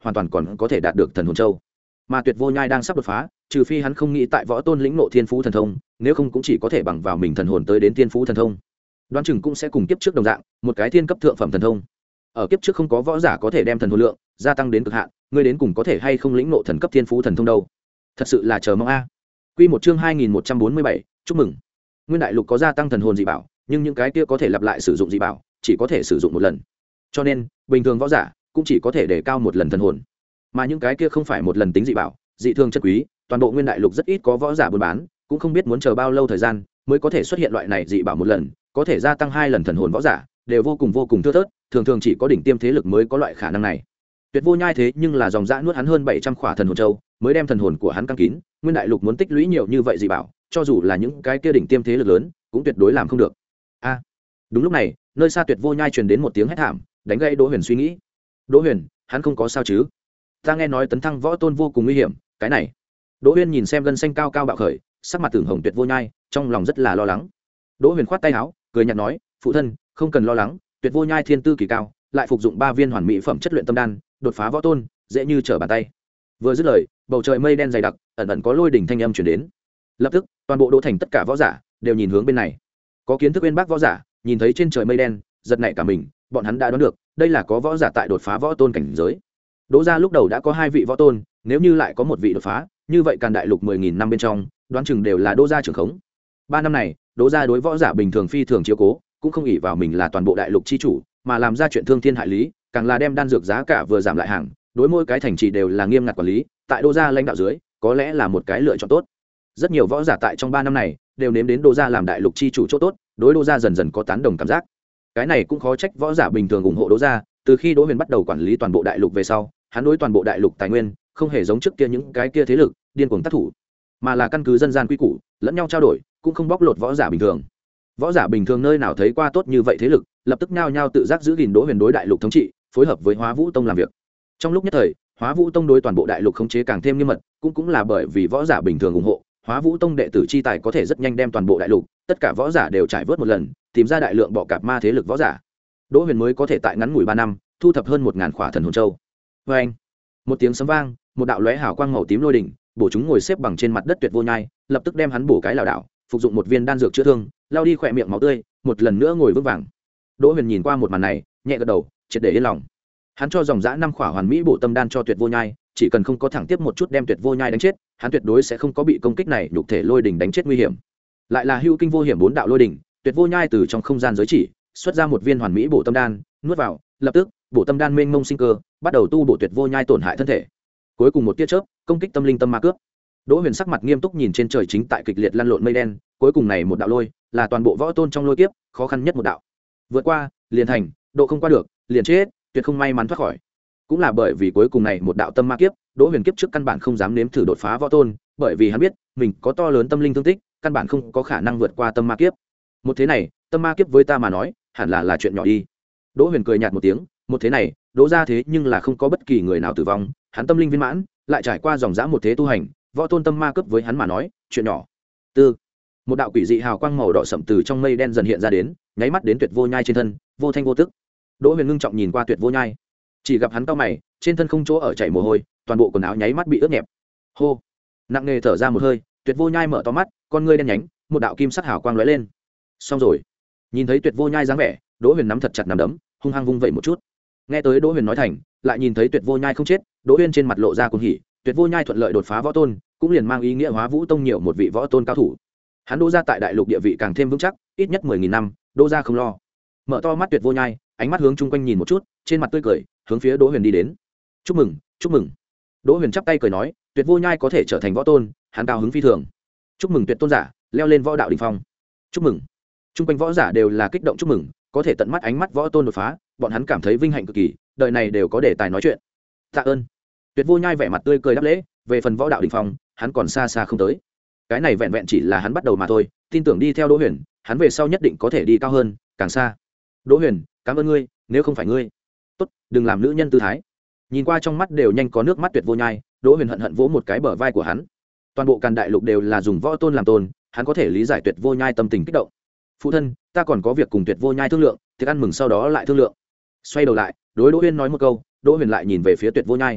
hoàn toàn còn có thể đạt được thần hồn châu. Mà Tuyệt Vô Nhai đang sắp đột phá, trừ phi hắn không nghĩ tại võ tôn lĩnh ngộ thiên phú thần thông, nếu không cũng chỉ có thể bằng vào mình thần hồn tới đến thiên phú thần thông. Đoán chừng cũng sẽ cùng kiếp trước đồng dạng, một cái thiên cấp thượng phẩm thần thông. Ở kiếp trước không có võ giả có thể đem thần hồn lượng gia tăng đến cực hạn, ngươi đến cùng có thể hay không lĩnh ngộ thần cấp thiên phú thần thông đâu. Thật sự là chờ mong a. Quy một chương hai nghìn một trăm bốn mươi bảy, chúc mừng. Nguyên đại lục có gia tăng thần hồn dị bảo, nhưng những cái kia có thể lặp lại sử dụng dị bảo, chỉ có thể sử dụng một lần. Cho nên, bình thường võ giả cũng chỉ có thể đề cao một lần thần hồn. Mà những cái kia không phải một lần tính dị bảo, dị thường chất quý, toàn bộ nguyên đại lục rất ít có võ giả buôn bán, cũng không biết muốn chờ bao lâu thời gian mới có thể xuất hiện loại này dị bảo một lần, có thể gia tăng hai lần thần hồn võ giả, đều vô cùng vô cùng thưa thớt, thường thường chỉ có đỉnh tiêm thế lực mới có loại khả năng này. Tuyệt Vô Nhai thế nhưng là dòng dã nuốt hắn hơn bảy trăm khỏa thần hồn châu, mới đem thần hồn của hắn căng kín, nguyên đại lục muốn tích lũy nhiều như vậy dị bảo, cho dù là những cái kia đỉnh tiêm thế lực lớn, cũng tuyệt đối làm không được. A. Đúng lúc này, nơi xa Tuyệt Vô Nhai truyền đến một tiếng hét thảm, đánh gãy Đỗ Huyền suy nghĩ. Đỗ Huyền, hắn không có sao chứ? Ta nghe nói tấn thăng võ tôn vô cùng nguy hiểm, cái này. Đỗ Huyền nhìn xem gân xanh cao cao bạo khởi, sắc mặt tưởng hồng Tuyệt Vô Nhai, trong lòng rất là lo lắng. Đỗ Huyền khoát tay áo, cười nhạt nói, phụ thân, không cần lo lắng, Tuyệt Vô Nhai thiên tư kỳ cao, lại phục dụng ba viên hoàn mỹ phẩm chất luyện tâm đan, đột phá võ tôn, dễ như trở bàn tay. Vừa dứt lời, bầu trời mây đen dày đặc, ẩn ẩn có lôi đỉnh thanh âm truyền đến. Lập tức, toàn bộ Đỗ thành tất cả võ giả đều nhìn hướng bên này. Có kiến thức bên bác võ giả, nhìn thấy trên trời mây đen, giật nảy cả mình, bọn hắn đã đoán được, đây là có võ giả tại đột phá võ tôn cảnh giới. Đỗ gia lúc đầu đã có hai vị võ tôn, nếu như lại có một vị đột phá, như vậy Càn Đại Lục mười nghìn năm bên trong, đoán chừng đều là Đỗ gia trưởng khống. Ba năm này, Đỗ gia đối võ giả bình thường phi thường chiếu cố, cũng không ỷ vào mình là toàn bộ đại lục chi chủ, mà làm ra chuyện thương thiên hại lý, càng là đem đan dược giá cả vừa giảm lại hàng, đối mỗi cái thành trì đều là nghiêm ngặt quản lý, tại Đỗ gia lãnh đạo dưới, có lẽ là một cái lựa chọn tốt. Rất nhiều võ giả tại trong ba năm này đều nếm đến Đỗ gia làm đại lục chi chủ chỗ tốt, đối Đỗ gia dần dần có tán đồng cảm giác. Cái này cũng khó trách võ giả bình thường ủng hộ Đỗ gia, từ khi Đỗ Huyền bắt đầu quản lý toàn bộ đại lục về sau, hắn đối toàn bộ đại lục tài nguyên không hề giống trước kia những cái kia thế lực điên cuồng tác thủ, mà là căn cứ dân gian quy củ, lẫn nhau trao đổi, cũng không bóc lột võ giả bình thường. Võ giả bình thường nơi nào thấy qua tốt như vậy thế lực, lập tức nhao nhao tự giác giữ gìn Đỗ Huyền đối đại lục thống trị, phối hợp với Hóa Vũ Tông làm việc. Trong lúc nhất thời, Hóa Vũ Tông đối toàn bộ đại lục khống chế càng thêm nghiêm mật, cũng cũng là bởi vì võ giả bình thường ủng hộ, Hóa Vũ Tông đệ tử chi tài có thể rất nhanh đem toàn bộ đại lục, tất cả võ giả đều trải vớt một lần, tìm ra đại lượng bọ cạp ma thế lực võ giả. Đỗ Huyền mới có thể tại ngắn ngủi ba năm, thu thập hơn một ngàn khỏa thần hồn châu. Và anh, một tiếng sấm vang, một đạo lóe hào quang màu tím lôi đỉnh, bổ chúng ngồi xếp bằng trên mặt đất Tuyệt Vô Nhai, lập tức đem hắn bổ cái lảo đảo, phục dụng một viên đan dược chữa thương, lao đi khỏe miệng máu tươi, một lần nữa ngồi vững vàng. Đỗ Huyền nhìn qua một màn này, nhẹ gật đầu, triệt để yên lòng. Hắn cho dòng dã năm khỏa hoàn mỹ bổ tâm đan cho Tuyệt Vô Nhai, chỉ cần không có thẳng tiếp một chút đem Tuyệt Vô Nhai đánh chết, hắn tuyệt đối sẽ không có bị công kích này nhục thể lôi đỉnh đánh chết nguy hiểm. Lại là hưu kinh vô hiểm bốn đạo lôi đỉnh, Tuyệt Vô Nhai từ trong không gian giới chỉ xuất ra một viên hoàn mỹ bổ tâm đan, nuốt vào, lập tức, bổ tâm đan mênh mông sinh cơ, bắt đầu tu bổ Tuyệt Vô Nhai tổn hại thân thể. Cuối cùng một tia chớp, công kích tâm linh tâm ma cướp. Đỗ Huyền sắc mặt nghiêm túc nhìn trên trời chính tại kịch liệt lăn lộn mây đen, cuối cùng này một đạo lôi, là toàn bộ võ tôn trong lôi kiếp, khó khăn nhất một đạo. Vượt qua, liền thành, độ không qua được, liền chết, tuyệt không may mắn thoát khỏi. Cũng là bởi vì cuối cùng này một đạo tâm ma kiếp, Đỗ Huyền kiếp trước căn bản không dám nếm thử đột phá võ tôn, bởi vì hắn biết, mình có to lớn tâm linh thương tích, căn bản không có khả năng vượt qua tâm ma kiếp. Một thế này, tâm ma kiếp với ta mà nói, hẳn là là chuyện nhỏ đi. Đỗ Huyền cười nhạt một tiếng, một thế này, Đỗ gia thế nhưng là không có bất kỳ người nào tử vong, hắn tâm linh viên mãn, lại trải qua dòng dã một thế tu hành, võ tôn tâm ma cướp với hắn mà nói, chuyện nhỏ. Tư, một đạo quỷ dị hào quang màu đỏ sẫm từ trong mây đen dần hiện ra đến, nháy mắt đến Tuyệt Vô Nhai trên thân, vô thanh vô tức. Đỗ Huyền ngưng trọng nhìn qua Tuyệt Vô Nhai, chỉ gặp hắn cau mày, trên thân không chỗ ở chảy mồ hôi, toàn bộ quần áo nháy mắt bị ướt nhẹp. Hô, nặng nề thở ra một hơi, Tuyệt Vô Nhai mở to mắt, con ngươi đen nhánh, một đạo kim sắc hào quang lóe lên. Xong rồi. Nhìn thấy Tuyệt Vô Nhai dáng vẻ, Đỗ Huyền nắm thật chặt nắm đấm, hung hăng vung vậy một chút. Nghe tới Đỗ Huyền nói thành, lại nhìn thấy Tuyệt Vô Nhai không chết, Đỗ Huyền trên mặt lộ ra cuồng hỉ, Tuyệt Vô Nhai thuận lợi đột phá võ tôn, cũng liền mang ý nghĩa Hóa Vũ Tông nhiều một vị võ tôn cao thủ. Hắn Đỗ gia tại đại lục địa vị càng thêm vững chắc, ít nhất mười nghìn năm, Đỗ gia không lo. Mở to mắt Tuyệt Vô Nhai, ánh mắt hướng chung quanh nhìn một chút, trên mặt tươi cười, hướng phía Đỗ Huyền đi đến. "Chúc mừng, chúc mừng." Đỗ Huyền chắp tay cười nói, Tuyệt Vô Nhai có thể trở thành võ tôn, hắn cao hứng phi thường. "Chúc mừng Tuyệt tôn giả, leo lên võ đạo đỉnh phong." "Chúc mừng." Chung quanh võ giả đều là kích động chúc mừng, có thể tận mắt ánh mắt võ tôn đột phá, bọn hắn cảm thấy vinh hạnh cực kỳ, đời này đều có đề tài nói chuyện. "Tạ ơn." Tuyệt Vô Nhai vẻ mặt tươi cười đáp lễ, về phần võ đạo đỉnh phong, hắn còn xa xa không tới. Cái này vẹn vẹn chỉ là hắn bắt đầu mà thôi, tin tưởng đi theo Đỗ Huyền, hắn về sau nhất định có thể đi cao hơn, càng xa. "Đỗ Huyền, cảm ơn ngươi, nếu không phải ngươi." "Tốt, đừng làm nữ nhân tư thái." Nhìn qua trong mắt đều nhanh có nước mắt Tuyệt Vô Nhai, Đỗ Huyền hận hận vỗ một cái bờ vai của hắn. Toàn bộ Càn Đại Lục đều là dùng võ tôn làm tôn, hắn có thể lý giải Tuyệt Vô Nhai tâm tình kích động. "Phụ thân, ta còn có việc cùng Tuyệt Vô Nhai thương lượng, tiệc ăn mừng sau đó lại thương lượng." Xoay đầu lại, đối Đỗ Huyền nói một câu, Đỗ Huyền lại nhìn về phía Tuyệt Vô Nhai.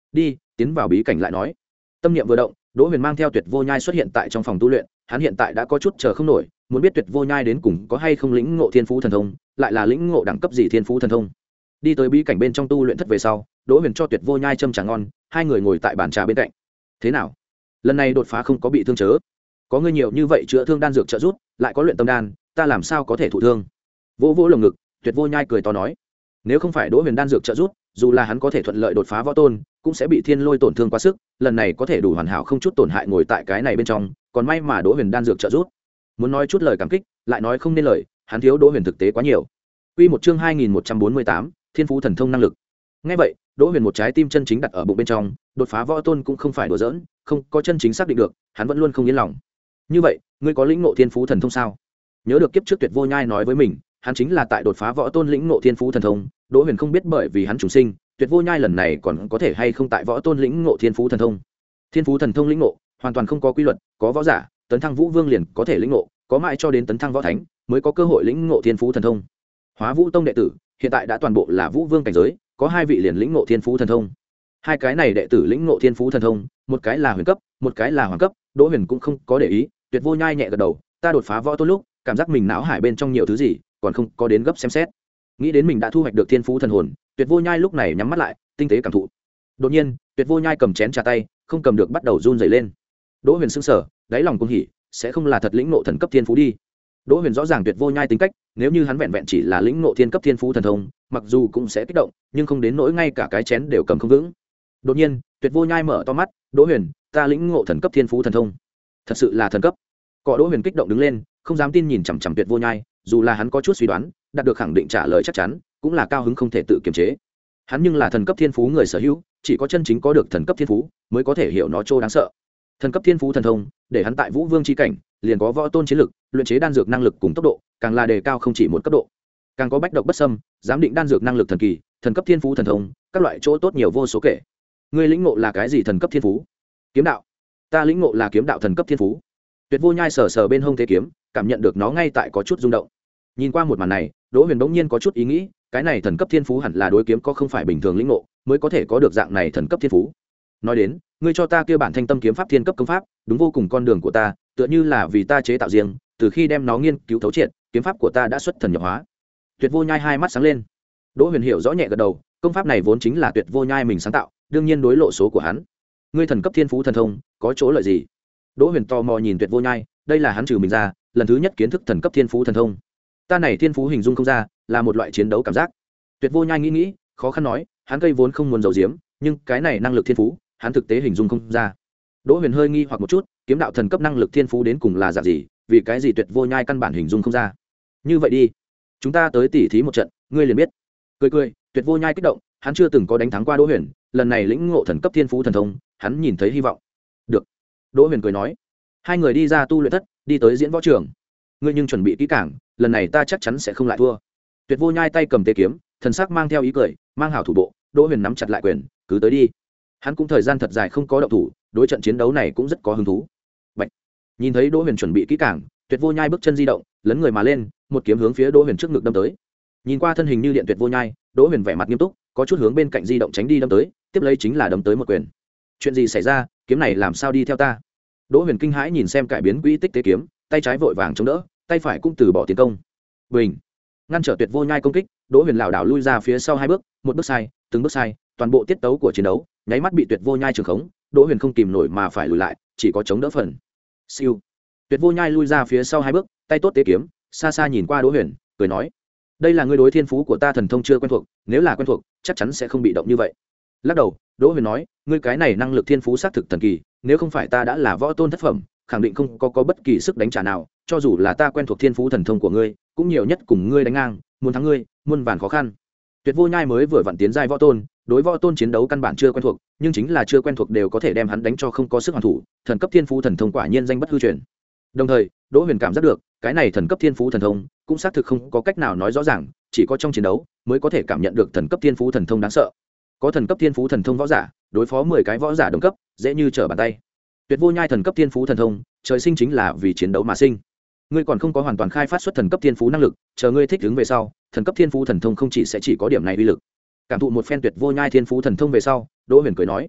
đi tiến vào bí cảnh lại nói. Tâm niệm vừa động, Đỗ Huyền mang theo Tuyệt Vô Nhai xuất hiện tại trong phòng tu luyện. Hắn hiện tại đã có chút chờ không nổi, muốn biết Tuyệt Vô Nhai đến cùng có hay không lĩnh ngộ thiên phú thần thông, lại là lĩnh ngộ đẳng cấp gì thiên phú thần thông. Đi tới bí cảnh bên trong tu luyện thất về sau, Đỗ Huyền cho Tuyệt Vô Nhai châm trà ngon, hai người ngồi tại bàn trà bên cạnh. Thế nào, lần này đột phá không có bị thương chớ? Có ngươi nhiều như vậy chữa thương đan dược trợ giúp, lại có luyện tâm đan, ta làm sao có thể thụ thương? Vỗ vỗ lồng ngực, Tuyệt Vô Nhai cười to nói, nếu không phải Đỗ Huyền đan dược trợ giúp, dù là hắn có thể thuận lợi đột phá võ tôn, cũng sẽ bị thiên lôi tổn thương quá sức, lần này có thể đủ hoàn hảo không chút tổn hại ngồi tại cái này bên trong, còn may mà Đỗ Huyền đan dược trợ giúp. Muốn nói chút lời cảm kích, lại nói không nên lời, hắn thiếu Đỗ Huyền thực tế quá nhiều. Quy một chương hai nghìn một trăm bốn mươi tám, Thiên phú thần thông năng lực. Nghe vậy, Đỗ Huyền một trái tim chân chính đặt ở bụng bên trong, đột phá võ tôn cũng không phải đùa giỡn, không có chân chính xác định được, hắn vẫn luôn không yên lòng. Như vậy, ngươi có lĩnh ngộ thiên phú thần thông sao? Nhớ được kiếp trước Tuyệt Vô Nhai nói với mình, hắn chính là tại đột phá võ tôn lĩnh ngộ thiên phú thần thông. Đỗ Huyền không biết bởi vì hắn trùng sinh, Tuyệt Vô Nhai lần này còn có thể hay không tại võ tôn lĩnh ngộ thiên phú thần thông. Thiên phú thần thông lĩnh ngộ hoàn toàn không có quy luật, có võ giả tấn thăng vũ vương liền có thể lĩnh ngộ, có mãi cho đến tấn thăng võ thánh mới có cơ hội lĩnh ngộ thiên phú thần thông. Hóa Vũ Tông đệ tử hiện tại đã toàn bộ là vũ vương cảnh giới, có hai vị liền lĩnh ngộ thiên phú thần thông. Hai cái này đệ tử lĩnh ngộ thiên phú thần thông, một cái là huyền cấp, một cái là hoàng cấp. Đỗ Huyền cũng không có để ý. Tuyệt Vô Nhai nhẹ gật đầu, ta đột phá võ tôn lúc, cảm giác mình não hải bên trong nhiều thứ gì, còn không có đến gấp xem xét. Nghĩ đến mình đã thu hoạch được thiên phú thần hồn, Tuyệt Vô Nhai lúc này nhắm mắt lại, tinh tế cảm thụ. Đột nhiên, Tuyệt Vô Nhai cầm chén trà tay, không cầm được bắt đầu run rẩy lên. Đỗ Huyền sững sờ, đáy lòng cuồng hỉ, sẽ không là thật lĩnh ngộ thần cấp thiên phú đi. Đỗ Huyền rõ ràng Tuyệt Vô Nhai tính cách, nếu như hắn vẹn vẹn chỉ là lĩnh ngộ thiên cấp thiên phú thần thông, mặc dù cũng sẽ kích động, nhưng không đến nỗi ngay cả cái chén đều cầm không vững. Đột nhiên, Tuyệt Vô Nhai mở to mắt, "Đỗ Huyền, ta lĩnh ngộ thần cấp thiên phú thần thông." Thật sự là thần cấp? Cọ Đỗ Huyền kích động đứng lên, không dám tin nhìn chằm chằm Tuyệt Vô Nhai, dù là hắn có chút suy đoán, đạt được khẳng định trả lời chắc chắn, cũng là cao hứng không thể tự kiềm chế. Hắn nhưng là thần cấp thiên phú người sở hữu, chỉ có chân chính có được thần cấp thiên phú, mới có thể hiểu nó trô đáng sợ. Thần cấp thiên phú thần thông, để hắn tại vũ vương chi cảnh, liền có võ tôn chiến lực, luyện chế đan dược năng lực cùng tốc độ, càng là đề cao không chỉ một cấp độ. Càng có bách độc bất xâm, giám định đan dược năng lực thần kỳ, thần cấp thiên phú thần thông, các loại chỗ tốt nhiều vô số kể. Ngươi lĩnh ngộ là cái gì thần cấp thiên phú? Kiếm đạo. Ta lĩnh ngộ là kiếm đạo thần cấp thiên phú. Tuyệt Vô Nhai sờ sờ bên hông thế kiếm, cảm nhận được nó ngay tại có chút rung động. Nhìn qua một màn này, Đỗ Huyền bỗng nhiên có chút ý nghĩ, cái này thần cấp thiên phú hẳn là đối kiếm có không phải bình thường lĩnh ngộ, mới có thể có được dạng này thần cấp thiên phú. Nói đến, ngươi cho ta kia bản Thanh Tâm kiếm pháp thiên cấp công pháp, đúng vô cùng con đường của ta, tựa như là vì ta chế tạo riêng, từ khi đem nó nghiên cứu thấu triệt, kiếm pháp của ta đã xuất thần nhập hóa. Tuyệt Vô Nhai hai mắt sáng lên. Đỗ Huyền hiểu rõ nhẹ gật đầu, công pháp này vốn chính là Tuyệt Vô Nhai mình sáng tạo, đương nhiên đối lộ số của hắn. Ngươi thần cấp thiên phú thần thông, có chỗ lợi gì? Đỗ Huyền tò mò nhìn Tuyệt Vô Nhai, đây là hắn trừ mình ra, lần thứ nhất kiến thức thần cấp thiên phú thần thông. Ta này thiên phú hình dung không ra, là một loại chiến đấu cảm giác. Tuyệt Vô Nhai nghĩ nghĩ, khó khăn nói, hắn cây vốn không muốn giấu giếm, nhưng cái này năng lực thiên phú, hắn thực tế hình dung không ra. Đỗ Huyền hơi nghi hoặc một chút, kiếm đạo thần cấp năng lực thiên phú đến cùng là dạng gì, vì cái gì Tuyệt Vô Nhai căn bản hình dung không ra. Như vậy đi, chúng ta tới tỉ thí một trận, ngươi liền biết. Cười cười, Tuyệt Vô Nhai kích động, hắn chưa từng có đánh thắng qua Đỗ Huyền, lần này lĩnh ngộ thần cấp thiên phú thần thông, hắn nhìn thấy hy vọng. Được. Đỗ Huyền cười nói. Hai người đi ra tu luyện thất, đi tới diễn võ trường. Ngươi nhưng chuẩn bị kỹ càng, lần này ta chắc chắn sẽ không lại thua. Tuyệt Vô Nhai tay cầm tế kiếm, thần sắc mang theo ý cười, mang hảo thủ bộ. Đỗ Huyền nắm chặt lại quyền, cứ tới đi. Hắn cũng thời gian thật dài không có động thủ, đối trận chiến đấu này cũng rất có hứng thú. Bạch. Nhìn thấy Đỗ Huyền chuẩn bị kỹ càng, Tuyệt Vô Nhai bước chân di động, lấn người mà lên, một kiếm hướng phía Đỗ Huyền trước ngực đâm tới. Nhìn qua thân hình như điện Tuyệt Vô Nhai, Đỗ Huyền vẻ mặt nghiêm túc, có chút hướng bên cạnh di động tránh đi đâm tới, tiếp lấy chính là đâm tới một quyền. Chuyện gì xảy ra, kiếm này làm sao đi theo ta? Đỗ Huyền kinh hãi nhìn xem cải biến quỹ tích tế kiếm, tay trái vội vàng chống đỡ, tay phải cũng từ bỏ tiến công. Bình, ngăn trở Tuyệt Vô Nhai công kích, Đỗ Huyền lảo đảo lui ra phía sau hai bước, một bước sai, từng bước sai, toàn bộ tiết tấu của chiến đấu, nháy mắt bị Tuyệt Vô Nhai trường khống, Đỗ Huyền không kìm nổi mà phải lùi lại, chỉ có chống đỡ phần. Siêu. Tuyệt Vô Nhai lui ra phía sau hai bước, tay tốt tế kiếm, xa xa nhìn qua Đỗ Huyền, cười nói: "Đây là ngươi đối thiên phú của ta thần thông chưa quen thuộc, nếu là quen thuộc, chắc chắn sẽ không bị động như vậy." Lắc đầu, Đỗ Huyền nói: "Ngươi cái này năng lực thiên phú xác thực thần kỳ, nếu không phải ta đã là võ tôn thất phẩm, khẳng định không có, có bất kỳ sức đánh trả nào, cho dù là ta quen thuộc thiên phú thần thông của ngươi, cũng nhiều nhất cùng ngươi đánh ngang, muốn thắng ngươi, muôn vàn khó khăn." Tuyệt Vô Nhai mới vừa vặn tiến giai võ tôn, đối võ tôn chiến đấu căn bản chưa quen thuộc, nhưng chính là chưa quen thuộc đều có thể đem hắn đánh cho không có sức hoàn thủ, thần cấp thiên phú thần thông quả nhiên danh bất hư truyền. Đồng thời, Đỗ Huyền cảm giác được, cái này thần cấp thiên phú thần thông cũng xác thực không có cách nào nói rõ ràng, chỉ có trong chiến đấu mới có thể cảm nhận được thần cấp thiên phú thần thông đáng sợ. Có thần cấp thiên phú thần thông võ giả, đối phó mười cái võ giả đồng cấp, dễ như trở bàn tay. Tuyệt Vô Nhai thần cấp thiên phú thần thông, trời sinh chính là vì chiến đấu mà sinh. Ngươi còn không có hoàn toàn khai phát xuất thần cấp thiên phú năng lực, chờ ngươi thích ứng về sau, thần cấp thiên phú thần thông không chỉ sẽ chỉ có điểm này uy lực. Cảm thụ một phen Tuyệt Vô Nhai thiên phú thần thông về sau, Đỗ Huyền cười nói: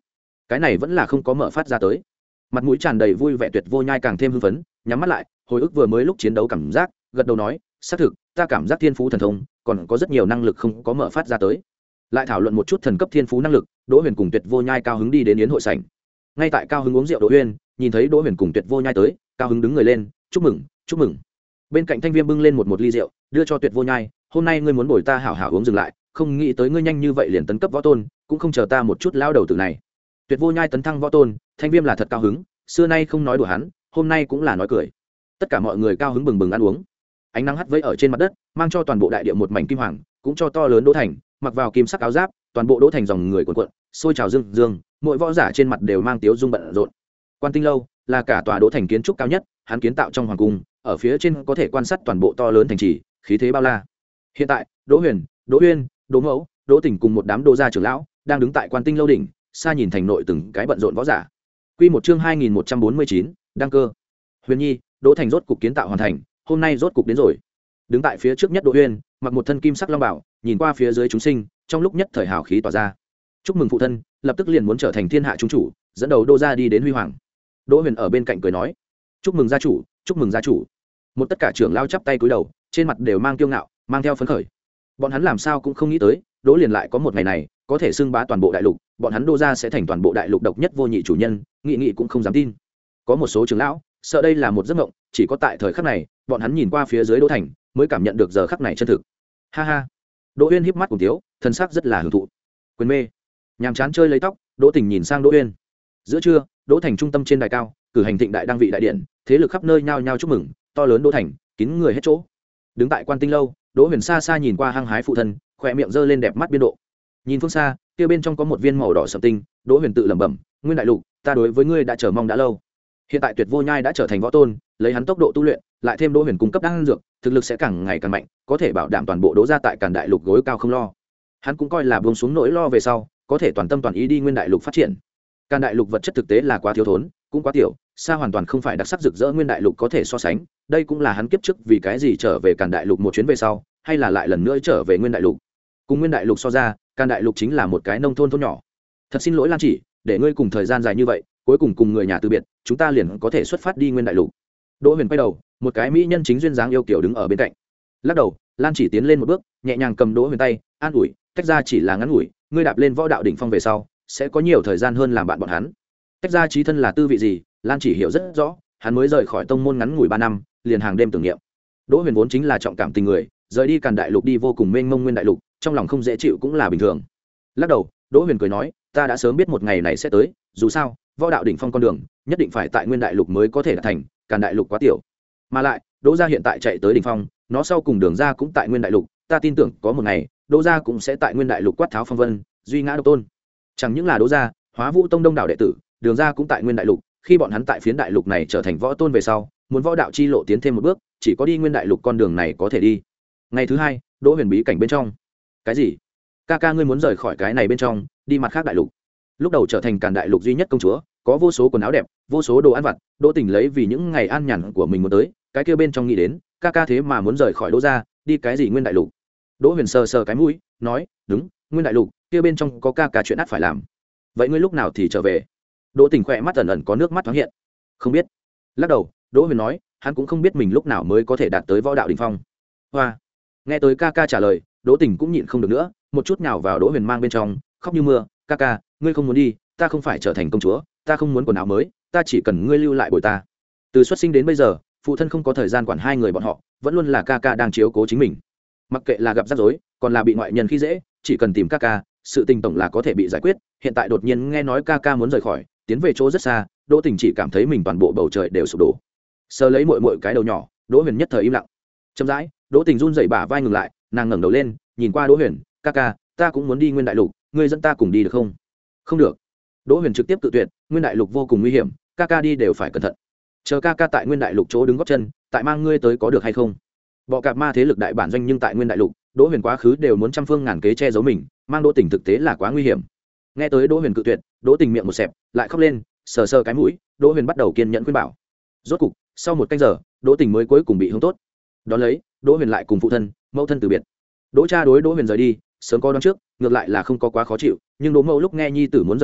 cái này vẫn là không có mở phát ra tới. Mặt mũi tràn đầy vui vẻ Tuyệt Vô Nhai càng thêm hưng phấn, nhắm mắt lại hồi ức vừa mới lúc chiến đấu cảm giác, gật đầu nói xác thực ta cảm giác thiên phú thần thông còn có rất nhiều năng lực không có mở phát ra tới. Lại thảo luận một chút thần cấp thiên phú năng lực, Đỗ Huyền cùng Tuyệt Vô Nhai cao hứng đi đến yến hội sảnh. Ngay tại cao hứng uống rượu Đỗ Huyền nhìn thấy Đỗ Huyền cùng Tuyệt Vô Nhai tới, cao hứng đứng người lên chúc mừng chúc mừng. Bên cạnh Thanh Viêm bưng lên một một ly rượu đưa cho Tuyệt Vô Nhai, hôm nay ngươi muốn bồi ta hảo hảo uống dừng lại, không nghĩ tới ngươi nhanh như vậy liền tấn cấp võ tôn, cũng không chờ ta một chút lao đầu tử này. Tuyệt Vô Nhai tấn thăng võ tôn, Thanh Viêm là thật cao hứng, xưa nay không nói đùa hắn, hôm nay cũng là nói cười. Tất cả mọi người cao hứng bừng bừng ăn uống. Ánh nắng hắt vẫy ở trên mặt đất, mang cho toàn bộ đại địa một mảnh kim hoàng, cũng cho to lớn Đỗ Thành mặc vào kim sắc áo giáp, toàn bộ Đỗ Thành dòng người cuộn cuộn, sôi trào dương dương, mỗi võ giả trên mặt đều mang tiếu dung bận rộn. Quan Tinh lâu là cả tòa Đỗ Thành kiến trúc cao nhất, hắn kiến tạo trong hoàng cung, ở phía trên có thể quan sát toàn bộ to lớn thành trì, khí thế bao la. Hiện tại, Đỗ Huyền, Đỗ Uyên, Đỗ Mẫu, Đỗ Tỉnh cùng một đám đô gia trưởng lão đang đứng tại Quan Tinh lâu đỉnh, xa nhìn thành nội từng cái bận rộn võ giả. Quy một chương hai nghìn một trăm bốn mươi chín, đăng cơ. Huyền Nhi, Đỗ Thành rốt cục kiến tạo hoàn thành, hôm nay rốt cục đến rồi. Đứng tại phía trước nhất Đỗ Uyên, mặc một thân kim sắc long bảo, nhìn qua phía dưới chúng sinh, trong lúc nhất thời hào khí tỏa ra. Chúc mừng phụ thân, lập tức liền muốn trở thành thiên hạ trung chủ, dẫn đầu đô gia đi đến huy hoàng. Đỗ Huyền ở bên cạnh cười nói: "Chúc mừng gia chủ, chúc mừng gia chủ." Một tất cả trưởng lao chắp tay cúi đầu, trên mặt đều mang kiêu ngạo, mang theo phấn khởi. Bọn hắn làm sao cũng không nghĩ tới, Đỗ liền lại có một ngày này, có thể xưng bá toàn bộ đại lục, bọn hắn đô gia sẽ thành toàn bộ đại lục độc nhất vô nhị chủ nhân, nghị nghị cũng không dám tin. Có một số trưởng lão sợ đây là một giấc mộng, chỉ có tại thời khắc này, bọn hắn nhìn qua phía dưới Đỗ Thành, mới cảm nhận được giờ khắc này chân thực. Ha ha. Đỗ Uyên híp mắt cùng tiếu, thân sắc rất là hưởng thụ. Quyền mê, nhàm chán chơi lấy tóc, Đỗ Tình nhìn sang Đỗ Uyên. Giữa trưa, Đỗ Thành trung tâm trên đài cao, cử hành thịnh đại đăng vị đại điện, thế lực khắp nơi nhao nhao chúc mừng, to lớn Đỗ Thành, kín người hết chỗ. Đứng tại Quan Tinh lâu, Đỗ Huyền xa xa nhìn qua hăng hái phụ thân, khỏe miệng giơ lên đẹp mắt biên độ. Nhìn phương xa, kia bên trong có một viên màu đỏ sẫm tinh, Đỗ Huyền tự lẩm bẩm, nguyên đại lục, ta đối với ngươi đã chờ mong đã lâu. Hiện tại Tuyệt Vô Nhai đã trở thành võ tôn, lấy hắn tốc độ tu luyện, lại thêm Đỗ Huyền cung cấp đan dược, thực lực sẽ càng ngày càng mạnh, có thể bảo đảm toàn bộ Đỗ gia tại Càn Đại Lục gối cao không lo. Hắn cũng coi là buông xuống nỗi lo về sau, có thể toàn tâm toàn ý đi nguyên đại lục phát triển. Càn Đại Lục vật chất thực tế là quá thiếu thốn, cũng quá tiểu, xa hoàn toàn không phải đặc sắc rực rỡ nguyên đại lục có thể so sánh. Đây cũng là hắn kiếp trước vì cái gì trở về Càn Đại Lục một chuyến về sau, hay là lại lần nữa trở về nguyên đại lục. Cùng nguyên đại lục so ra, Càn Đại Lục chính là một cái nông thôn thôn nhỏ. Thật xin lỗi Lan Chỉ, để ngươi cùng thời gian dài như vậy, cuối cùng cùng người nhà từ biệt, chúng ta liền có thể xuất phát đi nguyên đại lục. Đỗ Huyền quay đầu, một cái mỹ nhân chính duyên dáng yêu kiều đứng ở bên cạnh. Lắc đầu, Lan Chỉ tiến lên một bước, nhẹ nhàng cầm Đỗ Huyền tay, an ủi, tách ra chỉ là ngắn ngủi, ngươi đạp lên võ đạo đỉnh phong về sau, sẽ có nhiều thời gian hơn làm bạn bọn hắn. Tách ra chí thân là tư vị gì, Lan Chỉ hiểu rất rõ, hắn mới rời khỏi tông môn ngắn ngủi ba năm, liền hàng đêm tưởng niệm. Đỗ Huyền vốn chính là trọng cảm tình người, rời đi Càn Đại Lục đi vô cùng mênh mông nguyên đại lục, trong lòng không dễ chịu cũng là bình thường. Lắc đầu, Đỗ Huyền cười nói, ta đã sớm biết một ngày này sẽ tới, dù sao, võ đạo đỉnh phong con đường, nhất định phải tại nguyên đại lục mới có thể đạt thành, Càn Đại Lục quá tiểu. Mà lại, Đỗ gia hiện tại chạy tới đỉnh phong, nó sau cùng đường ra cũng tại nguyên đại lục, ta tin tưởng có một ngày, Đỗ gia cũng sẽ tại nguyên đại lục quát tháo phong vân, duy ngã độc tôn. Chẳng những là Đỗ gia, Hóa Vũ Tông đông đảo đệ tử, đường ra cũng tại nguyên đại lục, khi bọn hắn tại phiến đại lục này trở thành võ tôn về sau, muốn võ đạo chi lộ tiến thêm một bước, chỉ có đi nguyên đại lục con đường này có thể đi. Ngày thứ hai, Đỗ Huyền bí cảnh bên trong. Cái gì? Ca ca ngươi muốn rời khỏi cái này bên trong, đi mặt khác đại lục. Lúc đầu trở thành Càn Đại Lục duy nhất công chúa, có vô số quần áo đẹp, vô số đồ ăn vặt, Đỗ Tình lấy vì những ngày an nhàn của mình muốn tới, cái kia bên trong nghĩ đến, ca ca thế mà muốn rời khỏi Đỗ gia, đi cái gì nguyên đại lục. Đỗ Huyền sờ sờ cái mũi, nói, đúng, nguyên đại lục, kia bên trong có ca ca chuyện ắt phải làm. Vậy ngươi lúc nào thì trở về? Đỗ Tình khỏe mắt ẩn ẩn có nước mắt thoáng hiện. Không biết. Lắc đầu, Đỗ Huyền nói, hắn cũng không biết mình lúc nào mới có thể đạt tới võ đạo đỉnh phong. Hoa. Nghe tới ca ca trả lời, Đỗ Tình cũng nhịn không được nữa, một chút nào vào Đỗ Huyền mang bên trong, khóc như mưa, ca ca, ngươi không muốn đi, ta không phải trở thành công chúa, ta không muốn quần áo mới, ta chỉ cần ngươi lưu lại bồi ta. Từ xuất sinh đến bây giờ, phụ thân không có thời gian quản hai người bọn họ, vẫn luôn là ca ca đang chiếu cố chính mình. Mặc kệ là gặp rắc rối, còn là bị ngoại nhân khi dễ, chỉ cần tìm ca ca, sự tình tổng là có thể bị giải quyết. Hiện tại đột nhiên nghe nói ca ca muốn rời khỏi, tiến về chỗ rất xa, Đỗ Tình chỉ cảm thấy mình toàn bộ bầu trời đều sụp đổ. Sờ lấy muội muội cái đầu nhỏ, Đỗ Huyền nhất thời im lặng. Chậm rãi, Đỗ Tình run rẩy bả vai ngừng lại, nàng ngẩng đầu lên, nhìn qua Đỗ Huyền, ca ca, ta cũng muốn đi nguyên đại lục, ngươi dẫn ta cùng đi được không? Không được. Đỗ Huyền trực tiếp tự tuyệt, nguyên đại lục vô cùng nguy hiểm, ca ca đi đều phải cẩn thận. Chờ ca ca tại nguyên đại lục chỗ đứng gót chân, tại mang ngươi tới có được hay không? Bọ cạp ma thế lực đại bản doanh nhưng tại nguyên đại lục, Đỗ Huyền quá khứ đều muốn trăm phương ngàn kế che giấu mình, mang Đỗ Tình thực tế là quá nguy hiểm. Nghe tới Đỗ Huyền cự tuyệt, Đỗ Tình miệng một xẹp, lại khóc lên, sờ sờ cái mũi, Đỗ Huyền bắt đầu kiên nhẫn khuyên bảo. Rốt cục, sau một canh giờ, Đỗ Tình mới cuối cùng bị hướng tốt. Đón lấy, Đỗ Huyền lại cùng phụ thân, mẫu thân từ biệt. Đỗ cha đối Đỗ Huyền rời đi, sớm có đoán trước, ngược lại là không có quá khó chịu, nhưng Đỗ mẫu lúc nghe nhi tử muốn rời khỏi,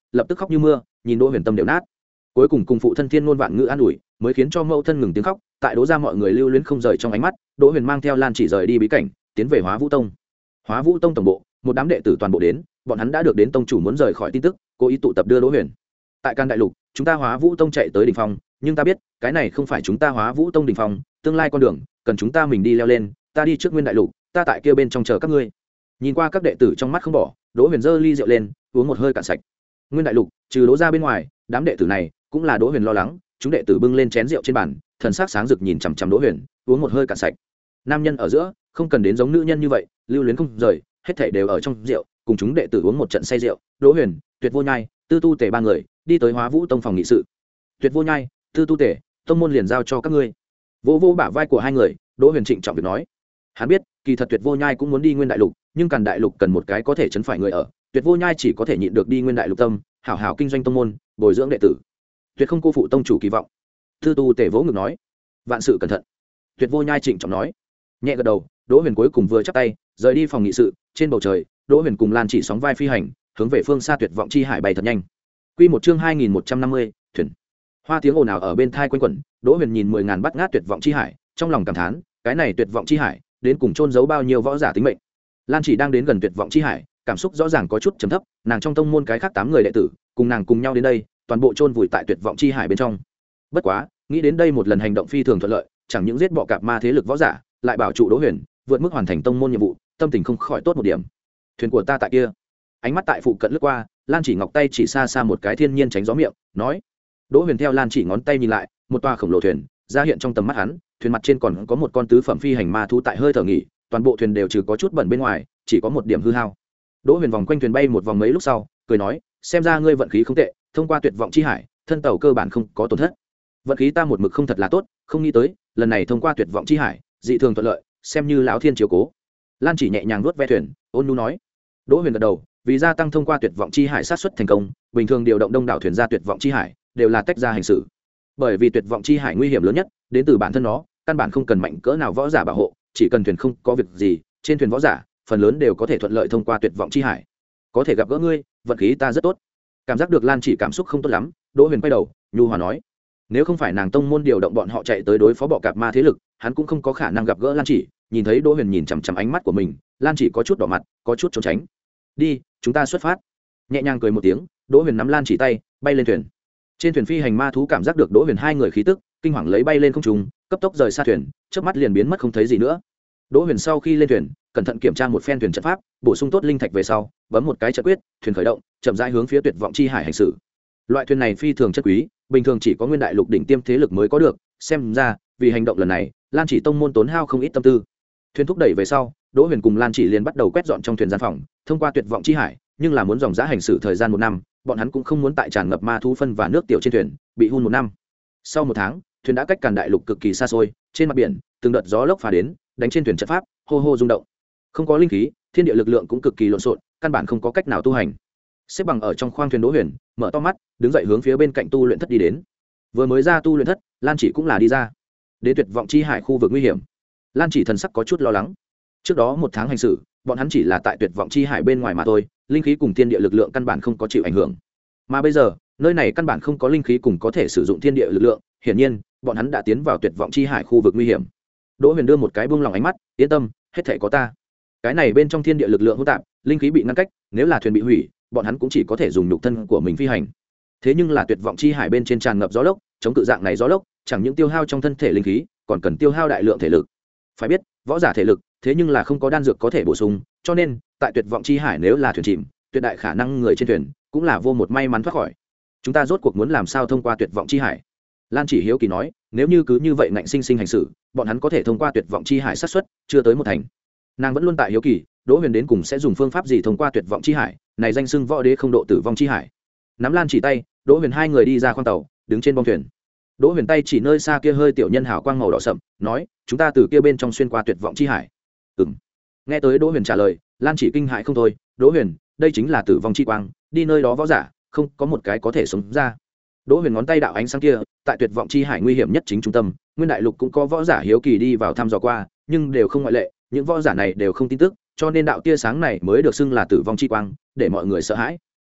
lập tức khóc như mưa, nhìn Đỗ Huyền tâm đều nát. Cuối cùng cùng phụ thân thiên ngôn vạn ngữ an ủi, mới khiến cho mẫu thân ngừng tiếng khóc. Tại Đỗ gia mọi người lưu luyến không rời trong ánh mắt, Đỗ Huyền mang theo Lan Chỉ rời đi bí cảnh, tiến về Hóa Vũ Tông. Hóa Vũ Tông tổng bộ, một đám đệ tử toàn bộ đến, bọn hắn đã được đến tông chủ muốn rời khỏi tin tức, cố ý tụ tập đưa Đỗ Huyền. Tại Can Đại Lục, chúng ta Hóa Vũ Tông chạy tới đỉnh phong, nhưng ta biết, cái này không phải chúng ta Hóa Vũ Tông đỉnh phong, tương lai con đường cần chúng ta mình đi leo lên, ta đi trước Nguyên Đại Lục, ta tại kia bên trong chờ các ngươi. Nhìn qua các đệ tử trong mắt không bỏ, Đỗ Huyền giơ ly rượu lên, uống một hơi cạn sạch. Nguyên Đại Lục, trừ Đỗ gia bên ngoài, đám đệ tử này cũng là Đỗ Huyền lo lắng, chúng đệ tử bưng lên chén rượu trên bàn, thần sắc sáng rực nhìn chằm chằm Đỗ Huyền, uống một hơi cạn sạch. Nam nhân ở giữa, không cần đến giống nữ nhân như vậy, lưu luyến không rời, hết thảy đều ở trong rượu, cùng chúng đệ tử uống một trận say rượu. Đỗ Huyền, Tuyệt Vô Nhai, Tư Tu Tể ba người đi tới Hóa Vũ Tông phòng nghị sự. Tuyệt Vô Nhai, Tư Tu Tể, tông môn liền giao cho các ngươi. Vô vô bả vai của hai người, Đỗ Huyền trịnh trọng việc nói. Hắn biết, kỳ thật Tuyệt Vô Nhai cũng muốn đi Nguyên Đại Lục, nhưng Càn Đại Lục cần một cái có thể chấn phải người ở, Tuyệt Vô Nhai chỉ có thể nhịn được đi Nguyên Đại Lục tâm, hảo hảo kinh doanh tông môn, bồi dưỡng đệ tử. Tuyệt không cô phụ tông chủ kỳ vọng. Tư Tu Tể vỗ ngực nói. Vạn sự cẩn thận. Tuyệt Vô Nhai trịnh trọng nói. Nhẹ gật đầu, Đỗ Huyền cuối cùng vừa chắp tay, rời đi phòng nghị sự. Trên bầu trời, Đỗ Huyền cùng Lan Chỉ sóng vai phi hành, hướng về phương xa tuyệt vọng chi hải bay thật nhanh. Quy một chương hai nghìn một trăm năm mươi, thuyền. Hoa tiếng ồn ào ở bên tai quanh quẩn, Đỗ Huyền nhìn mười ngàn bát ngát tuyệt vọng chi hải, trong lòng cảm thán, cái này tuyệt vọng chi hải, đến cùng chôn giấu bao nhiêu võ giả tính mệnh. Lan Chỉ đang đến gần tuyệt vọng chi hải, cảm xúc rõ ràng có chút trầm thấp, nàng trong tông môn cái khác tám người đệ tử, cùng nàng cùng nhau đến đây, toàn bộ chôn vùi tại tuyệt vọng chi hải bên trong. Bất quá, nghĩ đến đây một lần hành động phi thường thuận lợi, chẳng những giết bọ cạp ma thế lực võ giả, lại bảo trụ Đỗ Huyền, vượt mức hoàn thành tông môn nhiệm vụ, tâm tình không khỏi tốt một điểm. Thuyền của ta tại kia. Ánh mắt tại phụ cận lướt qua, Lan Chỉ ngọc tay chỉ xa xa một cái thiên nhiên tránh gió miệng, nói. Đỗ Huyền theo Lan Chỉ ngón tay nhìn lại, một toa khổng lồ thuyền ra hiện trong tầm mắt hắn, thuyền mặt trên còn có một con tứ phẩm phi hành ma thú tại hơi thở nghỉ, toàn bộ thuyền đều trừ có chút bẩn bên ngoài, chỉ có một điểm hư hao. Đỗ Huyền vòng quanh thuyền bay một vòng mấy lúc sau, cười nói, xem ra ngươi vận khí không tệ, thông qua tuyệt vọng chi hải, thân tàu cơ bản không có tổn thất. Vận khí ta một mực không thật là tốt, không nghĩ tới, lần này thông qua tuyệt vọng chi hải, dị thường thuận lợi, xem như lão thiên chiếu cố. Lan Chỉ nhẹ nhàng vuốt ve thuyền, ôn nhu nói. Đỗ Huyền gật đầu, vì gia tăng thông qua tuyệt vọng chi hải sát xuất thành công, bình thường điều động đông đảo thuyền ra tuyệt vọng chi hải, đều là tách ra hành xử. Bởi vì tuyệt vọng chi hải nguy hiểm lớn nhất đến từ bản thân nó, căn bản không cần mạnh cỡ nào võ giả bảo hộ, chỉ cần thuyền không có việc gì, trên thuyền võ giả phần lớn đều có thể thuận lợi thông qua tuyệt vọng chi hải. Có thể gặp gỡ ngươi, vận khí ta rất tốt. Cảm giác được Lan Chỉ cảm xúc không tốt lắm, Đỗ Huyền quay đầu, nhu hòa nói, nếu không phải nàng tông môn điều động bọn họ chạy tới đối phó bọ cạp ma thế lực, hắn cũng không có khả năng gặp gỡ Lan Chỉ. Nhìn thấy Đỗ Huyền nhìn chằm chằm ánh mắt của mình, Lan Chỉ có chút đỏ mặt, có chút trốn tránh. Đi, chúng ta xuất phát. Nhẹ nhàng cười một tiếng, Đỗ Huyền nắm Lan Chỉ tay, bay lên thuyền. Trên thuyền phi hành ma thú cảm giác được Đỗ Huyền hai người khí tức, kinh hoàng lấy bay lên không trung, cấp tốc rời xa thuyền, chớp mắt liền biến mất không thấy gì nữa. Đỗ Huyền sau khi lên thuyền, cẩn thận kiểm tra một phen thuyền trận pháp, bổ sung tốt linh thạch về sau, bấm một cái trận quyết, thuyền khởi động, chậm rãi hướng phía tuyệt vọng chi hải hành xử. Loại thuyền này phi thường chất quý, bình thường chỉ có Nguyên Đại Lục đỉnh tiêm thế lực mới có được, xem ra, vì hành động lần này, Lan Chỉ tông môn tốn hao không ít tâm tư. Thuyền thúc đẩy về sau, Đỗ Huyền cùng Lan Chỉ liền bắt đầu quét dọn trong thuyền gian phòng, thông qua tuyệt vọng chi hải, nhưng là muốn dòng giá hành xử thời gian một năm, bọn hắn cũng không muốn tại tràn ngập ma thú phân và nước tiểu trên thuyền bị hun một năm. Sau một tháng, thuyền đã cách Càn Đại Lục cực kỳ xa xôi, trên mặt biển, từng đợt gió lốc phá đến, đánh trên thuyền trận pháp, hô hô rung động. Không có linh khí, thiên địa lực lượng cũng cực kỳ lộn xộn, căn bản không có cách nào tu hành. Xếp bằng ở trong khoang thuyền Đỗ Huyền, mở to mắt, đứng dậy hướng phía bên cạnh tu luyện thất đi đến. Vừa mới ra tu luyện thất, Lan Chỉ cũng là đi ra. Đến tuyệt vọng chi hải khu vực nguy hiểm, Lan Chỉ thần sắc có chút lo lắng. Trước đó một tháng hành xử, bọn hắn chỉ là tại tuyệt vọng chi hải bên ngoài mà thôi, linh khí cùng thiên địa lực lượng căn bản không có chịu ảnh hưởng. Mà bây giờ, nơi này căn bản không có linh khí cùng có thể sử dụng thiên địa lực lượng, hiển nhiên, bọn hắn đã tiến vào tuyệt vọng chi hải khu vực nguy hiểm. Đỗ Huyền đưa một cái buông lòng ánh mắt, yên tâm, hết thảy có ta. Cái này bên trong thiên địa lực lượng hỗn tạp, linh khí bị ngăn cách, nếu là thuyền bị hủy, bọn hắn cũng chỉ có thể dùng nhục thân của mình phi hành. Thế nhưng là tuyệt vọng chi hải bên trên tràn ngập gió lốc, chống cự dạng này gió lốc, chẳng những tiêu hao trong thân thể linh khí, còn cần tiêu hao đại lượng thể lực. Phải biết, võ giả thể lực, thế nhưng là không có đan dược có thể bổ sung, cho nên, tại tuyệt vọng chi hải nếu là thuyền chìm, tuyệt đại khả năng người trên thuyền cũng là vô một may mắn thoát khỏi. Chúng ta rốt cuộc muốn làm sao thông qua tuyệt vọng chi hải? Lan Chỉ hiếu kỳ nói, nếu như cứ như vậy ngạnh sinh sinh hành xử, bọn hắn có thể thông qua tuyệt vọng chi hải xác suất chưa tới một thành. Nàng vẫn luôn tại hiếu kỳ, Đỗ Huyền đến cùng sẽ dùng phương pháp gì thông qua tuyệt vọng chi hải, này danh xưng võ đế không độ tử vong chi hải. Nắm Lan Chỉ tay, Đỗ Huyền hai người đi ra khoang tàu, đứng trên bong thuyền. Đỗ Huyền tay chỉ nơi xa kia hơi tiểu nhân hào quang màu đỏ sậm, nói, chúng ta từ kia bên trong xuyên qua tuyệt vọng chi hải. Ừm. Nghe tới Đỗ Huyền trả lời, Lan Chỉ kinh hãi không thôi, Đỗ Huyền, đây chính là tử vong chi quang, đi nơi đó võ giả, không có một cái có thể sống ra. Đỗ Huyền ngón tay đạo ánh sáng kia, tại tuyệt vọng chi hải nguy hiểm nhất chính trung tâm, Nguyên Đại Lục cũng có võ giả hiếu kỳ đi vào thăm dò qua, nhưng đều không ngoại lệ, những võ giả này đều không tin tức, cho nên đạo tia sáng này mới được xưng là tử vong chi quang, để mọi người sợ hãi.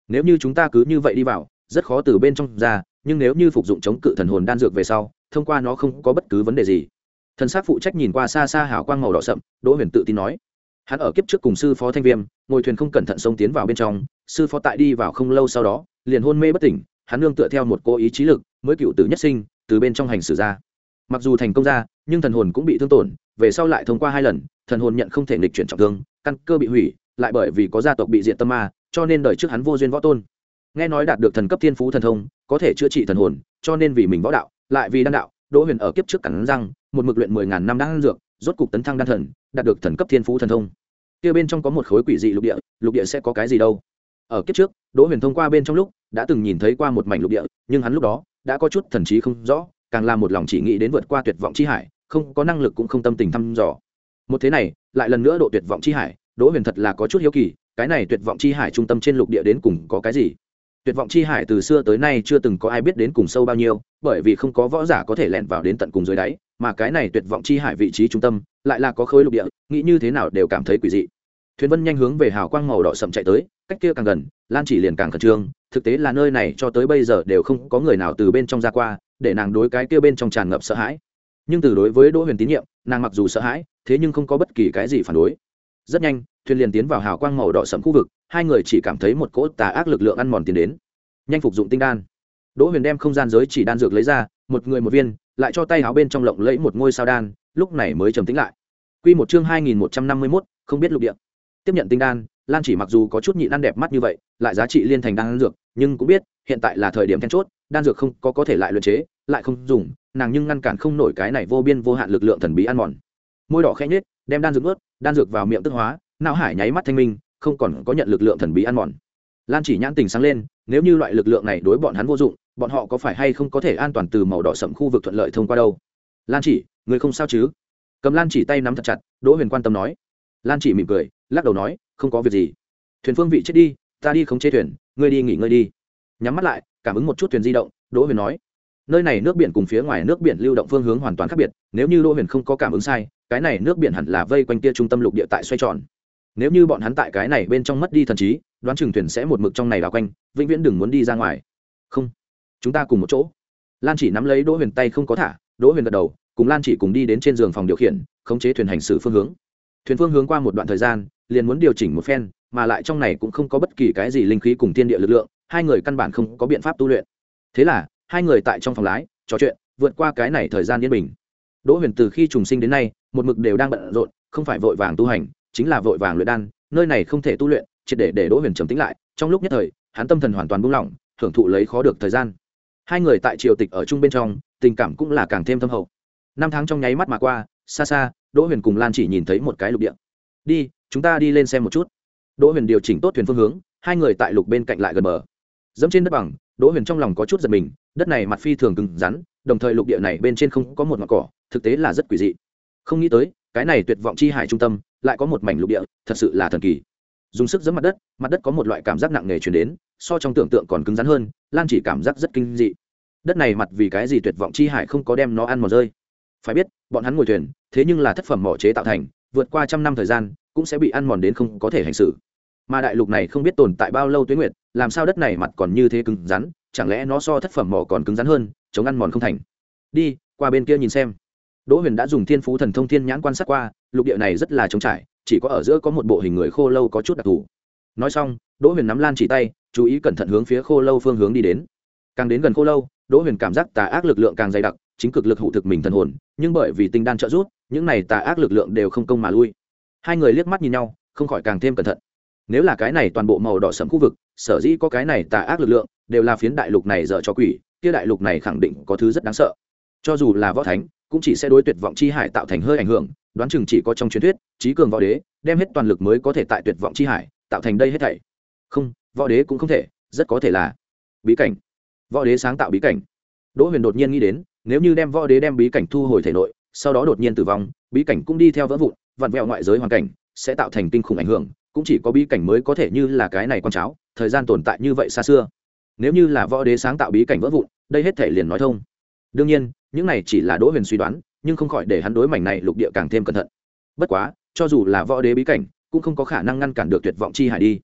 nếu như chúng ta cứ như vậy đi vào rất khó từ bên trong ra, nhưng nếu như phục dụng chống cự thần hồn đan dược về sau thông qua nó không có bất cứ vấn đề gì. Thần sắc phụ trách nhìn qua xa xa hào quang màu đỏ sậm, Đỗ Huyền tự tin nói. Hắn ở kiếp trước cùng sư phó Thanh Viêm ngồi thuyền không cẩn thận xông tiến vào bên trong, sư phó tại đi vào không lâu sau đó liền hôn mê bất tỉnh, hắn nương tựa theo một cố ý chí lực mới cựu tử nhất sinh từ bên trong hành xử ra. Mặc dù thành công ra, nhưng thần hồn cũng bị thương tổn, về sau lại thông qua hai lần, thần hồn nhận không thể nghịch chuyển trọng thương, căn cơ bị hủy, lại bởi vì có gia tộc bị diệt tâm ma, cho nên đời trước hắn vô duyên võ tôn. Nghe nói đạt được thần cấp thiên phú thần thông, có thể chữa trị thần hồn, cho nên vì mình võ đạo, lại vì đan đạo, Đỗ Huyền ở kiếp trước cắn răng, một mực luyện mười ngàn năm đan dược, rốt cục tấn thăng đan thần, đạt được thần cấp thiên phú thần thông. Kia bên trong có một khối quỷ dị lục địa, lục địa sẽ có cái gì đâu? Ở kiếp trước, Đỗ Huyền thông qua bên trong lúc, đã từng nhìn thấy qua một mảnh lục địa, nhưng hắn lúc đó đã có chút thần trí không rõ, càng là một lòng chỉ nghĩ đến vượt qua tuyệt vọng chi hải, không có năng lực cũng không tâm tình thăm dò. Một thế này, lại lần nữa độ tuyệt vọng chi hải, Đỗ Huyền thật là có chút hiếu kỳ, cái này tuyệt vọng chi hải trung tâm trên lục địa đến cùng có cái gì? Tuyệt vọng chi hải từ xưa tới nay chưa từng có ai biết đến cùng sâu bao nhiêu, bởi vì không có võ giả có thể lẻn vào đến tận cùng dưới đáy, mà cái này tuyệt vọng chi hải vị trí trung tâm lại là có khối lục địa, nghĩ như thế nào đều cảm thấy quỷ dị. Thuyền Vân nhanh hướng về hào quang màu đỏ sậm chạy tới, cách kia càng gần, Lan Chỉ liền càng khẩn trương, thực tế là nơi này cho tới bây giờ đều không có người nào từ bên trong ra qua, để nàng đối cái kia bên trong tràn ngập sợ hãi. Nhưng từ đối với Đỗ Huyền tín nhiệm, nàng mặc dù sợ hãi, thế nhưng không có bất kỳ cái gì phản đối. Rất nhanh, thuyền liền tiến vào hào quang màu đỏ sậm khu vực, hai người chỉ cảm thấy một cỗ tà ác lực lượng ăn mòn tiến đến. Nhanh phục dụng tinh đan. Đỗ Huyền đem không gian giới chỉ đan dược lấy ra, một người một viên, lại cho tay áo bên trong lộng lẫy một ngôi sao đan, lúc này mới trầm tĩnh lại. Quy một chương hai nghìn một trăm năm mươi mốt, không biết lục địa. Tiếp nhận tinh đan, Lan Chỉ mặc dù có chút nhịn ăn đẹp mắt như vậy, lại giá trị liên thành đan dược, nhưng cũng biết, hiện tại là thời điểm then chốt, đan dược không có có thể lại luyện chế, lại không dùng, nàng nhưng ngăn cản không nổi cái này vô biên vô hạn lực lượng thần bí ăn mòn. Môi đỏ khẽ nhếch, đem đan dược nuốt, đan dược vào miệng tức hóa, não hải nháy mắt thanh minh, không còn có nhận lực lượng thần bí ăn mòn. Lan Chỉ nhãn tình sáng lên, nếu như loại lực lượng này đối bọn hắn vô dụng, bọn họ có phải hay không có thể an toàn từ màu đỏ sẫm khu vực thuận lợi thông qua đâu? Lan Chỉ, người không sao chứ? Cầm Lan Chỉ tay nắm thật chặt, Đỗ Huyền quan tâm nói. Lan Chỉ mỉm cười, lắc đầu nói, không có việc gì. Thuyền phương vị chết đi, ta đi khống chế thuyền, ngươi đi nghỉ ngơi đi. Nhắm mắt lại, cảm ứng một chút thuyền di động, Đỗ Huyền nói. Nơi này nước biển cùng phía ngoài nước biển lưu động phương hướng hoàn toàn khác biệt, nếu như Đỗ Huyền không có cảm ứng sai, cái này nước biển hẳn là vây quanh kia trung tâm lục địa tại xoay tròn. Nếu như bọn hắn tại cái này bên trong mất đi thần trí, đoán chừng thuyền sẽ một mực trong này đảo quanh, vĩnh viễn đừng muốn đi ra ngoài. Không, chúng ta cùng một chỗ. Lan Chỉ nắm lấy Đỗ Huyền tay không có thả, Đỗ Huyền gật đầu, cùng Lan Chỉ cùng đi đến trên giường phòng điều khiển, khống chế thuyền hành xử phương hướng. Thuyền phương hướng qua một đoạn thời gian, liền muốn điều chỉnh một phen, mà lại trong này cũng không có bất kỳ cái gì linh khí cùng thiên địa lực lượng, hai người căn bản không có biện pháp tu luyện. Thế là, hai người tại trong phòng lái, trò chuyện, vượt qua cái này thời gian yên bình. Đỗ Huyền từ khi trùng sinh đến nay, một mực đều đang bận rộn, không phải vội vàng tu hành, chính là vội vàng luyện đan, nơi này không thể tu luyện, triệt để để Đỗ Huyền trầm tĩnh lại, trong lúc nhất thời, hắn tâm thần hoàn toàn buông lỏng, hưởng thụ lấy khó được thời gian. Hai người tại triều tịch ở chung bên trong, tình cảm cũng là càng thêm thâm hậu. Năm tháng trong nháy mắt mà qua, xa xa, Đỗ Huyền cùng Lan Chỉ nhìn thấy một cái lục địa. Đi, chúng ta đi lên xem một chút. Đỗ Huyền điều chỉnh tốt thuyền phương hướng, hai người tại lục bên cạnh lại gần bờ. Dẫm trên đất bằng, Đỗ Huyền trong lòng có chút giật mình, đất này mặt phi thường cứng rắn, đồng thời lục địa này bên trên không có một ngọn cỏ, thực tế là rất quỷ dị. Không nghĩ tới, cái này tuyệt vọng chi hải trung tâm, lại có một mảnh lục địa, thật sự là thần kỳ. Dùng sức giẫm mặt đất, mặt đất có một loại cảm giác nặng nề truyền đến, so trong tưởng tượng còn cứng rắn hơn, Lan Chỉ cảm giác rất kinh dị. Đất này mặt vì cái gì tuyệt vọng chi hải không có đem nó ăn mòn rơi? Phải biết, bọn hắn ngồi thuyền, thế nhưng là thất phẩm mỏ chế tạo thành, vượt qua trăm năm thời gian, cũng sẽ bị ăn mòn đến không có thể hành xử. Mà đại lục này không biết tồn tại bao lâu tuế nguyệt, làm sao đất này mặt còn như thế cứng rắn, chẳng lẽ nó so thất phẩm mỏ còn cứng rắn hơn, chống ăn mòn không thành? Đi, qua bên kia nhìn xem. Đỗ Huyền đã dùng Thiên Phú Thần Thông Thiên Nhãn quan sát qua, lục địa này rất là trống trải, chỉ có ở giữa có một bộ hình người khô lâu có chút đặc thù. Nói xong, Đỗ Huyền nắm Lan Chỉ tay, chú ý cẩn thận hướng phía khô lâu phương hướng đi đến. Càng đến gần khô lâu, Đỗ Huyền cảm giác tà ác lực lượng càng dày đặc, chính cực lực hụ thực mình thần hồn, nhưng bởi vì tinh đan trợ giúp, những này tà ác lực lượng đều không công mà lui. Hai người liếc mắt nhìn nhau, không khỏi càng thêm cẩn thận. Nếu là cái này toàn bộ màu đỏ sẫm khu vực, sở dĩ có cái này tà ác lực lượng, đều là phiến đại lục này dở cho quỷ, kia đại lục này khẳng định có thứ rất đáng sợ. Cho dù là võ thánh, cũng chỉ sẽ đối tuyệt vọng chi hải tạo thành hơi ảnh hưởng, đoán chừng chỉ có trong truyền thuyết, trí cường võ đế, đem hết toàn lực mới có thể tại tuyệt vọng chi hải tạo thành đây hết thảy. Không, võ đế cũng không thể, rất có thể là bí cảnh. Võ đế sáng tạo bí cảnh. Đỗ Huyền đột nhiên nghĩ đến, nếu như đem võ đế đem bí cảnh thu hồi thể nội, sau đó đột nhiên tử vong, bí cảnh cũng đi theo vỡ vụn, vặn vẹo ngoại giới hoàn cảnh, sẽ tạo thành kinh khủng ảnh hưởng, cũng chỉ có bí cảnh mới có thể như là cái này con cháo, thời gian tồn tại như vậy xa xưa. Nếu như là võ đế sáng tạo bí cảnh vỡ vụn, đây hết thể liền nói thông. Đương nhiên, những này chỉ là Đỗ Huyền suy đoán, nhưng không khỏi để hắn đối mảnh này lục địa càng thêm cẩn thận. Bất quá, cho dù là võ đế bí cảnh, cũng không có khả năng ngăn cản được tuyệt vọng chi hải đi.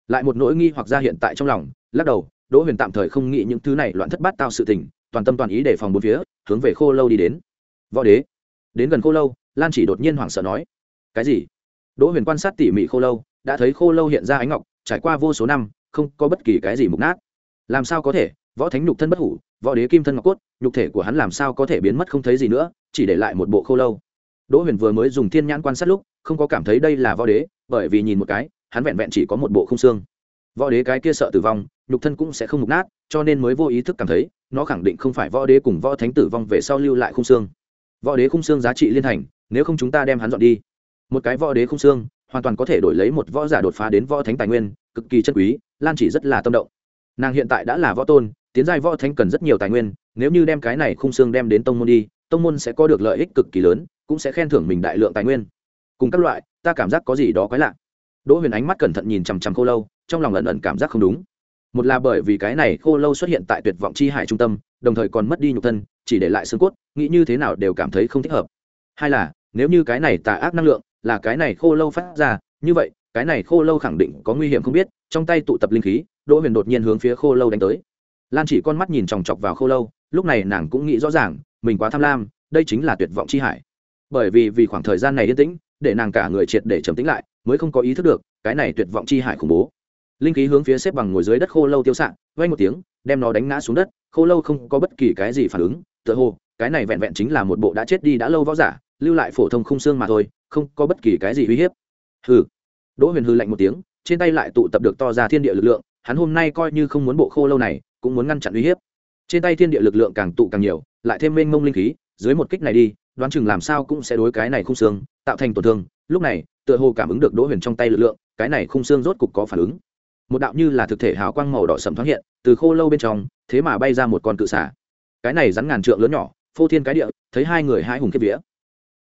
lại một nỗi nghi hoặc ra hiện tại trong lòng, lắc đầu. Đỗ Huyền tạm thời không nghĩ những thứ này loạn thất bát tao sự tình, toàn tâm toàn ý để phòng bốn phía, hướng về khô lâu đi đến. Võ đế. Đến gần khô lâu, Lan Chỉ đột nhiên hoảng sợ nói: cái gì? Đỗ Huyền quan sát tỉ mỉ khô lâu, đã thấy khô lâu hiện ra ánh ngọc, trải qua vô số năm, không có bất kỳ cái gì mục nát. Làm sao có thể? Võ thánh nhục thân bất hủ, võ đế kim thân ngọc cốt, nhục thể của hắn làm sao có thể biến mất không thấy gì nữa, chỉ để lại một bộ khô lâu. Đỗ Huyền vừa mới dùng thiên nhãn quan sát lúc, không có cảm thấy đây là võ đế, bởi vì nhìn một cái, hắn vẹn vẹn chỉ có một bộ khung xương. Võ đế cái kia sợ tử vong, nhục thân cũng sẽ không mục nát, cho nên mới vô ý thức cảm thấy, nó khẳng định không phải võ đế cùng võ thánh tử vong về sau lưu lại khung xương. Võ đế khung xương giá trị liên thành, nếu không chúng ta đem hắn dọn đi. Một cái võ đế khung xương, hoàn toàn có thể đổi lấy một võ giả đột phá đến võ thánh tài nguyên, cực kỳ chân quý. Lan Chỉ rất là tâm động. Nàng hiện tại đã là võ tôn, tiến giai võ thánh cần rất nhiều tài nguyên, nếu như đem cái này khung xương đem đến tông môn đi, tông môn sẽ có được lợi ích cực kỳ lớn, cũng sẽ khen thưởng mình đại lượng tài nguyên. Cùng các loại, ta cảm giác có gì đó quái lạ. Đỗ Huyền ánh mắt cẩn thận nhìn chằm chằm khô lâu, trong lòng ẩn ẩn cảm giác không đúng. Một là bởi vì cái này khô lâu xuất hiện tại tuyệt vọng chi hải trung tâm, đồng thời còn mất đi nhục thân, chỉ để lại xương cốt, nghĩ như thế nào đều cảm thấy không thích hợp. Hai là, nếu như cái này tà ác năng lượng là cái này khô lâu phát ra, như vậy, cái này khô lâu khẳng định có nguy hiểm không biết, trong tay tụ tập linh khí, Đỗ Huyền đột nhiên hướng phía khô lâu đánh tới. Lan Chỉ con mắt nhìn chòng chọc vào khô lâu, lúc này nàng cũng nghĩ rõ ràng, mình quá tham lam, đây chính là tuyệt vọng chi hải. Bởi vì vì khoảng thời gian này yên tĩnh, để nàng cả người triệt để trầm tĩnh lại, mới không có ý thức được, cái này tuyệt vọng chi hải khủng bố. Linh khí hướng phía xếp bằng ngồi dưới đất khô lâu tiêu xạ, vang một tiếng, đem nó đánh ngã xuống đất, khô lâu không có bất kỳ cái gì phản ứng, tựa hồ, cái này vẹn vẹn chính là một bộ đã chết đi đã lâu võ giả, lưu lại phổ thông khung xương mà thôi, không có bất kỳ cái gì uy hiếp. Hừ. Đỗ Huyền hừ lạnh một tiếng, trên tay lại tụ tập được to ra thiên địa lực lượng, hắn hôm nay coi như không muốn bộ khô lâu này, cũng muốn ngăn chặn uy hiếp. Trên tay thiên địa lực lượng càng tụ càng nhiều, lại thêm mênh mông linh khí, dưới một kích này đi, đoán chừng làm sao cũng sẽ đối cái này khung xương tạo thành tổn thương. Lúc này, tựa hồ cảm ứng được Đỗ Huyền trong tay lực lượng, cái này khung xương rốt cục có phản ứng. Một đạo như là thực thể hào quang màu đỏ sẫm thoáng hiện, từ khô lâu bên trong, thế mà bay ra một con cự xà. Cái này rắn ngàn trượng lớn nhỏ, phô thiên cái địa, thấy hai người hai hùng kiếp vía.